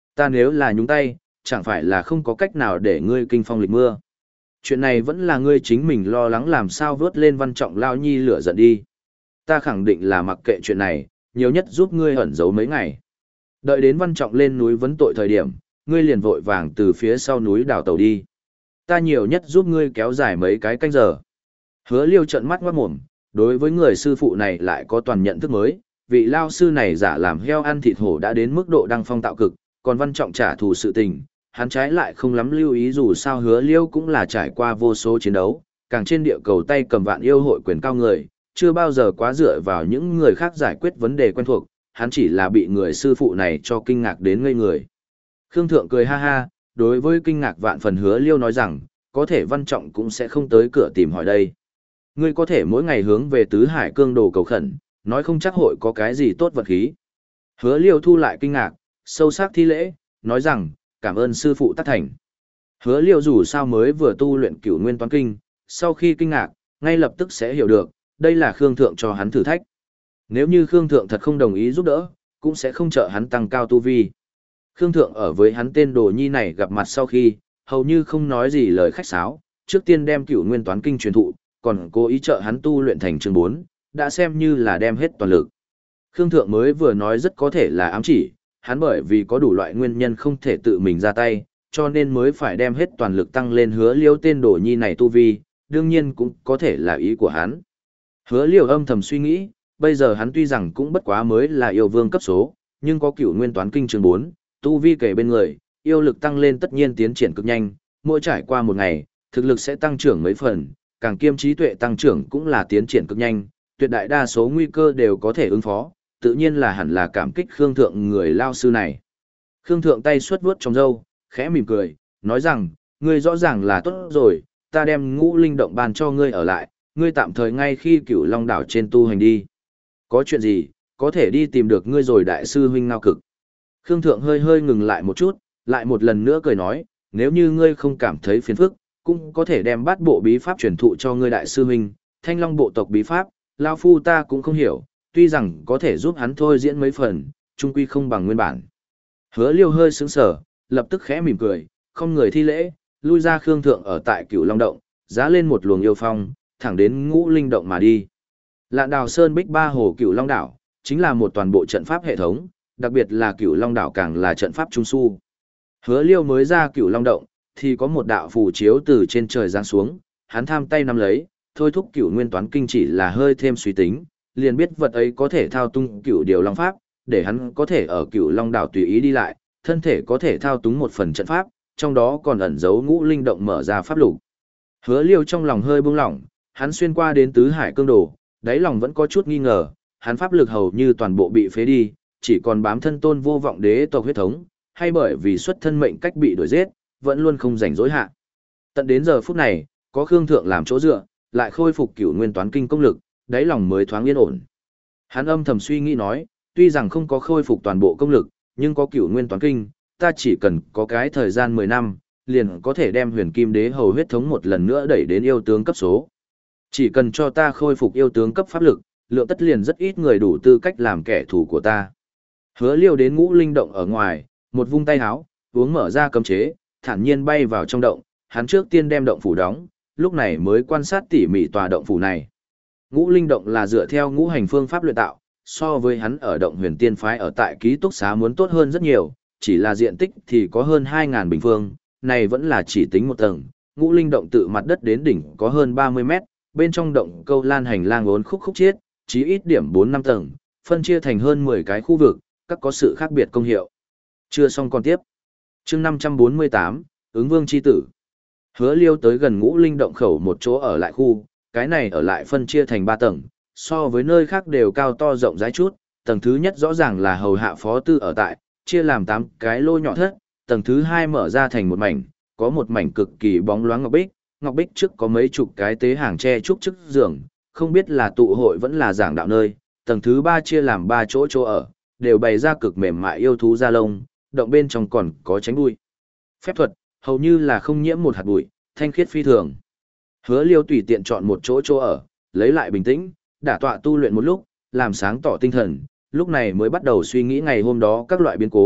Ta nếu là nhúng tay, chẳng phải là không có cách nào để ngươi kinh phong lịch mưa. Chuyện này vẫn là ngươi chính mình lo lắng làm sao vớt lên Văn Trọng lao nhi lửa giận đi. Ta khẳng định là mặc kệ chuyện này, nhiều nhất giúp ngươi ẩn giấu mấy ngày. Đợi đến Văn Trọng lên núi vấn tội thời điểm, ngươi liền vội vàng từ phía sau núi đào tàu đi. Ta nhiều nhất giúp ngươi kéo dài mấy cái canh giờ. Hứa Liêu trợn mắt ngoát mồm, đối với người sư phụ này lại có toàn nhận thức mới, vị lao sư này giả làm heo ăn thịt hổ đã đến mức độ đăng phong tạo cực, còn Văn Trọng trả thù sự tình, hắn trái lại không lắm lưu ý dù sao Hứa Liêu cũng là trải qua vô số chiến đấu, càng trên địa cầu tay cầm vạn yêu hội quyền cao người, chưa bao giờ quá dựa vào những người khác giải quyết vấn đề quen thuộc, hắn chỉ là bị người sư phụ này cho kinh ngạc đến ngây người. Khương Thượng cười ha ha, đối với kinh ngạc vạn phần Hứa Liêu nói rằng, có thể Văn Trọng cũng sẽ không tới cửa tìm hỏi đây. Ngươi có thể mỗi ngày hướng về tứ hải cương đồ cầu khẩn, nói không chắc hội có cái gì tốt vật khí. Hứa Liêu thu lại kinh ngạc, sâu sắc thi lễ, nói rằng, cảm ơn sư phụ tác thành. Hứa Liêu dù sao mới vừa tu luyện cửu nguyên toán kinh, sau khi kinh ngạc, ngay lập tức sẽ hiểu được, đây là Khương Thượng cho hắn thử thách. Nếu như Khương Thượng thật không đồng ý giúp đỡ, cũng sẽ không trợ hắn tăng cao tu vi. Khương Thượng ở với hắn tên đồ nhi này gặp mặt sau khi, hầu như không nói gì lời khách sáo, trước tiên đem cửu nguyên toán kinh truyền thụ, còn cố ý trợ hắn tu luyện thành chương bốn, đã xem như là đem hết toàn lực. Khương Thượng mới vừa nói rất có thể là ám chỉ, hắn bởi vì có đủ loại nguyên nhân không thể tự mình ra tay, cho nên mới phải đem hết toàn lực tăng lên Hứa Liêu tên đồ nhi này tu vi, đương nhiên cũng có thể là ý của hắn. Hứa Liêu âm thầm suy nghĩ, bây giờ hắn tuy rằng cũng bất quá mới là yêu vương cấp số, nhưng có cửu nguyên toán kinh chương bốn, tu vi kể bên người, yêu lực tăng lên tất nhiên tiến triển cực nhanh, mỗi trải qua một ngày, thực lực sẽ tăng trưởng mấy phần, càng kiêm trí tuệ tăng trưởng cũng là tiến triển cực nhanh, tuyệt đại đa số nguy cơ đều có thể ứng phó, tự nhiên là hẳn là cảm kích Khương Thượng người lao sư này. Khương Thượng tay xuất vuốt trong râu, khẽ mỉm cười, nói rằng, ngươi rõ ràng là tốt rồi, ta đem ngũ linh động ban cho ngươi ở lại, ngươi tạm thời ngay khi cửu long đảo trên tu hành đi. Có chuyện gì, có thể đi tìm được ngươi rồi đại sư huynh Ngao Cực. Khương Thượng hơi hơi ngừng lại một chút, lại một lần nữa cười nói, nếu như ngươi không cảm thấy phiền phức, cũng có thể đem bát bộ bí pháp truyền thụ cho ngươi đại sư huynh, thanh long bộ tộc bí pháp, lao phu ta cũng không hiểu, tuy rằng có thể giúp hắn thôi diễn mấy phần, chung quy không bằng nguyên bản. Hứa Liêu hơi sững sờ, lập tức khẽ mỉm cười, không người thi lễ, lui ra Khương Thượng ở tại Cửu Long động, giá lên một luồng yêu phong, thẳng đến Ngũ Linh động mà đi. Lạn Đào Sơn Bích Ba Hồ Cửu Long đảo, chính là một toàn bộ trận pháp hệ thống, đặc biệt là Cửu Long đảo càng là trận pháp trung su. Hứa Liêu mới ra Cửu Long động, thì có một đạo phù chiếu từ trên trời giáng xuống, hắn tham tay nắm lấy, thôi thúc Cửu Nguyên Toán Kinh chỉ là hơi thêm suy tính, liền biết vật ấy có thể thao tung Cửu Điều Long pháp, để hắn có thể ở Cửu Long đảo tùy ý đi lại, thân thể có thể thao túng một phần trận pháp, trong đó còn ẩn giấu Ngũ Linh động mở ra pháp lục. Hứa Liêu trong lòng hơi buông lỏng, hắn xuyên qua đến tứ hải cương đồ, đáy lòng vẫn có chút nghi ngờ, hắn pháp lực hầu như toàn bộ bị phế đi, chỉ còn bám thân Tôn Vô Vọng đế tộc huyết thống, hay bởi vì xuất thân mệnh cách bị đuổi giết, vẫn luôn không rảnh rỗi hạ. Tận đến giờ phút này, có Khương Thượng làm chỗ dựa, lại khôi phục Cửu Nguyên Toán Kinh công lực, đáy lòng mới thoáng yên ổn. Hắn âm thầm suy nghĩ nói, tuy rằng không có khôi phục toàn bộ công lực, nhưng có Cửu Nguyên Toán Kinh, ta chỉ cần có cái thời gian mười năm, liền có thể đem Huyền Kim Đế hầu huyết thống một lần nữa đẩy đến yêu tướng cấp số. Chỉ cần cho ta khôi phục yêu tướng cấp pháp lực, lượng tất liền rất ít người đủ tư cách làm kẻ thù của ta. Hứa Liêu đến Ngũ Linh động ở ngoài, một vung tay háo, uống mở ra cấm chế, thản nhiên bay vào trong động, hắn trước tiên đem động phủ đóng, lúc này mới quan sát tỉ mỉ tòa động phủ này. Ngũ Linh động là dựa theo ngũ hành phương pháp luyện tạo, so với hắn ở động Huyền Tiên phái ở tại ký túc xá muốn tốt hơn rất nhiều, chỉ là diện tích thì có hơn hai nghìn bình phương, này vẫn là chỉ tính một tầng. Ngũ Linh động tự mặt đất đến đỉnh có hơn ba mươi mét, bên trong động câu lan hành lang uốn khúc khúc chiết, chí ít điểm bốn năm tầng, phân chia thành hơn mười cái khu vực, các có sự khác biệt công hiệu. Chưa xong còn tiếp. Chương năm trăm bốn mươi tám, ứng vương chi tử. Hứa Liêu tới gần Ngũ Linh động khẩu một chỗ ở lại khu, cái này ở lại phân chia thành ba tầng, so với nơi khác đều cao to rộng rãi chút, tầng thứ nhất rõ ràng là hầu hạ phó tư ở tại, chia làm tám cái lô nhỏ thất, tầng thứ hai mở ra thành một mảnh, có một mảnh cực kỳ bóng loáng ngọc bích, ngọc bích trước có mấy chục cái tế hàng tre trúc trước giường, không biết là tụ hội vẫn là giảng đạo nơi, tầng thứ ba chia làm ba chỗ chỗ ở, đều bày ra cực mềm mại yêu thú da lông, động bên trong còn có tránh bụi. Phép thuật, hầu như là không nhiễm một hạt bụi, thanh khiết phi thường. Hứa Liêu tùy tiện chọn một chỗ chỗ ở, lấy lại bình tĩnh, đả tọa tu luyện một lúc, làm sáng tỏ tinh thần, lúc này mới bắt đầu suy nghĩ ngày hôm đó các loại biến cố,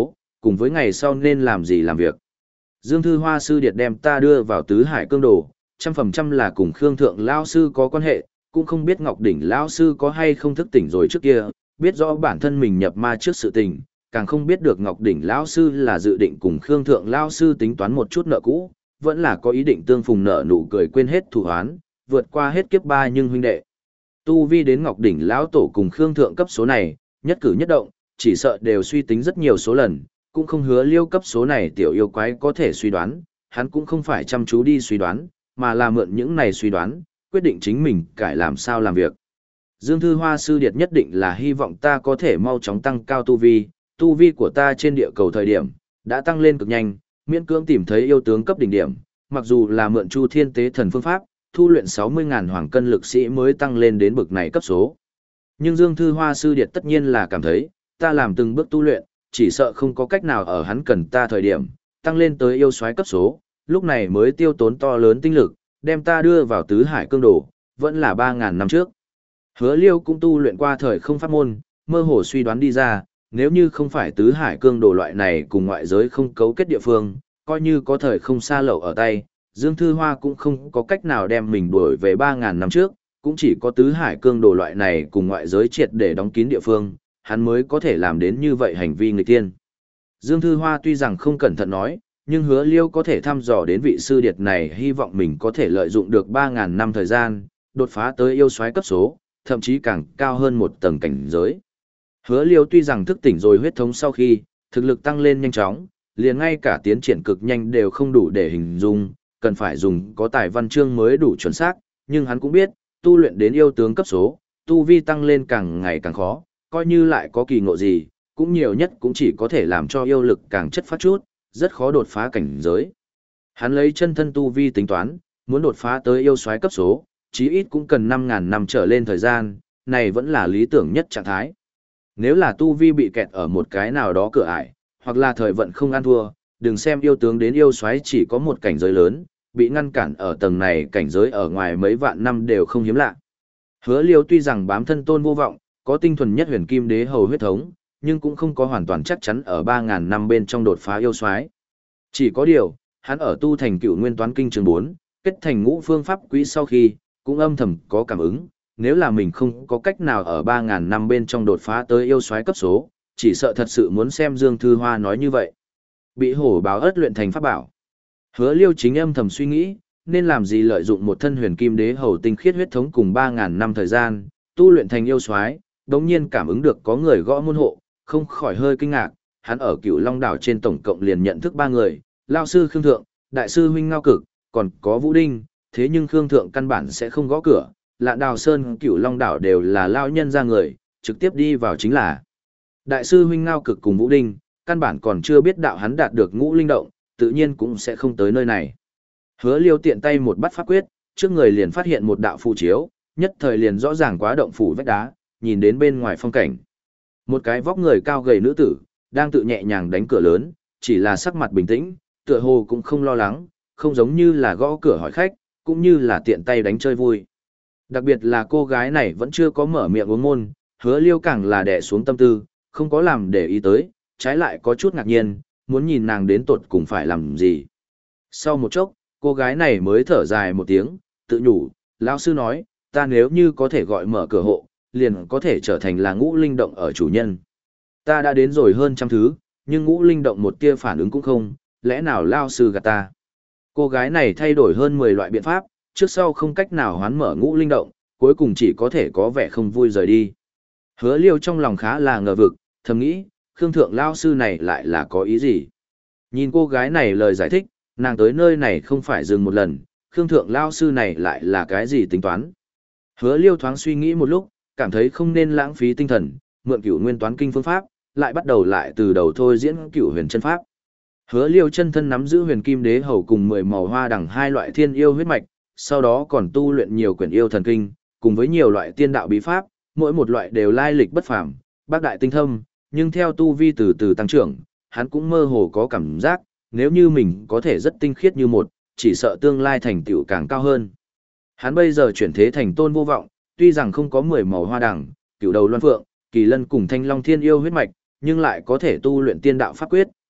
cùng với ngày sau nên làm gì làm việc. Dương Thư Hoa sư điệt đem ta đưa vào tứ hải cương đồ, trăm phần trăm là cùng Khương Thượng Lao sư có quan hệ, cũng không biết Ngọc Đỉnh Lao sư có hay không thức tỉnh rồi trước kia, biết rõ bản thân mình nhập ma trước sự tình, càng không biết được Ngọc Đỉnh Lao sư là dự định cùng Khương Thượng Lao sư tính toán một chút nợ cũ, vẫn là có ý định tương phùng nợ nụ cười quên hết thù oán, vượt qua hết kiếp ba nhưng huynh đệ. Tu vi đến Ngọc Đỉnh Lão Tổ cùng Khương Thượng cấp số này, nhất cử nhất động, chỉ sợ đều suy tính rất nhiều số lần, cũng không hứa Liêu cấp số này tiểu yêu quái có thể suy đoán, hắn cũng không phải chăm chú đi suy đoán, mà là mượn những này suy đoán, quyết định chính mình cải làm sao làm việc. Dương Thư Hoa sư điệt nhất định là hy vọng ta có thể mau chóng tăng cao tu vi, tu vi của ta trên địa cầu thời điểm, đã tăng lên cực nhanh, miễn cưỡng tìm thấy yêu tướng cấp đỉnh điểm, mặc dù là mượn Chu Thiên Tế Thần phương pháp, thu luyện sáu mươi ngàn hoàng cân lực sĩ mới tăng lên đến bực này cấp số. Nhưng Dương Thư Hoa sư điệt tất nhiên là cảm thấy, ta làm từng bước tu luyện, chỉ sợ không có cách nào ở hắn cần ta thời điểm, tăng lên tới yêu soái cấp số, lúc này mới tiêu tốn to lớn tinh lực, đem ta đưa vào tứ hải cương đồ, vẫn là ba ngàn năm trước. Hứa Liêu cũng tu luyện qua thời không pháp môn, mơ hồ suy đoán đi ra, nếu như không phải tứ hải cương đồ loại này cùng ngoại giới không cấu kết địa phương, coi như có thời không xa lậu ở tay, Dương Thư Hoa cũng không có cách nào đem mình đuổi về ba ngàn năm trước, cũng chỉ có tứ hải cương đồ loại này cùng ngoại giới triệt để đóng kín địa phương, hắn mới có thể làm đến như vậy hành vi nghịch tiên. Dương Thư Hoa tuy rằng không cẩn thận nói, nhưng Hứa Liêu có thể thăm dò đến vị sư điệt này, hy vọng mình có thể lợi dụng được ba ngàn năm thời gian, đột phá tới yêu soái cấp số, thậm chí càng cao hơn một tầng cảnh giới. Hứa Liêu tuy rằng thức tỉnh rồi huyết thống sau khi, thực lực tăng lên nhanh chóng, liền ngay cả tiến triển cực nhanh đều không đủ để hình dung, cần phải dùng có tài văn chương mới đủ chuẩn xác, nhưng hắn cũng biết, tu luyện đến yêu tướng cấp số, tu vi tăng lên càng ngày càng khó, coi như lại có kỳ ngộ gì, cũng nhiều nhất cũng chỉ có thể làm cho yêu lực càng chất phát chút, rất khó đột phá cảnh giới. Hắn lấy chân thân tu vi tính toán, muốn đột phá tới yêu soái cấp số, chí ít cũng cần năm ngàn năm trở lên thời gian, này vẫn là lý tưởng nhất trạng thái. Nếu là tu vi bị kẹt ở một cái nào đó cửa ải, hoặc là thời vận không ăn thua, đừng xem yêu tướng đến yêu soái chỉ có một cảnh giới lớn, bị ngăn cản ở tầng này cảnh giới ở ngoài mấy vạn năm đều không hiếm lạ. Hứa Liêu tuy rằng bám thân tôn vô vọng, có tinh thuần nhất huyền kim đế hầu huyết thống, nhưng cũng không có hoàn toàn chắc chắn ở ba ngàn năm bên trong đột phá yêu soái. Chỉ có điều, hắn ở tu thành Cựu Nguyên Toán Kinh chương bốn, kết thành ngũ phương pháp quý sau khi, cũng âm thầm có cảm ứng, nếu là mình không có cách nào ở ba ngàn năm bên trong đột phá tới yêu soái cấp số, chỉ sợ thật sự muốn xem Dương Thư Hoa nói như vậy. Bị hổ báo ớt luyện thành pháp bảo. Hứa Liêu chính âm thầm suy nghĩ, nên làm gì lợi dụng một thân huyền kim đế hầu tinh khiết huyết thống cùng ba ngàn năm thời gian, tu luyện thành yêu soái, đống nhiên cảm ứng được có người gõ môn hộ, không khỏi hơi kinh ngạc, hắn ở Cửu Long đảo trên tổng cộng liền nhận thức ba người, lão sư Khương Thượng, đại sư huynh Ngao Cực, còn có Vũ Đinh, thế nhưng Khương Thượng căn bản sẽ không gõ cửa, Lạn Đào Sơn, Cửu Long đảo đều là lão nhân ra người, trực tiếp đi vào chính là. Đại sư huynh Ngao Cực cùng Vũ Đinh, căn bản còn chưa biết đạo hắn đạt được ngũ linh động, tự nhiên cũng sẽ không tới nơi này. Hứa Liêu tiện tay một bắt pháp quyết, trước người liền phát hiện một đạo phù chiếu, nhất thời liền rõ ràng quá động phủ vách đá, nhìn đến bên ngoài phong cảnh. Một cái vóc người cao gầy nữ tử, đang tự nhẹ nhàng đánh cửa lớn, chỉ là sắc mặt bình tĩnh, tựa hồ cũng không lo lắng, không giống như là gõ cửa hỏi khách, cũng như là tiện tay đánh chơi vui. Đặc biệt là cô gái này vẫn chưa có mở miệng uống môn, Hứa Liêu càng là đè xuống tâm tư, không có làm để ý tới, trái lại có chút ngạc nhiên, muốn nhìn nàng đến tột cùng phải làm gì. Sau một chốc, cô gái này mới thở dài một tiếng, tự nhủ, lão sư nói, ta nếu như có thể gọi mở cửa hộ, liền có thể trở thành là ngũ linh động ở chủ nhân. Ta đã đến rồi hơn trăm thứ, nhưng ngũ linh động một tia phản ứng cũng không, lẽ nào lão sư gạt ta. Cô gái này thay đổi hơn mười loại biện pháp, trước sau không cách nào hoán mở ngũ linh động, cuối cùng chỉ có thể có vẻ không vui rời đi. Hứa Liêu trong lòng khá là ngờ vực, thầm nghĩ, Khương Thượng lão sư này lại là có ý gì? Nhìn cô gái này lời giải thích, nàng tới nơi này không phải dừng một lần, Khương Thượng lão sư này lại là cái gì tính toán? Hứa Liêu thoáng suy nghĩ một lúc, cảm thấy không nên lãng phí tinh thần, mượn Cửu Nguyên Toán Kinh phương pháp, lại bắt đầu lại từ đầu thôi diễn Cửu Huyền chân pháp. Hứa Liêu chân thân nắm giữ Huyền Kim Đế hầu cùng mười màu hoa đằng hai loại thiên yêu huyết mạch, sau đó còn tu luyện nhiều quyển yêu thần kinh, cùng với nhiều loại tiên đạo bí pháp, mỗi một loại đều lai lịch bất phàm, bác đại tinh thâm, nhưng theo tu vi từ từ tăng trưởng, hắn cũng mơ hồ có cảm giác, nếu như mình có thể rất tinh khiết như một, chỉ sợ tương lai thành tựu càng cao hơn. Hắn bây giờ chuyển thế thành Tôn Vô Vọng, tuy rằng không có mười màu hoa đằng, cửu đầu loan phượng, kỳ lân cùng thanh long thiên yêu huyết mạch, nhưng lại có thể tu luyện tiên đạo pháp quyết,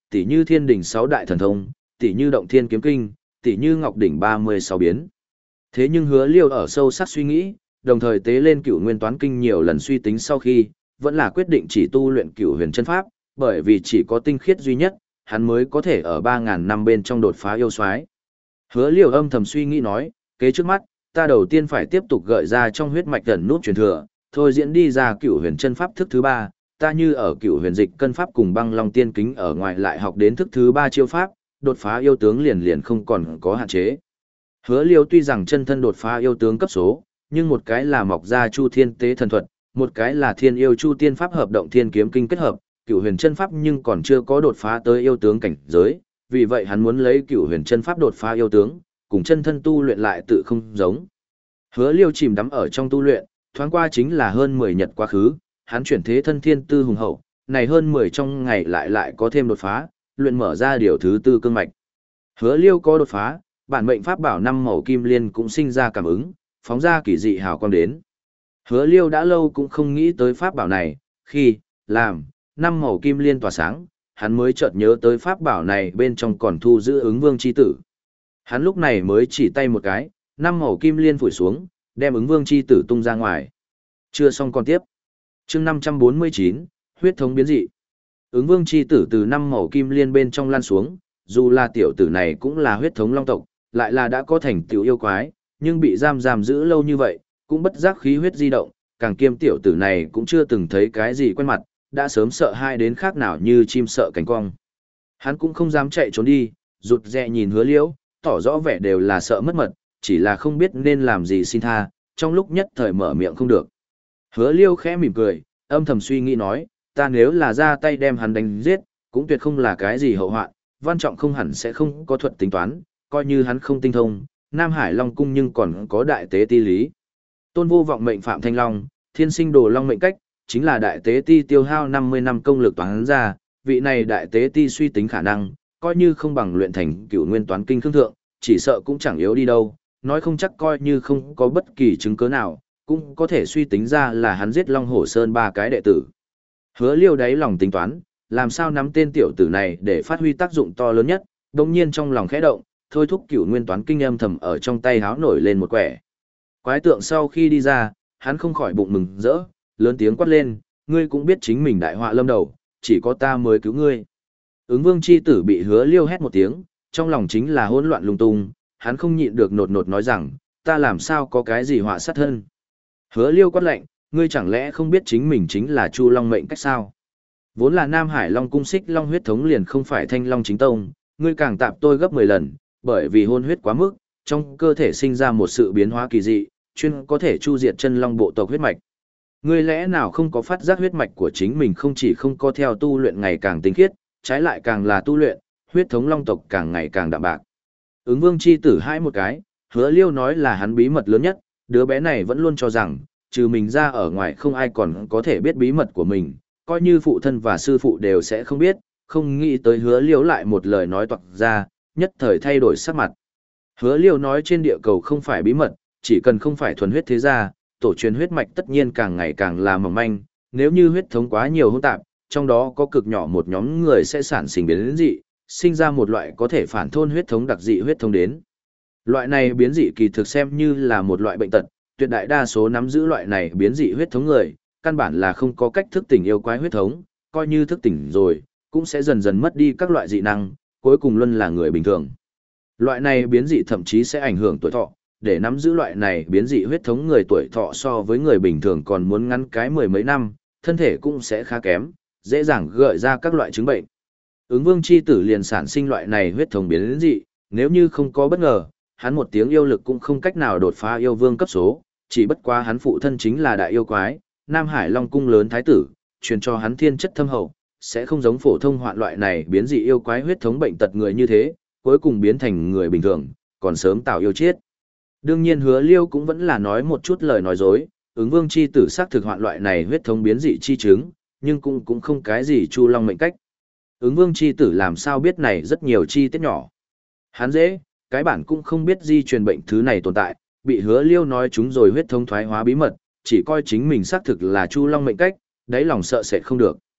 tỉ như thiên đỉnh sáu đại thần thông, tỉ như động thiên kiếm kinh, tỉ như ngọc đỉnh ba mươi sáu biến. Thế nhưng hứa liêu ở sâu sắc suy nghĩ, đồng thời tế lên cửu nguyên toán kinh nhiều lần suy tính sau khi, vẫn là quyết định chỉ tu luyện cửu huyền chân pháp, bởi vì chỉ có tinh khiết duy nhất, hắn mới có thể ở ba ngàn năm bên trong đột phá yêu soái. Hứa liêu âm thầm suy nghĩ nói, kế trước mắt, ta đầu tiên phải tiếp tục gợi ra trong huyết mạch gần nút truyền thừa, thôi diễn đi ra cửu huyền chân pháp thức thứ ba, ta như ở cửu huyền dịch cân pháp cùng băng long tiên kính ở ngoài lại học đến thức thứ ba chiêu pháp, đột phá yêu tướng liền liền không còn có hạn chế. Hứa liêu tuy rằng chân thân đột phá yêu tướng cấp số, nhưng một cái là mọc ra chu thiên tế thần thuật, một cái là thiên yêu chu tiên pháp hợp động thiên kiếm kinh kết hợp, cửu huyền chân pháp nhưng còn chưa có đột phá tới yêu tướng cảnh giới, vì vậy hắn muốn lấy cửu huyền chân pháp đột phá yêu tướng, cùng chân thân tu luyện lại tự không giống. Hứa liêu chìm đắm ở trong tu luyện, thoáng qua chính là hơn mười nhật quá khứ, hắn chuyển thế thân thiên tư hùng hậu, này hơn mười trong ngày lại lại có thêm đột phá, luyện mở ra điều thứ tư cương mạch. Hứa liêu có đột phá, bản mệnh pháp bảo năm màu kim liên cũng sinh ra cảm ứng, phóng ra kỳ dị hào quang đến. Hứa liêu đã lâu cũng không nghĩ tới pháp bảo này, khi, làm, năm màu kim liên tỏa sáng, hắn mới chợt nhớ tới pháp bảo này bên trong còn thu giữ ứng vương chi tử. Hắn lúc này mới chỉ tay một cái, năm màu kim liên phủi xuống, đem ứng vương chi tử tung ra ngoài. Chưa xong còn tiếp. Chương năm trăm bốn mươi chín, huyết thống biến dị. Ứng vương chi tử từ năm màu kim liên bên trong lan xuống, dù là tiểu tử này cũng là huyết thống long tộc, lại là đã có thành tiểu yêu quái, nhưng bị giam giam giữ lâu như vậy, cũng bất giác khí huyết di động, càng kiêm tiểu tử này cũng chưa từng thấy cái gì quen mặt, đã sớm sợ hai đến khác nào như chim sợ cánh cong. Hắn cũng không dám chạy trốn đi, rụt rè nhìn hứa liễu, tỏ rõ vẻ đều là sợ mất mật, chỉ là không biết nên làm gì xin tha, trong lúc nhất thời mở miệng không được. Hứa liêu khẽ mỉm cười, âm thầm suy nghĩ nói, ta nếu là ra tay đem hắn đánh giết, cũng tuyệt không là cái gì hậu hoạn, Văn Trọng không hẳn sẽ không có thuật tính toán, coi như hắn không tinh thông, Nam Hải Long Cung nhưng còn có đại tế ti lý. Tôn vô vọng mệnh Phạm Thanh Long, thiên sinh đồ long mệnh cách, chính là đại tế ti tiêu hao năm mươi năm công lực toán ra, vị này đại tế ti suy tính khả năng, coi như không bằng luyện thành cửu nguyên toán kinh khương thượng, chỉ sợ cũng chẳng yếu đi đâu, nói không chắc coi như không có bất kỳ chứng cứ nào, cũng có thể suy tính ra là hắn giết Long Hổ Sơn ba cái đệ tử. Hứa liêu đáy lòng tính toán, làm sao nắm tên tiểu tử này để phát huy tác dụng to lớn nhất, đồng nhiên trong lòng khẽ động, thôi thúc cửu nguyên toán kinh âm thầm ở trong tay háo nổi lên một quẻ. Quái tượng sau khi đi ra, hắn không khỏi bụng mừng rỡ, lớn tiếng quát lên, ngươi cũng biết chính mình đại họa lâm đầu, chỉ có ta mới cứu ngươi. Ứng vương chi tử bị hứa liêu hét một tiếng, trong lòng chính là hỗn loạn lung tung, hắn không nhịn được nột nột nói rằng, ta làm sao có cái gì họa sát thân. Hứa liêu quát lạnh, ngươi chẳng lẽ không biết chính mình chính là Chu Long mệnh cách sao? Vốn là Nam Hải Long cung xích long huyết thống liền không phải Thanh Long chính tông, ngươi càng tạp tôi gấp mười lần, bởi vì hôn huyết quá mức, trong cơ thể sinh ra một sự biến hóa kỳ dị, chuyên có thể chu diệt chân long bộ tộc huyết mạch. Ngươi lẽ nào không có phát giác huyết mạch của chính mình không chỉ không có theo tu luyện ngày càng tinh khiết, trái lại càng là tu luyện, huyết thống long tộc càng ngày càng đạm bạc. Ứng vương chi tử hai một cái, hứa liêu nói là hắn bí mật lớn nhất, đứa bé này vẫn luôn cho rằng, trừ mình ra ở ngoài không ai còn có thể biết bí mật của mình, coi như phụ thân và sư phụ đều sẽ không biết, không nghĩ tới hứa liêu lại một lời nói toạc ra, nhất thời thay đổi sắc mặt. Hứa liêu nói trên địa cầu không phải bí mật, chỉ cần không phải thuần huyết thế gia, tổ truyền huyết mạch tất nhiên càng ngày càng là mỏng manh, nếu như huyết thống quá nhiều hỗn tạp, trong đó có cực nhỏ một nhóm người sẽ sản sinh biến dị, sinh ra một loại có thể phản thôn huyết thống đặc dị huyết thống đến. Loại này biến dị kỳ thực xem như là một loại bệnh tật, tuyệt đại đa số nắm giữ loại này biến dị huyết thống người, căn bản là không có cách thức tỉnh yêu quái huyết thống, coi như thức tỉnh rồi, cũng sẽ dần dần mất đi các loại dị năng, cuối cùng luôn là người bình thường. Loại này biến dị thậm chí sẽ ảnh hưởng tuổi thọ, để nắm giữ loại này biến dị huyết thống người tuổi thọ so với người bình thường còn muốn ngắn cái mười mấy năm, thân thể cũng sẽ khá kém, dễ dàng gợi ra các loại chứng bệnh. Ứng vương chi tử liền sản sinh loại này huyết thống biến dị, nếu như không có bất ngờ, hắn một tiếng yêu lực cũng không cách nào đột phá yêu vương cấp số, chỉ bất quá hắn phụ thân chính là đại yêu quái, Nam Hải Long cung lớn thái tử, truyền cho hắn thiên chất thâm hậu, sẽ không giống phổ thông hoạn loại này biến dị yêu quái huyết thống bệnh tật người như thế, cuối cùng biến thành người bình thường, còn sớm tạo yêu chết. Đương nhiên hứa liêu cũng vẫn là nói một chút lời nói dối, ứng vương chi tử xác thực hoạn loại này huyết thống biến dị chi chứng, nhưng cũng cũng không cái gì Chu Long mệnh cách. Ứng vương chi tử làm sao biết này rất nhiều chi tiết nhỏ. Hắn dễ, cái bản cũng không biết di truyền bệnh thứ này tồn tại, bị hứa liêu nói chúng rồi huyết thống thoái hóa bí mật, chỉ coi chính mình xác thực là Chu Long mệnh cách, đáy lòng sợ sẽ không được.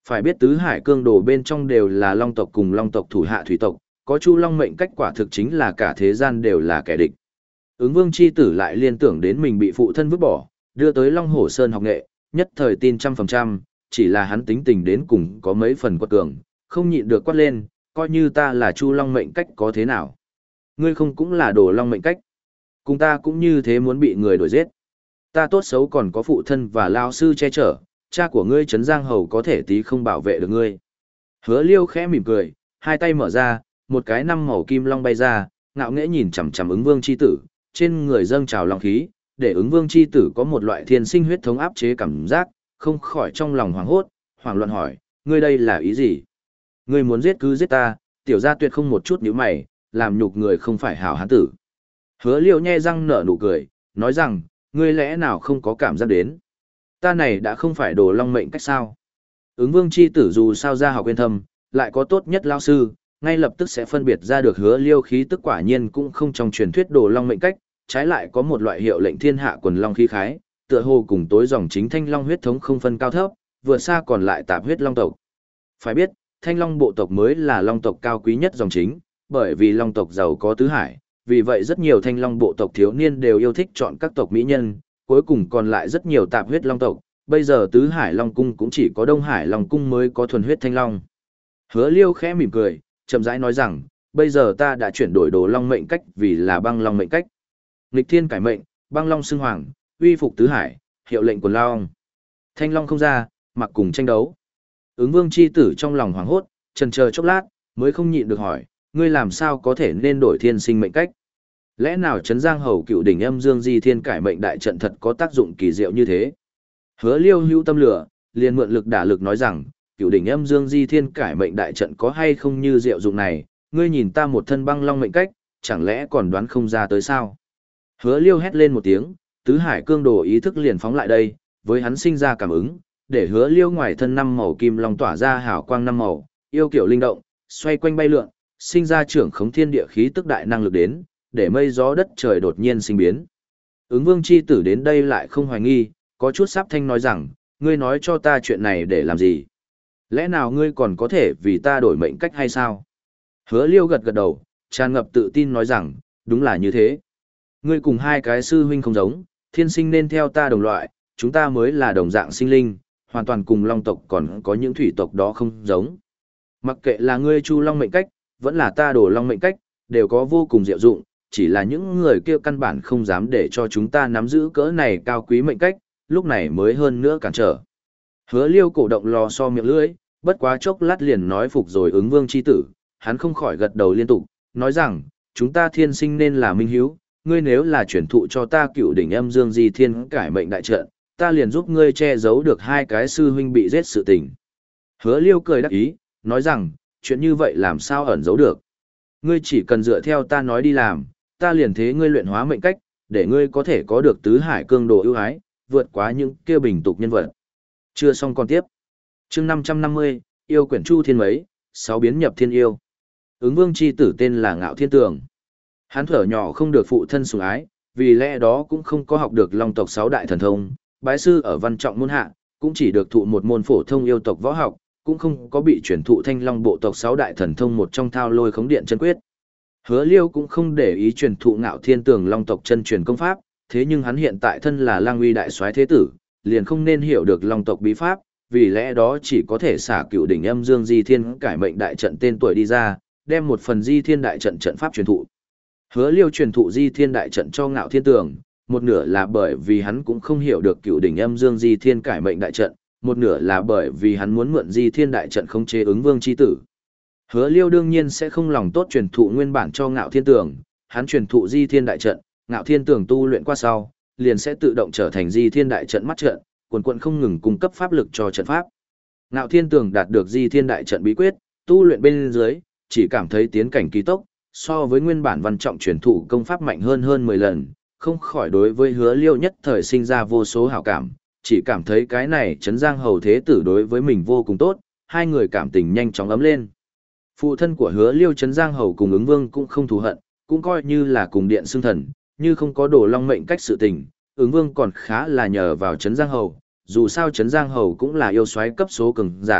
Phải biết tứ hải cương đồ bên trong đều là long tộc cùng long tộc thủ hạ thủy tộc, có Chu Long mệnh cách quả thực chính là cả thế gian đều là kẻ địch. Ứng Vương chi tử lại liên tưởng đến mình bị phụ thân vứt bỏ, đưa tới Long Hổ Sơn học nghệ, nhất thời tin trăm phần trăm, chỉ là hắn tính tình đến cùng có mấy phần quật cường, không nhịn được quát lên, coi như ta là Chu Long mệnh cách có thế nào. Ngươi không cũng là Đồ Long mệnh cách. Cùng ta cũng như thế muốn bị người đuổi giết. Ta tốt xấu còn có phụ thân và lao sư che chở, cha của ngươi Trấn Giang Hầu có thể tí không bảo vệ được ngươi. Hứa Liêu khẽ mỉm cười, hai tay mở ra, một cái năm màu kim long bay ra, ngạo nghễ nhìn chằm chằm Ứng Vương chi tử, trên người dâng trào long khí, để Ứng Vương chi tử có một loại thiên sinh huyết thống áp chế cảm giác, không khỏi trong lòng hoảng hốt, hoảng loạn hỏi, ngươi đây là ý gì? Ngươi muốn giết cứ giết ta, tiểu gia tuyệt không một chút nhíu mày, làm nhục người không phải hảo hán tử. Hứa Liêu nhe răng nở nụ cười, nói rằng, ngươi lẽ nào không có cảm giác đến? Ta này đã không phải Đồ Long mệnh cách sao? Ứng Vương chi tử dù sao ra học uyên thâm, lại có tốt nhất lao sư, ngay lập tức sẽ phân biệt ra được Hứa Liêu khí tức quả nhiên cũng không trong truyền thuyết Đồ Long mệnh cách, trái lại có một loại hiệu lệnh thiên hạ quần long khí khái, tựa hồ cùng tối dòng chính Thanh Long huyết thống không phân cao thấp, vừa xa còn lại tạp huyết long tộc. Phải biết, Thanh Long bộ tộc mới là long tộc cao quý nhất dòng chính, bởi vì long tộc giàu có tứ hải, vì vậy rất nhiều Thanh Long bộ tộc thiếu niên đều yêu thích chọn các tộc mỹ nhân, cuối cùng còn lại rất nhiều tạp huyết long tộc, bây giờ tứ hải long cung cũng chỉ có Đông Hải long cung mới có thuần huyết thanh long. Hứa Liêu khẽ mỉm cười, chậm rãi nói rằng, bây giờ ta đã chuyển đổi Đồ Long mệnh cách vì là Băng Long mệnh cách. Nghịch thiên cải mệnh, Băng Long xưng hoàng, uy phục tứ hải, hiệu lệnh quần long. Thanh long không ra, mặc cùng tranh đấu. Ứng Vương chi tử trong lòng hoảng hốt, chần chờ chốc lát, mới không nhịn được hỏi, ngươi làm sao có thể nên đổi thiên sinh mệnh cách? Lẽ nào Trấn Giang Hầu cựu đỉnh âm dương di thiên cải mệnh đại trận thật có tác dụng kỳ diệu như thế? Hứa Liêu hữu tâm lửa, liền mượn lực đả lực nói rằng, cựu đỉnh âm dương di thiên cải mệnh đại trận có hay không như diệu dụng này, ngươi nhìn ta một thân băng long mệnh cách, chẳng lẽ còn đoán không ra tới sao? Hứa Liêu hét lên một tiếng, tứ hải cương đồ ý thức liền phóng lại đây, với hắn sinh ra cảm ứng, để Hứa Liêu ngoài thân năm màu kim long tỏa ra hào quang năm màu, yêu kiểu linh động, xoay quanh bay lượn, sinh ra trưởng khống thiên địa khí tức đại năng lực đến, để mây gió đất trời đột nhiên sinh biến. Ứng Vương chi tử đến đây lại không hoài nghi, có chút sắp thanh nói rằng, ngươi nói cho ta chuyện này để làm gì? Lẽ nào ngươi còn có thể vì ta đổi mệnh cách hay sao? Hứa Liêu gật gật đầu, tràn ngập tự tin nói rằng, đúng là như thế. Ngươi cùng hai cái sư huynh không giống, thiên sinh nên theo ta đồng loại, chúng ta mới là đồng dạng sinh linh, hoàn toàn cùng long tộc còn có những thủy tộc đó không giống. Mặc kệ là ngươi Chu Long mệnh cách, vẫn là ta Đồ Long mệnh cách, đều có vô cùng diệu dụng, chỉ là những người kia căn bản không dám để cho chúng ta nắm giữ cỡ này cao quý mệnh cách, lúc này mới hơn nữa cản trở. Hứa Liêu cổ động lò so miệng lưỡi, bất quá chốc lát liền nói phục rồi Ứng Vương chi tử, hắn không khỏi gật đầu liên tục, nói rằng, chúng ta thiên sinh nên là minh hiếu, ngươi nếu là chuyển thụ cho ta cựu đỉnh âm dương di thiên cải mệnh đại trận, ta liền giúp ngươi che giấu được hai cái sư huynh bị giết sự tình. Hứa Liêu cười đắc ý, nói rằng, chuyện như vậy làm sao ẩn giấu được. Ngươi chỉ cần dựa theo ta nói đi làm, ta liền thế ngươi luyện hóa mệnh cách, để ngươi có thể có được tứ hải cương đồ ưu ái, vượt quá những kia bình tục nhân vật. Chưa xong còn tiếp. Chương năm trăm năm mươi, yêu quyển chu thiên mấy, sáu biến nhập thiên yêu. Ứng Vương chi tử tên là Ngạo Thiên Tường. Hắn thở nhỏ không được phụ thân sủng ái, vì lẽ đó cũng không có học được long tộc sáu đại thần thông, bái sư ở văn trọng môn hạ, cũng chỉ được thụ một môn phổ thông yêu tộc võ học, cũng không có bị chuyển thụ Thanh Long bộ tộc sáu đại thần thông một trong Thao Lôi Khống Điện chân quyết. Hứa Liêu cũng không để ý truyền thụ Ngạo Thiên Tường long tộc chân truyền công pháp, thế nhưng hắn hiện tại thân là Lang Uy đại soái thế tử, liền không nên hiểu được long tộc bí pháp, vì lẽ đó chỉ có thể xả cựu đỉnh âm dương di thiên cải mệnh đại trận tên tuổi đi ra, đem một phần di thiên đại trận trận pháp truyền thụ. Hứa Liêu truyền thụ di thiên đại trận cho Ngạo Thiên Tường, một nửa là bởi vì hắn cũng không hiểu được cựu đỉnh âm dương di thiên cải mệnh đại trận, một nửa là bởi vì hắn muốn mượn di thiên đại trận khống chế Ứng Vương chi tử. Hứa Liêu đương nhiên sẽ không lòng tốt truyền thụ nguyên bản cho Ngạo Thiên Tường, hắn truyền thụ di thiên đại trận, Ngạo Thiên Tường tu luyện qua sau, liền sẽ tự động trở thành di thiên đại trận mắt trận, quần quần không ngừng cung cấp pháp lực cho trận pháp. Ngạo Thiên Tường đạt được di thiên đại trận bí quyết, tu luyện bên dưới, chỉ cảm thấy tiến cảnh kỳ tốc, so với nguyên bản văn trọng truyền thụ công pháp mạnh hơn hơn mười lần, không khỏi đối với Hứa Liêu nhất thời sinh ra vô số hảo cảm, chỉ cảm thấy cái này Trấn Giang Hầu thế tử đối với mình vô cùng tốt, hai người cảm tình nhanh chóng ấm lên. Phụ thân của Hứa Liêu Trấn Giang Hầu cùng Ứng Vương cũng không thù hận, cũng coi như là cùng điện xưng thần, như không có Đồ Long mệnh cách sự tình, Ứng Vương còn khá là nhờ vào Trấn Giang Hầu, dù sao Trấn Giang Hầu cũng là yêu soái cấp số cường giả,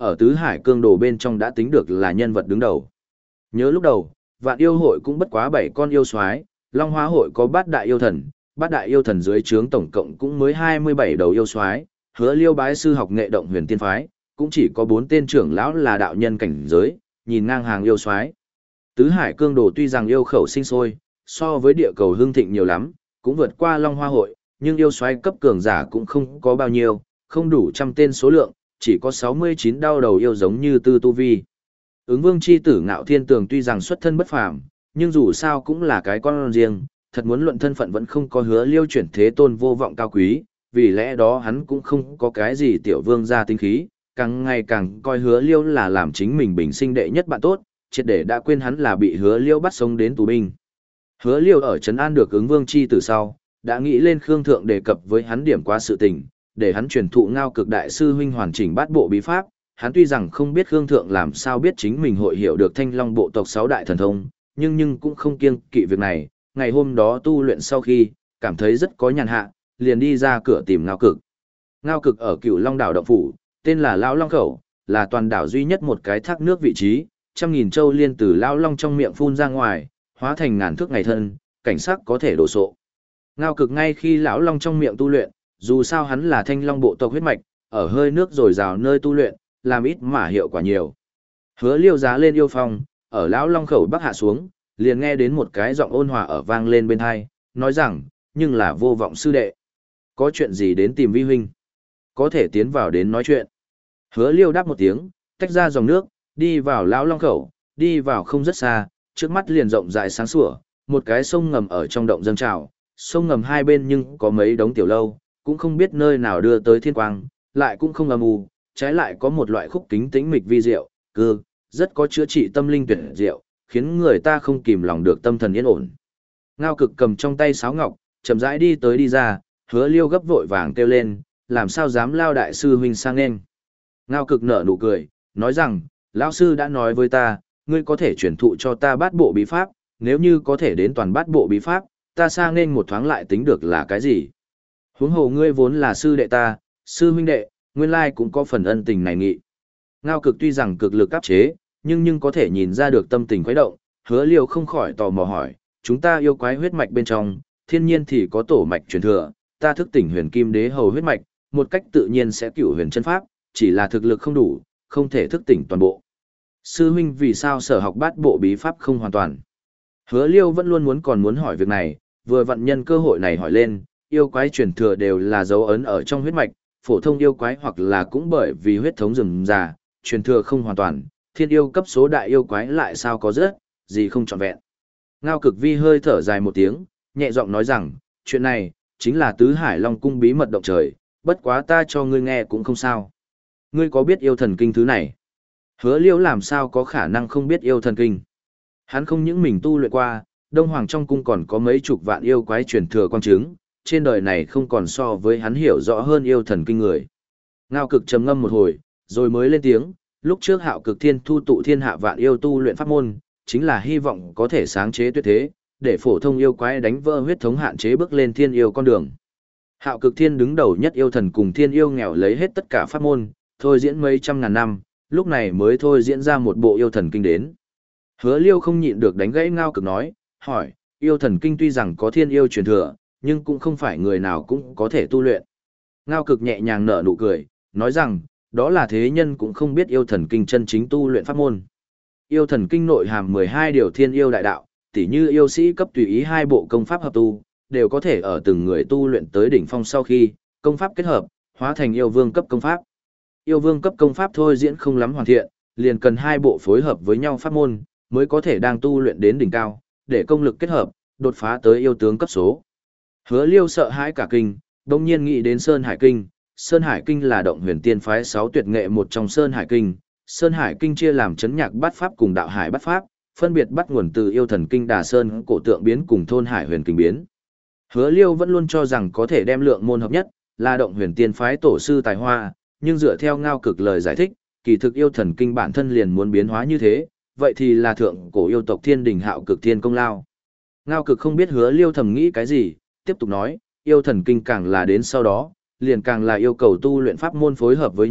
ở tứ hải cương đồ bên trong đã tính được là nhân vật đứng đầu. Nhớ lúc đầu, vạn yêu hội cũng bất quá bảy con yêu soái, Long Hoa hội có bát đại yêu thần, bát đại yêu thần dưới trướng tổng cộng cũng mới hai mươi bảy đầu yêu soái, Hứa Liêu bái sư học nghệ động huyền tiên phái, cũng chỉ có bốn tên trưởng lão là đạo nhân cảnh giới, nhìn ngang hàng yêu soái. Tứ hải cương đồ tuy rằng yêu khẩu sinh sôi, so với địa cầu hưng thịnh nhiều lắm, cũng vượt qua Long Hoa hội, nhưng yêu soái cấp cường giả cũng không có bao nhiêu, không đủ trăm tên số lượng, chỉ có sáu mươi chín đao đầu yêu giống như Tư Tu Vi. Ứng Vương chi tử Ngạo Thiên Tường tuy rằng xuất thân bất phàm, nhưng dù sao cũng là cái con riêng, thật muốn luận thân phận vẫn không có Hứa Liêu chuyển thế tôn vô vọng cao quý, vì lẽ đó hắn cũng không có cái gì tiểu vương gia tính khí, càng ngày càng coi Hứa Liêu là làm chính mình bình sinh đệ nhất bạn tốt, triệt để đã quên hắn là bị Hứa Liêu bắt sống đến tù binh. Hứa Liêu ở trấn an được Ứng Vương chi tử sau, đã nghĩ lên Khương Thượng đề cập với hắn điểm qua sự tình, để hắn truyền thụ Ngao Cực đại sư huynh hoàn chỉnh bát bộ bí pháp. Hắn tuy rằng không biết Khương Thượng làm sao biết chính mình hội hiểu được Thanh Long bộ tộc sáu đại thần thông, nhưng nhưng cũng không kiêng kỵ việc này. Ngày hôm đó tu luyện sau khi, cảm thấy rất có nhàn hạ, liền đi ra cửa tìm Ngao Cực. Ngao Cực ở Cửu Long đảo động phủ, tên là Lão Long Khẩu, là toàn đảo duy nhất một cái thác nước vị trí, trăm nghìn châu liên từ Lão Long trong miệng phun ra ngoài, hóa thành ngàn thước ngày thân, cảnh sắc có thể đổ sộ. Ngao Cực ngay khi Lão Long trong miệng tu luyện, dù sao hắn là Thanh Long bộ tộc huyết mạch, ở hơi nước dồi dào nơi tu luyện, làm ít mà hiệu quả nhiều. Hứa Liêu giá lên yêu phong, ở Lão Long Khẩu bắc hạ xuống, liền nghe đến một cái giọng ôn hòa ở vang lên bên tai, nói rằng, nhưng là Vô Vọng sư đệ. Có chuyện gì đến tìm vi huynh? Có thể tiến vào đến nói chuyện. Hứa Liêu đáp một tiếng, tách ra dòng nước, đi vào Lão Long Khẩu, đi vào không rất xa, trước mắt liền rộng rãi sáng sủa, một cái sông ngầm ở trong động dâng trào, sông ngầm hai bên nhưng có mấy đống tiểu lâu, cũng không biết nơi nào đưa tới thiên quang, lại cũng không âm u, trái lại có một loại khúc kính tĩnh mịch vi diệu, cư, rất có chữa trị tâm linh tuyệt diệu, khiến người ta không kìm lòng được tâm thần yên ổn. Ngao Cực cầm trong tay sáo ngọc, chậm rãi đi tới đi ra, Hứa Liêu gấp vội vàng kêu lên, làm sao dám lao đại sư huynh sang nên. Ngao Cực nở nụ cười, nói rằng, lão sư đã nói với ta, ngươi có thể truyền thụ cho ta bát bộ bí pháp, nếu như có thể đến toàn bát bộ bí pháp, ta sang nên một thoáng lại tính được là cái gì. Huống hồ ngươi vốn là sư đệ ta, sư huynh đệ, nguyên lai cũng có phần ân tình này nghị. Ngao Cực tuy rằng cực lực áp chế, nhưng nhưng có thể nhìn ra được tâm tình khuấy động, Hứa Liêu không khỏi tò mò hỏi, chúng ta yêu quái huyết mạch bên trong, thiên nhiên thì có tổ mạch truyền thừa, ta thức tỉnh huyền kim đế hầu huyết mạch, một cách tự nhiên sẽ cửu huyền chân pháp, chỉ là thực lực không đủ, không thể thức tỉnh toàn bộ. Sư huynh vì sao sở học bát bộ bí pháp không hoàn toàn? Hứa Liêu vẫn luôn muốn còn muốn hỏi việc này, vừa vặn nhân cơ hội này hỏi lên, yêu quái truyền thừa đều là dấu ấn ở trong huyết mạch, phổ thông yêu quái hoặc là cũng bởi vì huyết thống rườm rà, truyền thừa không hoàn toàn, thiên yêu cấp số đại yêu quái lại sao có rất, gì không trọn vẹn. Ngao Cực Vi hơi thở dài một tiếng, nhẹ giọng nói rằng, chuyện này, chính là tứ hải long cung bí mật động trời, bất quá ta cho ngươi nghe cũng không sao. Ngươi có biết yêu thần kinh thứ này? Hứa Liêu làm sao có khả năng không biết yêu thần kinh? Hắn không những mình tu luyện qua, Đông Hoàng trong cung còn có mấy chục vạn yêu quái truyền thừa quang chứng, trên đời này không còn so với hắn hiểu rõ hơn yêu thần kinh người. Ngao Cực trầm ngâm một hồi, rồi mới lên tiếng, lúc trước Hạo Cực Thiên thu tụ thiên hạ vạn yêu tu luyện pháp môn, chính là hy vọng có thể sáng chế tuyệt thế, để phổ thông yêu quái đánh vỡ huyết thống hạn chế bước lên thiên yêu con đường. Hạo Cực Thiên đứng đầu nhất yêu thần cùng thiên yêu nghèo lấy hết tất cả pháp môn, thôi diễn mấy trăm ngàn năm, lúc này mới thôi diễn ra một bộ yêu thần kinh đến. Hứa Liêu không nhịn được đánh gãy Ngao Cực nói, hỏi, yêu thần kinh tuy rằng có thiên yêu truyền thừa, nhưng cũng không phải người nào cũng có thể tu luyện. Ngao Cực nhẹ nhàng nở nụ cười, nói rằng, đó là thế nhân cũng không biết yêu thần kinh chân chính tu luyện pháp môn. Yêu thần kinh nội hàm mười hai điều thiên yêu đại đạo, tỉ như yêu sĩ cấp tùy ý hai bộ công pháp hợp tu, đều có thể ở từng người tu luyện tới đỉnh phong sau khi, công pháp kết hợp, hóa thành yêu vương cấp công pháp. Yêu vương cấp công pháp thôi diễn không lắm hoàn thiện, liền cần hai bộ phối hợp với nhau pháp môn, mới có thể đang tu luyện đến đỉnh cao, để công lực kết hợp, đột phá tới yêu tướng cấp số. Hứa Liêu sợ hãi cả kinh, đồng nhiên nghĩ đến Sơn Hải Kinh. Sơn Hải Kinh là động huyền tiên phái sáu tuyệt nghệ một trong Sơn Hải Kinh. Sơn Hải Kinh chia làm chấn nhạc bát pháp cùng đạo hải bát pháp, phân biệt bắt nguồn từ yêu thần kinh Đà Sơn cổ tượng biến cùng thôn hải huyền kinh biến. Hứa Liêu vẫn luôn cho rằng có thể đem lượng môn hợp nhất, là động huyền tiên phái tổ sư tài hoa, nhưng dựa theo Ngao Cực lời giải thích, kỳ thực yêu thần kinh bản thân liền muốn biến hóa như thế, vậy thì là thượng cổ yêu tộc Thiên Đình Hạo Cực Thiên công lao. Ngao Cực không biết Hứa Liêu thầm nghĩ cái gì, tiếp tục nói, yêu thần kinh càng là đến sau đó, liền càng là yêu cầu tu luyện pháp môn phối hợp với nhau,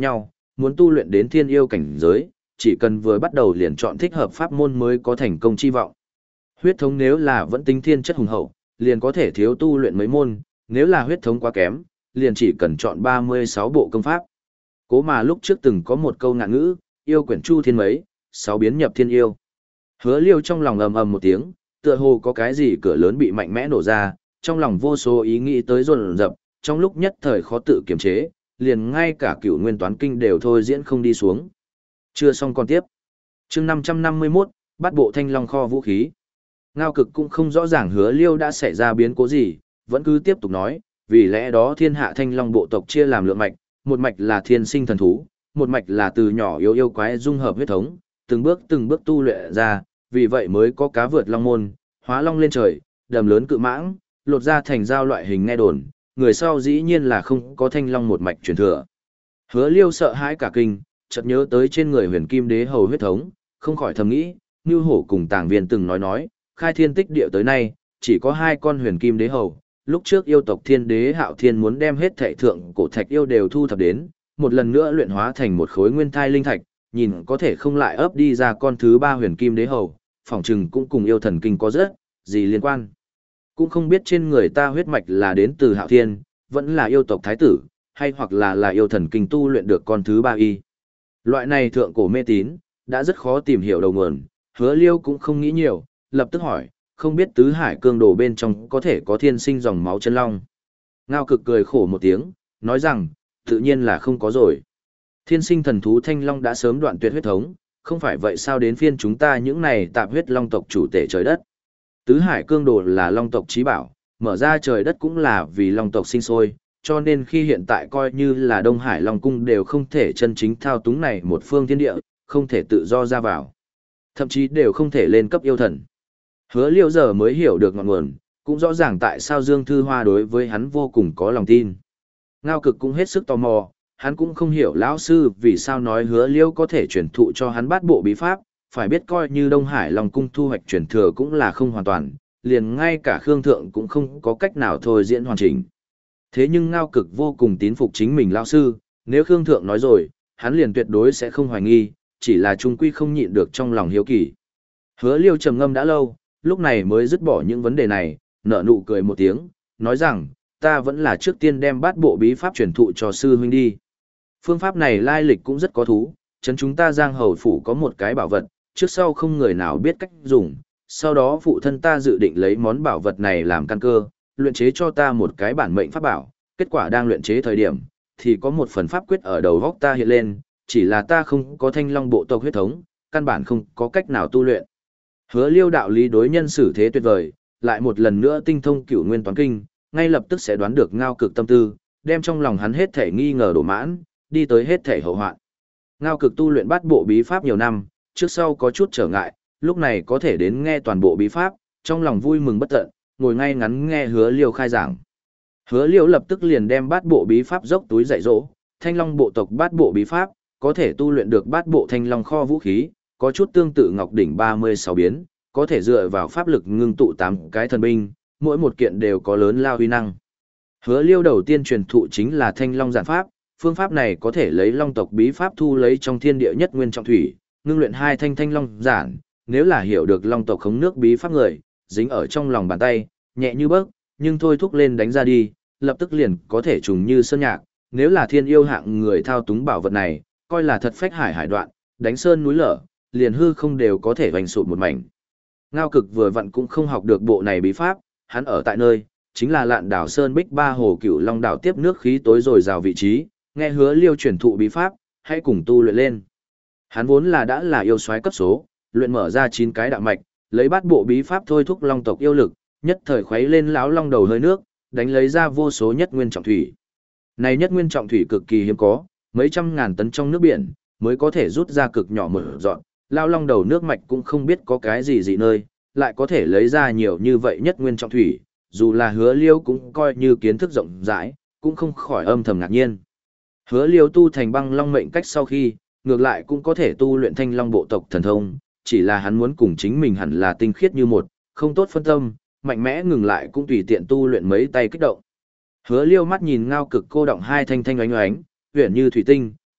muốn tu luyện đến thiên yêu cảnh giới, chỉ cần vừa bắt đầu liền chọn thích hợp pháp môn mới có thành công chi vọng. Huyết thống nếu là vẫn tính thiên chất hùng hậu, liền có thể thiếu tu luyện mấy môn, nếu là huyết thống quá kém, liền chỉ cần chọn ba mươi sáu bộ công pháp. Cố mà lúc trước từng có một câu ngạn ngữ, yêu quyển chu thiên mấy, sáu biến nhập thiên yêu. Hứa Liêu trong lòng ầm ầm một tiếng, tựa hồ có cái gì cửa lớn bị mạnh mẽ nổ ra, trong lòng vô số ý nghĩ tới dồn dập, trong lúc nhất thời khó tự kiềm chế, liền ngay cả cửu nguyên toán kinh đều thôi diễn không đi xuống. Chưa xong còn tiếp. Chương năm trăm năm mươi mốt, bắt bộ thanh long kho vũ khí. Ngao Cực cũng không rõ ràng Hứa Liêu đã xảy ra biến cố gì, vẫn cứ tiếp tục nói, vì lẽ đó thiên hạ thanh long bộ tộc chia làm lượng mạch, một mạch là thiên sinh thần thú, một mạch là từ nhỏ yêu yêu quái dung hợp huyết thống, từng bước từng bước tu luyện ra, vì vậy mới có cá vượt long môn, hóa long lên trời, đầm lớn cự mãng, lột ra thành dao loại hình nghe đồn, người sau dĩ nhiên là không có thanh long một mạch truyền thừa. Hứa Liêu sợ hãi cả kinh, chợt nhớ tới trên người huyền kim đế hầu huyết thống, không khỏi thầm nghĩ, Như Hổ cùng Tàng Viên từng nói nói, khai thiên tích địa tới nay, chỉ có hai con huyền kim đế hầu, lúc trước yêu tộc thiên đế Hạo Thiên muốn đem hết thảy thượng cổ thạch yêu đều thu thập đến, một lần nữa luyện hóa thành một khối nguyên thai linh thạch, nhìn có thể không lại ấp đi ra con thứ ba huyền kim đế hầu, phỏng chừng cũng cùng yêu thần kinh có rất gì liên quan. Cũng không biết trên người ta huyết mạch là đến từ Hạo Thiên, vẫn là yêu tộc thái tử, hay hoặc là là yêu thần kinh tu luyện được con thứ ba y. Loại này thượng cổ mê tín, đã rất khó tìm hiểu đầu nguồn, Hứa Liêu cũng không nghĩ nhiều, lập tức hỏi, không biết tứ hải cương đồ bên trong có thể có thiên sinh dòng máu chân long. Ngao Cực cười khổ một tiếng, nói rằng, tự nhiên là không có rồi. Thiên sinh thần thú thanh long đã sớm đoạn tuyệt huyết thống, không phải vậy sao đến phiên chúng ta những này tạp huyết long tộc chủ tể trời đất. Tứ hải cương đồ là long tộc chí bảo, mở ra trời đất cũng là vì long tộc sinh sôi, cho nên khi hiện tại coi như là Đông Hải Long Cung đều không thể chân chính thao túng này một phương thiên địa, không thể tự do ra vào. Thậm chí đều không thể lên cấp yêu thần. Hứa Liêu giờ mới hiểu được ngọn nguồn, cũng rõ ràng tại sao Dương Thư Hoa đối với hắn vô cùng có lòng tin. Ngao Cực cũng hết sức tò mò, hắn cũng không hiểu lão sư vì sao nói Hứa Liêu có thể truyền thụ cho hắn bát bộ bí pháp, phải biết coi như Đông Hải Long Cung thu hoạch truyền thừa cũng là không hoàn toàn, liền ngay cả Khương Thượng cũng không có cách nào thôi diễn hoàn chỉnh. Thế nhưng Ngao Cực vô cùng tín phục chính mình lão sư, nếu Khương Thượng nói rồi, hắn liền tuyệt đối sẽ không hoài nghi, chỉ là trung quy không nhịn được trong lòng hiếu kỳ. Hứa Liêu trầm ngâm đã lâu, lúc này mới dứt bỏ những vấn đề này, nở nụ cười một tiếng, nói rằng, ta vẫn là trước tiên đem bát bộ bí pháp truyền thụ cho sư huynh đi. Phương pháp này lai lịch cũng rất có thú, chấn chúng ta Giang Hầu phủ có một cái bảo vật, trước sau không người nào biết cách dùng, sau đó phụ thân ta dự định lấy món bảo vật này làm căn cơ, luyện chế cho ta một cái bản mệnh pháp bảo, kết quả đang luyện chế thời điểm, thì có một phần pháp quyết ở đầu góc ta hiện lên, chỉ là ta không có thanh long bộ tộc huyết thống, căn bản không có cách nào tu luyện. Hứa Liêu đạo lý đối nhân xử thế tuyệt vời, lại một lần nữa tinh thông cửu nguyên toán kinh, ngay lập tức sẽ đoán được Ngao Cực tâm tư, đem trong lòng hắn hết thể nghi ngờ đổ mãn, đi tới hết thể hậu hoạn. Ngao Cực tu luyện bát bộ bí pháp nhiều năm, trước sau có chút trở ngại, lúc này có thể đến nghe toàn bộ bí pháp, trong lòng vui mừng bất tận, ngồi ngay ngắn nghe Hứa Liêu khai giảng. Hứa Liêu lập tức liền đem bát bộ bí pháp dốc túi dạy dỗ, thanh long bộ tộc bát bộ bí pháp, có thể tu luyện được bát bộ thanh long kho vũ khí, có chút tương tự ngọc đỉnh ba mươi sáu biến, có thể dựa vào pháp lực ngưng tụ tám cái thần binh, mỗi một kiện đều có lớn lao uy năng. Hứa Liêu đầu tiên truyền thụ chính là thanh long giản pháp, phương pháp này có thể lấy long tộc bí pháp thu lấy trong thiên địa nhất nguyên trọng thủy, ngưng luyện hai thanh thanh long giản, nếu là hiểu được long tộc khống nước bí pháp người, dính ở trong lòng bàn tay, nhẹ như bấc, nhưng thôi thúc lên đánh ra đi, lập tức liền có thể trùng như sơn nhạc, nếu là thiên yêu hạng người thao túng bảo vật này, coi là thật phách hải hải đoạn, đánh sơn núi lở, liền hư không đều có thể vành sụt một mảnh. Ngao Cực vừa vặn cũng không học được bộ này bí pháp, hắn ở tại nơi, chính là lạn đảo Sơn Bích Ba Hồ Cửu Long đảo tiếp nước khí tối rồi rào vị trí, nghe Hứa Liêu truyền thụ bí pháp, hãy cùng tu luyện lên. Hắn vốn là đã là yêu soái cấp số, luyện mở ra chín cái đạo mạch, lấy bát bộ bí pháp thôi thúc long tộc yêu lực, nhất thời khuấy lên lão long đầu hơi nước, đánh lấy ra vô số nhất nguyên trọng thủy. Này nhất nguyên trọng thủy cực kỳ hiếm có, mấy trăm ngàn tấn trong nước biển mới có thể rút ra cực nhỏ một dọn, lão long đầu nước mạch cũng không biết có cái gì gì nơi, lại có thể lấy ra nhiều như vậy nhất nguyên trọng thủy, dù là Hứa Liêu cũng coi như kiến thức rộng rãi, cũng không khỏi âm thầm ngạc nhiên. Hứa Liêu tu thành băng long mệnh cách sau khi, ngược lại cũng có thể tu luyện thanh long bộ tộc thần thông, chỉ là hắn muốn cùng chính mình hẳn là tinh khiết như một, không tốt phân tâm, mạnh mẽ ngừng lại cũng tùy tiện tu luyện mấy tay kích động. Hứa Liêu mắt nhìn Ngao Cực cô động hai thanh thanh oánh oánh, huyền như thủy tinh,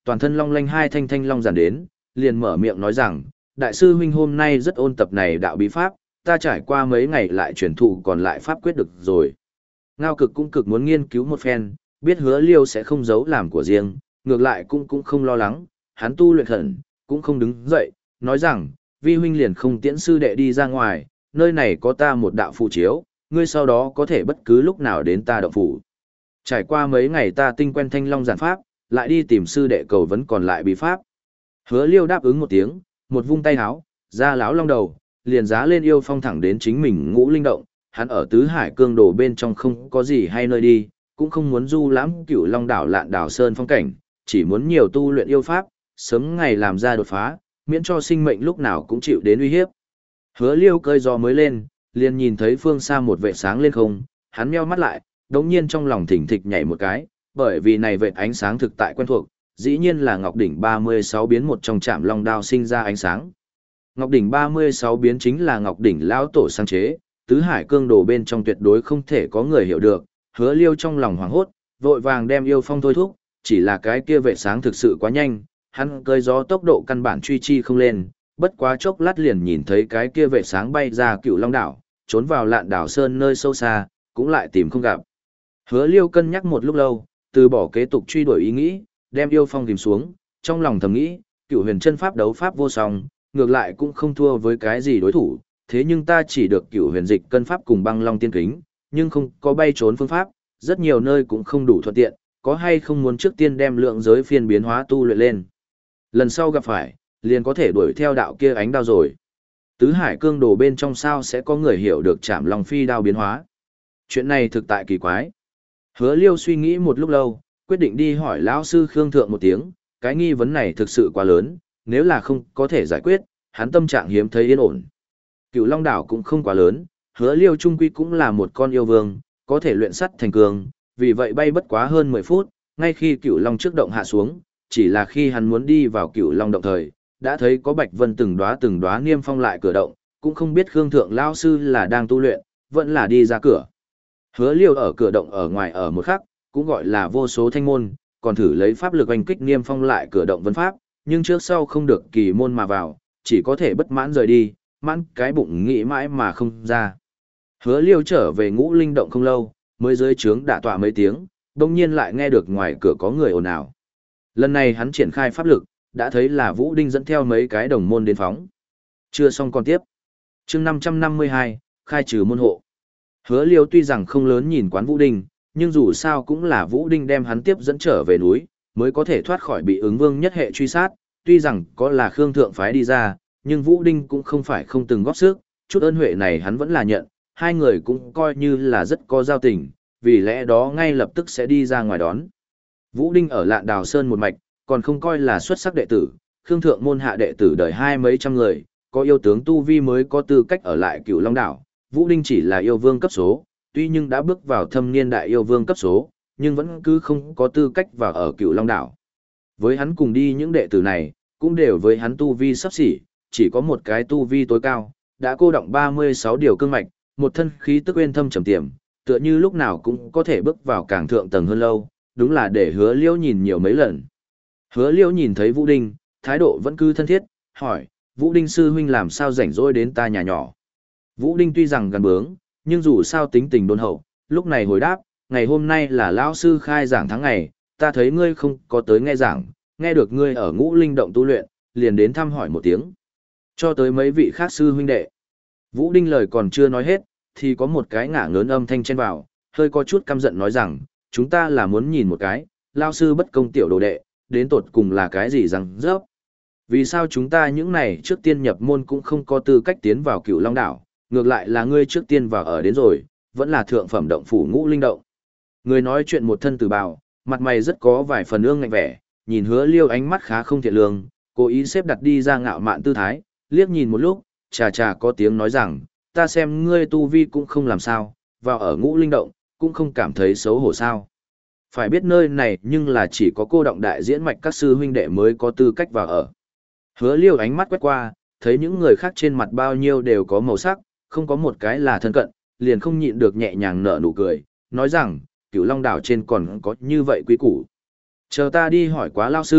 toàn thân long lanh hai thanh thanh long giản đến, liền mở miệng nói rằng, đại sư huynh hôm nay rất ôn tập này đạo bí pháp, ta trải qua mấy ngày lại truyền thụ còn lại pháp quyết được rồi. Ngao Cực cũng cực muốn nghiên cứu một phen, biết Hứa Liêu sẽ không giấu làm của riêng, ngược lại cũng cũng không lo lắng, hắn tu luyện khẩn, cũng không đứng dậy, nói rằng, vi huynh liền không tiễn sư đệ đi ra ngoài, nơi này có ta một đạo phù chiếu, ngươi sau đó có thể bất cứ lúc nào đến ta động phủ. Trải qua mấy ngày ta tinh quen thanh long giản pháp, lại đi tìm sư đệ cầu vấn còn lại bí pháp. Hứa Liêu đáp ứng một tiếng, một vung tay háo, ra lão long đầu, liền giá lên yêu phong thẳng đến chính mình ngũ linh động, hắn ở tứ hải cương đồ bên trong không có gì hay nơi đi, cũng không muốn du lãm cửu long đảo lạn đảo sơn phong cảnh, chỉ muốn nhiều tu luyện yêu pháp, sớm ngày làm ra đột phá, miễn cho sinh mệnh lúc nào cũng chịu đến uy hiếp. Hứa Liêu cơi gió mới lên, liền nhìn thấy phương xa một vệt sáng lên không, hắn meo mắt lại, đống nhiên trong lòng thỉnh thịch nhảy một cái, bởi vì này vệt ánh sáng thực tại quen thuộc, dĩ nhiên là Ngọc Đỉnh ba mươi sáu biến một trong trạm long đao sinh ra ánh sáng. Ngọc Đỉnh ba mươi sáu biến chính là Ngọc Đỉnh lão tổ sáng chế, tứ hải cương đồ bên trong tuyệt đối không thể có người hiểu được, Hứa Liêu trong lòng hoảng hốt, vội vàng đem yêu phong thôi thúc, chỉ là cái kia vệt sáng thực sự quá nhanh, hắn cơi gió tốc độ căn bản truy chi không lên, bất quá chốc lát liền nhìn thấy cái kia vệt sáng bay ra Cựu Long đảo, trốn vào Lạn đảo sơn nơi sâu xa, cũng lại tìm không gặp. Hứa Liêu cân nhắc một lúc lâu, từ bỏ kế tục truy đuổi ý nghĩ, đem yêu phong tìm xuống, trong lòng thầm nghĩ, Cựu Huyền chân pháp đấu pháp vô song, ngược lại cũng không thua với cái gì đối thủ, thế nhưng ta chỉ được Cựu Huyền dịch cân pháp cùng Băng Long tiên kính, nhưng không có bay trốn phương pháp, rất nhiều nơi cũng không đủ thuận tiện, có hay không muốn trước tiên đem lượng giới phiên biến hóa tu luyện lên. Lần sau gặp phải, liền có thể đuổi theo đạo kia ánh đao rồi. Tứ hải cương đồ bên trong sao sẽ có người hiểu được Trảm Long phi đao biến hóa. Chuyện này thực tại kỳ quái. Hứa Liêu suy nghĩ một lúc lâu, quyết định đi hỏi lão sư Khương Thượng một tiếng, cái nghi vấn này thực sự quá lớn, nếu là không có thể giải quyết, hắn tâm trạng hiếm thấy yên ổn. Cựu Long đảo cũng không quá lớn, Hứa Liêu trung quy cũng là một con yêu vương, có thể luyện sắt thành cường, vì vậy bay bất quá hơn mười phút, ngay khi Cựu Long trước động hạ xuống, chỉ là khi hắn muốn đi vào Cựu Long động thời, đã thấy có bạch vân từng đóa từng đóa niêm phong lại cửa động, cũng không biết Khương Thượng lão sư là đang tu luyện, vẫn là đi ra cửa. Hứa Liêu ở cửa động ở ngoài ở một khắc, cũng gọi là vô số thanh môn, còn thử lấy pháp lực oanh kích niêm phong lại cửa động vân pháp, nhưng trước sau không được kỳ môn mà vào, chỉ có thể bất mãn rời đi, mãn cái bụng nghĩ mãi mà không ra. Hứa Liêu trở về ngũ linh động không lâu, mới dưới trướng đả tọa mấy tiếng, đồng nhiên lại nghe được ngoài cửa có người ồn ào. Lần này hắn triển khai pháp lực, đã thấy là Vũ Đinh dẫn theo mấy cái đồng môn đến phóng. Chưa xong còn tiếp. Chương năm trăm năm mươi hai, khai trừ môn hộ. Hứa Liêu tuy rằng không lớn nhìn quán Vũ Đinh, nhưng dù sao cũng là Vũ Đinh đem hắn tiếp dẫn trở về núi, mới có thể thoát khỏi bị ứng vương nhất hệ truy sát, tuy rằng có là Khương Thượng phái đi ra, nhưng Vũ Đinh cũng không phải không từng góp sức, chút ơn huệ này hắn vẫn là nhận, hai người cũng coi như là rất có giao tình, vì lẽ đó ngay lập tức sẽ đi ra ngoài đón. Vũ Đinh ở Lạn Đào Sơn một mạch, còn không coi là xuất sắc đệ tử, Khương Thượng môn hạ đệ tử đời hai mấy trăm người, có yêu tướng tu vi mới có tư cách ở lại Cửu Long đảo. Vũ Đinh chỉ là yêu vương cấp số, tuy nhưng đã bước vào thâm niên đại yêu vương cấp số, nhưng vẫn cứ không có tư cách vào ở Cửu Long đảo. Với hắn cùng đi những đệ tử này, cũng đều với hắn tu vi sắp xỉ, chỉ có một cái tu vi tối cao, đã cô động ba mươi sáu điều cương mạch, một thân khí tức uyên thâm trầm tiềm, tựa như lúc nào cũng có thể bước vào càng thượng tầng hơn lâu, đúng là để Hứa Liêu nhìn nhiều mấy lần. Hứa Liêu nhìn thấy Vũ Đinh, thái độ vẫn cứ thân thiết, hỏi, Vũ Đinh sư huynh làm sao rảnh rỗi đến ta nhà nhỏ. Vũ Đinh tuy rằng gần bướng, nhưng dù sao tính tình đôn hậu, lúc này hồi đáp, ngày hôm nay là lão sư khai giảng tháng ngày, ta thấy ngươi không có tới nghe giảng, nghe được ngươi ở ngũ linh động tu luyện, liền đến thăm hỏi một tiếng. Cho tới mấy vị khác sư huynh đệ. Vũ Đinh lời còn chưa nói hết, thì có một cái ngả ngớn âm thanh chen vào, hơi có chút căm giận nói rằng, chúng ta là muốn nhìn một cái, lão sư bất công tiểu đồ đệ, đến tột cùng là cái gì rằng rớp. Vì sao chúng ta những này trước tiên nhập môn cũng không có tư cách tiến vào Cửu Long đảo, ngược lại là ngươi trước tiên vào ở đến rồi, vẫn là thượng phẩm động phủ ngũ linh động. Người nói chuyện một thân từ bào, mặt mày rất có vài phần ương ngạnh vẻ, nhìn Hứa Liêu ánh mắt khá không thiện lương, cố ý xếp đặt đi ra ngạo mạn tư thái, liếc nhìn một lúc, chà chà có tiếng nói rằng, ta xem ngươi tu vi cũng không làm sao, vào ở ngũ linh động, cũng không cảm thấy xấu hổ sao. Phải biết nơi này nhưng là chỉ có cô động đại diễn mạch các sư huynh đệ mới có tư cách vào ở. Hứa Liêu ánh mắt quét qua, thấy những người khác trên mặt bao nhiêu đều có màu sắc, không có một cái là thân cận, liền không nhịn được nhẹ nhàng nở nụ cười, nói rằng, Cửu Long đảo trên còn có như vậy quý củ. Chờ ta đi hỏi quá lao sư,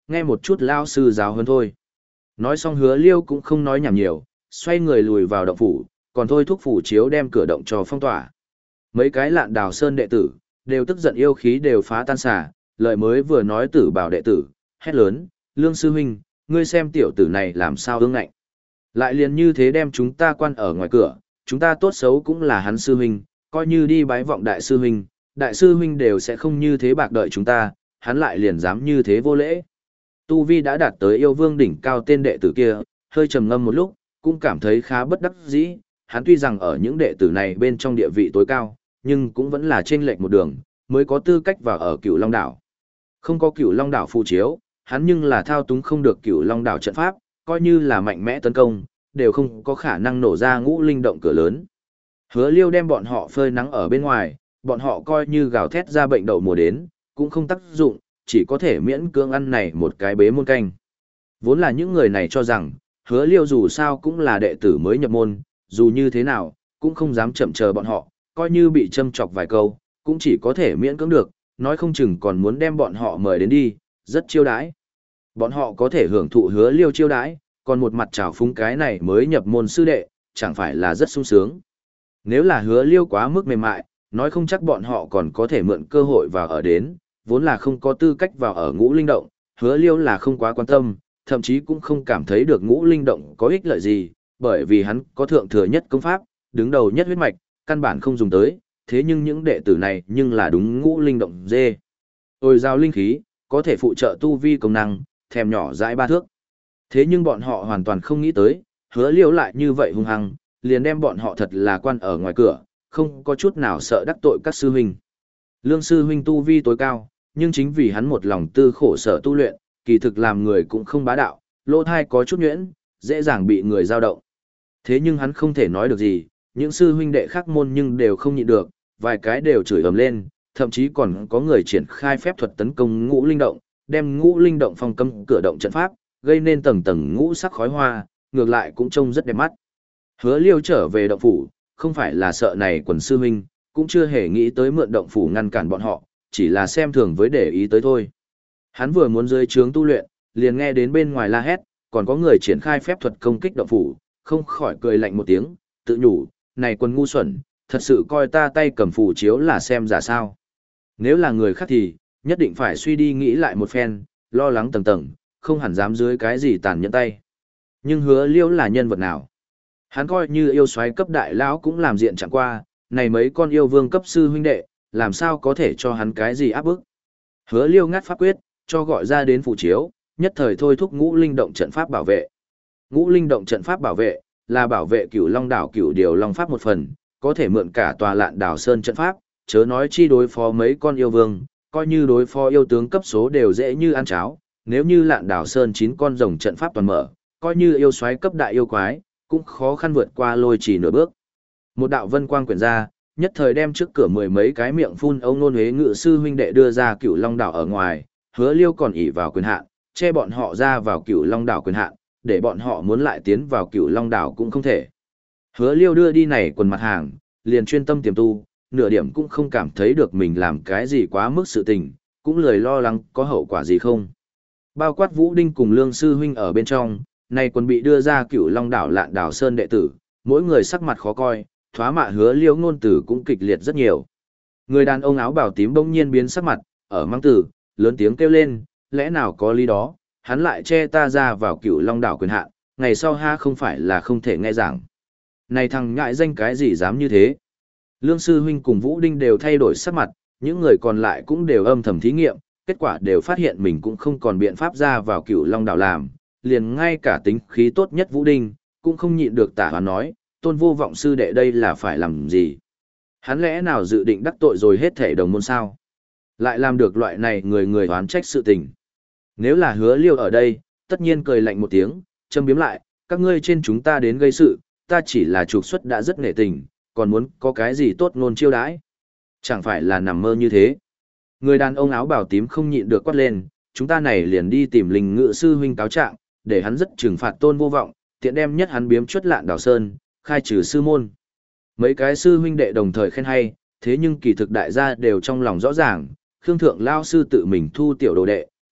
nghe một chút lao sư giáo hơn thôi. Nói xong Hứa Liêu cũng không nói nhảm nhiều, xoay người lùi vào động phủ, còn thôi thúc phủ chiếu đem cửa động cho phong tỏa. Mấy cái Lạn Đào Sơn đệ tử, đều tức giận yêu khí đều phá tan xả, lời mới vừa nói tử bảo đệ tử, hét lớn, Lương sư huynh, ngươi xem tiểu tử này làm sao ương ngạnh. Lại liền như thế đem chúng ta quan ở ngoài cửa, chúng ta tốt xấu cũng là hắn sư huynh, coi như đi bái vọng đại sư huynh, đại sư huynh đều sẽ không như thế bạc đợi chúng ta, hắn lại liền dám như thế vô lễ. Tu Vi đã đạt tới yêu vương đỉnh cao tên đệ tử kia, hơi trầm ngâm một lúc, cũng cảm thấy khá bất đắc dĩ, hắn tuy rằng ở những đệ tử này bên trong địa vị tối cao, nhưng cũng vẫn là chênh lệch một đường, mới có tư cách vào ở Cửu Long đảo. Không có Cửu Long đảo phù chiếu, hắn nhưng là thao túng không được Cửu Long đảo trận pháp, coi như là mạnh mẽ tấn công, đều không có khả năng nổ ra ngũ linh động cửa lớn. Hứa Liêu đem bọn họ phơi nắng ở bên ngoài, bọn họ coi như gào thét ra bệnh đậu mùa đến, cũng không tác dụng, chỉ có thể miễn cưỡng ăn này một cái bế môn canh. Vốn là những người này cho rằng, Hứa Liêu dù sao cũng là đệ tử mới nhập môn, dù như thế nào, cũng không dám chậm chờ bọn họ, coi như bị châm chọc vài câu, cũng chỉ có thể miễn cưỡng được, nói không chừng còn muốn đem bọn họ mời đến đi, rất chiêu đãi. Bọn họ có thể hưởng thụ Hứa Liêu chiêu đãi, còn một mặt trào phúng cái này mới nhập môn sư đệ, chẳng phải là rất sung sướng. Nếu là Hứa Liêu quá mức mềm mại, nói không chắc bọn họ còn có thể mượn cơ hội vào ở đến, vốn là không có tư cách vào ở ngũ linh động, Hứa Liêu là không quá quan tâm, thậm chí cũng không cảm thấy được ngũ linh động có ích lợi gì, bởi vì hắn có thượng thừa nhất công pháp, đứng đầu nhất huyết mạch, căn bản không dùng tới, thế nhưng những đệ tử này nhưng là đúng ngũ linh động dê. Ôi giao linh khí, có thể phụ trợ tu vi công năng, thèm nhỏ dãi ba thước. Thế nhưng bọn họ hoàn toàn không nghĩ tới, Hứa Liêu lại như vậy hung hăng, liền đem bọn họ thật là quan ở ngoài cửa, không có chút nào sợ đắc tội các sư huynh. Lương sư huynh tu vi tối cao, nhưng chính vì hắn một lòng tư khổ sở tu luyện, kỳ thực làm người cũng không bá đạo, lỗ thai có chút nhuyễn, dễ dàng bị người dao động. Thế nhưng hắn không thể nói được gì, những sư huynh đệ khác môn nhưng đều không nhịn được, vài cái đều chửi ầm lên, thậm chí còn có người triển khai phép thuật tấn công ngũ linh động, đem ngũ linh động phong cấm cửa động trận pháp, gây nên tầng tầng ngũ sắc khói hoa, ngược lại cũng trông rất đẹp mắt. Hứa Liêu trở về động phủ, không phải là sợ này quần sư huynh, cũng chưa hề nghĩ tới mượn động phủ ngăn cản bọn họ, chỉ là xem thường với để ý tới thôi. Hắn vừa muốn dưới trướng tu luyện, liền nghe đến bên ngoài la hét, còn có người triển khai phép thuật công kích động phủ, không khỏi cười lạnh một tiếng, tự nhủ, này quần ngu xuẩn, thật sự coi ta tay cầm phù chiếu là xem giả sao. Nếu là người khác thì, nhất định phải suy đi nghĩ lại một phen, lo lắng tầng tầng, không hẳn dám dưới cái gì tàn nhẫn tay. Nhưng Hứa Liêu là nhân vật nào? Hắn coi như yêu soái cấp đại lão cũng làm diện chẳng qua, này mấy con yêu vương cấp sư huynh đệ, làm sao có thể cho hắn cái gì áp bức. Hứa Liêu ngắt pháp quyết, cho gọi ra đến phù chiếu, nhất thời thôi thúc ngũ linh động trận pháp bảo vệ. Ngũ linh động trận pháp bảo vệ, là bảo vệ Cửu Long đảo Cửu Điều Long pháp một phần, có thể mượn cả tòa Lạn Đảo Sơn trận pháp, chớ nói chi đối phó mấy con yêu vương, coi như đối phó yêu tướng cấp số đều dễ như ăn cháo, nếu như Lạn Đảo Sơn chín con rồng trận pháp toàn mở, coi như yêu soái cấp đại yêu quái, cũng khó khăn vượt qua lôi chỉ nửa bước. Một đạo vân quang quyển ra, nhất thời đem trước cửa mười mấy cái miệng phun ông nôn huế ngự sư huynh đệ đưa ra Cửu Long đảo ở ngoài, Hứa Liêu còn ỷ vào quyền hạn, che bọn họ ra vào Cửu Long đảo quyền hạn, để bọn họ muốn lại tiến vào Cửu Long đảo cũng không thể. Hứa Liêu đưa đi này quần mặt hàng, liền chuyên tâm tiềm tu, nửa điểm cũng không cảm thấy được mình làm cái gì quá mức sự tình, cũng lười lo lắng có hậu quả gì không. Bao quát Vũ Đinh cùng Lương sư huynh ở bên trong, này quần bị đưa ra Cửu Long đảo Lạn Đảo Sơn đệ tử, mỗi người sắc mặt khó coi, thoá mạ Hứa Liêu ngôn tử cũng kịch liệt rất nhiều. Người đàn ông áo bào tím bỗng nhiên biến sắc mặt, ở mắng tử, lớn tiếng kêu lên, lẽ nào có lý đó, hắn lại che ta ra vào Cửu Long đảo quyền hạn, ngày sau ha không phải là không thể nghe giảng. Này thằng ngại danh cái gì dám như thế? Lương sư huynh cùng Vũ Đinh đều thay đổi sắc mặt, những người còn lại cũng đều âm thầm thí nghiệm, kết quả đều phát hiện mình cũng không còn biện pháp ra vào Cửu Long đảo làm, liền ngay cả tính khí tốt nhất Vũ Đinh, cũng không nhịn được tả hoán nói, Tôn Vô Vọng sư đệ đây là phải làm gì? Hắn lẽ nào dự định đắc tội rồi hết thể đồng môn sao? Lại làm được loại này người người oán trách sự tình. Nếu là Hứa Liêu ở đây, tất nhiên cười lạnh một tiếng, châm biếm lại, các ngươi trên chúng ta đến gây sự, ta chỉ là trục xuất đã rất nể tình, còn muốn có cái gì tốt ngôn chiêu đãi. Chẳng phải là nằm mơ như thế. Người đàn ông áo bào tím không nhịn được quát lên, chúng ta này liền đi tìm Linh Ngự sư huynh cáo trạng, để hắn rất trừng phạt Tôn Vô Vọng, tiện đem nhất hắn biếm chuất Lạn Đảo Sơn, khai trừ sư môn. Mấy cái sư huynh đệ đồng thời khen hay, thế nhưng kỳ thực đại gia đều trong lòng rõ ràng, Khương Thượng Lao sư tự mình thu tiểu đồ đệ,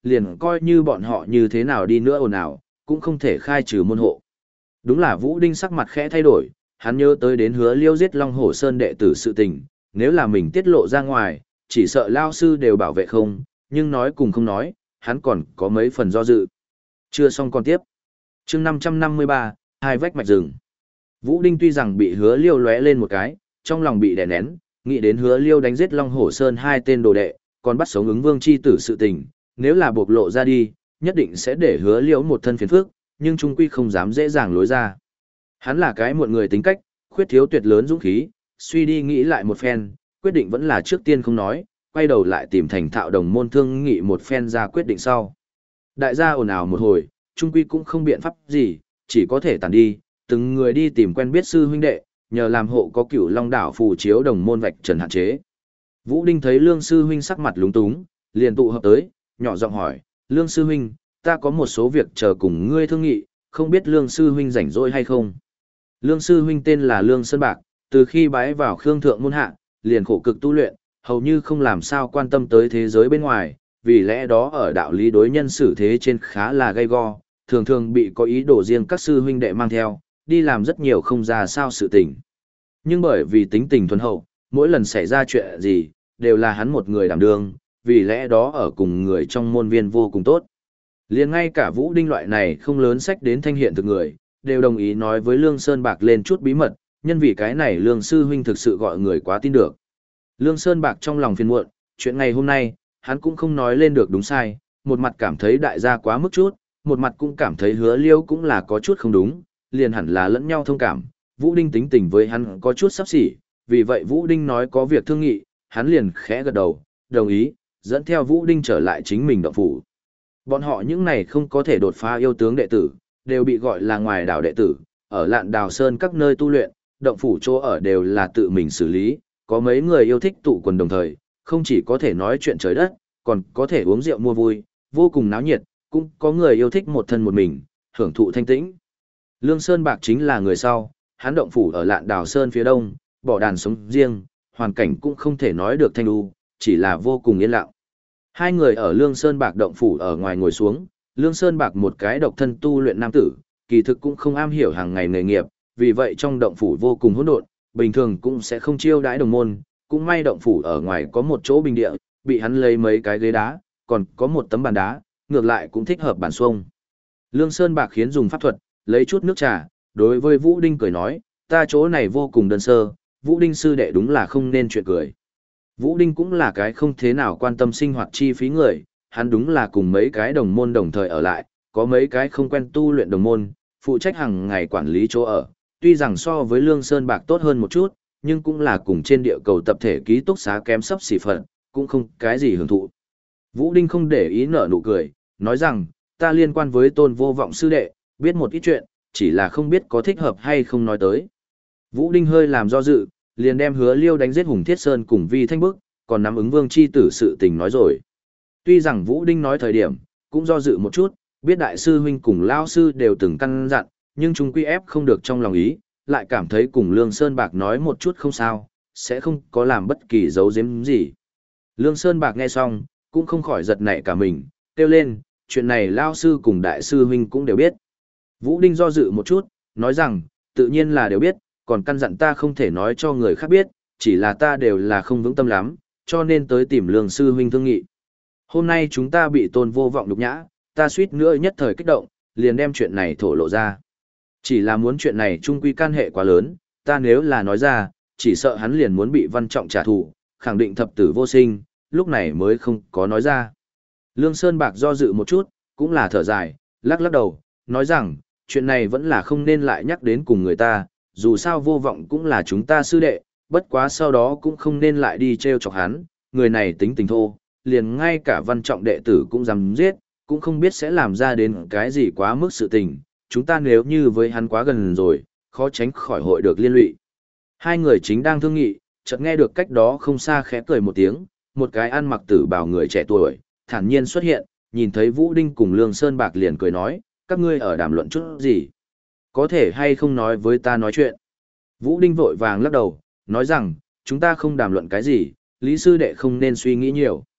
liền coi như bọn họ như thế nào đi nữa ồn ào, cũng không thể khai trừ môn hộ. Đúng là Vũ Đinh sắc mặt khẽ thay đổi, hắn nhớ tới đến Hứa Liêu giết Long Hổ Sơn đệ tử sự tình, nếu là mình tiết lộ ra ngoài, chỉ sợ lao sư đều bảo vệ không, nhưng nói cùng không nói, hắn còn có mấy phần do dự. Chưa xong còn tiếp. Chương năm trăm năm mươi ba, hai vách mạch rừng. Vũ Đinh tuy rằng bị Hứa Liêu lóe lên một cái, trong lòng bị đè nén, nghĩ đến Hứa Liêu đánh giết Long Hổ Sơn hai tên đồ đệ, còn bắt sống ứng vương chi tử sự tình, nếu là bộc lộ ra đi, nhất định sẽ để Hứa Liêu một thân phiền phức, nhưng trung quy không dám dễ dàng lối ra. Hắn là cái muộn người tính cách, khuyết thiếu tuyệt lớn dũng khí, suy đi nghĩ lại một phen, quyết định vẫn là trước tiên không nói, quay đầu lại tìm thành thạo đồng môn thương nghị một phen ra quyết định sau. Đại gia ồn ào một hồi, trung quy cũng không biện pháp gì, chỉ có thể tàn đi, từng người đi tìm quen biết sư huynh đệ, nhờ làm hộ có cửu long đảo phù chiếu đồng môn vạch trần hạn chế. Vũ Đinh thấy Lương sư huynh sắc mặt lúng túng, liền tụ hợp tới, nhỏ giọng hỏi, Lương sư huynh, ta có một số việc chờ cùng ngươi thương nghị, không biết Lương sư huynh rảnh rỗi hay không. Lương sư huynh tên là Lương Sơn Bạc, từ khi bái vào Khương Thượng môn hạ, liền khổ cực tu luyện, hầu như không làm sao quan tâm tới thế giới bên ngoài, vì lẽ đó ở đạo lý đối nhân xử thế trên khá là gay go, thường thường bị có ý đồ riêng các sư huynh đệ mang theo, đi làm rất nhiều không ra sao sự tình. Nhưng bởi vì tính tình thuần hậu, mỗi lần xảy ra chuyện gì, đều là hắn một người đảm đương, vì lẽ đó ở cùng người trong môn viên vô cùng tốt. Liền ngay cả Vũ Đinh loại này không lớn sách đến thanh hiện thực người, đều đồng ý nói với Lương Sơn Bạc lên chút bí mật, nhân vì cái này Lương sư huynh thực sự gọi người quá tin được. Lương Sơn Bạc trong lòng phiền muộn, chuyện ngày hôm nay, hắn cũng không nói lên được đúng sai, một mặt cảm thấy đại gia quá mức chút, một mặt cũng cảm thấy Hứa Liêu cũng là có chút không đúng, liền hẳn là lẫn nhau thông cảm. Vũ Đinh tính tình với hắn có chút xấp xỉ, vì vậy Vũ Đinh nói có việc thương nghị, hắn liền khẽ gật đầu, đồng ý, dẫn theo Vũ Đinh trở lại chính mình động phủ. Bọn họ những này không có thể đột phá yêu tướng đệ tử, đều bị gọi là ngoài đảo đệ tử, ở Lạn Đào Sơn các nơi tu luyện, động phủ chỗ ở đều là tự mình xử lý, có mấy người yêu thích tụ quần đồng thời, không chỉ có thể nói chuyện trời đất, còn có thể uống rượu mua vui, vô cùng náo nhiệt, cũng có người yêu thích một thân một mình, hưởng thụ thanh tĩnh. Lương Sơn Bạc chính là người sau, hắn động phủ ở Lạn Đào Sơn phía đông, bỏ đàn sống riêng, hoàn cảnh cũng không thể nói được thanh lưu, chỉ là vô cùng yên lặng. Hai người ở Lương Sơn Bạc động phủ ở ngoài ngồi xuống, Lương Sơn Bạc một cái độc thân tu luyện nam tử, kỳ thực cũng không am hiểu hàng ngày nghề nghiệp, vì vậy trong động phủ vô cùng hỗn độn, bình thường cũng sẽ không chiêu đãi đồng môn, cũng may động phủ ở ngoài có một chỗ bình địa, bị hắn lấy mấy cái ghế đá, còn có một tấm bàn đá, ngược lại cũng thích hợp bàn xuông. Lương Sơn Bạc khiến dùng pháp thuật, lấy chút nước trà, đối với Vũ Đinh cười nói, ta chỗ này vô cùng đơn sơ, Vũ Đinh sư đệ đúng là không nên chuyện cười. Vũ Đinh cũng là cái không thế nào quan tâm sinh hoạt chi phí người, hắn đúng là cùng mấy cái đồng môn đồng thời ở lại, có mấy cái không quen tu luyện đồng môn, phụ trách hàng ngày quản lý chỗ ở, tuy rằng so với Lương Sơn Bạc tốt hơn một chút, nhưng cũng là cùng trên địa cầu tập thể ký túc xá kém sấp xỉ phận, cũng không cái gì hưởng thụ. Vũ Đinh không để ý nở nụ cười, nói rằng, ta liên quan với Tôn Vô Vọng sư đệ, biết một ít chuyện, chỉ là không biết có thích hợp hay không nói tới. Vũ Đinh hơi làm do dự, liền đem Hứa Liêu đánh giết Hùng Thiết Sơn cùng Vi Thanh Bức, còn nắm ứng vương chi tử sự tình nói rồi. Tuy rằng Vũ Đinh nói thời điểm, cũng do dự một chút, biết đại sư huynh cùng lao sư đều từng căn dặn, nhưng chúng quy ép không được trong lòng ý, lại cảm thấy cùng Lương Sơn Bạc nói một chút không sao, sẽ không có làm bất kỳ dấu giếm gì. Lương Sơn Bạc nghe xong, cũng không khỏi giật nảy cả mình, kêu lên, chuyện này lao sư cùng đại sư huynh cũng đều biết. Vũ Đinh do dự một chút, nói rằng, tự nhiên là đều biết, còn căn dặn ta không thể nói cho người khác biết, chỉ là ta đều là không vững tâm lắm, cho nên tới tìm Lương sư huynh thương nghị. Hôm nay chúng ta bị Tôn Vô Vọng nhục nhã, ta suýt nữa nhất thời kích động, liền đem chuyện này thổ lộ ra. Chỉ là muốn chuyện này chung quy can hệ quá lớn, ta nếu là nói ra, chỉ sợ hắn liền muốn bị Văn Trọng trả thù, khẳng định thập tử vô sinh, lúc này mới không có nói ra. Lương Sơn Bạc do dự một chút, cũng là thở dài, lắc lắc đầu, nói rằng, chuyện này vẫn là không nên lại nhắc đến cùng người ta, dù sao Vô Vọng cũng là chúng ta sư đệ, bất quá sau đó cũng không nên lại đi treo chọc hắn, người này tính tình thô, liền ngay cả Văn Trọng đệ tử cũng dám giết, cũng không biết sẽ làm ra đến cái gì quá mức sự tình, chúng ta nếu như với hắn quá gần rồi, khó tránh khỏi hội được liên lụy. Hai người chính đang thương nghị, chợt nghe được cách đó không xa khẽ cười một tiếng, một cái ăn mặc tử bào người trẻ tuổi, thản nhiên xuất hiện, nhìn thấy Vũ Đinh cùng Lương Sơn Bạc liền cười nói, các ngươi ở đàm luận chút gì? Có thể hay không nói với ta nói chuyện? Vũ Đinh vội vàng lắc đầu, nói rằng, chúng ta không đàm luận cái gì, Lý sư đệ không nên suy nghĩ nhiều.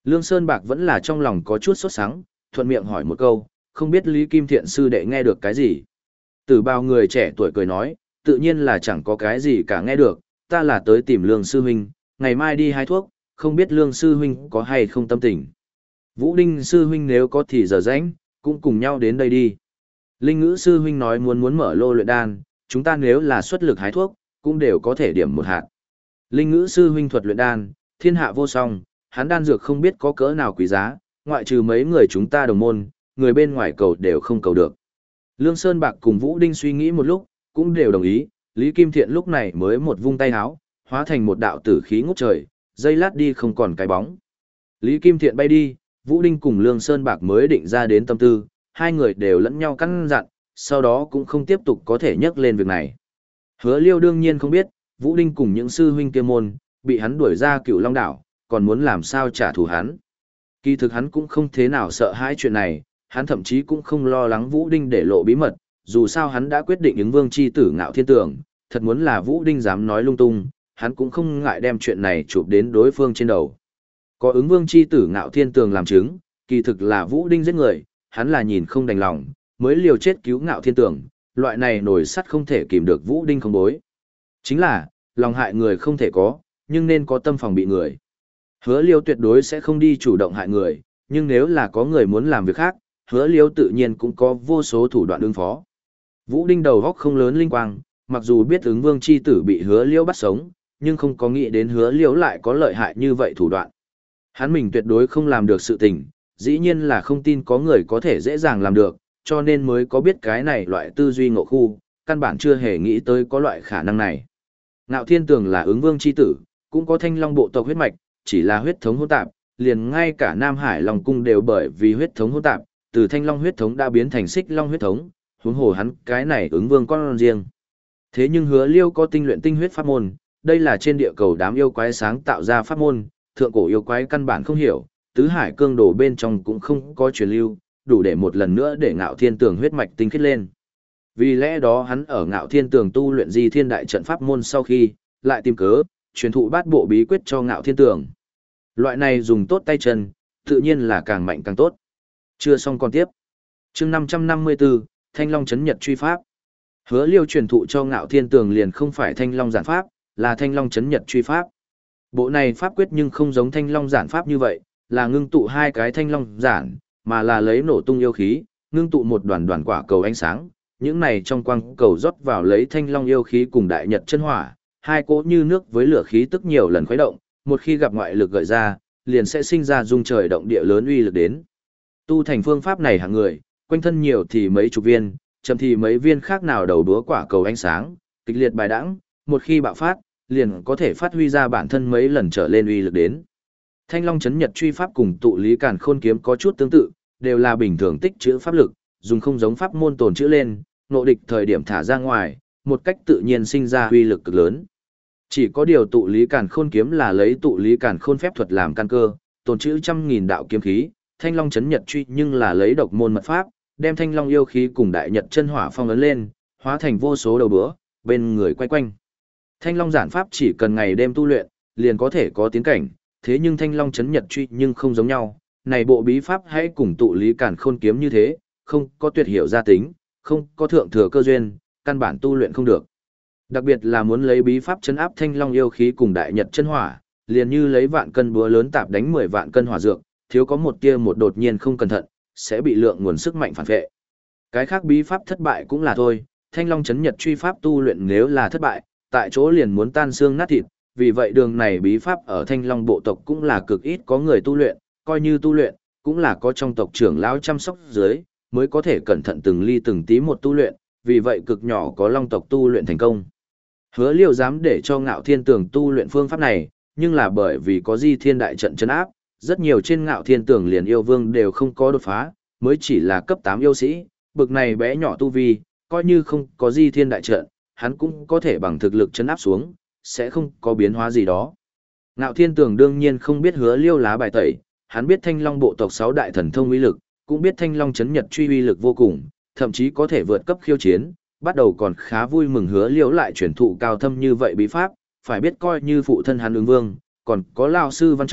Lương Sơn Bạc vẫn là trong lòng có chút sốt sắng, thuận miệng hỏi một câu, không biết Lý Kim Thiện sư đệ nghe được cái gì. Tử bào người trẻ tuổi cười nói, tự nhiên là chẳng có cái gì cả nghe được, ta là tới tìm Lương sư huynh, ngày mai đi hái thuốc, không biết Lương sư huynh có hay không tâm tình. Vũ Đinh sư huynh nếu có thì giờ rảnh, cũng cùng nhau đến đây đi. Linh Ngữ sư huynh nói muốn muốn mở lô luyện đan, chúng ta nếu là xuất lực hái thuốc, cũng đều có thể điểm một hạt. Linh Ngữ sư huynh thuật luyện đan, thiên hạ vô song, hắn đan dược không biết có cỡ nào quý giá, ngoại trừ mấy người chúng ta đồng môn, người bên ngoài cầu đều không cầu được. Lương Sơn Bạc cùng Vũ Đinh suy nghĩ một lúc, cũng đều đồng ý, Lý Kim Thiện lúc này mới một vung tay háo, hóa thành một đạo tử khí ngút trời, dây lát đi không còn cái bóng. Lý Kim Thiện bay đi, Vũ Đinh cùng Lương Sơn Bạc mới định ra đến tâm tư, hai người đều lẫn nhau căn dặn, sau đó cũng không tiếp tục có thể nhắc lên việc này. Hứa Liêu đương nhiên không biết, Vũ Đinh cùng những sư huynh kia môn, bị hắn đuổi ra Cửu Long đảo, còn muốn làm sao trả thù hắn. Kỳ thực hắn cũng không thế nào sợ hãi chuyện này, hắn thậm chí cũng không lo lắng Vũ Đinh để lộ bí mật, dù sao hắn đã quyết định ứng vương chi tử Ngạo Thiên Tường, thật muốn là Vũ Đinh dám nói lung tung, hắn cũng không ngại đem chuyện này chụp đến đối phương trên đầu. Có ứng vương chi tử Ngạo Thiên Tường làm chứng, kỳ thực là Vũ Đinh giết người, hắn là nhìn không đành lòng, mới liều chết cứu Ngạo Thiên Tường, loại này nổi sắt không thể kìm được Vũ Đinh không bối. Chính là, lòng hại người không thể có, nhưng nên có tâm phòng bị người. Hứa Liêu tuyệt đối sẽ không đi chủ động hại người, nhưng nếu là có người muốn làm việc khác, Hứa Liêu tự nhiên cũng có vô số thủ đoạn ứng phó. Vũ Đinh đầu góc không lớn linh quang, mặc dù biết ứng vương chi tử bị Hứa Liêu bắt sống, nhưng không có nghĩ đến Hứa Liêu lại có lợi hại như vậy thủ đoạn. Hắn mình tuyệt đối không làm được sự tình, dĩ nhiên là không tin có người có thể dễ dàng làm được, cho nên mới có biết cái này loại tư duy ngộ khu, căn bản chưa hề nghĩ tới có loại khả năng này. Ngạo Thiên Tường là ứng vương chi tử, cũng có thanh long bộ tộc huyết mạch, chỉ là huyết thống hỗn tạp, liền ngay cả Nam Hải Long cung đều bởi vì huyết thống hỗn tạp, từ thanh long huyết thống đã biến thành xích long huyết thống, huống hồ hắn cái này ứng vương con riêng. Thế nhưng Hứa Liêu có tinh luyện tinh huyết pháp môn, đây là trên địa cầu đám yêu quái sáng tạo ra pháp môn, thượng cổ yêu quái căn bản không hiểu, tứ hải cương đồ bên trong cũng không có truyền lưu, đủ để một lần nữa để Ngạo Thiên Tường huyết mạch tinh khiết lên. Vì lẽ đó hắn ở Ngạo Thiên Tường tu luyện Di Thiên Đại trận pháp môn sau khi, lại tìm cớ, truyền thụ bát bộ bí quyết cho Ngạo Thiên Tường. Loại này dùng tốt tay chân, tự nhiên là càng mạnh càng tốt. Chưa xong còn tiếp. Chương năm trăm năm mươi tư, Thanh Long chấn nhật truy pháp. Hứa Liêu truyền thụ cho Ngạo Thiên Tường liền không phải Thanh Long giản pháp, là Thanh Long chấn nhật truy pháp. Bộ này pháp quyết nhưng không giống Thanh Long giản pháp như vậy, là ngưng tụ hai cái Thanh Long giản, mà là lấy nổ tung yêu khí, ngưng tụ một đoàn đoàn quả cầu ánh sáng. Những này trong quang cầu rót vào lấy Thanh Long yêu khí cùng đại nhật chân hỏa, hai cỗ như nước với lửa khí tức nhiều lần khuấy động, một khi gặp ngoại lực gợi ra, liền sẽ sinh ra rung trời động địa lớn uy lực đến. Tu thành phương pháp này hạng người, quanh thân nhiều thì mấy chục viên, chậm thì mấy viên khác nào đầu đúa quả cầu ánh sáng, kịch liệt bài đãng, một khi bạo phát, liền có thể phát huy ra bản thân mấy lần trở lên uy lực đến. Thanh Long chấn nhật truy pháp cùng tụ lý càn khôn kiếm có chút tương tự, đều là bình thường tích trữ pháp lực, dùng không giống pháp môn tồn trữ lên, nộ địch thời điểm thả ra ngoài, một cách tự nhiên sinh ra uy lực cực lớn. Chỉ có điều tụ lý càn khôn kiếm là lấy tụ lý càn khôn phép thuật làm căn cơ, tồn trữ trăm nghìn đạo kiếm khí, Thanh Long chấn nhật truy nhưng là lấy độc môn mật pháp, đem Thanh Long yêu khí cùng đại nhật chân hỏa phong ấn lên, hóa thành vô số đầu bữa, bên người quay quanh. Thanh Long giản pháp chỉ cần ngày đêm tu luyện, liền có thể có tiến cảnh, thế nhưng Thanh Long chấn nhật truy nhưng không giống nhau, này bộ bí pháp hãy cùng tụ lý càn khôn kiếm như thế, không có tuyệt hiểu gia tính, không có thượng thừa cơ duyên, căn bản tu luyện không được. Đặc biệt là muốn lấy bí pháp chấn áp Thanh Long yêu khí cùng đại nhật chân hỏa, liền như lấy vạn cân búa lớn tạp đánh mười vạn cân hỏa dược, thiếu có một tia một đột nhiên không cẩn thận, sẽ bị lượng nguồn sức mạnh phản vệ. Cái khác bí pháp thất bại cũng là thôi, Thanh Long chấn nhật truy pháp tu luyện nếu là thất bại, tại chỗ liền muốn tan xương nát thịt, vì vậy đường này bí pháp ở Thanh Long bộ tộc cũng là cực ít có người tu luyện, coi như tu luyện, cũng là có trong tộc trưởng lão chăm sóc dưới, mới có thể cẩn thận từng ly từng tí một tu luyện, vì vậy cực nhỏ có Long tộc tu luyện thành công. Hứa Liêu dám để cho Ngạo Thiên Tường tu luyện phương pháp này, nhưng là bởi vì có Di Thiên Đại trận trấn áp, rất nhiều trên Ngạo Thiên Tường liền yêu vương đều không có đột phá, mới chỉ là cấp tám yêu sĩ, bực này bé nhỏ tu vi, coi như không có Di Thiên Đại trận, hắn cũng có thể bằng thực lực trấn áp xuống, sẽ không có biến hóa gì đó. Ngạo Thiên Tường đương nhiên không biết Hứa Liêu lá bài tẩy, hắn biết Thanh Long bộ tộc sáu đại thần thông uy lực, cũng biết Thanh Long chấn nhật truy uy lực vô cùng, thậm chí có thể vượt cấp khiêu chiến, bắt đầu còn khá vui mừng Hứa Liêu lại truyền thụ cao thâm như vậy bí pháp, phải biết coi như phụ thân hắn ứng vương, còn có lão sư Văn Trọng,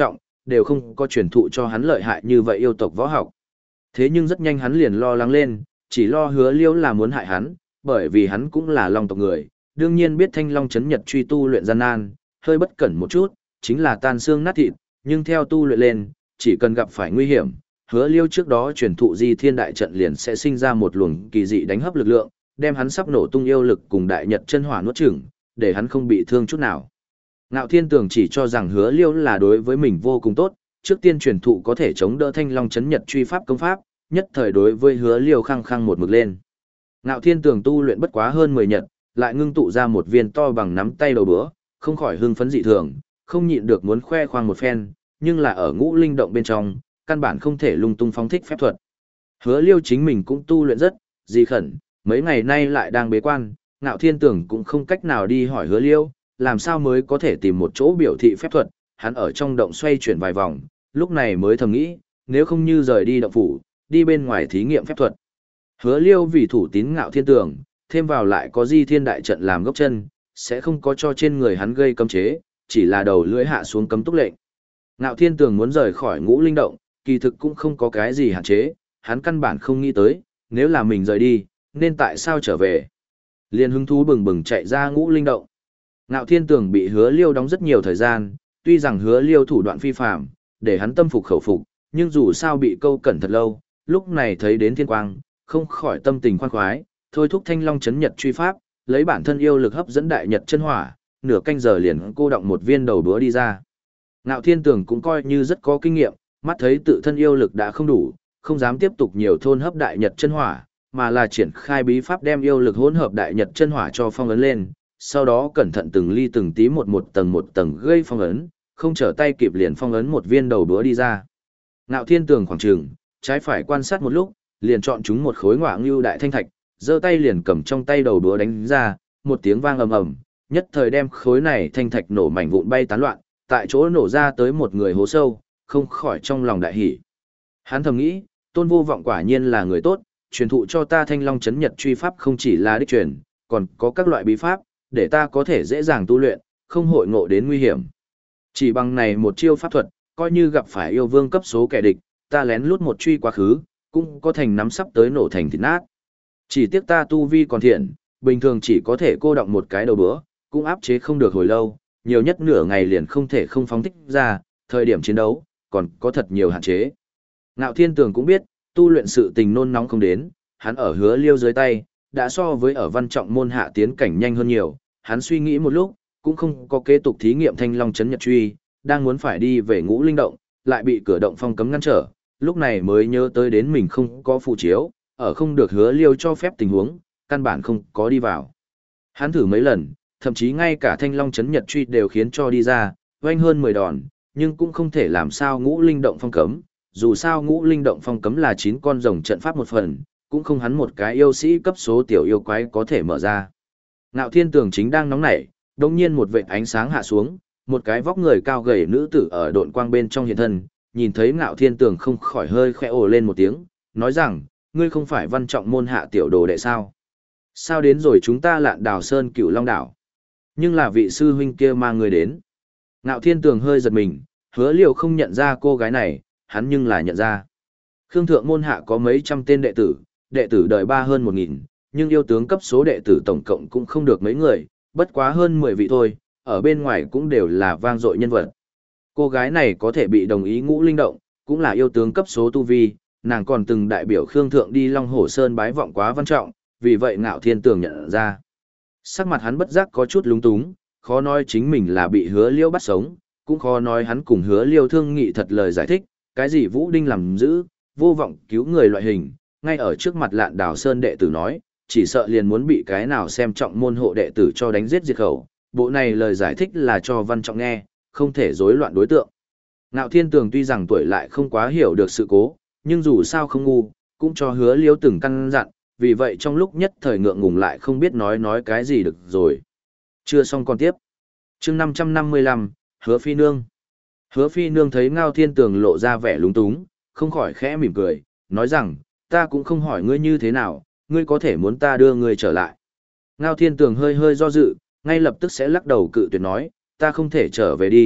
đều không có truyền thụ cho hắn lợi hại như vậy yêu tộc võ học. Thế nhưng rất nhanh hắn liền lo lắng lên, chỉ lo hứa liêu là muốn hại hắn, bởi vì hắn cũng là long tộc người, đương nhiên biết thanh long chấn nhật truy tu luyện gian nan, hơi bất cẩn một chút, chính là tan xương nát thịt, nhưng theo tu luyện lên, chỉ cần gặp phải nguy hiểm, hứa liêu trước đó truyền thụ di thiên đại trận liền sẽ sinh ra một luồng kỳ dị đánh hấp lực lượng, đem hắn sắp nổ tung yêu lực cùng đại nhật chân hỏa nuốt chửng, để hắn không bị thương chút nào. Ngạo Thiên Tường chỉ cho rằng hứa liêu là đối với mình vô cùng tốt, trước tiên truyền thụ có thể chống đỡ thanh long chấn nhật truy pháp công pháp, nhất thời đối với hứa liêu khăng khăng một mực lên. Ngạo Thiên Tường tu luyện bất quá hơn mười nhật, lại ngưng tụ ra một viên to bằng nắm tay đầu bữa, không khỏi hưng phấn dị thường, không nhịn được muốn khoe khoang một phen, nhưng là ở ngũ linh động bên trong, căn bản không thể lung tung phóng thích phép thuật. Hứa liêu chính mình cũng tu luyện rất, dị khẩn, mấy ngày nay lại đang bế quan, Ngạo Thiên Tường cũng không cách nào đi hỏi hứa liêu, làm sao mới có thể tìm một chỗ biểu thị phép thuật, hắn ở trong động xoay chuyển vài vòng, lúc này mới thầm nghĩ, nếu không như rời đi động phủ, đi bên ngoài thí nghiệm phép thuật. Hứa liêu vì thủ tín Ngạo Thiên Tường, thêm vào lại có di thiên đại trận làm gốc chân, sẽ không có cho trên người hắn gây cấm chế, chỉ là đầu lưỡi hạ xuống cấm túc lệnh. Ngạo Thiên Tường muốn rời khỏi ngũ linh động, kỳ thực cũng không có cái gì hạn chế, hắn căn bản không nghĩ tới, nếu là mình rời đi, nên tại sao trở về. Liên hứng thú bừng bừng chạy ra ngũ linh động. Ngạo Thiên Tường bị hứa liêu đóng rất nhiều thời gian, tuy rằng hứa liêu thủ đoạn phi phạm, để hắn tâm phục khẩu phục, nhưng dù sao bị câu cẩn thật lâu, lúc này thấy đến thiên quang, không khỏi tâm tình khoan khoái, thôi thúc thanh long chấn nhật truy pháp, lấy bản thân yêu lực hấp dẫn đại nhật chân hỏa, nửa canh giờ liền cô động một viên đầu búa đi ra. Ngạo Thiên Tường cũng coi như rất có kinh nghiệm, mắt thấy tự thân yêu lực đã không đủ, không dám tiếp tục nhiều thôn hấp đại nhật chân hỏa, mà là triển khai bí pháp đem yêu lực hỗn hợp đại nhật chân hỏa cho phong ấn lên, sau đó cẩn thận từng ly từng tí một một tầng một tầng gây phong ấn, không trở tay kịp liền phong ấn một viên đầu búa đi ra. Ngạo Thiên Tường khoảng trường, trái phải quan sát một lúc, liền chọn chúng một khối ngọa ngưu đại thanh thạch, giơ tay liền cầm trong tay đầu búa đánh ra, một tiếng vang ầm ầm, nhất thời đem khối này thanh thạch nổ mảnh vụn bay tán loạn, tại chỗ nổ ra tới một người hố sâu, không khỏi trong lòng đại hỉ. Hắn thầm nghĩ, Tôn Vô Vọng quả nhiên là người tốt, truyền thụ cho ta thanh long chấn nhật truy pháp không chỉ là đích truyền, còn có các loại bí pháp, để ta có thể dễ dàng tu luyện, không hội ngộ đến nguy hiểm. Chỉ bằng này một chiêu pháp thuật, coi như gặp phải yêu vương cấp số kẻ địch, ta lén lút một truy quá khứ, cũng có thành nắm sắp tới nổ thành thịt nát. Chỉ tiếc ta tu vi còn thiện, bình thường chỉ có thể cô động một cái đầu bữa, cũng áp chế không được hồi lâu, nhiều nhất nửa ngày liền không thể không phóng thích ra, thời điểm chiến đấu, còn có thật nhiều hạn chế. Ngạo Thiên Tường cũng biết, tu luyện sự tình nôn nóng không đến, hắn ở hứa liêu dưới tay, đã so với ở văn trọng môn hạ tiến cảnh nhanh hơn nhiều, hắn suy nghĩ một lúc, cũng không có kế tục thí nghiệm thanh long chấn nhật truy, đang muốn phải đi về ngũ linh động, lại bị cửa động phong cấm ngăn trở, lúc này mới nhớ tới đến mình không có phụ chiếu, ở không được hứa liêu cho phép tình huống, căn bản không có đi vào. Hắn thử mấy lần, thậm chí ngay cả thanh long chấn nhật truy đều khiến cho đi ra, oanh hơn mười đòn, nhưng cũng không thể làm sao ngũ linh động phong cấm, dù sao ngũ linh động phong cấm là chín con rồng trận pháp một phần, cũng không hắn một cái yêu sĩ cấp số tiểu yêu quái có thể mở ra. Ngạo Thiên Tường chính đang nóng nảy, đột nhiên một vệt ánh sáng hạ xuống, một cái vóc người cao gầy nữ tử ở độn quang bên trong hiện thân, nhìn thấy Ngạo Thiên Tường không khỏi hơi khẽ ồ lên một tiếng, nói rằng, ngươi không phải văn trọng môn hạ tiểu đồ đệ sao? Sao đến rồi chúng ta Lạn Đào Sơn Cửu Long đảo? Nhưng là vị sư huynh kia mang người đến. Ngạo Thiên Tường hơi giật mình, hứa liều không nhận ra cô gái này, hắn nhưng là nhận ra. Khương thượng môn hạ có mấy trăm tên đệ tử, đệ tử đời ba hơn một nghìn, nhưng yêu tướng cấp số đệ tử tổng cộng cũng không được mấy người, bất quá hơn mười vị thôi, ở bên ngoài cũng đều là vang dội nhân vật. Cô gái này có thể bị đồng ý ngũ linh động, cũng là yêu tướng cấp số tu vi, nàng còn từng đại biểu Khương thượng đi Long Hổ Sơn bái vọng quá văn trọng, vì vậy Ngạo Thiên Tường nhận ra. Sắc mặt hắn bất giác có chút lúng túng, khó nói chính mình là bị hứa liêu bắt sống, cũng khó nói hắn cùng hứa liêu thương nghị thật lời giải thích, cái gì Vũ Đinh làm giữ, vô vọng cứu người loại hình, ngay ở trước mặt Lạn Đào Sơn đệ tử nói, chỉ sợ liền muốn bị cái nào xem trọng môn hộ đệ tử cho đánh giết diệt khẩu, bộ này lời giải thích là cho văn trọng nghe, không thể rối loạn đối tượng. Ngạo Thiên Tường tuy rằng tuổi lại không quá hiểu được sự cố, nhưng dù sao không ngu, cũng cho hứa liêu từng căn dặn, vì vậy trong lúc nhất thời ngượng ngùng lại không biết nói nói cái gì được rồi. Chưa xong còn tiếp. Chương năm trăm năm mươi lăm, Hứa Phi Nương. Hứa Phi Nương thấy Ngao Thiên Tường lộ ra vẻ lúng túng, không khỏi khẽ mỉm cười, nói rằng, ta cũng không hỏi ngươi như thế nào, ngươi có thể muốn ta đưa ngươi trở lại. Ngao Thiên Tường hơi hơi do dự, ngay lập tức sẽ lắc đầu cự tuyệt nói, ta không thể trở về đi,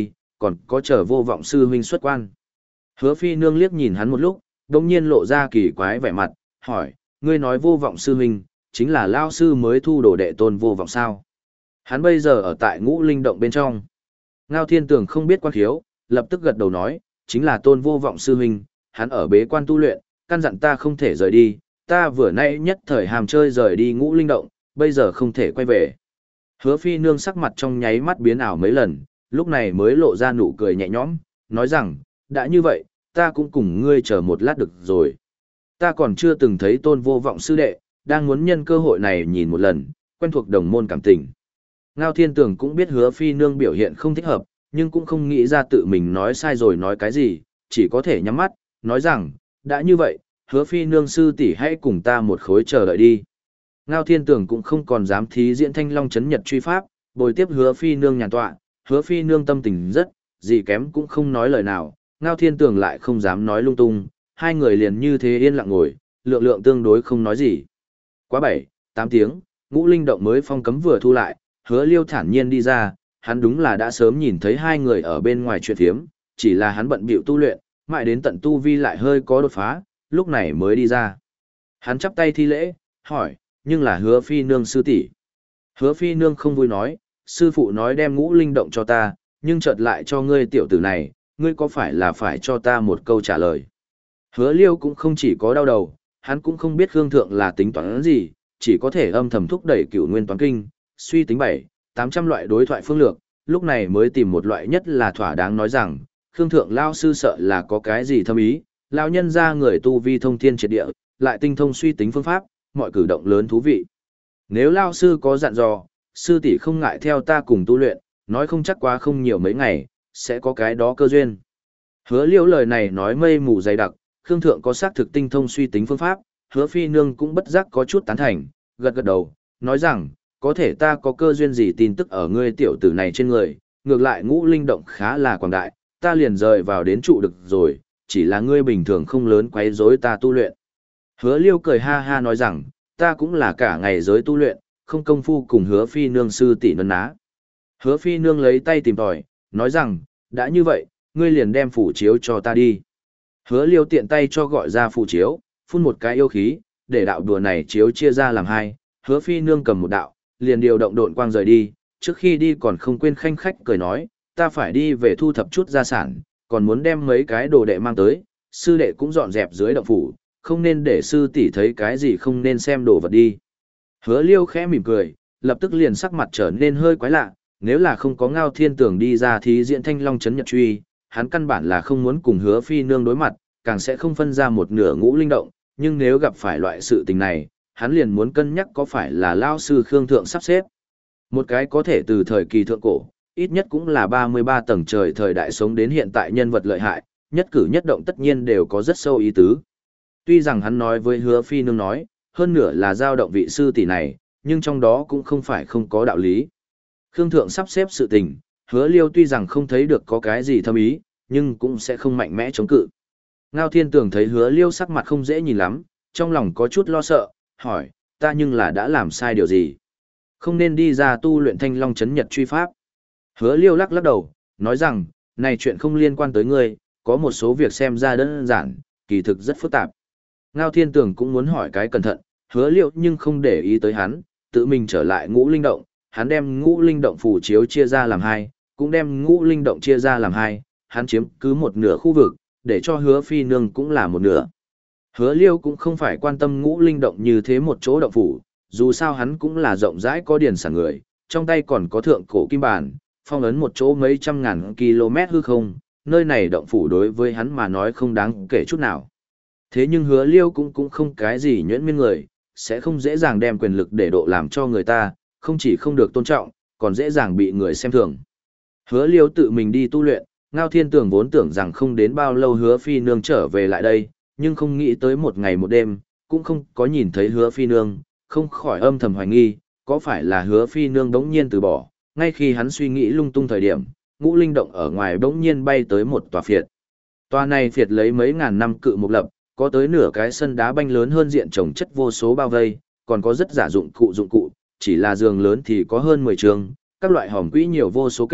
còn có chờ vô vọng sư huynh xuất quan. Hứa phi nương liếc nhìn hắn một lúc, đồng nhiên lộ ra kỳ quái vẻ mặt, hỏi, ngươi nói vô vọng sư huynh, chính là lao sư mới thu đồ đệ tôn vô vọng sao? Hắn bây giờ ở tại ngũ linh động bên trong. Ngao Thiên Tường không biết quan khiếu, lập tức gật đầu nói, chính là tôn vô vọng sư huynh, hắn ở bế quan tu luyện, căn dặn ta không thể rời đi, ta vừa nãy nhất thời hàm chơi rời đi ngũ linh động, bây giờ không thể quay về. Hứa phi nương sắc mặt trong nháy mắt biến ảo mấy lần, lúc này mới lộ ra nụ cười nhẹ nhõm, nói rằng, đã như vậy, ta cũng cùng ngươi chờ một lát được rồi. Ta còn chưa từng thấy tôn vô vọng sư đệ, đang muốn nhân cơ hội này nhìn một lần, quen thuộc đồng môn cảm tình. Ngao Thiên Tường cũng biết hứa phi nương biểu hiện không thích hợp, nhưng cũng không nghĩ ra tự mình nói sai rồi nói cái gì, chỉ có thể nhắm mắt, nói rằng, đã như vậy, hứa phi nương sư tỷ hãy cùng ta một khối chờ đợi đi. Ngao Thiên Tường cũng không còn dám thí diễn thanh long chấn nhật truy pháp, bồi tiếp hứa phi nương nhàn tọa, hứa phi nương tâm tình rất, gì kém cũng không nói lời nào, Ngao Thiên Tường lại không dám nói lung tung, hai người liền như thế yên lặng ngồi, lượng lượng tương đối không nói gì. Quá bảy, tám tiếng, ngũ linh động mới phong cấm vừa thu lại, hứa liêu thản nhiên đi ra, hắn đúng là đã sớm nhìn thấy hai người ở bên ngoài chuyện thiếm, chỉ là hắn bận bịu tu luyện, mãi đến tận tu vi lại hơi có đột phá, lúc này mới đi ra. Hắn chắp tay thi lễ, hỏi, nhưng là hứa phi nương sư tỷ. Hứa phi nương không vui nói, sư phụ nói đem ngũ linh động cho ta, nhưng chợt lại cho ngươi tiểu tử này, ngươi có phải là phải cho ta một câu trả lời. Hứa liêu cũng không chỉ có đau đầu, hắn cũng không biết Khương Thượng là tính toán gì, chỉ có thể âm thầm thúc đẩy cửu nguyên toán kinh, suy tính bảy, tám trăm loại đối thoại phương lược, lúc này mới tìm một loại nhất là thỏa đáng nói rằng, Khương Thượng lao sư sợ là có cái gì thâm ý, lao nhân ra người tu vi thông thiên triệt địa, lại tinh thông suy tính phương pháp, mọi cử động lớn thú vị. Nếu lao sư có dặn dò, sư tỷ không ngại theo ta cùng tu luyện, nói không chắc quá không nhiều mấy ngày, sẽ có cái đó cơ duyên. Hứa liễu lời này nói mây mù dày đặc, Khương Thượng có xác thực tinh thông suy tính phương pháp, hứa phi nương cũng bất giác có chút tán thành, gật gật đầu, nói rằng, có thể ta có cơ duyên gì tin tức ở ngươi tiểu tử này trên người, ngược lại ngũ linh động khá là quảng đại, ta liền rời vào đến trụ được rồi, chỉ là ngươi bình thường không lớn quấy rối ta tu luyện. Hứa liêu cười ha ha nói rằng, ta cũng là cả ngày giới tu luyện, không công phu cùng hứa phi nương sư tỷ nấn ná. Hứa phi nương lấy tay tìm tòi, nói rằng, đã như vậy, ngươi liền đem phủ chiếu cho ta đi. Hứa liêu tiện tay cho gọi ra phủ chiếu, phun một cái yêu khí, để đạo đùa này chiếu chia ra làm hai, hứa phi nương cầm một đạo, liền điều động độn quang rời đi, trước khi đi còn không quên khanh khách cười nói, ta phải đi về thu thập chút gia sản, còn muốn đem mấy cái đồ đệ mang tới, sư đệ cũng dọn dẹp dưới động phủ, không nên để sư tỷ thấy cái gì không nên xem đồ vật đi. Hứa liêu khẽ mỉm cười, lập tức liền sắc mặt trở nên hơi quái lạ, nếu là không có Ngao Thiên Tường đi ra thì diễn thanh long chấn nhật truy, hắn căn bản là không muốn cùng hứa phi nương đối mặt, càng sẽ không phân ra một nửa ngũ linh động, nhưng nếu gặp phải loại sự tình này, hắn liền muốn cân nhắc có phải là lao sư Khương Thượng sắp xếp. Một cái có thể từ thời kỳ thượng cổ, ít nhất cũng là ba mươi ba tầng trời thời đại sống đến hiện tại nhân vật lợi hại, nhất cử nhất động tất nhiên đều có rất sâu ý tứ. Tuy rằng hắn nói với hứa phi nương nói, hơn nửa là giao động vị sư tỷ này, nhưng trong đó cũng không phải không có đạo lý. Khương Thượng sắp xếp sự tình, hứa liêu tuy rằng không thấy được có cái gì thâm ý, nhưng cũng sẽ không mạnh mẽ chống cự. Ngao Thiên Tường thấy hứa liêu sắc mặt không dễ nhìn lắm, trong lòng có chút lo sợ, hỏi, ta nhưng là đã làm sai điều gì? Không nên đi ra tu luyện thanh long chấn nhật truy pháp. Hứa liêu lắc lắc đầu, nói rằng, này chuyện không liên quan tới ngươi, có một số việc xem ra đơn giản, kỳ thực rất phức tạp. Ngao Thiên Tường cũng muốn hỏi cái cẩn thận, hứa liêu nhưng không để ý tới hắn, tự mình trở lại ngũ linh động, hắn đem ngũ linh động phủ chiếu chia ra làm hai, cũng đem ngũ linh động chia ra làm hai, hắn chiếm cứ một nửa khu vực, để cho hứa phi nương cũng là một nửa. Hứa liêu cũng không phải quan tâm ngũ linh động như thế một chỗ động phủ, dù sao hắn cũng là rộng rãi có điển sản người, trong tay còn có thượng cổ kim bản, phong ấn một chỗ mấy trăm ngàn km hư không, nơi này động phủ đối với hắn mà nói không đáng kể chút nào. Thế nhưng hứa liêu cũng cũng không cái gì nhuyễn miên người, sẽ không dễ dàng đem quyền lực để độ làm cho người ta, không chỉ không được tôn trọng, còn dễ dàng bị người xem thường. Hứa liêu tự mình đi tu luyện, Ngao Thiên Tường vốn tưởng rằng không đến bao lâu hứa phi nương trở về lại đây, nhưng không nghĩ tới một ngày một đêm, cũng không có nhìn thấy hứa phi nương, không khỏi âm thầm hoài nghi, có phải là hứa phi nương đống nhiên từ bỏ, ngay khi hắn suy nghĩ lung tung thời điểm, ngũ linh động ở ngoài đống nhiên bay tới một tòa phiệt. Tòa này phiệt lấy mấy ngàn năm cự mục lập, có tới nửa cái sân đá banh lớn hơn diện trồng chất vô số bao vây, còn có rất giả dụng cụ dụng cụ, chỉ là giường lớn thì có hơn mười trường, các loại hòm quỹ nhiều vô số kể,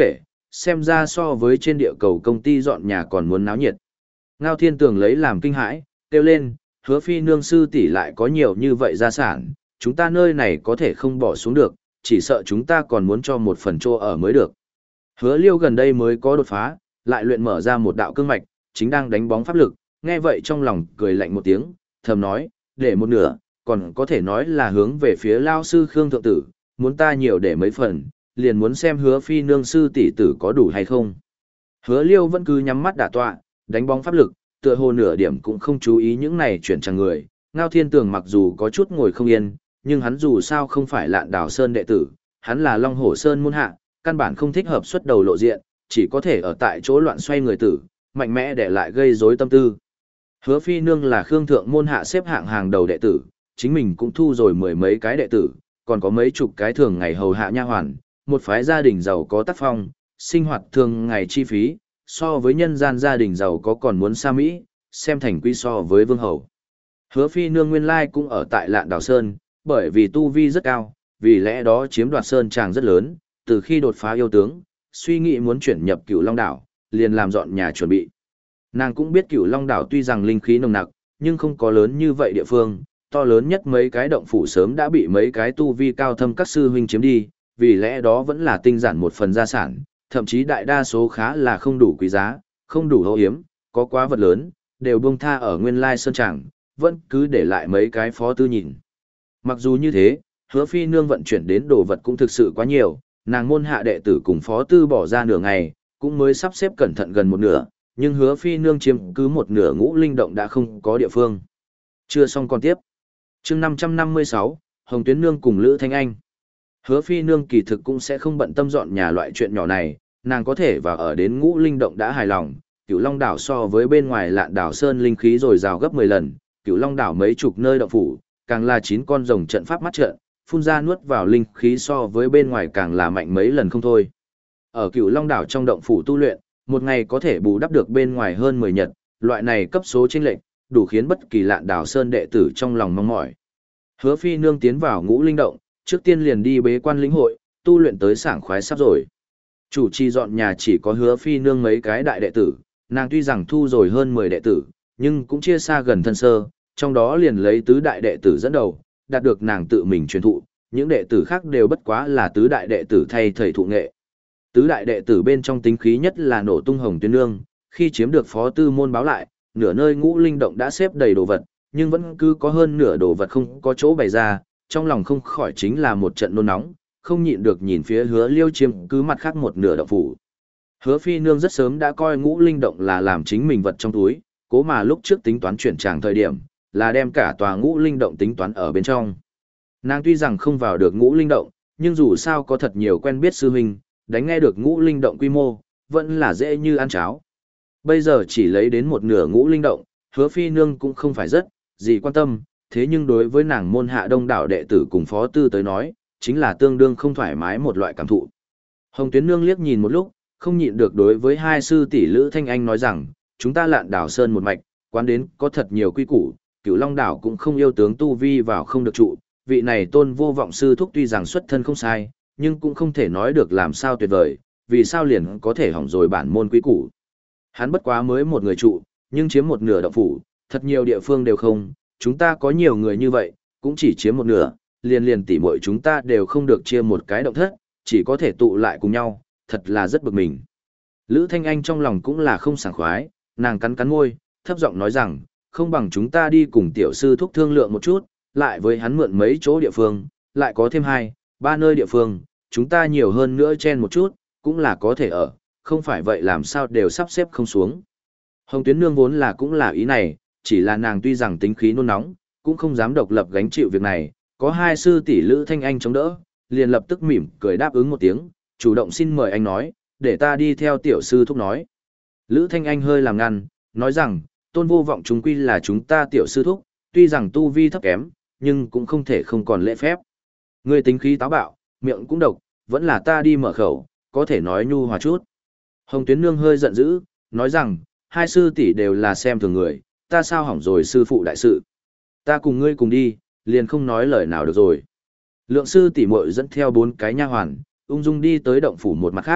xem ra so với trên địa cầu công ty dọn nhà còn muốn náo nhiệt. Ngao Thiên Tường lấy làm kinh hãi, kêu lên, Hứa Phi nương sư tỷ lại có nhiều như vậy gia sản, chúng ta nơi này có thể không bỏ xuống được, chỉ sợ chúng ta còn muốn cho một phần chỗ ở mới được. Hứa Liêu gần đây mới có đột phá, lại luyện mở ra một đạo cương mạch, chính đang đánh bóng pháp lực, nghe vậy trong lòng cười lạnh một tiếng, thầm nói, để một nửa, còn có thể nói là hướng về phía lao sư Khương Thượng Tử, muốn ta nhiều để mấy phần, liền muốn xem Hứa Phi nương sư tỷ tử có đủ hay không. Hứa Liêu vẫn cứ nhắm mắt đả tọa, đánh bóng pháp lực, tựa hồ nửa điểm cũng không chú ý những này chuyển chẳng người. Ngao Thiên Tường mặc dù có chút ngồi không yên, nhưng hắn dù sao không phải Lạn Đào Sơn đệ tử, hắn là Long Hổ Sơn môn hạ, căn bản không thích hợp xuất đầu lộ diện, chỉ có thể ở tại chỗ loạn xoay người tử, mạnh mẽ để lại gây rối tâm tư. Hứa Phi nương là Khương thượng môn hạ xếp hạng hàng đầu đệ tử, chính mình cũng thu rồi mười mấy cái đệ tử, còn có mấy chục cái thường ngày hầu hạ nha hoàn, một phái gia đình giàu có tác phong, sinh hoạt thường ngày chi phí, so với nhân gian gia đình giàu có còn muốn xa Mỹ, xem thành quy so với vương hầu. Hứa Phi nương nguyên lai cũng ở tại Lạn Đào Sơn, bởi vì tu vi rất cao, vì lẽ đó chiếm đoạt sơn tràng rất lớn, từ khi đột phá yêu tướng, suy nghĩ muốn chuyển nhập Cửu Long đảo, liền làm dọn nhà chuẩn bị. Nàng cũng biết Cửu Long đảo tuy rằng linh khí nồng nặc, nhưng không có lớn như vậy địa phương, to lớn nhất mấy cái động phủ sớm đã bị mấy cái tu vi cao thâm các sư huynh chiếm đi, vì lẽ đó vẫn là tinh giản một phần gia sản, thậm chí đại đa số khá là không đủ quý giá, không đủ hậu hiếm, có quá vật lớn, đều buông tha ở nguyên lai sơn tràng, vẫn cứ để lại mấy cái phó tư nhìn. Mặc dù như thế, Hứa Phi nương vận chuyển đến đồ vật cũng thực sự quá nhiều, nàng môn hạ đệ tử cùng phó tư bỏ ra nửa ngày, cũng mới sắp xếp cẩn thận gần một nửa, nhưng Hứa Phi nương chiếm cứ một nửa ngũ linh động đã không có địa phương. Chưa xong còn tiếp. Chương năm trăm năm mươi sáu, Hồng Tuyến nương cùng Lữ Thanh Anh. Hứa Phi nương kỳ thực cũng sẽ không bận tâm dọn nhà loại chuyện nhỏ này, nàng có thể vào ở đến ngũ linh động đã hài lòng. Cửu Long đảo so với bên ngoài Lạn Đảo Sơn linh khí rồi rào gấp mười lần, Cửu Long đảo mấy chục nơi động phủ, càng là chín con rồng trận pháp mắt trận, phun ra nuốt vào linh khí so với bên ngoài càng là mạnh mấy lần không thôi. Ở Cửu Long đảo trong động phủ tu luyện, một ngày có thể bù đắp được bên ngoài hơn mười nhật, loại này cấp số chênh lệch, đủ khiến bất kỳ Lạn Đảo Sơn đệ tử trong lòng mong mỏi. Hứa Phi nương tiến vào ngũ linh động, trước tiên liền đi bế quan lĩnh hội, tu luyện tới sảng khoái sắp rồi. Chủ trì dọn nhà chỉ có Hứa Phi nương mấy cái đại đệ tử, nàng tuy rằng thu rồi hơn mười đệ tử, nhưng cũng chia xa gần thân sơ, trong đó liền lấy tứ đại đệ tử dẫn đầu, đạt được nàng tự mình truyền thụ, những đệ tử khác đều bất quá là tứ đại đệ tử thay thầy thụ nghệ. Tứ đại đệ tử bên trong tính khí nhất là Nổ Tung Hồng Tuyến nương, khi chiếm được phó tư môn báo lại, nửa nơi ngũ linh động đã xếp đầy đồ vật, nhưng vẫn cứ có hơn nửa đồ vật không có chỗ bày ra, trong lòng không khỏi chính là một trận nôn nóng, không nhịn được nhìn phía Hứa Liêu chiếm cứ mặt khác một nửa động phủ. Hứa Phi nương rất sớm đã coi ngũ linh động là làm chính mình vật trong túi, cố mà lúc trước tính toán chuyển tràng thời điểm, là đem cả tòa ngũ linh động tính toán ở bên trong. Nàng tuy rằng không vào được ngũ linh động, nhưng dù sao có thật nhiều quen biết sư huynh, đánh nghe được ngũ linh động quy mô, vẫn là dễ như ăn cháo. Bây giờ chỉ lấy đến một nửa ngũ linh động, Hứa Phi nương cũng không phải rất gì quan tâm, thế nhưng đối với nàng môn hạ đông đảo đệ tử cùng phó tư tới nói, chính là tương đương không thoải mái một loại cảm thụ. Hồng Tuyến nương liếc nhìn một lúc, không nhịn được đối với hai sư tỷ Lữ Thanh Anh nói rằng, chúng ta Lạn Đảo Sơn một mạch, quán đến có thật nhiều quy củ, Cửu Long đảo cũng không yêu tướng tu vi vào không được trụ, vị này Tôn Vô Vọng sư thúc tuy rằng xuất thân không sai, nhưng cũng không thể nói được làm sao tuyệt vời, vì sao liền có thể hỏng rồi bản môn quy củ. Hắn bất quá mới một người trụ, nhưng chiếm một nửa động phủ, thật nhiều địa phương đều không, chúng ta có nhiều người như vậy, cũng chỉ chiếm một nửa, liền liền tỉ muội chúng ta đều không được chia một cái động thất, chỉ có thể tụ lại cùng nhau, thật là rất bực mình. Lữ Thanh Anh trong lòng cũng là không sảng khoái, nàng cắn cắn môi, thấp giọng nói rằng, không bằng chúng ta đi cùng tiểu sư thúc thương lượng một chút, lại với hắn mượn mấy chỗ địa phương, lại có thêm hai, ba nơi địa phương, chúng ta nhiều hơn nữa chen một chút, cũng là có thể ở, không phải vậy làm sao đều sắp xếp không xuống. Hồng Tuyến nương vốn là cũng là ý này, chỉ là nàng tuy rằng tính khí nôn nóng, cũng không dám độc lập gánh chịu việc này, có hai sư tỷ Lữ Thanh Anh chống đỡ, liền lập tức mỉm cười đáp ứng một tiếng, chủ động xin mời anh nói, để ta đi theo tiểu sư thúc nói. Lữ Thanh Anh hơi làm ngăn, nói rằng, Tôn Vô Vọng chúng quy là chúng ta tiểu sư thúc, tuy rằng tu vi thấp kém, nhưng cũng không thể không còn lễ phép. Người tính khí táo bạo, miệng cũng độc, vẫn là ta đi mở khẩu, có thể nói nhu hòa chút. Hồng Tuyến nương hơi giận dữ, nói rằng, hai sư tỷ đều là xem thường người, ta sao hỏng rồi sư phụ đại sự. Ta cùng ngươi cùng đi, liền không nói lời nào được rồi. Lượng sư tỷ muội dẫn theo bốn cái nha hoàn, ung dung đi tới động phủ một mặt khác,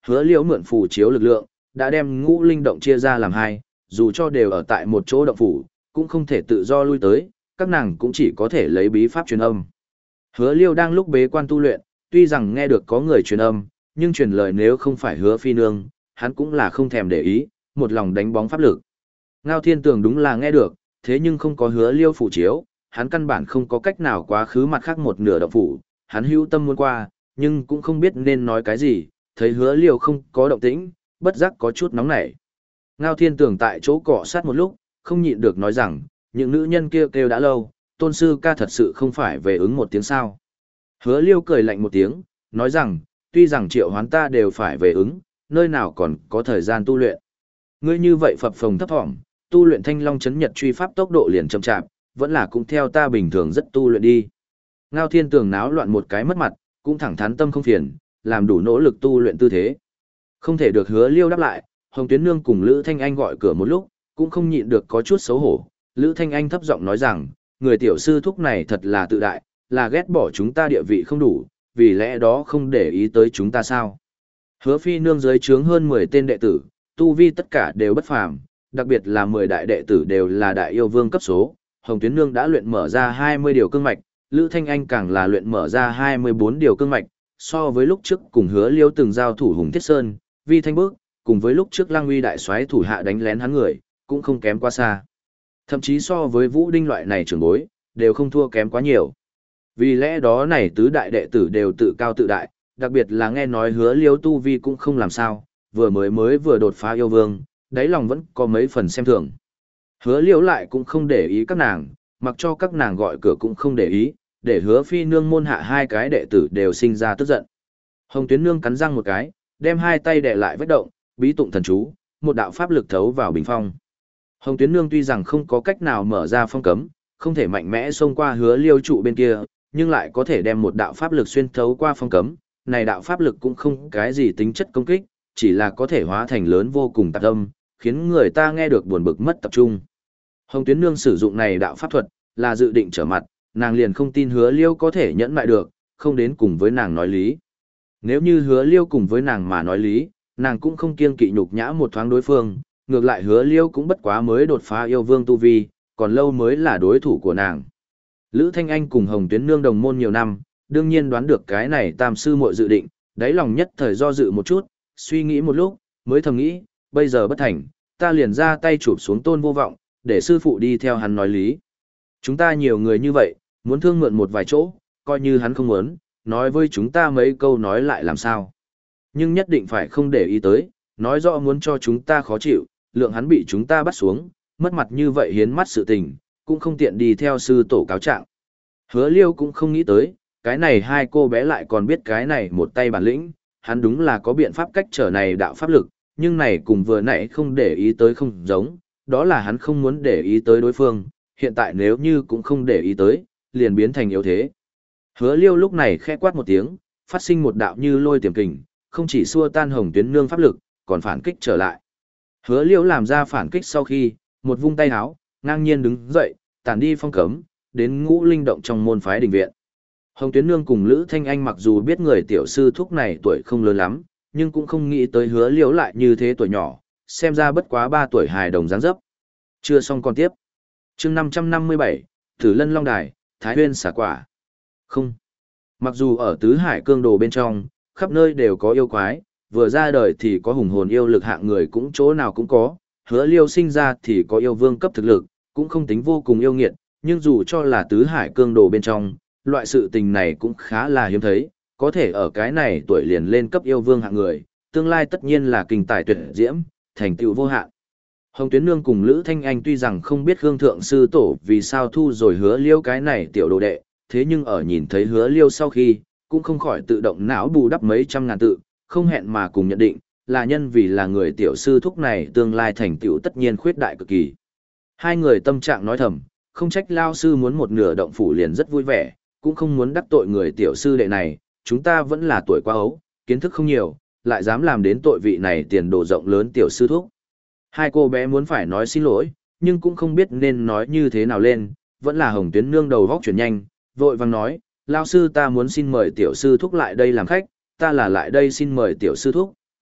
Hứa Liễu mượn phù chiếu lực lượng, đã đem ngũ linh động chia ra làm hai, dù cho đều ở tại một chỗ động phủ, cũng không thể tự do lui tới, các nàng cũng chỉ có thể lấy bí pháp truyền âm. Hứa Liêu đang lúc bế quan tu luyện, tuy rằng nghe được có người truyền âm, nhưng truyền lời nếu không phải Hứa Phi Nương, hắn cũng là không thèm để ý, một lòng đánh bóng pháp lực. Ngao Thiên Tường đúng là nghe được, thế nhưng không có Hứa Liêu phủ chiếu, hắn căn bản không có cách nào quá khứ mặt khác một nửa động phủ, hắn hữu tâm muốn qua, nhưng cũng không biết nên nói cái gì, thấy Hứa Liêu không có động tĩnh, bất giác có chút nóng nảy. Ngao Thiên Tường tại chỗ cọ sát một lúc, không nhịn được nói rằng, những nữ nhân kia kêu, kêu đã lâu, tôn sư ca thật sự không phải về ứng một tiếng sao. Hứa Liêu cười lạnh một tiếng, nói rằng, tuy rằng triệu hoán ta đều phải về ứng, nơi nào còn có thời gian tu luyện. Ngươi như vậy phập phồng thấp thỏm, tu luyện thanh long chấn nhật truy pháp tốc độ liền chậm chạp, vẫn là cũng theo ta bình thường rất tu luyện đi. Ngao Thiên Tường náo loạn một cái mất mặt, cũng thẳng thắn tâm không phiền, làm đủ nỗ lực tu luyện tư thế. Không thể được Hứa Liêu đáp lại, Hồng Tuyến Nương cùng Lữ Thanh Anh gọi cửa một lúc, cũng không nhịn được có chút xấu hổ. Lữ Thanh Anh thấp giọng nói rằng, người tiểu sư thúc này thật là tự đại, là ghét bỏ chúng ta địa vị không đủ, vì lẽ đó không để ý tới chúng ta sao. Hứa Phi Nương dưới trướng hơn mười tên đệ tử, tu vi tất cả đều bất phàm, đặc biệt là mười đại đệ tử đều là đại yêu vương cấp số. Hồng Tuyến Nương đã luyện mở ra hai mươi điều cương mạch, Lữ Thanh Anh càng là luyện mở ra hai mươi bốn điều cương mạch, so với lúc trước cùng Hứa Liêu từng giao thủ Hùng Thiết Sơn, Vi Thanh Bước, cùng với lúc trước Lăng Uy đại soái thủ hạ đánh lén hắn người, cũng không kém quá xa. Thậm chí so với Vũ Đinh loại này trưởng bối, đều không thua kém quá nhiều. Vì lẽ đó này tứ đại đệ tử đều tự cao tự đại, đặc biệt là nghe nói Hứa Liêu tu vi cũng không làm sao, vừa mới mới vừa đột phá yêu vương, đáy lòng vẫn có mấy phần xem thường. Hứa Liêu lại cũng không để ý các nàng, mặc cho các nàng gọi cửa cũng không để ý, để Hứa Phi Nương môn hạ hai cái đệ tử đều sinh ra tức giận. Hồng Tuyến Nương cắn răng một cái, đem hai tay đè lại vách động, bí tụng thần chú, một đạo pháp lực thấu vào bình phong. Hồng Tuyến Nương tuy rằng không có cách nào mở ra phong cấm, không thể mạnh mẽ xông qua Hứa Liêu trụ bên kia, nhưng lại có thể đem một đạo pháp lực xuyên thấu qua phong cấm. Này đạo pháp lực cũng không cái gì tính chất công kích, chỉ là có thể hóa thành lớn vô cùng tạp âm, khiến người ta nghe được buồn bực mất tập trung. Hồng Tuyến Nương sử dụng này đạo pháp thuật, là dự định trở mặt, nàng liền không tin Hứa Liêu có thể nhẫn lại được, không đến cùng với nàng nói lý. Nếu như Hứa Liêu cùng với nàng mà nói lý, nàng cũng không kiêng kỵ nhục nhã một thoáng đối phương, ngược lại Hứa Liêu cũng bất quá mới đột phá yêu vương tu vi, còn lâu mới là đối thủ của nàng. Lữ Thanh Anh cùng Hồng Tuyến Nương đồng môn nhiều năm, đương nhiên đoán được cái này tam sư muội dự định, đáy lòng nhất thời do dự một chút, suy nghĩ một lúc, mới thầm nghĩ, bây giờ bất thành, ta liền ra tay chụp xuống Tôn Vô Vọng, để sư phụ đi theo hắn nói lý. Chúng ta nhiều người như vậy, muốn thương mượn một vài chỗ, coi như hắn không muốn, nói với chúng ta mấy câu nói lại làm sao. Nhưng nhất định phải không để ý tới, nói rõ muốn cho chúng ta khó chịu, lượng hắn bị chúng ta bắt xuống, mất mặt như vậy hiến mắt sự tình, cũng không tiện đi theo sư tổ cáo trạng. Hứa Liêu cũng không nghĩ tới, cái này hai cô bé lại còn biết cái này một tay bản lĩnh, hắn đúng là có biện pháp cách trở này đạo pháp lực, nhưng này cùng vừa nãy không để ý tới không giống, đó là hắn không muốn để ý tới đối phương, hiện tại nếu như cũng không để ý tới, liền biến thành yếu thế. Hứa Liêu lúc này khẽ quát một tiếng, phát sinh một đạo như lôi tiềm kình, không chỉ xua tan Hồng Tuyến Nương pháp lực, còn phản kích trở lại. Hứa Liêu làm ra phản kích sau khi, một vung tay háo, ngang nhiên đứng dậy, tản đi phong cấm, đến ngũ linh động trong môn phái đình viện. Hồng Tuyến Nương cùng Lữ Thanh Anh mặc dù biết người tiểu sư thúc này tuổi không lớn lắm, nhưng cũng không nghĩ tới Hứa Liêu lại như thế tuổi nhỏ, xem ra bất quá ba tuổi hài đồng dáng dấp. Chưa xong còn tiếp. Chương năm trăm năm mươi bảy, Tử Lân Long Đài, Thái Huyên xả quả. Không. Mặc dù ở tứ hải cương đồ bên trong, khắp nơi đều có yêu quái, vừa ra đời thì có hùng hồn yêu lực hạng người cũng chỗ nào cũng có, Hứa Liêu sinh ra thì có yêu vương cấp thực lực, cũng không tính vô cùng yêu nghiệt, nhưng dù cho là tứ hải cương đồ bên trong, loại sự tình này cũng khá là hiếm thấy, có thể ở cái này tuổi liền lên cấp yêu vương hạng người, tương lai tất nhiên là kinh tài tuyệt diễm, thành tựu vô hạn. Hồng Tuyến Nương cùng Lữ Thanh Anh tuy rằng không biết Khương Thượng Sư Tổ vì sao thu rồi Hứa Liêu cái này tiểu đồ đệ, thế nhưng ở nhìn thấy Hứa Liêu sau khi, cũng không khỏi tự động não bù đắp mấy trăm ngàn tự, không hẹn mà cùng nhận định, là nhân vì là người tiểu sư thúc này tương lai thành tựu tất nhiên khuyết đại cực kỳ. Hai người tâm trạng nói thầm, không trách lao sư muốn một nửa động phủ liền rất vui vẻ, cũng không muốn đắc tội người tiểu sư đệ này, chúng ta vẫn là tuổi quá ấu, kiến thức không nhiều, lại dám làm đến tội vị này tiền đồ rộng lớn tiểu sư thúc. Hai cô bé muốn phải nói xin lỗi, nhưng cũng không biết nên nói như thế nào lên, vẫn là Hồng Tuyến Nương đầu góc chuyển nhanh, vội vàng nói, lao sư ta muốn xin mời tiểu sư thúc lại đây làm khách, ta là lại đây xin mời tiểu sư thúc,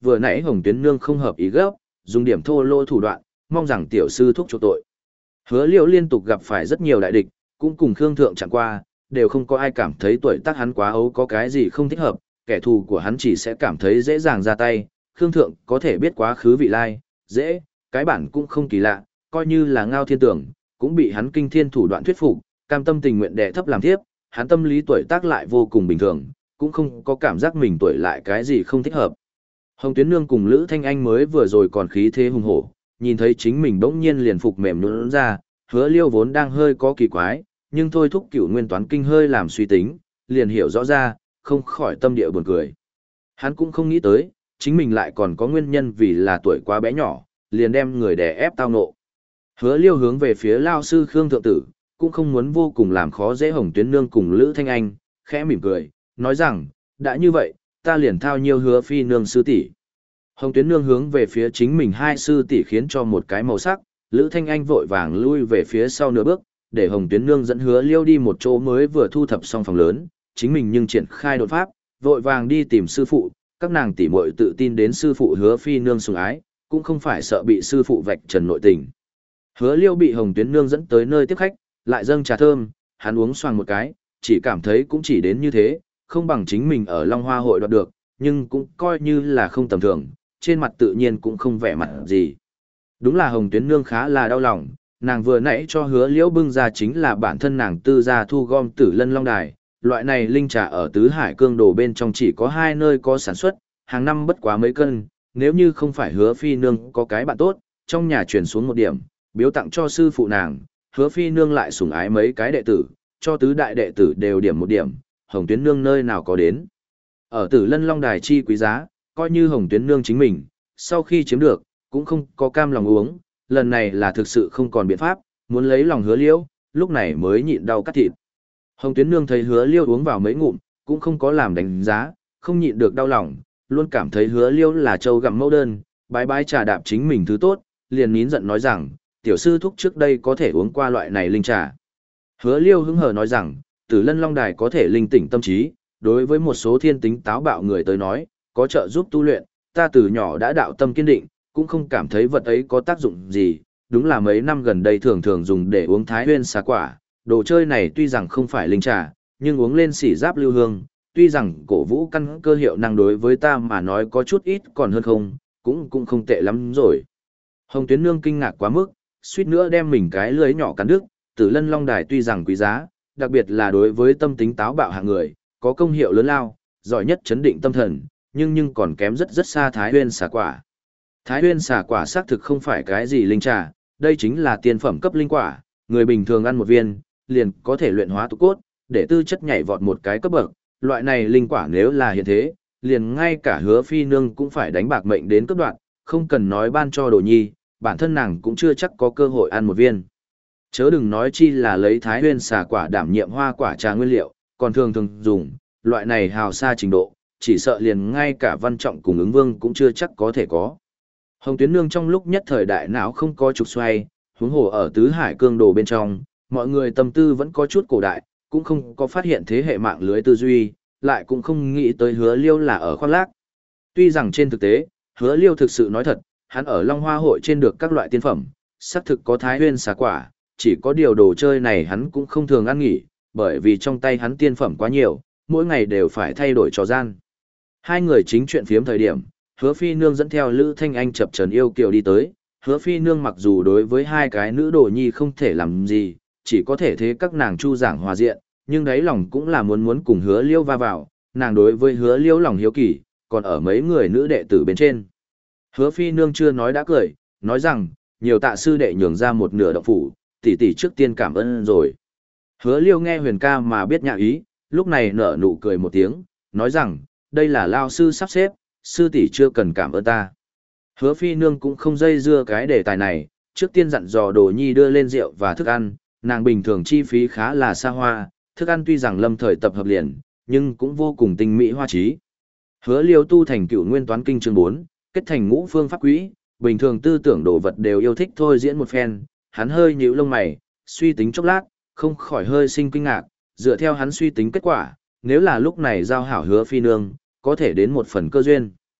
vừa nãy Hồng Tuyến Nương không hợp ý gấp, dùng điểm thô lỗ thủ đoạn, mong rằng tiểu sư thúc chuộc tội. Hứa Liêu liên tục gặp phải rất nhiều đại địch, cũng cùng Khương Thượng chẳng qua, đều không có ai cảm thấy tuổi tác hắn quá ấu có cái gì không thích hợp, kẻ thù của hắn chỉ sẽ cảm thấy dễ dàng ra tay. Khương Thượng có thể biết quá khứ vị lai, dễ, cái bản cũng không kỳ lạ, coi như là Ngao Thiên Tưởng, cũng bị hắn kinh thiên thủ đoạn thuyết phục, cam tâm tình nguyện đè thấp làm thiếp, hắn tâm lý tuổi tác lại vô cùng bình thường, cũng không có cảm giác mình tuổi lại cái gì không thích hợp. Hồng Tuyến Nương cùng Lữ Thanh Anh mới vừa rồi còn khí thế hùng hổ, nhìn thấy chính mình bỗng nhiên liền phục mềm nhũn ra, Hứa Liêu vốn đang hơi có kỳ quái, nhưng thôi thúc Cửu Nguyên Toán Kinh hơi làm suy tính, liền hiểu rõ ra, không khỏi tâm địa buồn cười. Hắn cũng không nghĩ tới, chính mình lại còn có nguyên nhân vì là tuổi quá bé nhỏ, liền đem người đè ép tao nộ. Hứa Liêu hướng về phía lao sư Khương Thượng Tử, cũng không muốn vô cùng làm khó dễ Hồng Tuyến Nương cùng Lữ Thanh Anh, khẽ mỉm cười, nói rằng, đã như vậy, ta liền thao nhiêu Hứa Phi Nương sư tỷ. Hồng Tuyến Nương hướng về phía chính mình hai sư tỷ khiến cho một cái màu sắc, Lữ Thanh Anh vội vàng lui về phía sau nửa bước, để Hồng Tuyến Nương dẫn Hứa Liêu đi một chỗ mới vừa thu thập xong phòng lớn, chính mình nhưng triển khai đột pháp, vội vàng đi tìm sư phụ, các nàng tỷ muội tự tin đến sư phụ Hứa Phi Nương sủng ái, cũng không phải sợ bị sư phụ vạch trần nội tình. Hứa Liêu bị Hồng Tuyến Nương dẫn tới nơi tiếp khách, lại dâng trà thơm, hắn uống xoàng một cái, chỉ cảm thấy cũng chỉ đến như thế, không bằng chính mình ở Long Hoa hội đoạt được, nhưng cũng coi như là không tầm thường, trên mặt tự nhiên cũng không vẻ mặt gì. Đúng là Hồng Tuyến Nương khá là đau lòng, nàng vừa nãy cho Hứa Liễu bưng ra chính là bản thân nàng tư gia thu gom Tử Lân Long Đài, loại này linh trà ở Tứ Hải Cương Đồ bên trong chỉ có hai nơi có sản xuất, hàng năm bất quá mấy cân, nếu như không phải Hứa Phi Nương có cái bạn tốt, trong nhà truyền xuống một điểm, biếu tặng cho sư phụ nàng, Hứa Phi Nương lại sủng ái mấy cái đệ tử, cho tứ đại đệ tử đều điểm một điểm, Hồng Tuyến Nương nơi nào có đến. Ở Tử Lân Long Đài chi quý giá, coi như Hồng Tuyến Nương chính mình, sau khi chiếm được, cũng không có cam lòng uống, lần này là thực sự không còn biện pháp, muốn lấy lòng Hứa Liễu, lúc này mới nhịn đau cắt thịt. Hồng Tuyến Nương thấy Hứa Liễu uống vào mấy ngụm, cũng không có làm đánh giá, không nhịn được đau lòng, luôn cảm thấy Hứa Liễu là trâu gặm mẫu đơn, bái bái trà đạp chính mình thứ tốt, liền nín giận nói rằng, tiểu sư thúc trước đây có thể uống qua loại này linh trà. Hứa Liêu hứng hờ nói rằng, Tử Lân Long Đài có thể linh tỉnh tâm trí, đối với một số thiên tính táo bạo người tới nói, có trợ giúp tu luyện, ta từ nhỏ đã đạo tâm kiên định, cũng không cảm thấy vật ấy có tác dụng gì, đúng là mấy năm gần đây thường thường dùng để uống Thái Huyên xà quả, đồ chơi này tuy rằng không phải linh trà, nhưng uống lên xỉ giáp lưu hương, tuy rằng cổ vũ căn cơ hiệu năng đối với ta mà nói có chút ít còn hơn không, cũng cũng không tệ lắm rồi. Hồng Tuyến Nương kinh ngạc quá mức, suýt nữa đem mình cái lưới nhỏ cắn đứt, Tử Lân Long Đài tuy rằng quý giá, đặc biệt là đối với tâm tính táo bạo hạng người, có công hiệu lớn lao, giỏi nhất chấn định tâm thần, nhưng nhưng còn kém rất rất xa Thái Huyên xà quả. Thái Huyên xà quả xác thực không phải cái gì linh trà, đây chính là tiên phẩm cấp linh quả, người bình thường ăn một viên, liền có thể luyện hóa tu cốt, để tư chất nhảy vọt một cái cấp bậc, loại này linh quả nếu là hiện thế, liền ngay cả Hứa Phi Nương cũng phải đánh bạc mệnh đến cấp đoạn, không cần nói ban cho Đồ Nhi, bản thân nàng cũng chưa chắc có cơ hội ăn một viên. Chớ đừng nói chi là lấy Thái Huyên xà quả đảm nhiệm hoa quả trà nguyên liệu, còn thường thường dùng, loại này hào xa trình độ, chỉ sợ liền ngay cả Văn Trọng cùng Ứng Vương cũng chưa chắc có thể có. Hồng Tuyến Nương trong lúc nhất thời đại não không có trục xoay, huống hồ ở Tứ Hải Cương Đồ bên trong, mọi người tâm tư vẫn có chút cổ đại, cũng không có phát hiện thế hệ mạng lưới tư duy, lại cũng không nghĩ tới Hứa Liêu là ở khoác lác. Tuy rằng trên thực tế, Hứa Liêu thực sự nói thật, hắn ở Long Hoa hội trên được các loại tiên phẩm, xác thực có Thái Huyên xà quả, chỉ có điều đồ chơi này hắn cũng không thường ăn nghỉ, bởi vì trong tay hắn tiên phẩm quá nhiều, mỗi ngày đều phải thay đổi trò gian. Hai người chính chuyện phiếm thời điểm, Hứa Phi Nương dẫn theo Lữ Thanh Anh chập chờn yêu kiều đi tới, Hứa Phi Nương mặc dù đối với hai cái nữ đồ nhi không thể làm gì, chỉ có thể thế các nàng chu giảng hòa diện, nhưng đáy lòng cũng là muốn muốn cùng Hứa Liêu va vào, nàng đối với Hứa Liêu lòng hiếu kỳ, còn ở mấy người nữ đệ tử bên trên. Hứa Phi Nương chưa nói đã cười, nói rằng, nhiều tạ sư đệ nhường ra một nửa động phủ, tỷ tỷ trước tiên cảm ơn rồi. Hứa Liêu nghe Huyền ca mà biết nhạc ý, lúc này nở nụ cười một tiếng, nói rằng, đây là lao sư sắp xếp, sư tỷ chưa cần cảm ơn ta. Hứa Phi Nương cũng không dây dưa cái đề tài này, trước tiên dặn dò Đồ Nhi đưa lên rượu và thức ăn, nàng bình thường chi phí khá là xa hoa, thức ăn tuy rằng lâm thời tập hợp liền, nhưng cũng vô cùng tinh mỹ hoa trí. Hứa Liêu tu thành Cửu Nguyên Toán Kinh chương bốn, kết thành ngũ phương pháp quỹ, bình thường tư tưởng đồ vật đều yêu thích thôi diễn một phen, hắn hơi nhíu lông mày, suy tính chốc lát, không khỏi hơi sinh kinh ngạc, dựa theo hắn suy tính kết quả, nếu là lúc này giao hảo Hứa Phi Nương, có thể đến một phần cơ duyên.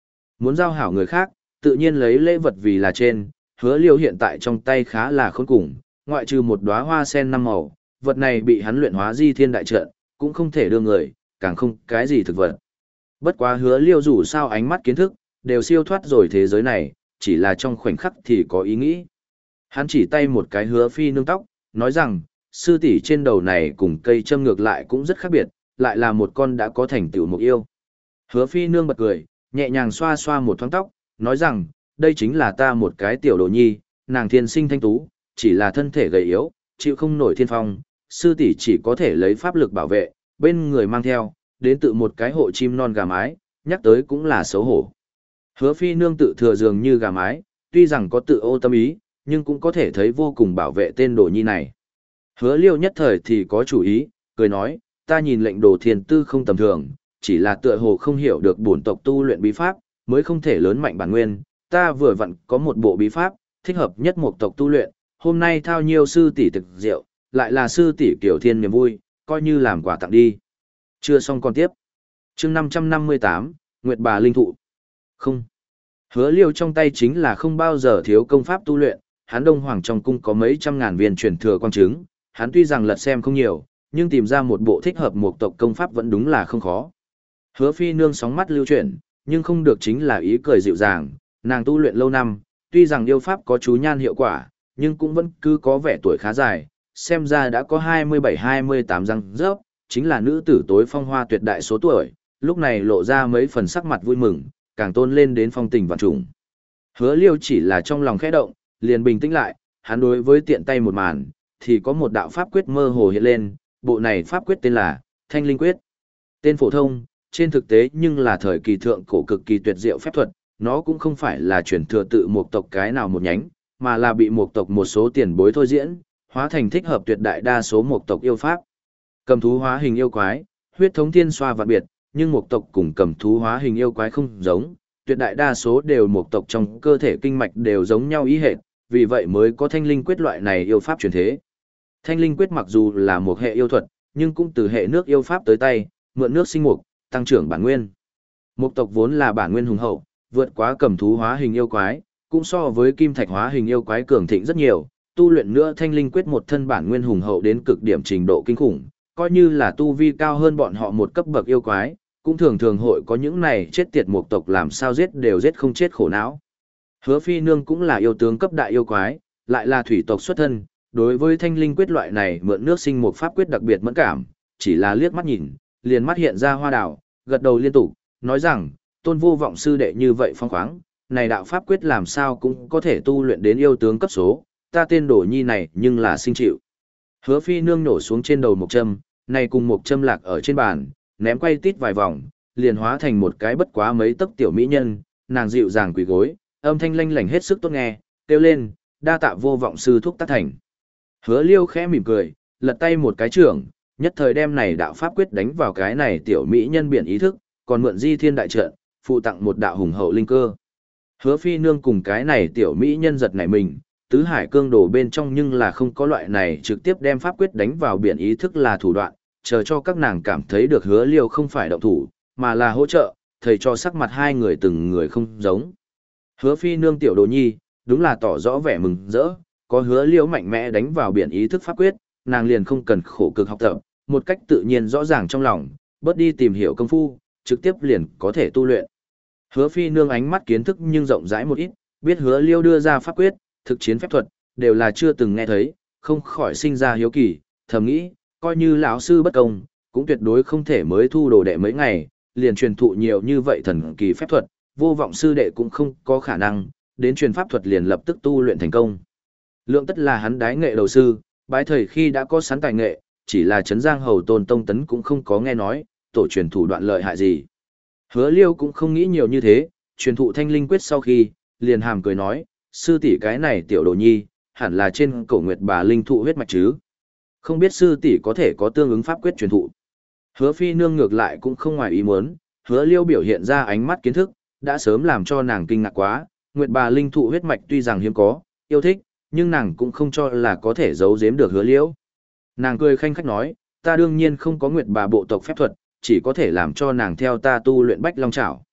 Muốn giao hảo người khác, tự nhiên lấy lễ vật vì là trên, hứa liêu hiện tại trong tay khá là khôn cùng, ngoại trừ một đóa hoa sen năm màu, vật này bị hắn luyện hóa di thiên đại trận, cũng không thể đưa người, càng không cái gì thực vật. Bất quá hứa liêu dù sao ánh mắt kiến thức, đều siêu thoát rồi thế giới này, chỉ là trong khoảnh khắc thì có ý nghĩ. Hắn chỉ tay một cái hứa phi nương tóc, nói rằng, sư tỷ trên đầu này cùng cây châm ngược lại cũng rất khác biệt, lại là một con đã có thành tựu mục yêu. Hứa phi nương bật cười, nhẹ nhàng xoa xoa một thoáng tóc, nói rằng, đây chính là ta một cái tiểu đồ nhi, nàng thiên sinh thanh tú, chỉ là thân thể gầy yếu, chịu không nổi thiên phong, sư tỷ chỉ có thể lấy pháp lực bảo vệ, bên người mang theo, đến tự một cái hộ chim non gà mái, nhắc tới cũng là xấu hổ. Hứa phi nương tự thừa dường như gà mái, tuy rằng có tự ô tâm ý, nhưng cũng có thể thấy vô cùng bảo vệ tên đồ nhi này. Hứa liêu nhất thời thì có chủ ý, cười nói, ta nhìn lệnh đồ thiên tư không tầm thường, chỉ là tựa hồ không hiểu được bổn tộc tu luyện bí pháp, mới không thể lớn mạnh bản nguyên, ta vừa vặn có một bộ bí pháp, thích hợp nhất một tộc tu luyện, hôm nay thao nhiêu sư tỷ thực rượu, lại là sư tỷ kiểu thiên niềm vui, coi như làm quà tặng đi. Chưa xong còn tiếp. Chương năm trăm năm mươi tám, Nguyệt Bà Linh Thụ. Không. Hứa liêu trong tay chính là không bao giờ thiếu công pháp tu luyện, hắn Đông Hoàng trong cung có mấy trăm ngàn viên truyền thừa quang chứng, hắn tuy rằng lật xem không nhiều, nhưng tìm ra một bộ thích hợp một tộc công pháp vẫn đúng là không khó. Hứa phi nương sóng mắt lưu chuyển, nhưng không được chính là ý cười dịu dàng, nàng tu luyện lâu năm, tuy rằng yêu pháp có chú nhan hiệu quả, nhưng cũng vẫn cứ có vẻ tuổi khá dài, xem ra đã có hai mươi bảy hai mươi tám răng rớp, chính là nữ tử tối phong hoa tuyệt đại số tuổi, lúc này lộ ra mấy phần sắc mặt vui mừng, càng tôn lên đến phong tình vạn trùng. Hứa liêu chỉ là trong lòng khẽ động, liền bình tĩnh lại, hắn đối với tiện tay một màn, thì có một đạo pháp quyết mơ hồ hiện lên, bộ này pháp quyết tên là Thanh Linh Quyết. Tên phổ thông, trên thực tế nhưng là thời kỳ thượng cổ cực kỳ tuyệt diệu phép thuật, nó cũng không phải là truyền thừa tự một tộc cái nào một nhánh, mà là bị một tộc một số tiền bối thôi diễn, hóa thành thích hợp tuyệt đại đa số một tộc yêu pháp. Cầm thú hóa hình yêu quái, huyết thống thiên xoa vạn biệt, nhưng một tộc cùng cầm thú hóa hình yêu quái không giống, tuyệt đại đa số đều một tộc trong cơ thể kinh mạch đều giống nhau ý hệt, vì vậy mới có Thanh Linh Quyết loại này yêu pháp truyền thế. Thanh Linh Quyết mặc dù là một hệ yêu thuật, nhưng cũng từ hệ nước yêu pháp tới tay, mượn nước sinh mục, tăng trưởng bản nguyên. Một tộc vốn là bản nguyên hùng hậu, vượt quá cầm thú hóa hình yêu quái, cũng so với kim thạch hóa hình yêu quái cường thịnh rất nhiều, tu luyện nữa Thanh Linh Quyết một thân bản nguyên hùng hậu đến cực điểm trình độ kinh khủng, coi như là tu vi cao hơn bọn họ một cấp bậc yêu quái, cũng thường thường hội có những này chết tiệt một tộc làm sao giết đều giết không chết khổ não. Hứa phi nương cũng là yêu tướng cấp đại yêu quái, lại là thủy tộc xuất thân, đối với Thanh Linh Quyết loại này mượn nước sinh một pháp quyết đặc biệt mẫn cảm, chỉ là liếc mắt nhìn, liền mắt hiện ra hoa đào, gật đầu liên tục, nói rằng, tôn vô vọng sư đệ như vậy phong khoáng, này đạo pháp quyết làm sao cũng có thể tu luyện đến yêu tướng cấp số, ta tên đồ nhi này nhưng là sinh chịu. Hứa phi nương nổ xuống trên đầu một châm, này cùng một châm lạc ở trên bàn, ném quay tít vài vòng, liền hóa thành một cái bất quá mấy tấc tiểu mỹ nhân, nàng dịu dàng quỳ gối, âm thanh lanh lảnh hết sức tốt nghe, kêu lên, đa tạ vô vọng sư thúc tác thành. Hứa liêu khẽ mỉm cười, lật tay một cái trưởng, nhất thời đem này đạo pháp quyết đánh vào cái này tiểu mỹ nhân biển ý thức, còn mượn di thiên đại trận, phụ tặng một đạo hùng hậu linh cơ. Hứa phi nương cùng cái này tiểu mỹ nhân giật nảy mình, tứ hải cương đồ bên trong nhưng là không có loại này trực tiếp đem pháp quyết đánh vào biển ý thức là thủ đoạn, chờ cho các nàng cảm thấy được hứa liêu không phải động thủ, mà là hỗ trợ, thầy cho sắc mặt hai người từng người không giống. Hứa phi nương tiểu đồ nhi, đúng là tỏ rõ vẻ mừng rỡ, có hứa liêu mạnh mẽ đánh vào biển ý thức pháp quyết, nàng liền không cần khổ cực học tập, một cách tự nhiên rõ ràng trong lòng, bớt đi tìm hiểu công phu, trực tiếp liền có thể tu luyện. Hứa phi nương ánh mắt kiến thức nhưng rộng rãi một ít, biết hứa liêu đưa ra pháp quyết, thực chiến phép thuật, đều là chưa từng nghe thấy, không khỏi sinh ra hiếu kỳ, thầm nghĩ, coi như lão sư bất công, cũng tuyệt đối không thể mới thu đồ đệ mấy ngày, liền truyền thụ nhiều như vậy thần kỳ phép thuật, vô vọng sư đệ cũng không có khả năng, đến truyền pháp thuật liền lập tức tu luyện thành công. Lượng tất là hắn đái nghệ đầu sư, bái thầy khi đã có sẵn tài nghệ, chỉ là Trấn Giang Hầu Tôn Tông Tấn cũng không có nghe nói, tổ truyền thủ đoạn lợi hại gì. Hứa liêu cũng không nghĩ nhiều như thế, truyền thụ Thanh Linh Quyết sau khi, liền hàm cười nói, sư tỷ cái này tiểu đồ nhi, hẳn là trên cổ Nguyệt Bà Linh Thụ huyết mạch chứ. Không biết sư tỷ có thể có tương ứng pháp quyết truyền thụ. Hứa phi nương ngược lại cũng không ngoài ý muốn, hứa liêu biểu hiện ra ánh mắt kiến thức, đã sớm làm cho nàng kinh ngạc quá, Nguyệt Bà Linh Thụ huyết mạch tuy rằng hiếm có, yêu thích, nhưng nàng cũng không cho là có thể giấu giếm được hứa liêu. Nàng cười khanh khách nói, ta đương nhiên không có Nguyệt Bà bộ tộc phép thuật, chỉ có thể làm cho nàng theo ta tu luyện Bách Long Chảo.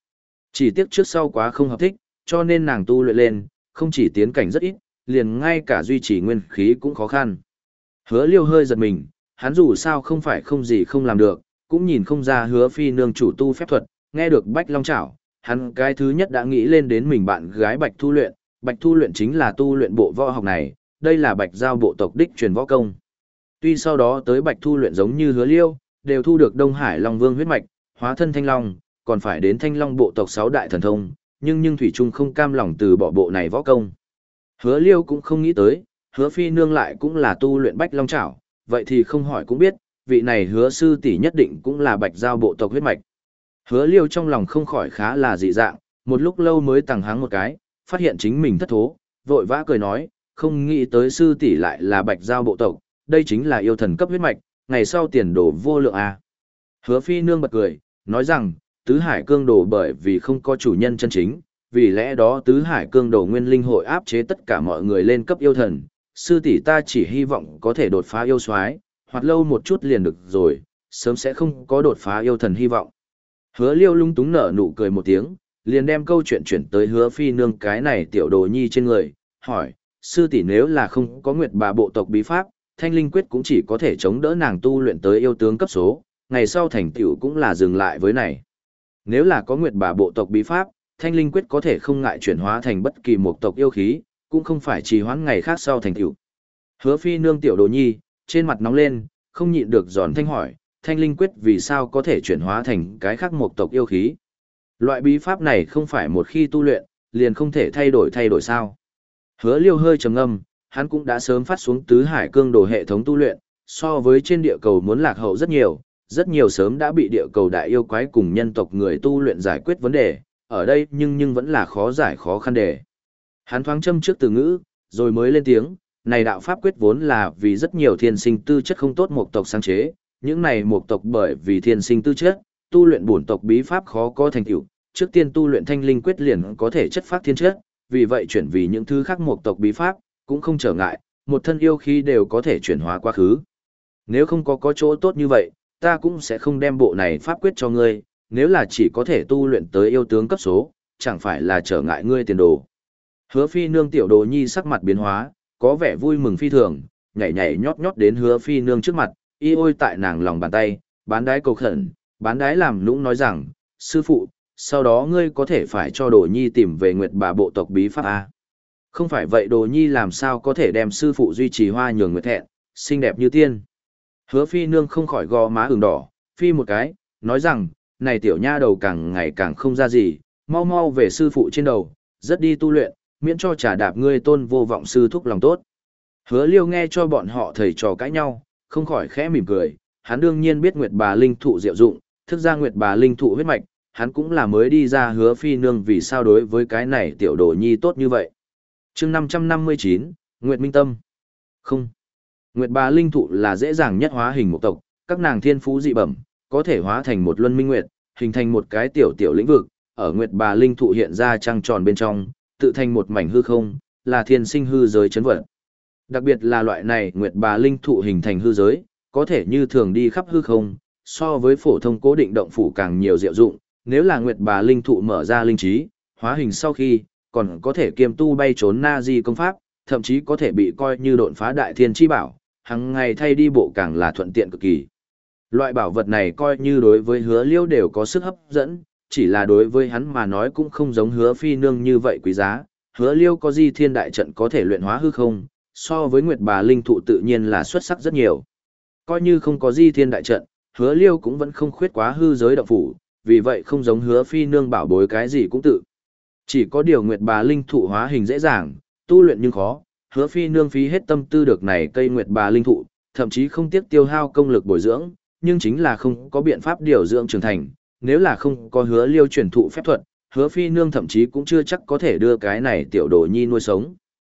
Chỉ tiếc trước sau quá không hợp thích, cho nên nàng tu luyện lên, không chỉ tiến cảnh rất ít, liền ngay cả duy trì nguyên khí cũng khó khăn. Hứa Liêu hơi giật mình, hắn dù sao không phải không gì không làm được, cũng nhìn không ra Hứa Phi nương chủ tu phép thuật, nghe được Bách Long Chảo, hắn cái thứ nhất đã nghĩ lên đến mình bạn gái Bạch Thu Luyện, Bạch Thu Luyện chính là tu luyện bộ võ học này, đây là Bạch Giao bộ tộc đích truyền võ công. Tuy sau đó tới Bạch Thu Luyện giống như Hứa Liêu, đều thu được Đông Hải Long Vương huyết mạch, hóa thân Thanh Long, còn phải đến Thanh Long bộ tộc sáu đại thần thông, nhưng nhưng thủy trung không cam lòng từ bỏ bộ này võ công. Hứa Liêu cũng không nghĩ tới, Hứa Phi nương lại cũng là tu luyện Bách Long Chảo, vậy thì không hỏi cũng biết, vị này Hứa sư tỷ nhất định cũng là Bạch Giao bộ tộc huyết mạch. Hứa Liêu trong lòng không khỏi khá là dị dạng, một lúc lâu mới tằng hắng một cái, phát hiện chính mình thất thố, vội vã cười nói, không nghĩ tới sư tỷ lại là Bạch Giao bộ tộc, đây chính là yêu thần cấp huyết mạch, ngày sau tiền đồ vô lượng à. Hứa Phi nương bật cười, nói rằng, tứ hải cương đồ bởi vì không có chủ nhân chân chính, vì lẽ đó tứ hải cương đồ nguyên linh hội áp chế tất cả mọi người lên cấp yêu thần, sư tỷ ta chỉ hy vọng có thể đột phá yêu soái, hoặc lâu một chút liền được rồi, sớm sẽ không có đột phá yêu thần hy vọng. Hứa Liêu lung túng nở nụ cười một tiếng, liền đem câu chuyện chuyển tới Hứa Phi nương cái này tiểu đồ nhi trên người, hỏi, sư tỷ nếu là không có Nguyệt Bà bộ tộc bí pháp, Thanh Linh quyết cũng chỉ có thể chống đỡ nàng tu luyện tới yêu tướng cấp số, ngày sau thành tựu cũng là dừng lại với này. Nếu là có Nguyệt Bà bộ tộc bí pháp, Thanh Linh quyết có thể không ngại chuyển hóa thành bất kỳ một tộc yêu khí, cũng không phải trì hoãn ngày khác sau thành tựu. Hứa Phi nương tiểu đồ nhi, trên mặt nóng lên, không nhịn được giòn thanh hỏi, Thanh Linh quyết vì sao có thể chuyển hóa thành cái khác một tộc yêu khí? Loại bí pháp này không phải một khi tu luyện, liền không thể thay đổi thay đổi sao? Hứa Liêu hơi trầm ngâm, hắn cũng đã sớm phát xuống tứ hải cương đồ hệ thống tu luyện, so với trên địa cầu muốn lạc hậu rất nhiều, rất nhiều sớm đã bị địa cầu đại yêu quái cùng nhân tộc người tu luyện giải quyết vấn đề, ở đây nhưng nhưng vẫn là khó giải khó khăn đề. Hắn thoáng châm trước từ ngữ, rồi mới lên tiếng, này đạo pháp quyết vốn là vì rất nhiều thiên sinh tư chất không tốt một tộc sáng chế, những này một tộc bởi vì thiên sinh tư chất, tu luyện bổn tộc bí pháp khó có thành tựu, trước tiên tu luyện Thanh Linh quyết liền có thể chất phát thiên chất, vì vậy chuyển vì những thứ khác một tộc bí pháp, cũng không trở ngại, một thân yêu khí đều có thể chuyển hóa quá khứ. Nếu không có có chỗ tốt như vậy, ta cũng sẽ không đem bộ này pháp quyết cho ngươi, nếu là chỉ có thể tu luyện tới yêu tướng cấp số, chẳng phải là trở ngại ngươi tiền đồ. Hứa Phi nương tiểu đồ nhi sắc mặt biến hóa, có vẻ vui mừng phi thường, nhảy nhảy nhót nhót đến Hứa Phi nương trước mặt, y ôi tại nàng lòng bàn tay, bán đái cầu khẩn, bán đái làm nũng nói rằng, sư phụ, sau đó ngươi có thể phải cho đồ nhi tìm về Nguyệt Bà bộ tộc bí pháp A. Không phải vậy đồ nhi làm sao có thể đem sư phụ duy trì hoa nhường nguyệt thẹn, xinh đẹp như tiên. Hứa Phi nương không khỏi gò má ửng đỏ, phi một cái, nói rằng, này tiểu nha đầu càng ngày càng không ra gì, mau mau về sư phụ trên đầu, rất đi tu luyện, miễn cho trả đạp ngươi tôn vô vọng sư thúc lòng tốt. Hứa Liêu nghe cho bọn họ thầy trò cãi nhau, không khỏi khẽ mỉm cười, hắn đương nhiên biết Nguyệt Bà linh thụ diệu dụng, thức ra Nguyệt Bà linh thụ huyết mạch, hắn cũng là mới đi ra Hứa Phi nương vì sao đối với cái này tiểu đồ nhi tốt như vậy. Chương năm trăm năm mươi chín, Nguyệt Minh Tâm. Không. Nguyệt Bà linh thụ là dễ dàng nhất hóa hình một tộc, các nàng thiên phú dị bẩm, có thể hóa thành một luân minh nguyệt, hình thành một cái tiểu tiểu lĩnh vực, ở Nguyệt Bà linh thụ hiện ra trăng tròn bên trong, tự thành một mảnh hư không, là thiên sinh hư giới chấn vật. Đặc biệt là loại này Nguyệt Bà linh thụ hình thành hư giới, có thể như thường đi khắp hư không, so với phổ thông cố định động phủ càng nhiều diệu dụng, nếu là Nguyệt Bà linh thụ mở ra linh trí, hóa hình sau khi, còn có thể kiêm tu bay trốn na di công pháp, thậm chí có thể bị coi như độn phá đại thiên chi bảo, hằng ngày thay đi bộ càng là thuận tiện cực kỳ. Loại bảo vật này coi như đối với Hứa Liêu đều có sức hấp dẫn, chỉ là đối với hắn mà nói cũng không giống Hứa Phi nương như vậy quý giá. Hứa Liêu có Di Thiên đại trận có thể luyện hóa hư không, so với Nguyệt Bà linh thụ tự nhiên là xuất sắc rất nhiều. Coi như không có Di Thiên đại trận, Hứa Liêu cũng vẫn không khuyết quá hư giới động phủ, vì vậy không giống Hứa Phi nương bảo bối cái gì cũng tự. Chỉ có điều Nguyệt Bà linh thụ hóa hình dễ dàng, tu luyện nhưng khó, Hứa Phi nương phí hết tâm tư được này cây Nguyệt Bà linh thụ, thậm chí không tiếc tiêu hao công lực bồi dưỡng, nhưng chính là không có biện pháp điều dưỡng trưởng thành, nếu là không có Hứa Liêu truyền thụ phép thuật, Hứa Phi nương thậm chí cũng chưa chắc có thể đưa cái này tiểu đồ nhi nuôi sống.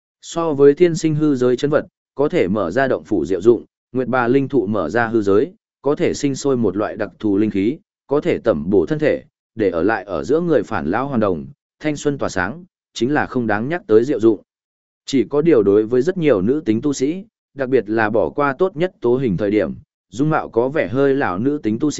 So với thiên sinh hư giới chân vật, có thể mở ra động phủ diệu dụng, Nguyệt Bà linh thụ mở ra hư giới, có thể sinh sôi một loại đặc thù linh khí, có thể tẩm bổ thân thể, để ở lại ở giữa người phản lão hoàn đồng, thanh xuân tỏa sáng, chính là không đáng nhắc tới diệu dụng. Chỉ có điều đối với rất nhiều nữ tính tu sĩ, đặc biệt là bỏ qua tốt nhất tố hình thời điểm, dung mạo có vẻ hơi lão nữ tính tu sĩ,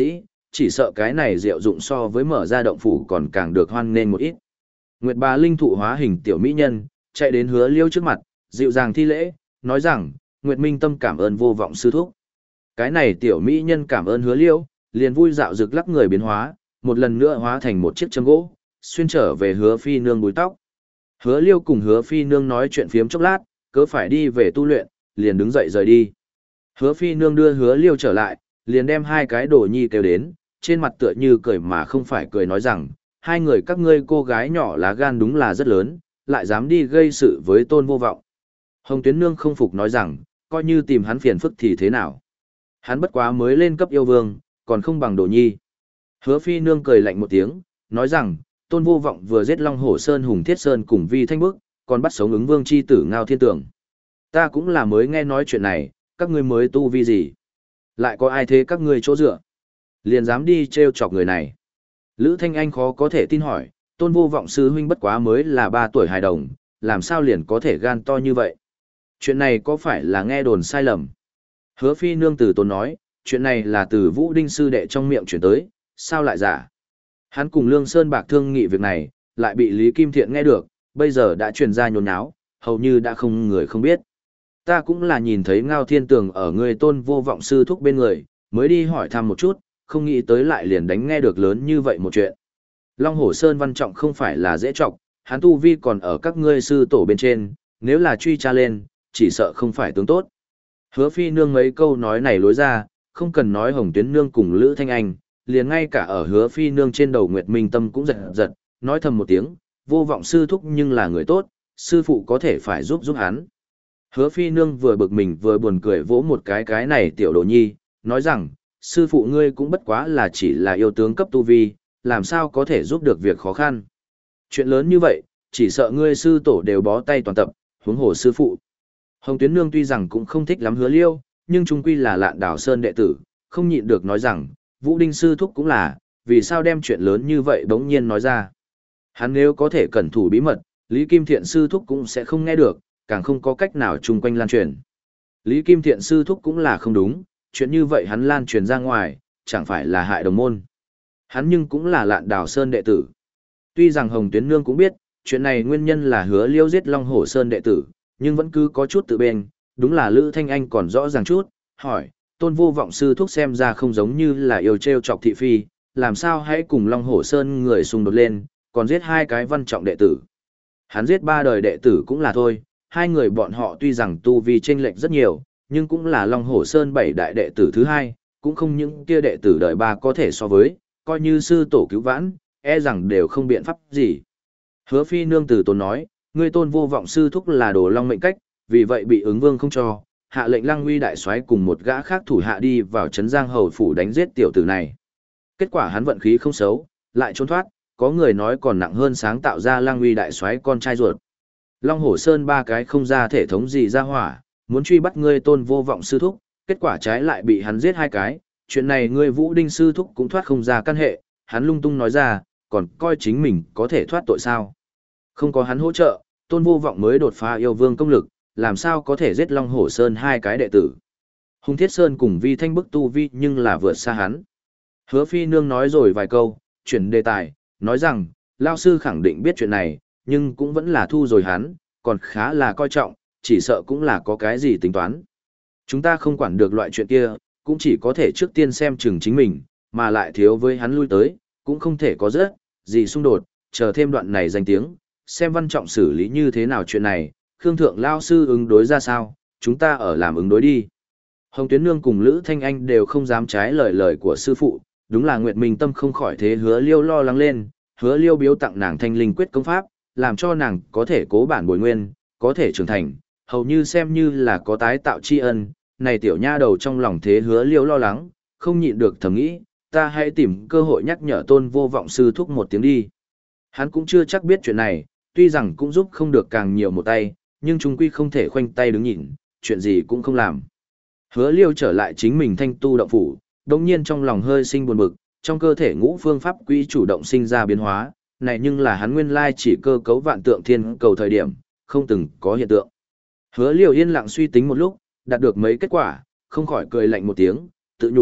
chỉ sợ cái này diệu dụng so với mở ra động phủ còn càng được hoan nghênh một ít. Nguyệt Bà linh thụ hóa hình tiểu mỹ nhân, chạy đến Hứa Liêu trước mặt, dịu dàng thi lễ, nói rằng, Nguyệt Minh Tâm cảm ơn vô vọng sư thúc. Cái này tiểu mỹ nhân cảm ơn Hứa Liêu, liền vui dạo rực lắc người biến hóa, một lần nữa hóa thành một chiếc châm gỗ, xuyên trở về Hứa Phi Nương búi tóc. Hứa Liêu cùng Hứa Phi Nương nói chuyện phiếm chốc lát, cớ phải đi về tu luyện, liền đứng dậy rời đi. Hứa Phi Nương đưa Hứa Liêu trở lại, liền đem hai cái đồ nhi kêu đến, trên mặt tựa như cười mà không phải cười nói rằng, hai người các ngươi cô gái nhỏ lá gan đúng là rất lớn, lại dám đi gây sự với Tôn Vô Vọng. Hồng Tuyến Nương không phục nói rằng, coi như tìm hắn phiền phức thì thế nào. Hắn bất quá mới lên cấp yêu vương, còn không bằng đồ nhi. Hứa Phi Nương cười lạnh một tiếng, nói rằng, Tôn Vô Vọng vừa giết Long Hổ Sơn Hùng Thiết Sơn cùng Vi Thanh Bức, còn bắt sống ứng vương chi tử Ngao Thiên Tường. Ta cũng là mới nghe nói chuyện này, các ngươi mới tu vi gì. Lại có ai thế các ngươi chỗ dựa? Liền dám đi trêu chọc người này. Lữ Thanh Anh khó có thể tin hỏi, Tôn Vô Vọng sư huynh bất quá mới là ba tuổi hài đồng, làm sao liền có thể gan to như vậy? Chuyện này có phải là nghe đồn sai lầm? Hứa Phi Nương từ tốn nói, chuyện này là từ Vũ Đinh sư đệ trong miệng chuyển tới, sao lại giả? Hắn cùng Lương Sơn Bạc thương nghị việc này, lại bị Lý Kim Thiện nghe được, bây giờ đã truyền ra nhốn nháo, hầu như đã không người không biết. Ta cũng là nhìn thấy Ngao Thiên Tường ở người Tôn Vô Vọng sư thúc bên người, mới đi hỏi thăm một chút, không nghĩ tới lại liền đánh nghe được lớn như vậy một chuyện. Long Hổ Sơn Văn Trọng không phải là dễ trọng, hắn tu vi còn ở các ngươi sư tổ bên trên, nếu là truy tra lên, chỉ sợ không phải tướng tốt. Hứa Phi Nương mấy câu nói này lối ra, không cần nói Hồng Tuyến Nương cùng Lữ Thanh Anh, liền ngay cả ở Hứa Phi Nương trên đầu Nguyệt Minh Tâm cũng giật giật, nói thầm một tiếng, Vô Vọng sư thúc nhưng là người tốt, sư phụ có thể phải giúp giúp hắn. Hứa Phi Nương vừa bực mình vừa buồn cười vỗ một cái cái này tiểu đồ nhi, nói rằng, sư phụ ngươi cũng bất quá là chỉ là yêu tướng cấp tu vi, làm sao có thể giúp được việc khó khăn. Chuyện lớn như vậy, chỉ sợ ngươi sư tổ đều bó tay toàn tập, huống hồ sư phụ. Hồng Tuyến Nương tuy rằng cũng không thích lắm Hứa Liêu, nhưng chung quy là Lạn Đảo Sơn đệ tử, không nhịn được nói rằng, Vũ Đinh sư thúc cũng là, vì sao đem chuyện lớn như vậy bỗng nhiên nói ra. Hắn nếu có thể cẩn thủ bí mật, Lý Kim Thiện sư thúc cũng sẽ không nghe được, càng không có cách nào chung quanh lan truyền. Lý Kim Thiện sư thúc cũng là không đúng, chuyện như vậy hắn lan truyền ra ngoài, chẳng phải là hại đồng môn. Hắn nhưng cũng là Lạn Đảo Sơn đệ tử. Tuy rằng Hồng Tuyến Nương cũng biết, chuyện này nguyên nhân là Hứa Liêu giết Long Hổ Sơn đệ tử, nhưng vẫn cứ có chút tự bên, đúng là Lữ Thanh Anh còn rõ ràng chút, hỏi, Tôn Vô Vọng sư thúc xem ra không giống như là yêu trêu chọc thị phi, làm sao hãy cùng Long Hổ Sơn người xung đột lên, còn giết hai cái văn trọng đệ tử. Hắn giết ba đời đệ tử cũng là thôi, hai người bọn họ tuy rằng tu vi chênh lệch rất nhiều, nhưng cũng là Long Hổ Sơn bảy đại đệ tử thứ hai, cũng không những kia đệ tử đời ba có thể so với, coi như sư tổ cứu vãn, e rằng đều không biện pháp gì. Hứa Phi Nương từ tốn nói, ngươi Tôn Vô Vọng sư thúc là đồ long mệnh cách, vì vậy bị ứng vương không cho, hạ lệnh Lăng Uy đại soái cùng một gã khác thủ hạ đi vào trấn Giang Hầu phủ đánh giết tiểu tử này. Kết quả hắn vận khí không xấu, lại trốn thoát, có người nói còn nặng hơn sáng tạo ra Lăng Uy đại soái con trai ruột. Long Hổ Sơn ba cái không ra thể thống gì ra hỏa, muốn truy bắt ngươi Tôn Vô Vọng sư thúc, kết quả trái lại bị hắn giết hai cái, chuyện này ngươi Vũ Đinh sư thúc cũng thoát không ra căn hệ, hắn lung tung nói ra, còn coi chính mình có thể thoát tội sao? Không có hắn hỗ trợ, Tôn Vô Vọng mới đột phá yêu vương công lực, làm sao có thể giết Long Hổ Sơn hai cái đệ tử. Hùng Thiết Sơn cùng Vi Thanh Bức tu vi nhưng là vượt xa hắn. Hứa Phi Nương nói rồi vài câu, chuyển đề tài, nói rằng, Lao sư khẳng định biết chuyện này, nhưng cũng vẫn là thu rồi hắn, còn khá là coi trọng, chỉ sợ cũng là có cái gì tính toán. Chúng ta không quản được loại chuyện kia, cũng chỉ có thể trước tiên xem chừng chính mình, mà lại thiếu với hắn lui tới, cũng không thể có rất gì xung đột, chờ thêm đoạn này danh tiếng, xem Văn Trọng xử lý như thế nào chuyện này, Khương Thượng Lao sư ứng đối ra sao, chúng ta ở làm ứng đối đi. Hồng Tuyến Nương cùng Lữ Thanh Anh đều không dám trái lời lời của sư phụ, đúng là Nguyệt Minh Tâm không khỏi thế Hứa Liêu lo lắng lên, Hứa Liêu biếu tặng nàng Thanh Linh Quyết công pháp, làm cho nàng có thể cố bản bồi nguyên, có thể trưởng thành, hầu như xem như là có tái tạo tri ân, này tiểu nha đầu trong lòng thế Hứa Liêu lo lắng, không nhịn được thầm nghĩ, ta hãy tìm cơ hội nhắc nhở Tôn Vô Vọng sư thúc một tiếng đi. Hắn cũng chưa chắc biết chuyện này, tuy rằng cũng giúp không được càng nhiều một tay, nhưng chúng quy không thể khoanh tay đứng nhìn, chuyện gì cũng không làm. Hứa Liêu trở lại chính mình thanh tu động phủ, đồng nhiên trong lòng hơi sinh buồn bực, trong cơ thể ngũ phương pháp quỹ chủ động sinh ra biến hóa, này nhưng là hắn nguyên lai chỉ cơ cấu vạn tượng thiên cầu thời điểm, không từng có hiện tượng. Hứa Liêu yên lặng suy tính một lúc, đạt được mấy kết quả, không khỏi cười lạnh một tiếng, tự nhủ,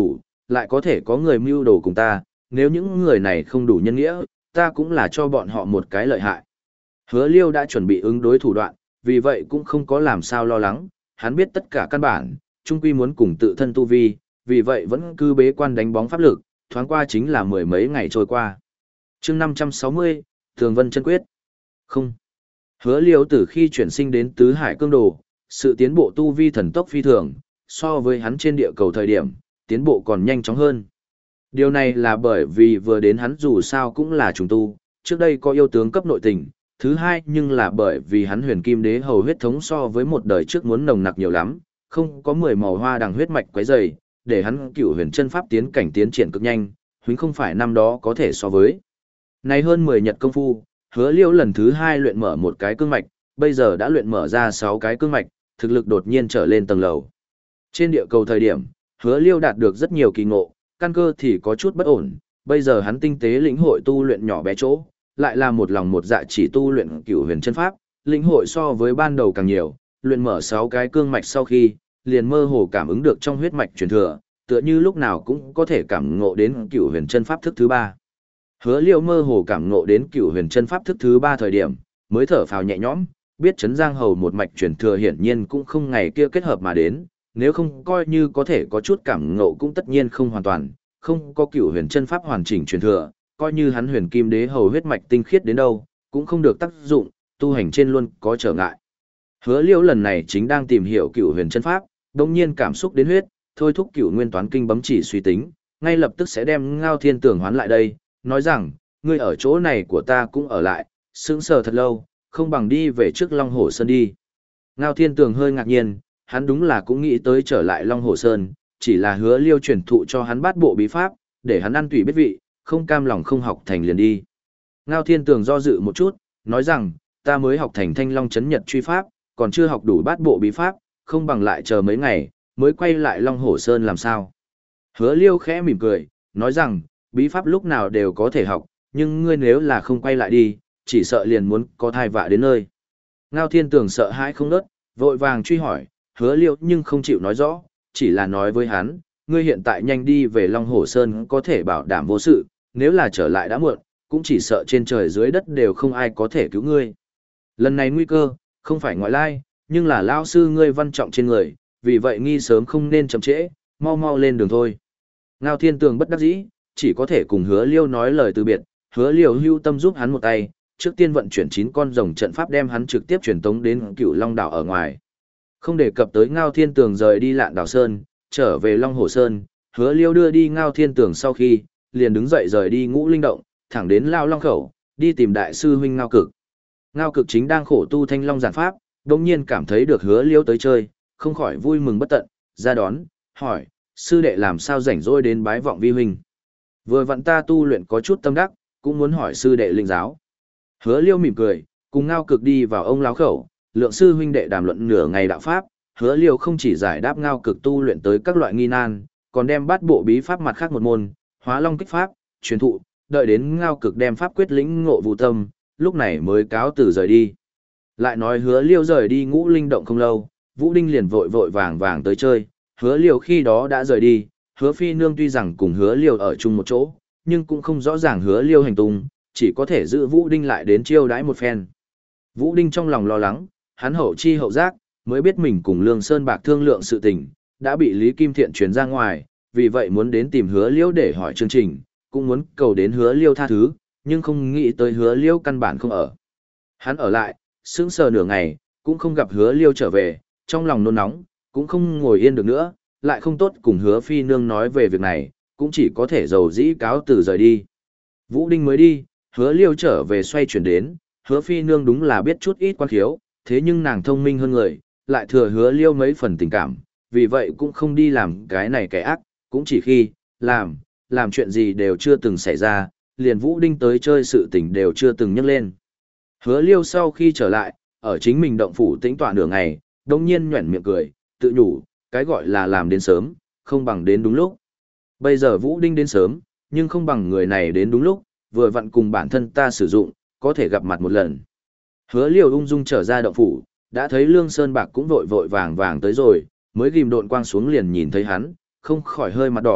lại có thể có người mưu đồ cùng ta, nếu những người này không đủ nhân nghĩa, ta cũng là cho bọn họ một cái lợi hại. Hứa Liêu đã chuẩn bị ứng đối thủ đoạn, vì vậy cũng không có làm sao lo lắng, hắn biết tất cả căn bản, chung quy muốn cùng tự thân tu vi, vì vậy vẫn cứ bế quan đánh bóng pháp lực, thoáng qua chính là mười mấy ngày trôi qua. Chương năm trăm sáu mươi, Tường Vân chân quyết. Không. Hứa Liêu từ khi chuyển sinh đến tứ hải cương đồ, sự tiến bộ tu vi thần tốc phi thường, so với hắn trên địa cầu thời điểm, tiến bộ còn nhanh chóng hơn. Điều này là bởi vì vừa đến hắn dù sao cũng là trùng tu, trước đây có yêu tướng cấp nội tình, thứ hai nhưng là bởi vì hắn huyền kim đế hầu huyết thống so với một đời trước muốn nồng nặc nhiều lắm, không có mười màu hoa đằng huyết mạch quấy dày, để hắn cựu huyền chân pháp tiến cảnh tiến triển cực nhanh, huynh không phải năm đó có thể so với. Nay hơn mười nhật công phu, Hứa Liêu lần thứ hai luyện mở một cái cương mạch, bây giờ đã luyện mở ra sáu cái cương mạch, thực lực đột nhiên trở lên tầng lầu. Trên địa cầu thời điểm, Hứa Liêu đạt được rất nhiều kỳ ngộ, căn cơ thì có chút bất ổn, bây giờ hắn tinh tế lĩnh hội tu luyện nhỏ bé chỗ, lại là một lòng một dạ chỉ tu luyện cửu huyền chân pháp, lĩnh hội so với ban đầu càng nhiều, luyện mở sáu cái cương mạch sau khi, liền mơ hồ cảm ứng được trong huyết mạch truyền thừa, tựa như lúc nào cũng có thể cảm ngộ đến cửu huyền chân pháp thức thứ ba. Hứa Liêu mơ hồ cảm ngộ đến cửu huyền chân pháp thức thứ ba thời điểm, mới thở phào nhẹ nhõm, biết Trấn Giang Hầu một mạch truyền thừa hiển nhiên cũng không ngày kia kết hợp mà đến, nếu không coi như có thể có chút cảm ngộ cũng tất nhiên không hoàn toàn, không có cửu huyền chân pháp hoàn chỉnh truyền thừa, coi như hắn huyền kim đế hầu huyết mạch tinh khiết đến đâu, cũng không được tác dụng, tu hành trên luôn có trở ngại. Hứa Liêu lần này chính đang tìm hiểu cửu huyền chân pháp, đồng nhiên cảm xúc đến huyết, thôi thúc cửu nguyên toán kinh bấm chỉ suy tính, ngay lập tức sẽ đem Ngao Thiên Tường hoán lại đây, nói rằng, ngươi ở chỗ này của ta cũng ở lại, sững sờ thật lâu, không bằng đi về trước Long Hồ Sơn đi. Ngao Thiên Tường hơi ngạc nhiên, hắn đúng là cũng nghĩ tới trở lại Long Hồ Sơn, chỉ là Hứa Liêu truyền thụ cho hắn bát bộ bí pháp, để hắn ăn tùy biết vị, không cam lòng không học thành liền đi. Ngao Thiên Tường do dự một chút, nói rằng, ta mới học thành Thanh Long Chấn Nhật truy pháp, còn chưa học đủ bát bộ bí pháp, không bằng lại chờ mấy ngày, mới quay lại Long Hồ Sơn làm sao. Hứa Liêu khẽ mỉm cười, nói rằng, bí pháp lúc nào đều có thể học, nhưng ngươi nếu là không quay lại đi, chỉ sợ liền muốn có thai vạ đến nơi. Ngao Thiên Tường sợ hãi không nớt, vội vàng truy hỏi, Hứa Liêu nhưng không chịu nói rõ, chỉ là nói với hắn, ngươi hiện tại nhanh đi về Long Hồ Sơn có thể bảo đảm vô sự, nếu là trở lại đã muộn, cũng chỉ sợ trên trời dưới đất đều không ai có thể cứu ngươi. Lần này nguy cơ, không phải ngoại lai, nhưng là lao sư ngươi văn trọng trên người, vì vậy nghi sớm không nên chậm trễ, mau mau lên đường thôi. Ngao Thiên Tường bất đắc dĩ, chỉ có thể cùng Hứa Liêu nói lời từ biệt, Hứa Liêu hưu tâm giúp hắn một tay, trước tiên vận chuyển chín con rồng trận pháp đem hắn trực tiếp truyền tống đến Cửu Long đảo ở ngoài. Không đề cập tới Ngao Thiên Tường rời đi Lạn Đảo Sơn, trở về Long Hồ Sơn, Hứa Liêu đưa đi Ngao Thiên Tường sau khi, liền đứng dậy rời đi Ngũ Linh động, thẳng đến Lao Long khẩu, đi tìm đại sư huynh Ngao Cực. Ngao Cực chính đang khổ tu Thanh Long giản pháp, đột nhiên cảm thấy được Hứa Liêu tới chơi, không khỏi vui mừng bất tận, ra đón, hỏi, sư đệ làm sao rảnh rỗi đến bái vọng vi huynh. Vừa vặn ta tu luyện có chút tâm đắc, cũng muốn hỏi sư đệ linh giáo. Hứa Liêu mỉm cười, cùng Ngao Cực đi vào ông lão khẩu, lượng sư huynh đệ đàm luận nửa ngày đạo pháp, Hứa Liêu không chỉ giải đáp Ngao Cực tu luyện tới các loại nghi nan, còn đem bát bộ bí pháp mặt khác một môn, Hóa Long kích pháp, truyền thụ, đợi đến Ngao Cực đem pháp quyết lĩnh ngộ vụ tâm, lúc này mới cáo từ rời đi. Lại nói Hứa Liêu rời đi Ngũ Linh động không lâu, Vũ Đinh liền vội vội vàng vàng tới chơi, Hứa Liêu khi đó đã rời đi, Hứa Phi Nương tuy rằng cùng Hứa Liêu ở chung một chỗ, nhưng cũng không rõ ràng Hứa Liêu hành tung, chỉ có thể giữ Vũ Đinh lại đến chiêu đãi một phen. Vũ Đinh trong lòng lo lắng, hắn hậu chi hậu giác, mới biết mình cùng Lương Sơn Bạc thương lượng sự tình, đã bị Lý Kim Thiện truyền ra ngoài, vì vậy muốn đến tìm Hứa Liêu để hỏi chương trình, cũng muốn cầu đến Hứa Liêu tha thứ, nhưng không nghĩ tới Hứa Liêu căn bản không ở. Hắn ở lại, sững sờ nửa ngày, cũng không gặp Hứa Liêu trở về, trong lòng nôn nóng, cũng không ngồi yên được nữa, lại không tốt cùng Hứa Phi Nương nói về việc này, cũng chỉ có thể dầu dĩ cáo từ rời đi. Vũ Đinh mới đi, Hứa Liêu trở về xoay chuyển đến, Hứa Phi Nương đúng là biết chút ít quan khiếu, thế nhưng nàng thông minh hơn người, lại thừa Hứa Liêu mấy phần tình cảm, vì vậy cũng không đi làm cái này kẻ ác, cũng chỉ khi, làm, làm chuyện gì đều chưa từng xảy ra, liền Vũ Đinh tới chơi sự tình đều chưa từng nhắc lên. Hứa Liêu sau khi trở lại, ở chính mình động phủ tĩnh tọa nửa ngày, đồng nhiên nhuẩn miệng cười, tự nhủ, cái gọi là làm đến sớm, không bằng đến đúng lúc. Bây giờ Vũ Đinh đến sớm, nhưng không bằng người này đến đúng lúc, vừa vặn cùng bản thân ta sử dụng, có thể gặp mặt một lần. Hứa Liêu ung dung trở ra động phủ, đã thấy Lương Sơn Bạc cũng vội vội vàng vàng tới rồi, mới ghim độn quang xuống liền nhìn thấy hắn, không khỏi hơi mặt đỏ,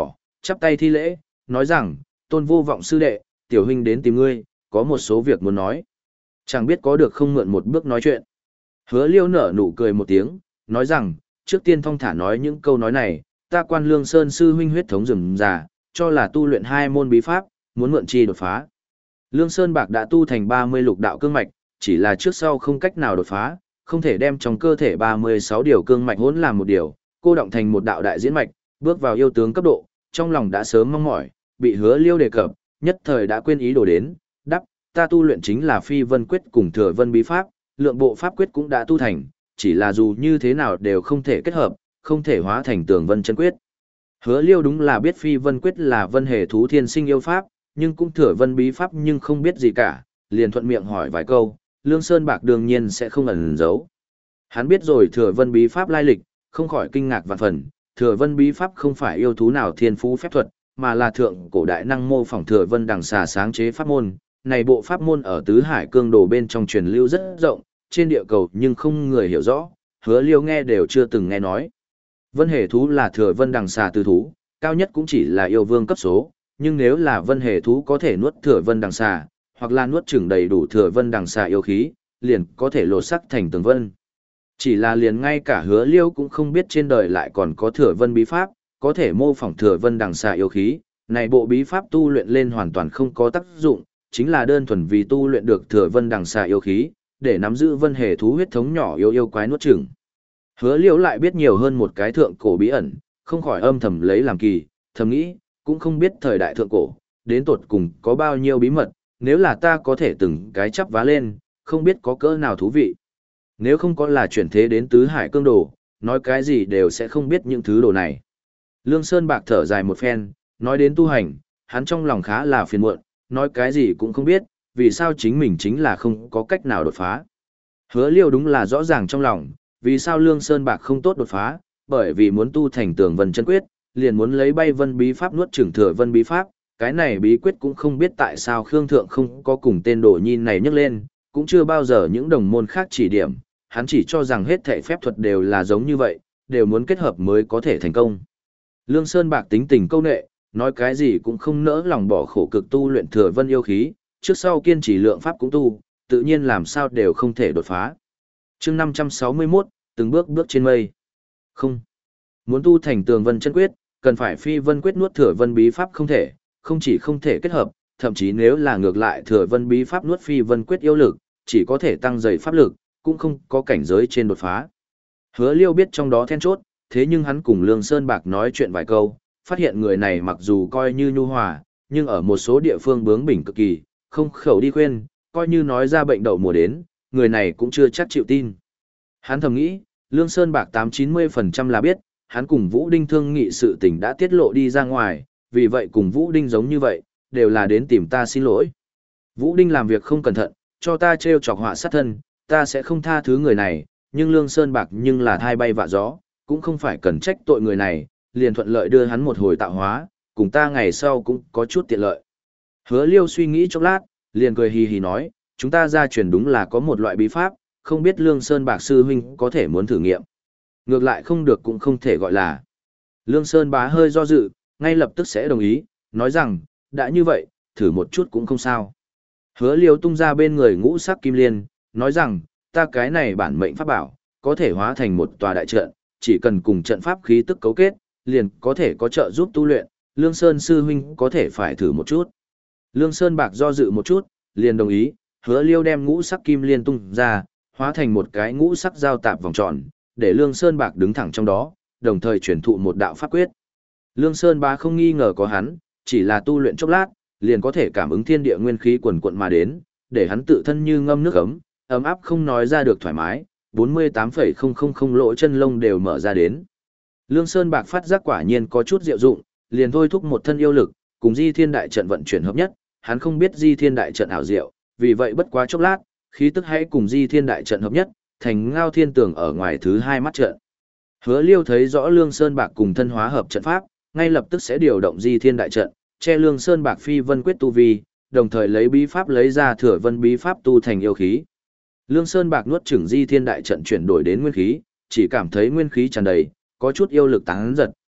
chắp tay thi lễ, nói rằng, Tôn Vô Vọng sư đệ, tiểu huynh đến tìm ngươi, có một số việc muốn nói. Chẳng biết có được không mượn một bước nói chuyện. Hứa Liêu nở nụ cười một tiếng, nói rằng, trước tiên thong thả nói những câu nói này, ta Quan Lương Sơn sư huynh huyết thống rừng già, cho là tu luyện hai môn bí pháp, muốn mượn chi đột phá. Lương Sơn Bạc đã tu thành ba mươi lục đạo cương mạch, chỉ là trước sau không cách nào đột phá, không thể đem trong cơ thể ba mươi sáu điều cương mạch hỗn làm một điều, cô động thành một đạo đại diễn mạch, bước vào yêu tướng cấp độ, trong lòng đã sớm mong mỏi, bị Hứa Liêu đề cập, nhất thời đã quên ý đồ đến, đắp, ta tu luyện chính là Phi Vân Quyết cùng Thừa Vân bí pháp, lượng bộ pháp quyết cũng đã tu thành, chỉ là dù như thế nào đều không thể kết hợp, không thể hóa thành Tường Vân chân quyết. Hứa Liêu đúng là biết Phi Vân Quyết là Vân Hề thú thiên sinh yêu pháp, nhưng cũng Thừa Vân bí pháp nhưng không biết gì cả, liền thuận miệng hỏi vài câu, Lương Sơn Bạc đương nhiên sẽ không ẩn giấu. Hắn biết rồi Thừa Vân bí pháp lai lịch, không khỏi kinh ngạc vạn phần, Thừa Vân bí pháp không phải yêu thú nào thiên phú phép thuật, mà là thượng cổ đại năng mô phỏng Thừa Vân đằng xà sáng chế pháp môn. Này bộ pháp môn ở tứ hải cương đồ bên trong truyền lưu rất rộng, trên địa cầu nhưng không người hiểu rõ, Hứa Liêu nghe đều chưa từng nghe nói. Vân Hề thú là Thừa Vân đằng xà tư thú, cao nhất cũng chỉ là yêu vương cấp số, nhưng nếu là Vân Hề thú có thể nuốt Thừa Vân đằng xà, hoặc là nuốt chửng đầy đủ Thừa Vân đằng xà yêu khí, liền có thể lột sắc thành Tường Vân. Chỉ là liền ngay cả Hứa Liêu cũng không biết trên đời lại còn có Thừa Vân bí pháp, có thể mô phỏng Thừa Vân đằng xà yêu khí, này bộ bí pháp tu luyện lên hoàn toàn không có tác dụng, chính là đơn thuần vì tu luyện được Thừa Vân đằng xà yêu khí, để nắm giữ Vân Hề thú huyết thống nhỏ yêu yêu quái nuốt chửng. Hứa Liêu lại biết nhiều hơn một cái thượng cổ bí ẩn, không khỏi âm thầm lấy làm kỳ, thầm nghĩ, cũng không biết thời đại thượng cổ, đến tột cùng có bao nhiêu bí mật, nếu là ta có thể từng cái chắp vá lên, không biết có cỡ nào thú vị. Nếu không có là chuyển thế đến tứ hải cương đồ, nói cái gì đều sẽ không biết những thứ đồ này. Lương Sơn Bạc thở dài một phen, nói đến tu hành, hắn trong lòng khá là phiền muộn, nói cái gì cũng không biết, vì sao chính mình chính là không có cách nào đột phá. Hứa Liêu đúng là rõ ràng trong lòng, vì sao Lương Sơn Bạc không tốt đột phá, bởi vì muốn tu thành Tường Vân chân quyết, liền muốn lấy bay vân bí pháp nuốt chửng Thừa Vân bí pháp, cái này bí quyết cũng không biết tại sao Khương Thượng không có cùng tên đồ nhin này nhắc lên, cũng chưa bao giờ những đồng môn khác chỉ điểm, hắn chỉ cho rằng hết thảy phép thuật đều là giống như vậy, đều muốn kết hợp mới có thể thành công. Lương Sơn Bạc tính tình câu nệ, nói cái gì cũng không nỡ lòng bỏ khổ cực tu luyện Thừa Vân yêu khí, trước sau kiên trì lượng pháp cũng tu, tự nhiên làm sao đều không thể đột phá. Chương năm trăm sáu mươi mốt, từng bước bước trên mây. Không. Muốn tu thành Tường Vân chân quyết, cần phải Phi Vân quyết nuốt Thừa Vân bí pháp không thể, không chỉ không thể kết hợp, thậm chí nếu là ngược lại Thừa Vân bí pháp nuốt Phi Vân quyết yêu lực, chỉ có thể tăng dày pháp lực, cũng không có cảnh giới trên đột phá. Hứa Liêu biết trong đó then chốt, thế nhưng hắn cùng Lương Sơn Bạc nói chuyện vài câu, phát hiện người này mặc dù coi như nhu hòa, nhưng ở một số địa phương bướng bỉnh cực kỳ, không khẩu đi khuyên, coi như nói ra bệnh đậu mùa đến, người này cũng chưa chắc chịu tin. Hắn thầm nghĩ, Lương Sơn Bạc tám chín mươi phần trăm là biết, hắn cùng Vũ Đinh thương nghị sự tình đã tiết lộ đi ra ngoài, vì vậy cùng Vũ Đinh giống như vậy, đều là đến tìm ta xin lỗi. Vũ Đinh làm việc không cẩn thận, cho ta trêu chọc họa sát thân, ta sẽ không tha thứ người này, nhưng Lương Sơn Bạc nhưng là thai bay vạ gió, cũng không phải cần trách tội người này, liền thuận lợi đưa hắn một hồi tạo hóa, cùng ta ngày sau cũng có chút tiện lợi. Hứa Liêu suy nghĩ chốc lát, liền cười hì hì nói, chúng ta gia truyền đúng là có một loại bí pháp, không biết Lương Sơn Bạc sư huynh có thể muốn thử nghiệm. Ngược lại không được cũng không thể gọi là. Lương Sơn Bá hơi do dự, ngay lập tức sẽ đồng ý, nói rằng, đã như vậy, thử một chút cũng không sao. Hứa Liêu tung ra bên người ngũ sắc kim liên, nói rằng, ta cái này bản mệnh pháp bảo, có thể hóa thành một tòa đại trận, chỉ cần cùng trận pháp khí tức cấu kết, liền có thể có trợ giúp tu luyện, Lương Sơn sư huynh có thể phải thử một chút. Lương Sơn Bạc do dự một chút, liền đồng ý, Hứa Liêu đem ngũ sắc kim liên tung ra, hóa thành một cái ngũ sắc giao tạp vòng tròn, để Lương Sơn Bạc đứng thẳng trong đó, đồng thời truyền thụ một đạo pháp quyết. Lương Sơn Bá không nghi ngờ có hắn, chỉ là tu luyện chốc lát, liền có thể cảm ứng thiên địa nguyên khí quần quận mà đến, để hắn tự thân như ngâm nước ấm, ấm áp không nói ra được thoải mái, bốn mươi tám phẩy không không không lỗ chân lông đều mở ra đến. Lương Sơn Bạc phát giác quả nhiên có chút diệu dụng, liền thôi thúc một thân yêu lực, cùng Di Thiên Đại Trận vận chuyển hợp nhất, hắn không biết Di Thiên Đại Trận ảo diệu, vì vậy bất quá chốc lát, khí tức hãy cùng Di Thiên Đại Trận hợp nhất, thành Ngao Thiên Tường ở ngoài thứ hai mắt trận. Hứa Liêu thấy rõ Lương Sơn Bạc cùng thân hóa hợp trận pháp, ngay lập tức sẽ điều động Di Thiên Đại Trận, che Lương Sơn Bạc phi vân quyết tu vi, đồng thời lấy bí pháp lấy ra Thừa Vân bí pháp tu thành yêu khí. Lương Sơn Bạc nuốt chửng Di Thiên Đại Trận chuyển đổi đến nguyên khí, chỉ cảm thấy nguyên khí tràn đầy, có chút yêu lực tán giật,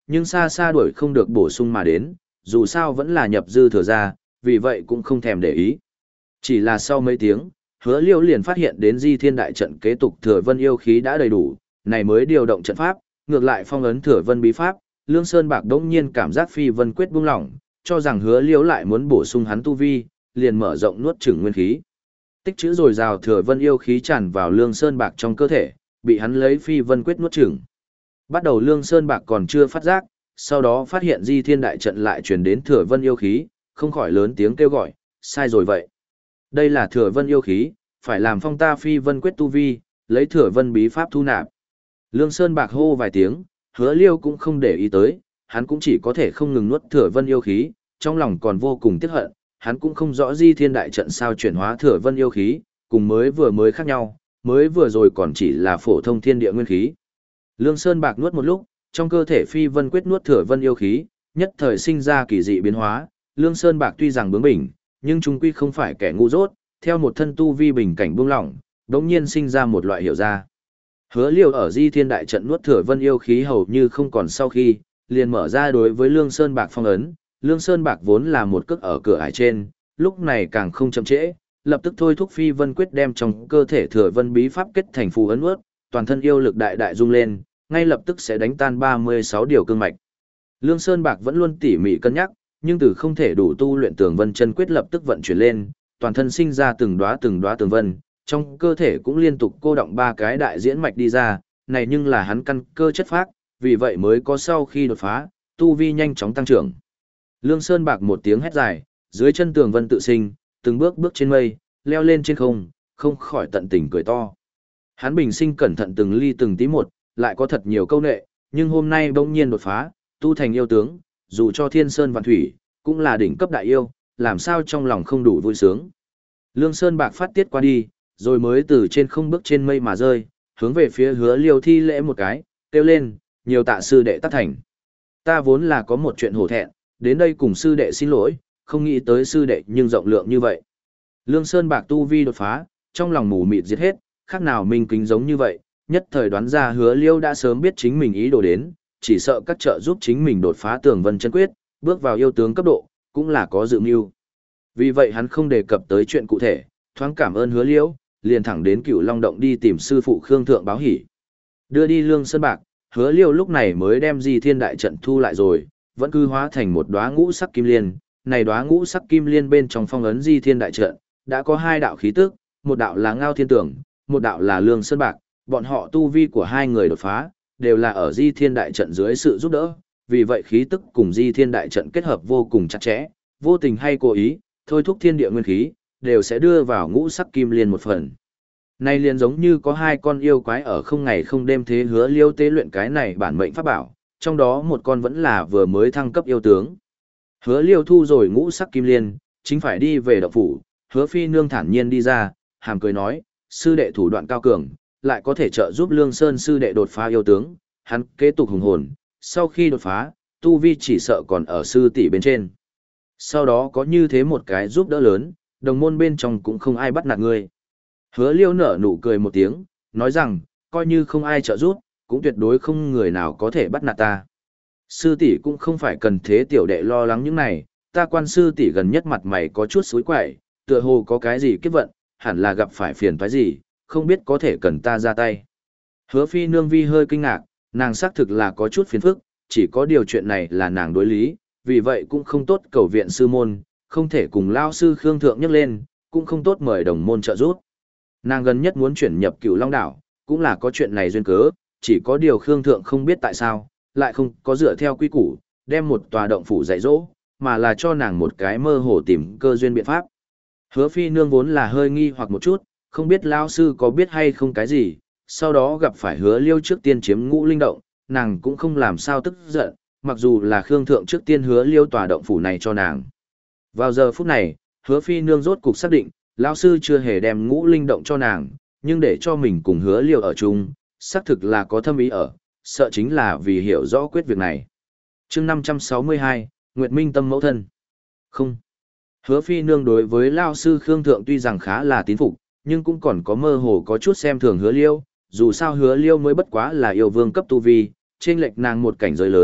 nhưng xa xa đuổi không được bổ sung mà đến, dù sao vẫn là nhập dư thừa ra, vì vậy cũng không thèm để ý. Chỉ là sau mấy tiếng, Hứa Liêu liền phát hiện đến Di Thiên đại trận kế tục Thừa Vân yêu khí đã đầy đủ, này mới điều động trận pháp, ngược lại phong ấn Thừa Vân bí pháp, Lương Sơn Bạc đống nhiên cảm giác phi vân quyết buông lỏng, cho rằng Hứa Liêu lại muốn bổ sung hắn tu vi, liền mở rộng nuốt chửng nguyên khí. Tích trữ rồi rào Thừa Vân yêu khí tràn vào Lương Sơn Bạc trong cơ thể, bị hắn lấy phi vân quyết nuốt chửng. Bắt đầu Lương Sơn Bạc còn chưa phát giác, sau đó phát hiện Di Thiên đại trận lại truyền đến Thừa Vân yêu khí, không khỏi lớn tiếng kêu gọi, sai rồi vậy. Đây là Thừa Vân yêu khí, phải làm phong ta phi vân quyết tu vi, lấy Thừa Vân bí pháp thu nạp. Lương Sơn Bạc hô vài tiếng, Hứa Liêu cũng không để ý tới, hắn cũng chỉ có thể không ngừng nuốt Thừa Vân yêu khí, trong lòng còn vô cùng tiếc hận, hắn cũng không rõ Di Thiên đại trận sao chuyển hóa Thừa Vân yêu khí, cùng mới vừa mới khác nhau, mới vừa rồi còn chỉ là phổ thông thiên địa nguyên khí. Lương Sơn Bạc nuốt một lúc, trong cơ thể phi vân quyết nuốt Thừa Vân yêu khí, nhất thời sinh ra kỳ dị biến hóa, Lương Sơn Bạc tuy rằng bướng bỉnh, nhưng trung quy không phải kẻ ngu dốt, theo một thân tu vi bình cảnh buông lỏng, đống nhiên sinh ra một loại hiểu ra. Hứa Liêu ở Di Thiên đại trận nuốt Thừa Vân yêu khí hầu như không còn sau khi, liền mở ra đối với Lương Sơn Bạc phong ấn, Lương Sơn Bạc vốn là một cước ở cửa ải trên, lúc này càng không chậm trễ, lập tức thôi thúc phi vân quyết đem trong cơ thể Thừa Vân bí pháp kết thành phù ấn nuốt, toàn thân yêu lực đại đại rung lên, ngay lập tức sẽ đánh tan ba mươi sáu điều cương mạch. Lương Sơn Bạc vẫn luôn tỉ mỉ cân nhắc, nhưng từ không thể đủ tu luyện Tường Vân chân quyết lập tức vận chuyển lên, toàn thân sinh ra từng đóa từng đóa tường vân, trong cơ thể cũng liên tục cô động ba cái đại diễn mạch đi ra, này nhưng là hắn căn cơ chất phác, vì vậy mới có sau khi đột phá, tu vi nhanh chóng tăng trưởng. Lương Sơn Bạc một tiếng hét dài, dưới chân tường vân tự sinh, từng bước bước trên mây, leo lên trên không, không khỏi tận tình cười to. Hắn bình sinh cẩn thận từng ly từng tí một, lại có thật nhiều câu nệ, nhưng hôm nay bỗng nhiên đột phá, tu thành yêu tướng, dù cho thiên sơn vạn thủy, cũng là đỉnh cấp đại yêu, làm sao trong lòng không đủ vui sướng. Lương Sơn Bạc phát tiết qua đi, rồi mới từ trên không bước trên mây mà rơi, hướng về phía Hứa Liêu thi lễ một cái, kêu lên, nhiều tạ sư đệ tác thành. Ta vốn là có một chuyện hổ thẹn, đến đây cùng sư đệ xin lỗi, không nghĩ tới sư đệ nhưng rộng lượng như vậy. Lương Sơn Bạc tu vi đột phá, trong lòng mù mịt giết hết, khác nào minh kính giống như vậy, nhất thời đoán ra Hứa Liêu đã sớm biết chính mình ý đồ đến, chỉ sợ các trợ giúp chính mình đột phá Tường Vân chân quyết, bước vào yêu tướng cấp độ, cũng là có dự mưu. Vì vậy hắn không đề cập tới chuyện cụ thể, thoáng cảm ơn Hứa Liêu, liền thẳng đến Cửu Long động đi tìm sư phụ Khương Thượng báo hỉ. Đưa đi Lương Sơn Bạc, Hứa Liêu lúc này mới đem Di Thiên đại trận thu lại rồi, vẫn cứ hóa thành một đóa ngũ sắc kim liên, này đóa ngũ sắc kim liên bên trong phong ấn Di Thiên đại trận, đã có hai đạo khí tức, một đạo là Ngao Thiên Tưởng, một đạo là Lương Sơn Bạc, bọn họ tu vi của hai người đột phá, đều là ở Di Thiên đại trận dưới sự giúp đỡ, vì vậy khí tức cùng Di Thiên đại trận kết hợp vô cùng chặt chẽ, vô tình hay cố ý, thôi thúc thiên địa nguyên khí, đều sẽ đưa vào ngũ sắc kim liên một phần. Này liền giống như có hai con yêu quái ở không ngày không đêm thế Hứa Liêu tế luyện cái này bản mệnh pháp bảo, trong đó một con vẫn là vừa mới thăng cấp yêu tướng. Hứa Liêu thu rồi ngũ sắc kim liên, chính phải đi về động phủ, Hứa Phi Nương thản nhiên đi ra, hàm cười nói, sư đệ thủ đoạn cao cường, lại có thể trợ giúp Lương Sơn sư đệ đột phá yêu tướng, hắn kế tục hùng hồn, sau khi đột phá, tu vi chỉ sợ còn ở sư tỷ bên trên. Sau đó có như thế một cái giúp đỡ lớn, đồng môn bên trong cũng không ai bắt nạt ngươi. Hứa Liêu nở nụ cười một tiếng, nói rằng, coi như không ai trợ giúp, cũng tuyệt đối không người nào có thể bắt nạt ta. Sư tỷ cũng không phải cần thế tiểu đệ lo lắng những này, ta quan sư tỷ gần nhất mặt mày có chút xối quậy, tựa hồ có cái gì kiếp vận, hẳn là gặp phải phiền toái gì, không biết có thể cần ta ra tay. Hứa Phi Nương vi hơi kinh ngạc, nàng xác thực là có chút phiền phức, chỉ có điều chuyện này là nàng đối lý, vì vậy cũng không tốt cầu viện sư môn, không thể cùng lao sư Khương Thượng nhắc lên, cũng không tốt mời đồng môn trợ giúp. Nàng gần nhất muốn chuyển nhập Cửu Long đảo, cũng là có chuyện này duyên cớ, chỉ có điều Khương Thượng không biết tại sao, lại không có dựa theo quy củ, đem một tòa động phủ dạy dỗ, mà là cho nàng một cái mơ hồ tìm cơ duyên biện pháp. Hứa Phi Nương vốn là hơi nghi hoặc một chút, không biết lao sư có biết hay không cái gì, sau đó gặp phải Hứa Liêu trước tiên chiếm Ngũ Linh động, nàng cũng không làm sao tức giận, mặc dù là Khương Thượng trước tiên Hứa Liêu tòa động phủ này cho nàng. Vào giờ phút này, Hứa Phi Nương rốt cục xác định, lão sư chưa hề đem Ngũ Linh động cho nàng, nhưng để cho mình cùng Hứa Liêu ở chung, xác thực là có thâm ý ở, sợ chính là vì hiểu rõ quyết việc này. Chương năm trăm sáu mươi hai, Nguyệt Minh tâm mẫu thân. Không. Hứa Phi Nương đối với lão sư Khương Thượng tuy rằng khá là tín phục, nhưng cũng còn có mơ hồ có chút xem thường Hứa Liêu, dù sao Hứa Liêu mới bất quá là yêu vương cấp tu vi, chênh lệch nàng một cảnh giới lớn,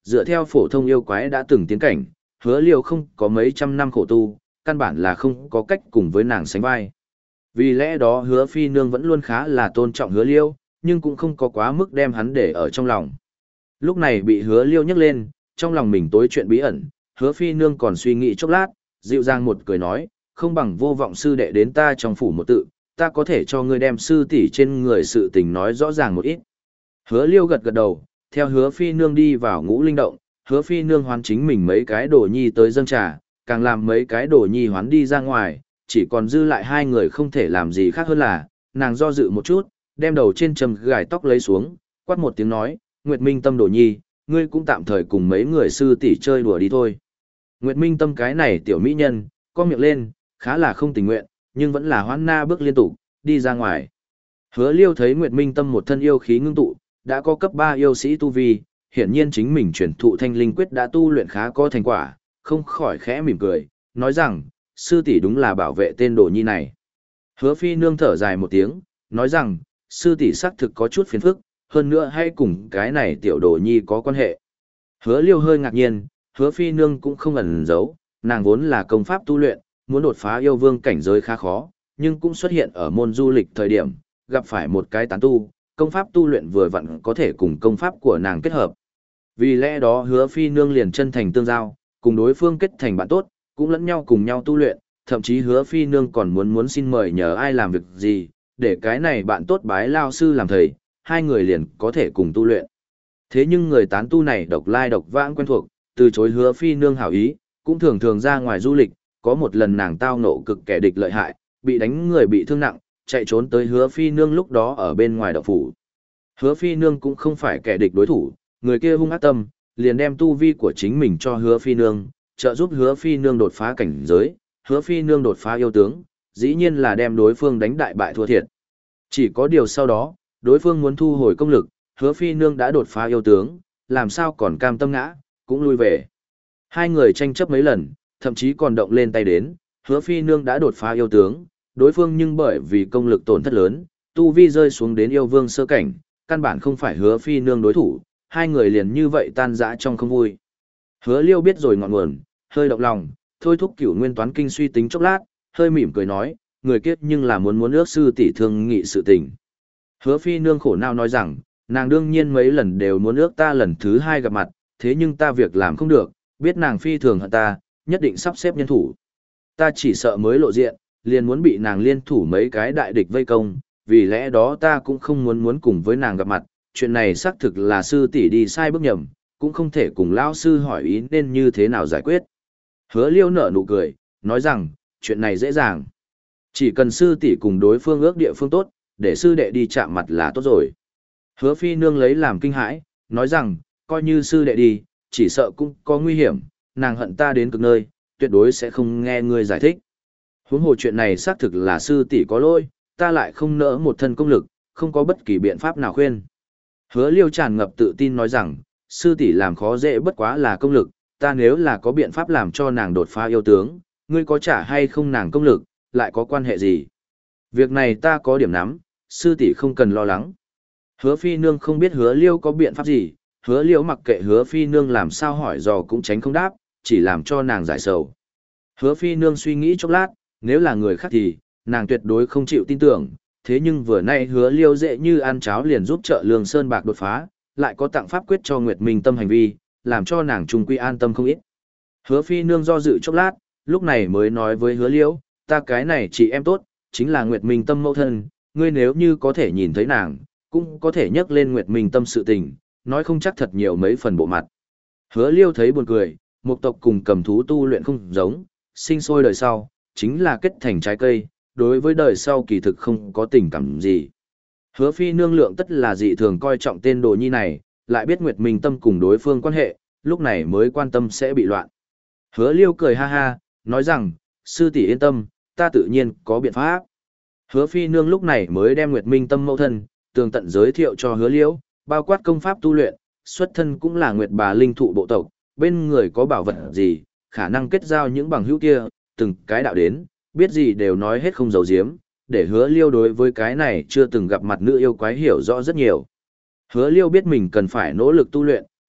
dựa theo phổ thông yêu quái đã từng tiến cảnh, hứa liêu không có mấy trăm năm khổ tu, căn bản là không có cách cùng với nàng sánh vai. Vì lẽ đó hứa phi nương vẫn luôn khá là tôn trọng hứa liêu, nhưng cũng không có quá mức đem hắn để ở trong lòng. Lúc này bị hứa liêu nhắc lên, trong lòng mình tối chuyện bí ẩn, hứa phi nương còn suy nghĩ chốc lát, dịu dàng một cười nói, không bằng vô vọng sư đệ đến ta trong phủ một tự, ta có thể cho ngươi đem sư tỷ trên người sự tình nói rõ ràng một ít. Hứa liêu gật gật đầu, theo hứa phi nương đi vào ngũ linh động, hứa phi nương hoán chính mình mấy cái đồ nhi tới dâng trà, càng làm mấy cái đồ nhi hoán đi ra ngoài, chỉ còn dư lại hai người không thể làm gì khác hơn là, nàng do dự một chút, đem đầu trên trầm gài tóc lấy xuống, quát một tiếng nói, Nguyệt Minh Tâm đồ nhi, ngươi cũng tạm thời cùng mấy người sư tỷ chơi đùa đi thôi. Nguyệt Minh Tâm cái này tiểu mỹ nhân, co miệng lên, khá là không tình nguyện, nhưng vẫn là hoan na bước liên tục, đi ra ngoài. Hứa liêu thấy Nguyệt Minh Tâm một thân yêu khí ngưng tụ, đã có cấp ba yêu sĩ tu vi, hiển nhiên chính mình chuyển thụ thanh linh quyết đã tu luyện khá có thành quả, không khỏi khẽ mỉm cười, nói rằng, sư tỷ đúng là bảo vệ tên đồ nhi này. Hứa phi nương thở dài một tiếng, nói rằng, sư tỷ xác thực có chút phiền phức, hơn nữa hay cùng cái này tiểu đồ nhi có quan hệ. Hứa liêu hơi ngạc nhiên, hứa phi nương cũng không ẩn giấu, nàng vốn là công pháp tu luyện, muốn đột phá yêu vương cảnh giới khá khó, nhưng cũng xuất hiện ở môn du lịch thời điểm, gặp phải một cái tán tu, công pháp tu luyện vừa vặn có thể cùng công pháp của nàng kết hợp. Vì lẽ đó hứa phi nương liền chân thành tương giao, cùng đối phương kết thành bạn tốt, cũng lẫn nhau cùng nhau tu luyện, thậm chí hứa phi nương còn muốn muốn xin mời nhờ ai làm việc gì, để cái này bạn tốt bái lao sư làm thầy, hai người liền có thể cùng tu luyện. Thế nhưng người tán tu này độc lai độc vãng quen thuộc, từ chối hứa phi nương hảo ý, cũng thường thường ra ngoài du lịch, có một lần nàng tao nộ cực kẻ địch lợi hại, bị đánh người bị thương nặng, chạy trốn tới hứa phi nương lúc đó ở bên ngoài động phủ. Hứa phi nương cũng không phải kẻ địch đối thủ, người kia hung ác tâm, liền đem tu vi của chính mình cho hứa phi nương, trợ giúp hứa phi nương đột phá cảnh giới, hứa phi nương đột phá yêu tướng, dĩ nhiên là đem đối phương đánh đại bại thua thiệt. Chỉ có điều sau đó, đối phương muốn thu hồi công lực, hứa phi nương đã đột phá yêu tướng, làm sao còn cam tâm ngã, cũng lui về. Hai người tranh chấp mấy lần, thậm chí còn động lên tay đến, hứa phi nương đã đột phá yêu tướng, đối phương nhưng bởi vì công lực tổn thất lớn, tu vi rơi xuống đến yêu vương sơ cảnh, căn bản không phải hứa phi nương đối thủ, hai người liền như vậy tan rã trong không vui. Hứa liêu biết rồi ngọn nguồn, hơi động lòng, thôi thúc cửu nguyên toán kinh suy tính chốc lát, hơi mỉm cười nói, người kiết nhưng là muốn muốn ước sư tỷ thương nghị sự tình. Hứa phi nương khổ não nói rằng, nàng đương nhiên mấy lần đều muốn ước ta lần thứ hai gặp mặt, thế nhưng ta việc làm không được, biết nàng phi thường hận ta, nhất định sắp xếp nhân thủ. Ta chỉ sợ mới lộ diện, liền muốn bị nàng liên thủ mấy cái đại địch vây công, vì lẽ đó ta cũng không muốn muốn cùng với nàng gặp mặt, chuyện này xác thực là sư tỷ đi sai bước nhầm, cũng không thể cùng lão sư hỏi ý nên như thế nào giải quyết. Hứa liêu nở nụ cười, nói rằng, chuyện này dễ dàng. Chỉ cần sư tỷ cùng đối phương ước địa phương tốt, để sư đệ đi chạm mặt là tốt rồi. Hứa phi nương lấy làm kinh hãi, nói rằng, coi như sư đệ đi, chỉ sợ cũng có nguy hiểm, nàng hận ta đến cực nơi, tuyệt đối sẽ không nghe ngươi giải thích. Huống hồ chuyện này xác thực là sư tỷ có lỗi, ta lại không nỡ một thân công lực, không có bất kỳ biện pháp nào khuyên. Hứa liêu tràn ngập tự tin nói rằng, sư tỷ làm khó dễ bất quá là công lực, ta nếu là có biện pháp làm cho nàng đột phá yêu tướng, ngươi có trả hay không nàng công lực, lại có quan hệ gì? Việc này ta có điểm nắm, sư tỷ không cần lo lắng. Hứa phi nương không biết hứa liêu có biện pháp gì, hứa liêu mặc kệ hứa phi nương làm sao hỏi dò cũng tránh không đáp, chỉ làm cho nàng giải sầu. Hứa phi nương suy nghĩ chốc lát, nếu là người khác thì, nàng tuyệt đối không chịu tin tưởng, thế nhưng vừa nay hứa liêu dễ như ăn cháo liền giúp trợ lương sơn bạc đột phá, lại có tặng pháp quyết cho Nguyệt Minh Tâm hành vi, làm cho nàng trung quy an tâm không ít. Hứa phi nương do dự chốc lát, lúc này mới nói với hứa liêu, ta cái này chị em tốt, chính là Nguyệt Minh Tâm mẫu thân, ngươi nếu như có thể nhìn thấy nàng, cũng có thể nhắc lên Nguyệt Minh Tâm sự tình, nói không chắc thật nhiều mấy phần bộ mặt. Hứa liêu thấy buồn cười, một tộc cùng cầm thú tu luyện không giống, sinh sôi đời sau, chính là kết thành trái cây, đối với đời sau kỳ thực không có tình cảm gì. Hứa phi nương lượng tất là dị thường coi trọng tên đồ nhi này, lại biết Nguyệt Minh Tâm cùng đối phương quan hệ, lúc này mới quan tâm sẽ bị loạn. Hứa liêu cười ha ha, nói rằng, sư tỷ yên tâm, ta tự nhiên có biện pháp. Hứa phi nương lúc này mới đem Nguyệt Minh Tâm mẫu thân, tường tận giới thiệu cho hứa liêu, bao quát công pháp tu luyện, xuất thân cũng là Nguyệt bà linh thụ bộ tộc, bên người có bảo vật gì, khả năng kết giao những bằng hữu kia, từng cái đạo đến, biết gì đều nói hết không giấu giếm, để hứa liêu đối với cái này chưa từng gặp mặt nữ yêu quái hiểu rõ rất nhiều. Hứa liêu biết mình cần phải nỗ lực tu luyện,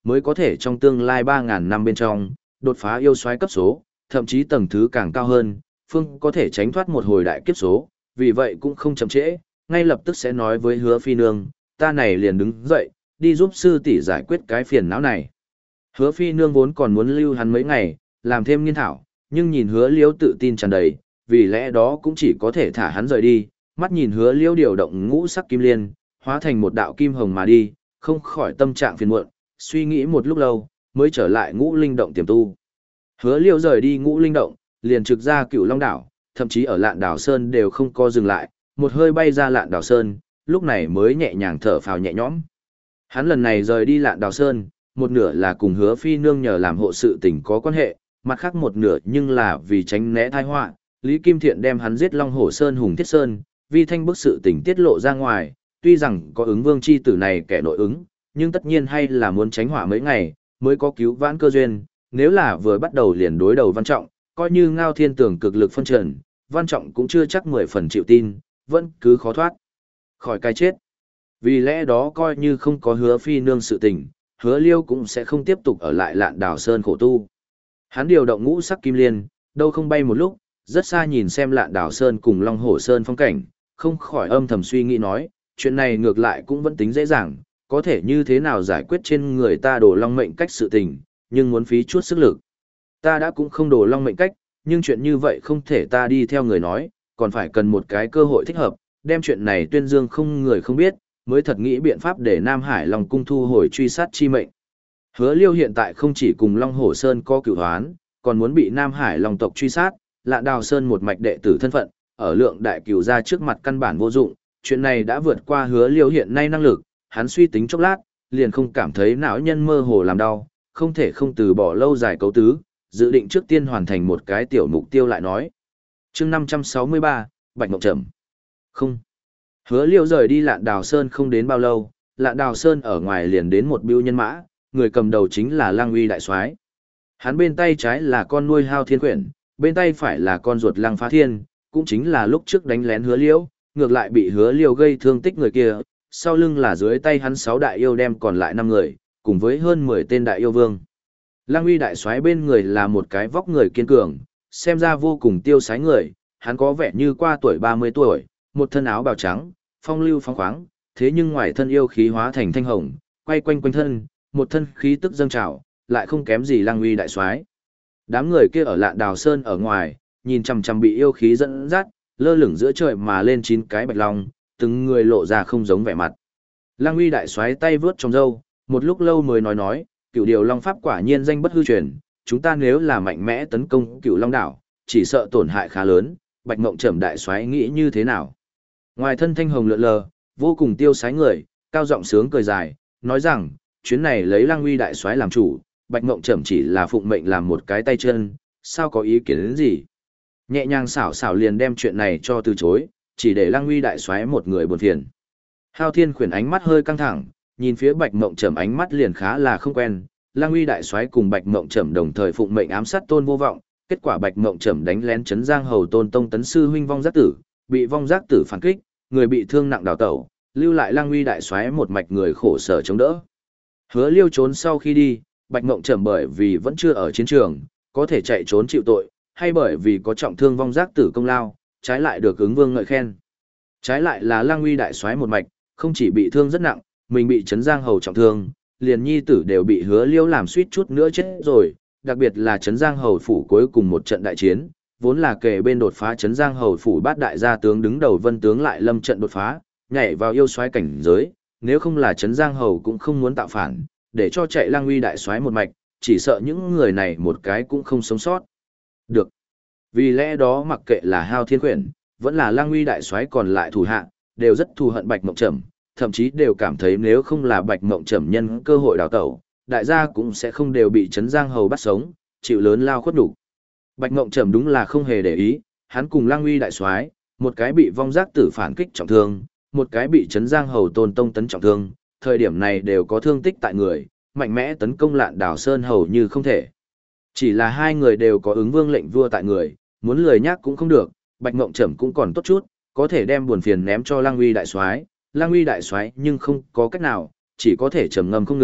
mới có thể trong tương lai ba ngàn năm bên trong, đột phá yêu soái cấp số, thậm chí tầng thứ càng cao hơn, phương có thể tránh thoát một hồi đại kiếp số, vì vậy cũng không chậm trễ, ngay lập tức sẽ nói với Hứa Phi Nương, ta này liền đứng dậy, đi giúp sư tỷ giải quyết cái phiền não này. Hứa Phi Nương vốn còn muốn lưu hắn mấy ngày, làm thêm nghiên thảo, nhưng nhìn Hứa Liêu tự tin tràn đầy, vì lẽ đó cũng chỉ có thể thả hắn rời đi, mắt nhìn Hứa Liêu điều động ngũ sắc kim liên, hóa thành một đạo kim hồng mà đi, không khỏi tâm trạng phiền muộn, suy nghĩ một lúc lâu, mới trở lại Ngũ Linh động tiềm tu. Hứa Liêu rời đi Ngũ Linh động, liền trực ra Cửu Long đảo, thậm chí ở Lạn Đảo Sơn đều không co dừng lại, một hơi bay ra Lạn Đảo Sơn, lúc này mới nhẹ nhàng thở phào nhẹ nhõm. Hắn lần này rời đi Lạn Đảo Sơn, một nửa là cùng Hứa Phi Nương nhờ làm hộ sự tình có quan hệ, mặt khác một nửa nhưng là vì tránh né tai họa. Lý Kim Thiện đem hắn giết Long Hổ Sơn Hùng Thiết Sơn, vi thanh bức sự tình tiết lộ ra ngoài, tuy rằng có ứng vương chi tử này kẻ nội ứng, nhưng tất nhiên hay là muốn tránh họa mấy ngày, mới có cứu vãn cơ duyên, nếu là vừa bắt đầu liền đối đầu Văn Trọng, coi như Ngao Thiên Tưởng cực lực phân trần, Văn Trọng cũng chưa chắc mười phần chịu tin, vẫn cứ khó thoát khỏi cái chết. Vì lẽ đó coi như không có Hứa Phi Nương sự tình, Hứa Liêu cũng sẽ không tiếp tục ở lại Lạn Đảo Sơn khổ tu. Hắn điều động ngũ sắc kim liên, đâu không bay một lúc, rất xa nhìn xem Lạn Đảo Sơn cùng Long Hổ Sơn phong cảnh, không khỏi âm thầm suy nghĩ nói, chuyện này ngược lại cũng vẫn tính dễ dàng, có thể như thế nào giải quyết trên người ta đồ long mệnh cách sự tình, nhưng muốn phí chút sức lực. Ta đã cũng không đồ long mệnh cách, nhưng chuyện như vậy không thể ta đi theo người nói, còn phải cần một cái cơ hội thích hợp, đem chuyện này tuyên dương không người không biết, mới thật nghĩ biện pháp để Nam Hải Long cung thu hồi truy sát chi mệnh. Hứa Liêu hiện tại không chỉ cùng Long Hổ Sơn có cửu hoán, còn muốn bị Nam Hải Long tộc truy sát, Lạn Đảo Sơn một mạch đệ tử thân phận, ở lượng đại cửu ra trước mặt căn bản vô dụng, chuyện này đã vượt qua Hứa Liêu hiện nay năng lực, hắn suy tính chốc lát, liền không cảm thấy não nhân mơ hồ làm đau, không thể không từ bỏ lâu dài cấu tứ, dự định trước tiên hoàn thành một cái tiểu mục tiêu lại nói. Chương năm trăm sáu mươi ba, Bạch Mộng Trầm. Không. Hứa Liêu rời đi Lạn Đảo Sơn không đến bao lâu, Lạn Đảo Sơn ở ngoài liền đến một bưu nhân mã, người cầm đầu chính là Lăng Uy đại soái. Hắn bên tay trái là con nuôi Hao Thiên Quyển, bên tay phải là con ruột Lăng Phá Thiên, cũng chính là lúc trước đánh lén Hứa Liêu, ngược lại bị Hứa Liêu gây thương tích người kia, sau lưng là dưới tay hắn sáu đại yêu đem còn lại năm người, cùng với hơn mười tên đại yêu vương. Lăng Uy đại soái bên người là một cái vóc người kiên cường, xem ra vô cùng tiêu sái người, hắn có vẻ như qua tuổi ba mươi tuổi, một thân áo bào trắng, phong lưu phóng khoáng, thế nhưng ngoài thân yêu khí hóa thành thanh hồng, quay quanh quanh thân, một thân khí tức dâng trào, lại không kém gì Lăng Uy đại soái. Đám người kia ở Lạn Đảo Sơn ở ngoài, nhìn chằm chằm bị yêu khí dẫn dắt, lơ lửng giữa trời mà lên chín cái bạch long, từng người lộ ra không giống vẻ mặt. Lăng Uy đại soái tay vướt trong râu, một lúc lâu mới nói nói, Cửu Điều Long pháp quả nhiên danh bất hư truyền, chúng ta nếu là mạnh mẽ tấn công Cửu Long đảo, chỉ sợ tổn hại khá lớn, Bạch Mộng Trầm đại soái nghĩ như thế nào? Ngoài thân thanh hồng lượn lờ, vô cùng tiêu sái người, cao giọng sướng cười dài, nói rằng, chuyến này lấy Lăng Uy đại soái làm chủ, Bạch Mộng Trầm chỉ là phụng mệnh làm một cái tay chân, sao có ý kiến đến gì? Nhẹ nhàng xảo xảo liền đem chuyện này cho từ chối, chỉ để Lăng Uy đại soái một người buồn phiền. Hao Thiên Khuyển ánh mắt hơi căng thẳng, nhìn phía Bạch Mộng Trầm ánh mắt liền khá là không quen. Lăng Uy đại soái cùng Bạch Mộng Trầm đồng thời phụng mệnh ám sát Tôn Vô Vọng, kết quả Bạch Mộng Trầm đánh lén trấn Giang Hầu Tôn Tông tấn sư huynh Vong Giác Tử, bị Vong Giác Tử phản kích, người bị thương nặng đào tẩu, lưu lại Lăng Uy đại soái một mạch người khổ sở chống đỡ. Hứa Liêu trốn sau khi đi, Bạch Mộng Trầm bởi vì vẫn chưa ở chiến trường, có thể chạy trốn chịu tội, hay bởi vì có trọng thương Vong Giác Tử công lao, trái lại được ứng vương ngợi khen. Trái lại là Lăng Uy đại soái một mạch, không chỉ bị thương rất nặng, mình bị trấn Giang Hầu trọng thương, liền nhi tử đều bị Hứa Liêu làm suýt chút nữa chết rồi, đặc biệt là trấn Giang Hầu phủ cuối cùng một trận đại chiến, vốn là kề bên đột phá trấn Giang Hầu phủ bát đại gia tướng đứng đầu Vân tướng lại lâm trận đột phá, nhảy vào yêu soái cảnh giới, nếu không là trấn Giang Hầu cũng không muốn tạo phản, để cho chạy Lăng Uy đại soái một mạch, chỉ sợ những người này một cái cũng không sống sót được. Vì lẽ đó mặc kệ là Hao Thiên Quyển, vẫn là Lăng Uy đại soái còn lại thủ hạ, đều rất thù hận Bạch Mộng Trầm, thậm chí đều cảm thấy nếu không là Bạch Mộng Trầm nhân cơ hội đào tẩu, đại gia cũng sẽ không đều bị trấn Giang Hầu bắt sống, chịu lớn lao khuất nhục. Bạch Mộng Trầm đúng là không hề để ý, hắn cùng Lăng Uy đại soái, một cái bị Vong Giác Tử phản kích trọng thương, một cái bị trấn Giang Hầu Tôn Tông tấn trọng thương, thời điểm này đều có thương tích tại người, mạnh mẽ tấn công Lạn Đảo Sơn hầu như không thể. Chỉ là hai người đều có ứng vương lệnh vua tại người, muốn lười nhác cũng không được, Bạch Mộng Trầm cũng còn tốt chút, có thể đem buồn phiền ném cho Lăng Uy đại soái, Lăng Uy đại soái nhưng không có cách nào, chỉ có thể trầm ngâm không ngừng,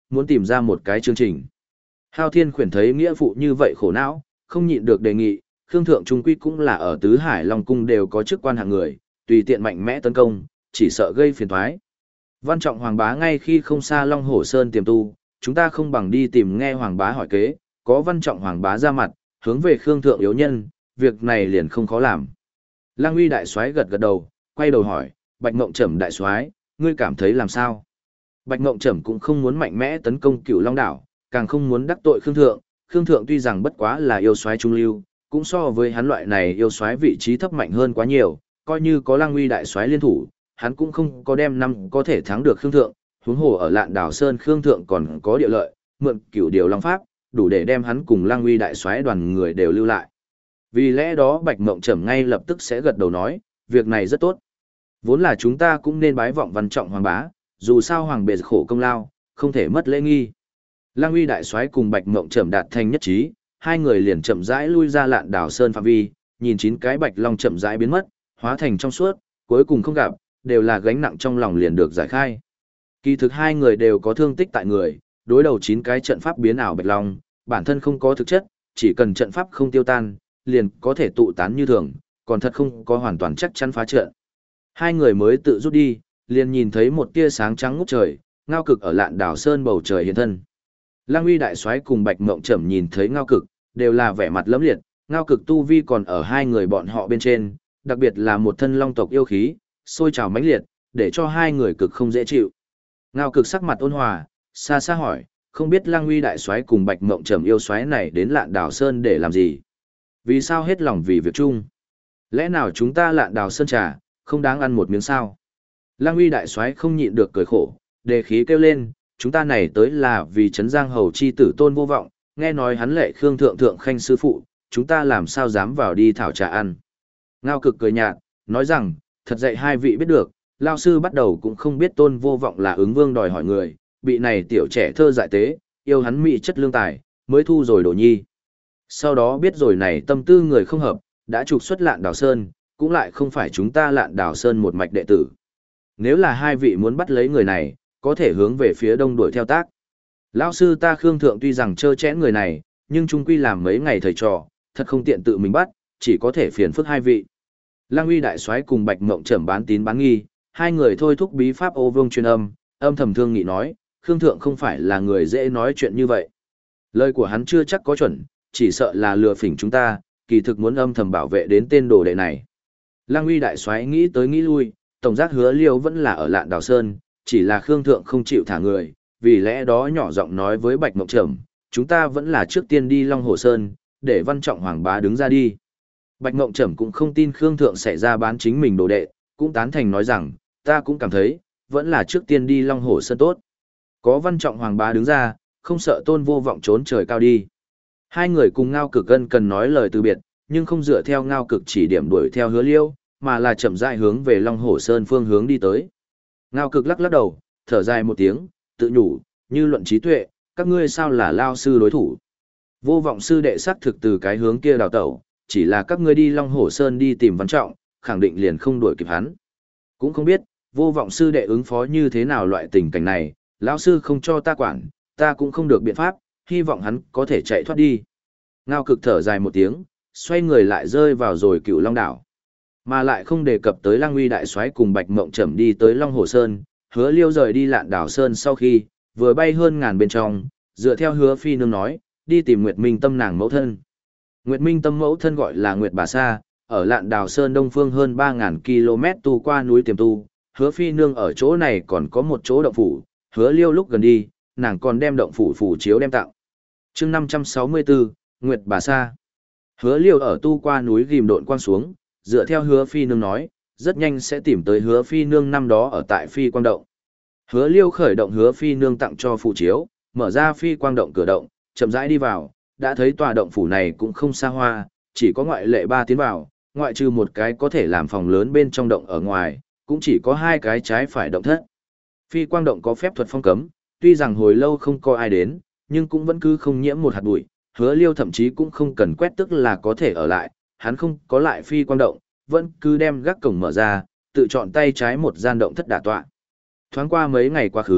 muốn tìm ra một cái chương trình. Hao Thiên Khuyển thấy nghĩa phụ như vậy khổ não, không nhịn được đề nghị, Khương Thượng Trung Quy cũng là ở Tứ Hải Long Cung đều có chức quan hạng người, tùy tiện mạnh mẽ tấn công, chỉ sợ gây phiền toái. Văn Trọng Hoàng bá ngay khi không xa Long Hổ Sơn tiềm tu, chúng ta không bằng đi tìm nghe Hoàng bá hỏi kế, có Văn Trọng Hoàng bá ra mặt, hướng về Khương Thượng yếu nhân, việc này liền không khó làm. Lang Uy đại soái gật gật đầu, quay đầu hỏi, Bạch Ngộng Trầm đại soái, ngươi cảm thấy làm sao? Bạch Ngộng Trầm cũng không muốn mạnh mẽ tấn công Cửu Long đảo, càng không muốn đắc tội Khương Thượng, Khương Thượng tuy rằng bất quá là yêu soái trung lưu, cũng so với hắn loại này yêu soái vị trí thấp mạnh hơn quá nhiều, coi như có Lang Uy đại soái liên thủ, hắn cũng không có đem năm có thể thắng được Khương Thượng, huống hồ ở Lạn Đảo Sơn Khương Thượng còn có địa lợi, mượn Cửu Điều Long pháp, đủ để đem hắn cùng Lang Uy đại soái đoàn người đều lưu lại. Vì lẽ đó Bạch Mộng Trầm ngay lập tức sẽ gật đầu nói, việc này rất tốt. Vốn là chúng ta cũng nên bái vọng Văn Trọng Hoàng bá, dù sao hoàng bề khổ công lao, không thể mất lễ nghi. Lang Uy đại soái cùng Bạch Mộng Trầm đạt thành nhất trí, hai người liền chậm rãi lui ra Lạn Đảo Sơn phạm vi, nhìn chín cái bạch long chậm rãi biến mất, hóa thành trong suốt, cuối cùng không gặp, đều là gánh nặng trong lòng liền được giải khai. Kỳ thực hai người đều có thương tích tại người, đối đầu chín cái trận pháp biến ảo bạch long, bản thân không có thực chất, chỉ cần trận pháp không tiêu tan, liền có thể tụ tán như thường, còn thật không có hoàn toàn chắc chắn phá trận. Hai người mới tự rút đi, liền nhìn thấy một tia sáng trắng ngút trời, Ngao Cực ở Lạn Đảo Sơn bầu trời hiện thân. Lang Uy đại soái cùng Bạch Mộng Trầm nhìn thấy Ngao Cực, đều là vẻ mặt lẫm liệt, Ngao Cực tu vi còn ở hai người bọn họ bên trên, đặc biệt là một thân long tộc yêu khí, sôi trào mãnh liệt, để cho hai người cực không dễ chịu. Ngao Cực sắc mặt ôn hòa, xa xa hỏi, không biết Lang Uy đại soái cùng Bạch Mộng Trầm yêu soái này đến Lạn Đảo Sơn để làm gì? Vì sao hết lòng vì việc chung? Lẽ nào chúng ta Lạn Đảo Sơn trà, không đáng ăn một miếng sao? Lang Uy đại soái không nhịn được cười khổ, đề khí kêu lên, chúng ta này tới là vì Trấn Giang Hầu chi tử Tôn Vô Vọng, nghe nói hắn lệ Khương Thượng Thượng Khanh sư phụ, chúng ta làm sao dám vào đi thảo trà ăn. Ngao Cực cười nhạt, nói rằng, thật dạy hai vị biết được, lao sư bắt đầu cũng không biết Tôn Vô Vọng là ứng vương đòi hỏi người, bị này tiểu trẻ thơ dại tế, yêu hắn mỹ chất lương tài, mới thu rồi đổ nhi. Sau đó biết rồi này tâm tư người không hợp, đã trục xuất Lạn Đảo Sơn, cũng lại không phải chúng ta Lạn Đảo Sơn một mạch đệ tử. Nếu là hai vị muốn bắt lấy người này, có thể hướng về phía đông đuổi theo tác. Lão sư ta Khương Thượng tuy rằng trơ chẽn người này, nhưng chung quy làm mấy ngày thầy trò, thật không tiện tự mình bắt, chỉ có thể phiền phức hai vị. Lang Uy đại soái cùng Bạch Mộng Trầm bán tín bán nghi, hai người thôi thúc bí pháp ô vương truyền âm, âm thầm thương nghị nói, Khương Thượng không phải là người dễ nói chuyện như vậy. Lời của hắn chưa chắc có chuẩn, chỉ sợ là lừa phỉnh chúng ta, kỳ thực muốn âm thầm bảo vệ đến tên đồ đệ này. Lang Uy đại soái nghĩ tới nghĩ lui, tổng giác Hứa Liêu vẫn là ở Lạn Đảo Sơn, chỉ là Khương Thượng không chịu thả người, vì lẽ đó nhỏ giọng nói với Bạch Mộng Trầm, chúng ta vẫn là trước tiên đi Long Hồ Sơn, để Văn Trọng Hoàng bá đứng ra đi. Bạch Mộng Trầm cũng không tin Khương Thượng sẽ ra bán chính mình đồ đệ, cũng tán thành nói rằng, ta cũng cảm thấy, vẫn là trước tiên đi Long Hồ Sơn tốt. Có Văn Trọng Hoàng bá đứng ra, không sợ Tôn Vô Vọng trốn trời cao đi. Hai người cùng Ngao Cực Ân cần nói lời từ biệt, nhưng không dựa theo Ngao Cực chỉ điểm đuổi theo Hứa Liêu, mà là chậm rãi hướng về Long Hồ Sơn phương hướng đi tới. Ngao Cực lắc lắc đầu, thở dài một tiếng, tự nhủ, như luận trí tuệ, các ngươi sao là lao sư đối thủ. Vô Vọng sư đệ xác thực từ cái hướng kia đào tẩu, chỉ là các ngươi đi Long Hồ Sơn đi tìm Văn Trọng, khẳng định liền không đuổi kịp hắn. Cũng không biết, Vô Vọng sư đệ ứng phó như thế nào loại tình cảnh này, lão sư không cho ta quản, ta cũng không được biện pháp, hy vọng hắn có thể chạy thoát đi. Ngao Cực thở dài một tiếng, xoay người lại rơi vào rồi Cửu Long đảo. Mà lại không đề cập tới Lang Uy đại soái cùng Bạch Mộng Trầm đi tới Long Hồ Sơn, Hứa Liêu rời đi Lạn Đảo Sơn sau khi, vừa bay hơn ngàn bên trong, dựa theo Hứa Phi Nương nói, đi tìm Nguyệt Minh Tâm nàng mẫu thân. Nguyệt Minh Tâm mẫu thân gọi là Nguyệt Bà Sa, ở Lạn Đảo Sơn đông phương hơn ba nghìn ki lô mét tu qua núi tiềm tu, Hứa Phi Nương ở chỗ này còn có một chỗ động phủ, Hứa Liêu lúc gần đi, nàng còn đem động phủ phủ chiếu đem tặng. Chương năm trăm sáu mươi tư, Nguyệt Bà Sa. Hứa Liêu ở tu qua núi ghim độn quang xuống, dựa theo Hứa Phi Nương nói, rất nhanh sẽ tìm tới Hứa Phi Nương năm đó ở tại Phi Quang Động. Hứa Liêu khởi động Hứa Phi Nương tặng cho phù chiếu, mở ra Phi Quang Động cửa động, chậm rãi đi vào, đã thấy tòa động phủ này cũng không xa hoa, chỉ có ngoại lệ ba tiến vào, ngoại trừ một cái có thể làm phòng lớn bên trong động ở ngoài, cũng chỉ có hai cái trái phải động thất. Phi Quang Động có phép thuật phong cấm, tuy rằng hồi lâu không có ai đến, nhưng cũng vẫn cứ không nhiễm một hạt bụi, Hứa Liêu thậm chí cũng không cần quét tức là có thể ở lại, hắn không có lại Phi Quang Động, vẫn cứ đem gác cổng mở ra, tự chọn tay trái một gian động thất đả tọa. Thoáng qua mấy ngày quá khứ,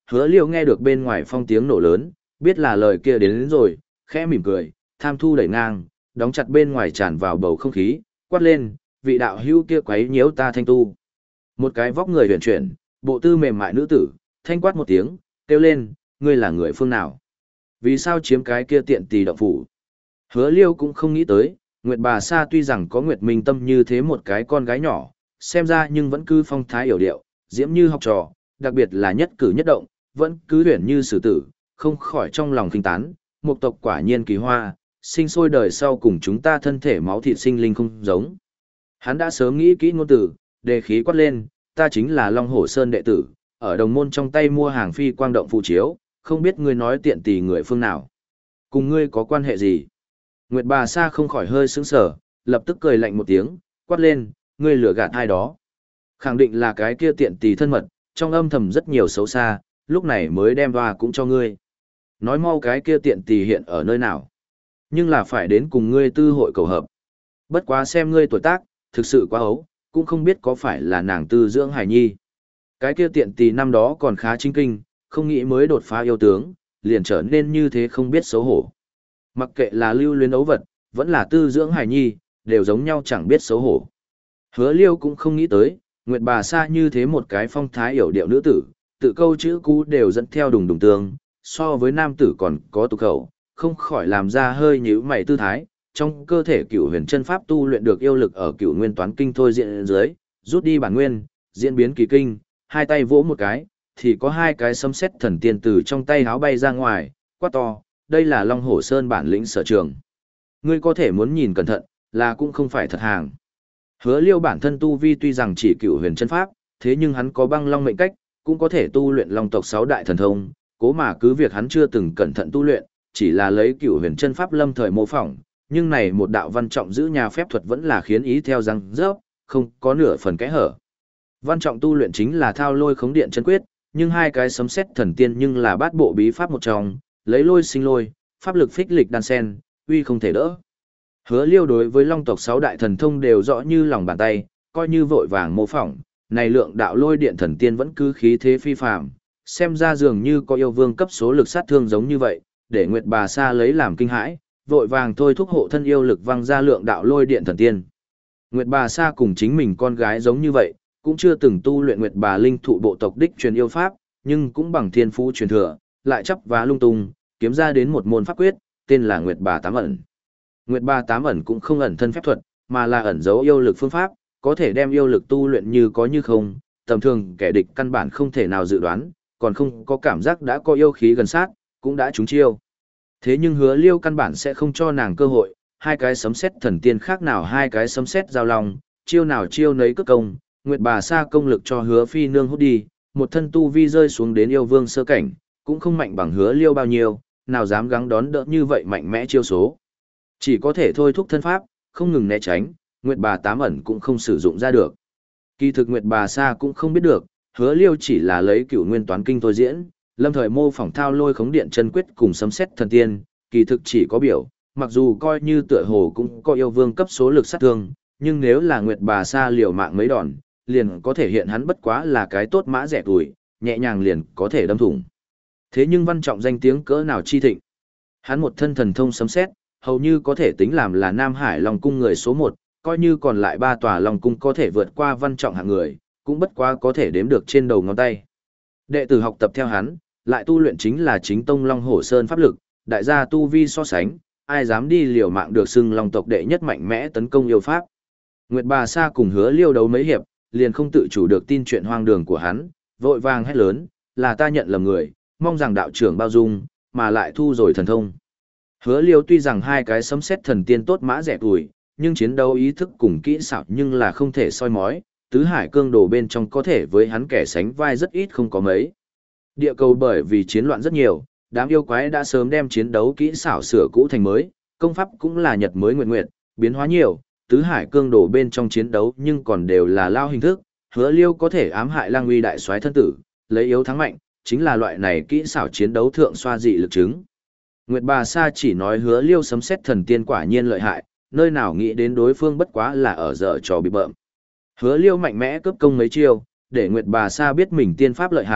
Hứa Liêu nghe được bên ngoài phong tiếng nổ lớn, biết là lời kia đến, đến rồi, khẽ mỉm cười, tham thu đẩy ngang, đóng chặt bên ngoài tràn vào bầu không khí, quát lên, vị đạo hữu kia quấy nhiễu ta thanh tu. Một cái vóc người huyền chuyển, bộ tư mềm mại nữ tử, thanh quát một tiếng, kêu lên, ngươi là người phương nào? Vì sao chiếm cái kia tiện tỳ động phủ? Hứa Liêu cũng không nghĩ tới, Nguyệt Bà Sa tuy rằng có Nguyệt Minh Tâm như thế một cái con gái nhỏ, xem ra nhưng vẫn cứ phong thái hiểu điệu, diễm như học trò, đặc biệt là nhất cử nhất động, vẫn cứ huyền như sử tử, không khỏi trong lòng kinh tán, một tộc quả nhiên kỳ hoa, sinh sôi đời sau cùng chúng ta thân thể máu thịt sinh linh không giống. Hắn đã sớm nghĩ kỹ ngôn từ, đề khí quát lên, ta chính là Long Hổ Sơn đệ tử, ở đồng môn trong tay mua hàng phi quang động phù chiếu, không biết ngươi nói tiện tỳ người phương nào. Cùng ngươi có quan hệ gì? Nguyệt Bà Sa không khỏi hơi sững sờ, lập tức cười lạnh một tiếng, quát lên, ngươi lừa gạt ai đó. Khẳng định là cái kia tiện tỳ thân mật, trong âm thầm rất nhiều xấu xa, lúc này mới đem hoa cũng cho ngươi. Nói mau cái kia tiện tỳ hiện ở nơi nào. Nhưng là phải đến cùng ngươi tư hội cầu hợp. Bất quá xem ngươi tuổi tác, thực sự quá ấu, cũng không biết có phải là nàng tư dưỡng hài nhi. Cái kia tiện tỳ năm đó còn khá chính kinh, không nghĩ mới đột phá yêu tướng, liền trở nên như thế không biết xấu hổ. Mặc kệ là lưu luyến ấu vật, vẫn là tư dưỡng hài nhi, đều giống nhau chẳng biết xấu hổ. Hứa Liêu cũng không nghĩ tới, Nguyệt Bà Sa như thế một cái phong thái hiểu điệu nữ tử, tự câu chữ cú đều dẫn theo đùng đùng tương, so với nam tử còn có tục khẩu, không khỏi làm ra hơi nhíu mày tư thái, trong cơ thể cửu huyền chân pháp tu luyện được yêu lực ở cửu nguyên toán kinh thôi diện dưới, rút đi bản nguyên, diễn biến kỳ kinh, hai tay vỗ một cái, thì có hai cái sấm sét thần tiên từ trong tay háo bay ra ngoài, quát to, đây là Long Hổ Sơn bản lĩnh sở trường. Ngươi có thể muốn nhìn cẩn thận, là cũng không phải thật hàng. Hứa Liêu bản thân tu vi tuy rằng chỉ cửu huyền chân pháp, thế nhưng hắn có băng long mệnh cách, cũng có thể tu luyện long tộc sáu đại thần thông, cố mà cứ việc hắn chưa từng cẩn thận tu luyện, chỉ là lấy cửu huyền chân pháp lâm thời mô phỏng, nhưng này một đạo văn trọng giữ nhà phép thuật vẫn là khiến ý theo răng rớp, không có nửa phần kẽ hở. Văn trọng tu luyện chính là thao lôi khống điện chân quyết, nhưng hai cái sấm sét thần tiên nhưng là bát bộ bí pháp một trong, lấy lôi sinh lôi, pháp lực phích lịch đan sen, uy không thể đỡ. Hứa Liêu đối với long tộc sáu đại thần thông đều rõ như lòng bàn tay, coi như vội vàng mô phỏng, này lượng đạo lôi điện thần tiên vẫn cứ khí thế phi phàm, xem ra dường như có yêu vương cấp số lực sát thương giống như vậy, để Nguyệt Bà Sa lấy làm kinh hãi, vội vàng thôi thúc hộ thân yêu lực văng ra lượng đạo lôi điện thần tiên. Nguyệt Bà Sa cùng chính mình con gái giống như vậy, cũng chưa từng tu luyện Nguyệt Bà Linh thụ bộ tộc đích truyền yêu pháp, nhưng cũng bằng thiên phú truyền thừa, lại chấp vá lung tung, kiếm ra đến một môn pháp quyết, tên là Nguyệt Bà Tám ẩn. Nguyệt Bà Tám ẩn cũng không ẩn thân phép thuật, mà là ẩn giấu yêu lực phương pháp, có thể đem yêu lực tu luyện như có như không, tầm thường kẻ địch căn bản không thể nào dự đoán, còn không có cảm giác đã có yêu khí gần sát, cũng đã trúng chiêu. Thế nhưng Hứa Liêu căn bản sẽ không cho nàng cơ hội, hai cái sấm sét thần tiên khác nào hai cái sấm sét giao long, chiêu nào chiêu nấy cất công, Nguyệt Bà Sa công lực cho Hứa Phi nương hút đi, một thân tu vi rơi xuống đến yêu vương sơ cảnh, cũng không mạnh bằng Hứa Liêu bao nhiêu, nào dám gắng đón đỡ như vậy mạnh mẽ chiêu số. Chỉ có thể thôi thúc thân pháp, không ngừng né tránh, Nguyệt Bà Tám ẩn cũng không sử dụng ra được. Kỳ thực Nguyệt Bà Sa cũng không biết được, Hứa Liêu chỉ là lấy cửu nguyên toán kinh thôi diễn, lâm thời mô phỏng thao lôi khống điện chân quyết cùng sấm sét thần tiên, kỳ thực chỉ có biểu, mặc dù coi như tựa hồ cũng có yêu vương cấp số lực sát thương, nhưng nếu là Nguyệt Bà Sa liều mạng mấy đòn, liền có thể hiện hắn bất quá là cái tốt mã rẻ tuổi, nhẹ nhàng liền có thể đâm thủng. Thế nhưng Văn Trọng danh tiếng cỡ nào chi thịnh. Hắn một thân thần thông sấm sét, hầu như có thể tính làm là Nam Hải Long cung người số một, coi như còn lại ba tòa Long cung có thể vượt qua Văn Trọng hạng người, cũng bất quá có thể đếm được trên đầu ngón tay. Đệ tử học tập theo hắn, lại tu luyện chính là chính tông Long Hổ Sơn pháp lực, đại gia tu vi so sánh, ai dám đi liều mạng được xưng Long tộc đệ nhất mạnh mẽ tấn công yêu pháp. Nguyệt Bà Sa cùng Hứa Liêu đấu mấy hiệp, liền không tự chủ được tin chuyện hoang đường của hắn, vội vàng hét lớn, là ta nhận lầm người, mong rằng đạo trưởng bao dung, mà lại thu rồi thần thông. Hứa Liêu tuy rằng hai cái sấm sét thần tiên tốt mã rẻ tuổi, nhưng chiến đấu ý thức cùng kỹ xảo nhưng là không thể soi mói, tứ hải cương đồ bên trong có thể với hắn kẻ sánh vai rất ít không có mấy. Địa cầu bởi vì chiến loạn rất nhiều, đám yêu quái đã sớm đem chiến đấu kỹ xảo sửa cũ thành mới, công pháp cũng là nhật mới nguyện nguyện, biến hóa nhiều, tứ hải cương đồ bên trong chiến đấu nhưng còn đều là lao hình thức, Hứa Liêu có thể ám hại Lang Uy đại soái thân tử, lấy yếu thắng mạnh, chính là loại này kỹ xảo chiến đấu thượng xoa dị lực chứng. Nguyệt Bà Sa chỉ nói Hứa Liêu sấm sét thần tiên quả nhiên lợi hại, nơi nào nghĩ đến đối phương bất quá là ở dở trò bị bợm. Hứa Liêu mạnh mẽ cướp công mấy chiêu, để Nguyệt Bà Sa biết mình tiên pháp lợi hại,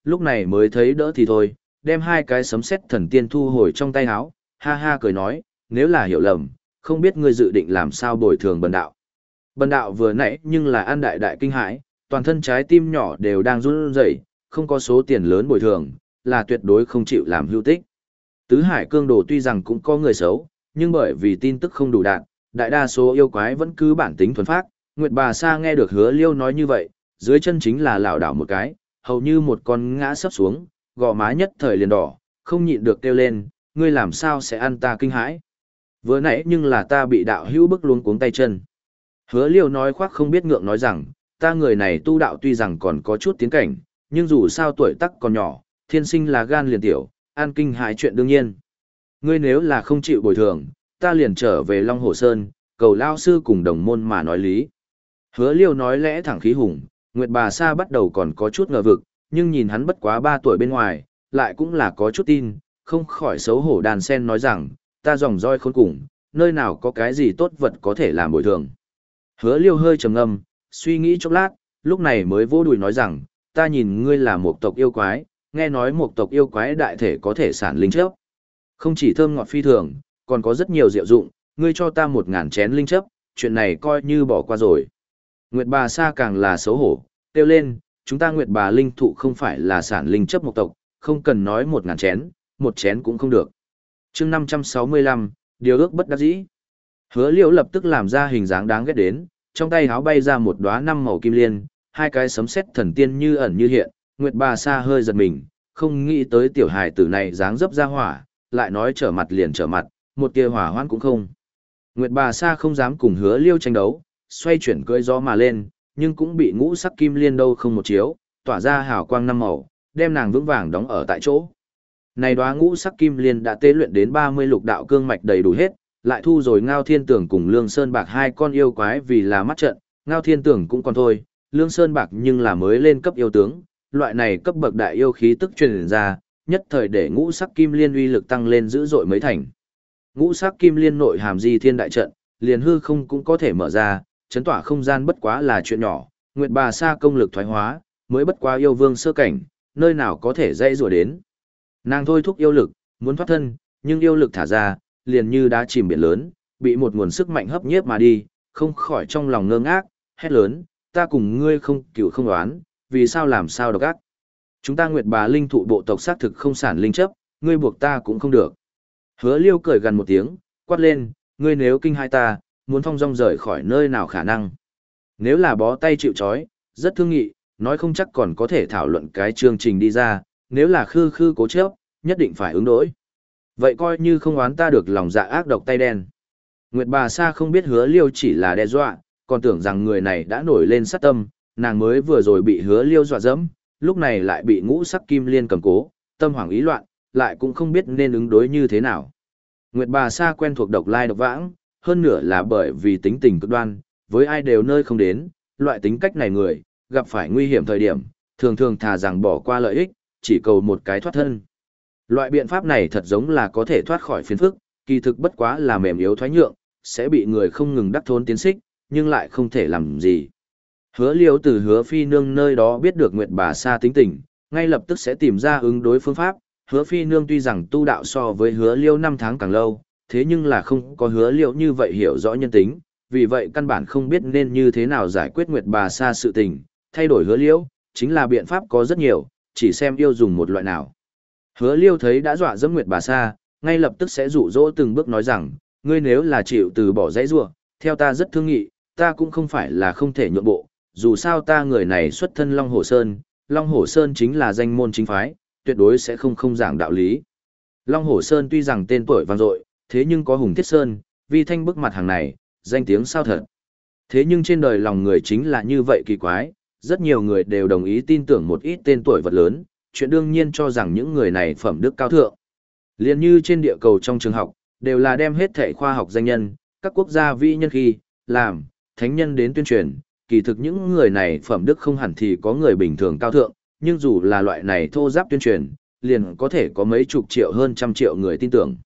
lúc này mới thấy đỡ thì thôi, đem hai cái sấm sét thần tiên thu hồi trong tay áo, ha ha cười nói, nếu là hiểu lầm, không biết ngươi dự định làm sao bồi thường bần đạo. Bần đạo vừa nãy nhưng là an đại đại kinh hãi, toàn thân trái tim nhỏ đều đang run rẩy, không có số tiền lớn bồi thường, là tuyệt đối không chịu làm hữu tích. Tứ Hải Cương Đồ tuy rằng cũng có người xấu, nhưng bởi vì tin tức không đủ đạn, đại đa số yêu quái vẫn cứ bản tính thuần phác. Nguyệt Bà Sa nghe được Hứa Liêu nói như vậy, dưới chân chính là lảo đảo một cái, hầu như một con ngã sấp xuống, gò má nhất thời liền đỏ, không nhịn được kêu lên, ngươi làm sao sẽ ăn ta kinh hãi? Vừa nãy nhưng là ta bị đạo hữu bức luống cuống tay chân. Hứa Liêu nói khoác không biết ngượng nói rằng, ta người này tu đạo tuy rằng còn có chút tiến cảnh, nhưng dù sao tuổi tác còn nhỏ, thiên sinh là gan liền tiểu, an kinh hãi chuyện đương nhiên. Ngươi nếu là không chịu bồi thường, ta liền trở về Long Hồ Sơn, cầu lao sư cùng đồng môn mà nói lý. Hứa Liêu nói lẽ thẳng khí hùng, Nguyệt Bà Sa bắt đầu còn có chút ngờ vực, nhưng nhìn hắn bất quá ba tuổi bên ngoài, lại cũng là có chút tin, không khỏi xấu hổ đàn sen nói rằng, ta dòng roi khôn cùng, nơi nào có cái gì tốt vật có thể làm bồi thường. Hứa Liêu hơi trầm ngâm, suy nghĩ chốc lát, lúc này mới vỗ đùi nói rằng, ta nhìn ngươi là một tộc yêu quái, nghe nói một tộc yêu quái đại thể có thể sản linh chấp. Không chỉ thơm ngọt phi thường, còn có rất nhiều diệu dụng, ngươi cho ta một ngàn chén linh chấp, chuyện này coi như bỏ qua rồi. Nguyệt Bà Sa càng là xấu hổ, kêu lên, chúng ta Nguyệt Bà linh thụ không phải là sản linh chấp một tộc, không cần nói một ngàn chén, một chén cũng không được. chương năm trăm sáu mươi lăm, điều ước bất đắc dĩ. Hứa Liễu lập tức làm ra hình dáng đáng ghét đến, trong tay háo bay ra một đóa năm màu kim liên, hai cái sấm sét thần tiên như ẩn như hiện, Nguyệt Bà Sa hơi giật mình, không nghĩ tới tiểu hài tử này dáng dấp ra hỏa, lại nói trở mặt liền trở mặt, một tia hỏa hoãn cũng không. Nguyệt Bà Sa không dám cùng Hứa Liêu tranh đấu, xoay chuyển cưỡi gió mà lên, nhưng cũng bị ngũ sắc kim liên đâu không một chiếu, tỏa ra hào quang năm màu, đem nàng vững vàng đóng ở tại chỗ. Này đóa ngũ sắc kim liên đã tế luyện đến ba mươi lục đạo cương mạch đầy đủ hết, lại thu rồi Ngao Thiên Tưởng cùng Lương Sơn Bạc hai con yêu quái vì là mắt trận, Ngao Thiên Tưởng cũng còn thôi, Lương Sơn Bạc nhưng là mới lên cấp yêu tướng, loại này cấp bậc đại yêu khí tức truyền ra, nhất thời để ngũ sắc kim liên uy lực tăng lên dữ dội mấy thành. Ngũ sắc kim liên nội hàm di thiên đại trận, liền hư không cũng có thể mở ra, chấn tỏa không gian bất quá là chuyện nhỏ, Nguyệt Bà Sa công lực thoái hóa, mới bất quá yêu vương sơ cảnh, nơi nào có thể dây rùa đến. Nàng thôi thúc yêu lực, muốn thoát thân, nhưng yêu lực thả ra, liền như đá chìm biển lớn, bị một nguồn sức mạnh hấp nhiếp mà đi, không khỏi trong lòng ngơ ngác, hét lớn, ta cùng ngươi không cựu không đoán, vì sao làm sao độc ác. Chúng ta Nguyệt Bà linh thụ bộ tộc xác thực không sản linh chấp, ngươi buộc ta cũng không được. Hứa Liêu cười gần một tiếng, quát lên, ngươi nếu kinh hai ta, muốn thong dong rời khỏi nơi nào khả năng. Nếu là bó tay chịu trói, rất thương nghị, nói không chắc còn có thể thảo luận cái chương trình đi ra, nếu là khư khư cố chấp, nhất định phải ứng đối. Vậy coi như không oán ta được lòng dạ ác độc tay đen. Nguyệt Bà Sa không biết Hứa Liêu chỉ là đe dọa, còn tưởng rằng người này đã nổi lên sát tâm, nàng mới vừa rồi bị Hứa Liêu dọa dẫm, lúc này lại bị ngũ sắc kim liên cầm cố, tâm hoảng ý loạn, lại cũng không biết nên ứng đối như thế nào. Nguyệt Bà Sa quen thuộc độc lai độc vãng, hơn nửa là bởi vì tính tình cực đoan, với ai đều nơi không đến, loại tính cách này người, gặp phải nguy hiểm thời điểm, thường thường thà rằng bỏ qua lợi ích, chỉ cầu một cái thoát thân. Loại biện pháp này thật giống là có thể thoát khỏi phiền phức, kỳ thực bất quá là mềm yếu thoái nhượng, sẽ bị người không ngừng đắc thốn tiến xích, nhưng lại không thể làm gì. Hứa Liêu từ Hứa Phi Nương nơi đó biết được Nguyệt Bà Sa tính tình, ngay lập tức sẽ tìm ra ứng đối phương pháp. Hứa Phi Nương tuy rằng tu đạo so với Hứa Liêu năm tháng càng lâu, thế nhưng là không có Hứa Liêu như vậy hiểu rõ nhân tính, vì vậy căn bản không biết nên như thế nào giải quyết Nguyệt Bà Sa sự tình, thay đổi Hứa Liêu, chính là biện pháp có rất nhiều, chỉ xem yêu dùng một loại nào. Hứa Liêu thấy đã dọa dẫm Nguyệt Bà Sa, ngay lập tức sẽ dụ dỗ từng bước nói rằng, ngươi nếu là chịu từ bỏ dãy rủa, theo ta rất thương nghị, ta cũng không phải là không thể nhượng bộ, dù sao ta người này xuất thân Long Hồ Sơn, Long Hồ Sơn chính là danh môn chính phái, tuyệt đối sẽ không không giảng đạo lý. Long Hồ Sơn tuy rằng tên tuổi vang dội, thế nhưng có Hùng Thiết Sơn, vi thanh bức mặt hàng này, danh tiếng sao thật. Thế nhưng trên đời lòng người chính là như vậy kỳ quái, rất nhiều người đều đồng ý tin tưởng một ít tên tuổi vật lớn, chuyện đương nhiên cho rằng những người này phẩm đức cao thượng. Liên như trên địa cầu trong trường học, đều là đem hết thể khoa học danh nhân, các quốc gia vĩ nhân khi, làm, thánh nhân đến tuyên truyền, kỳ thực những người này phẩm đức không hẳn thì có người bình thường cao thượng, nhưng dù là loại này thô giáp tuyên truyền, liền có thể có mấy chục triệu hơn trăm triệu người tin tưởng.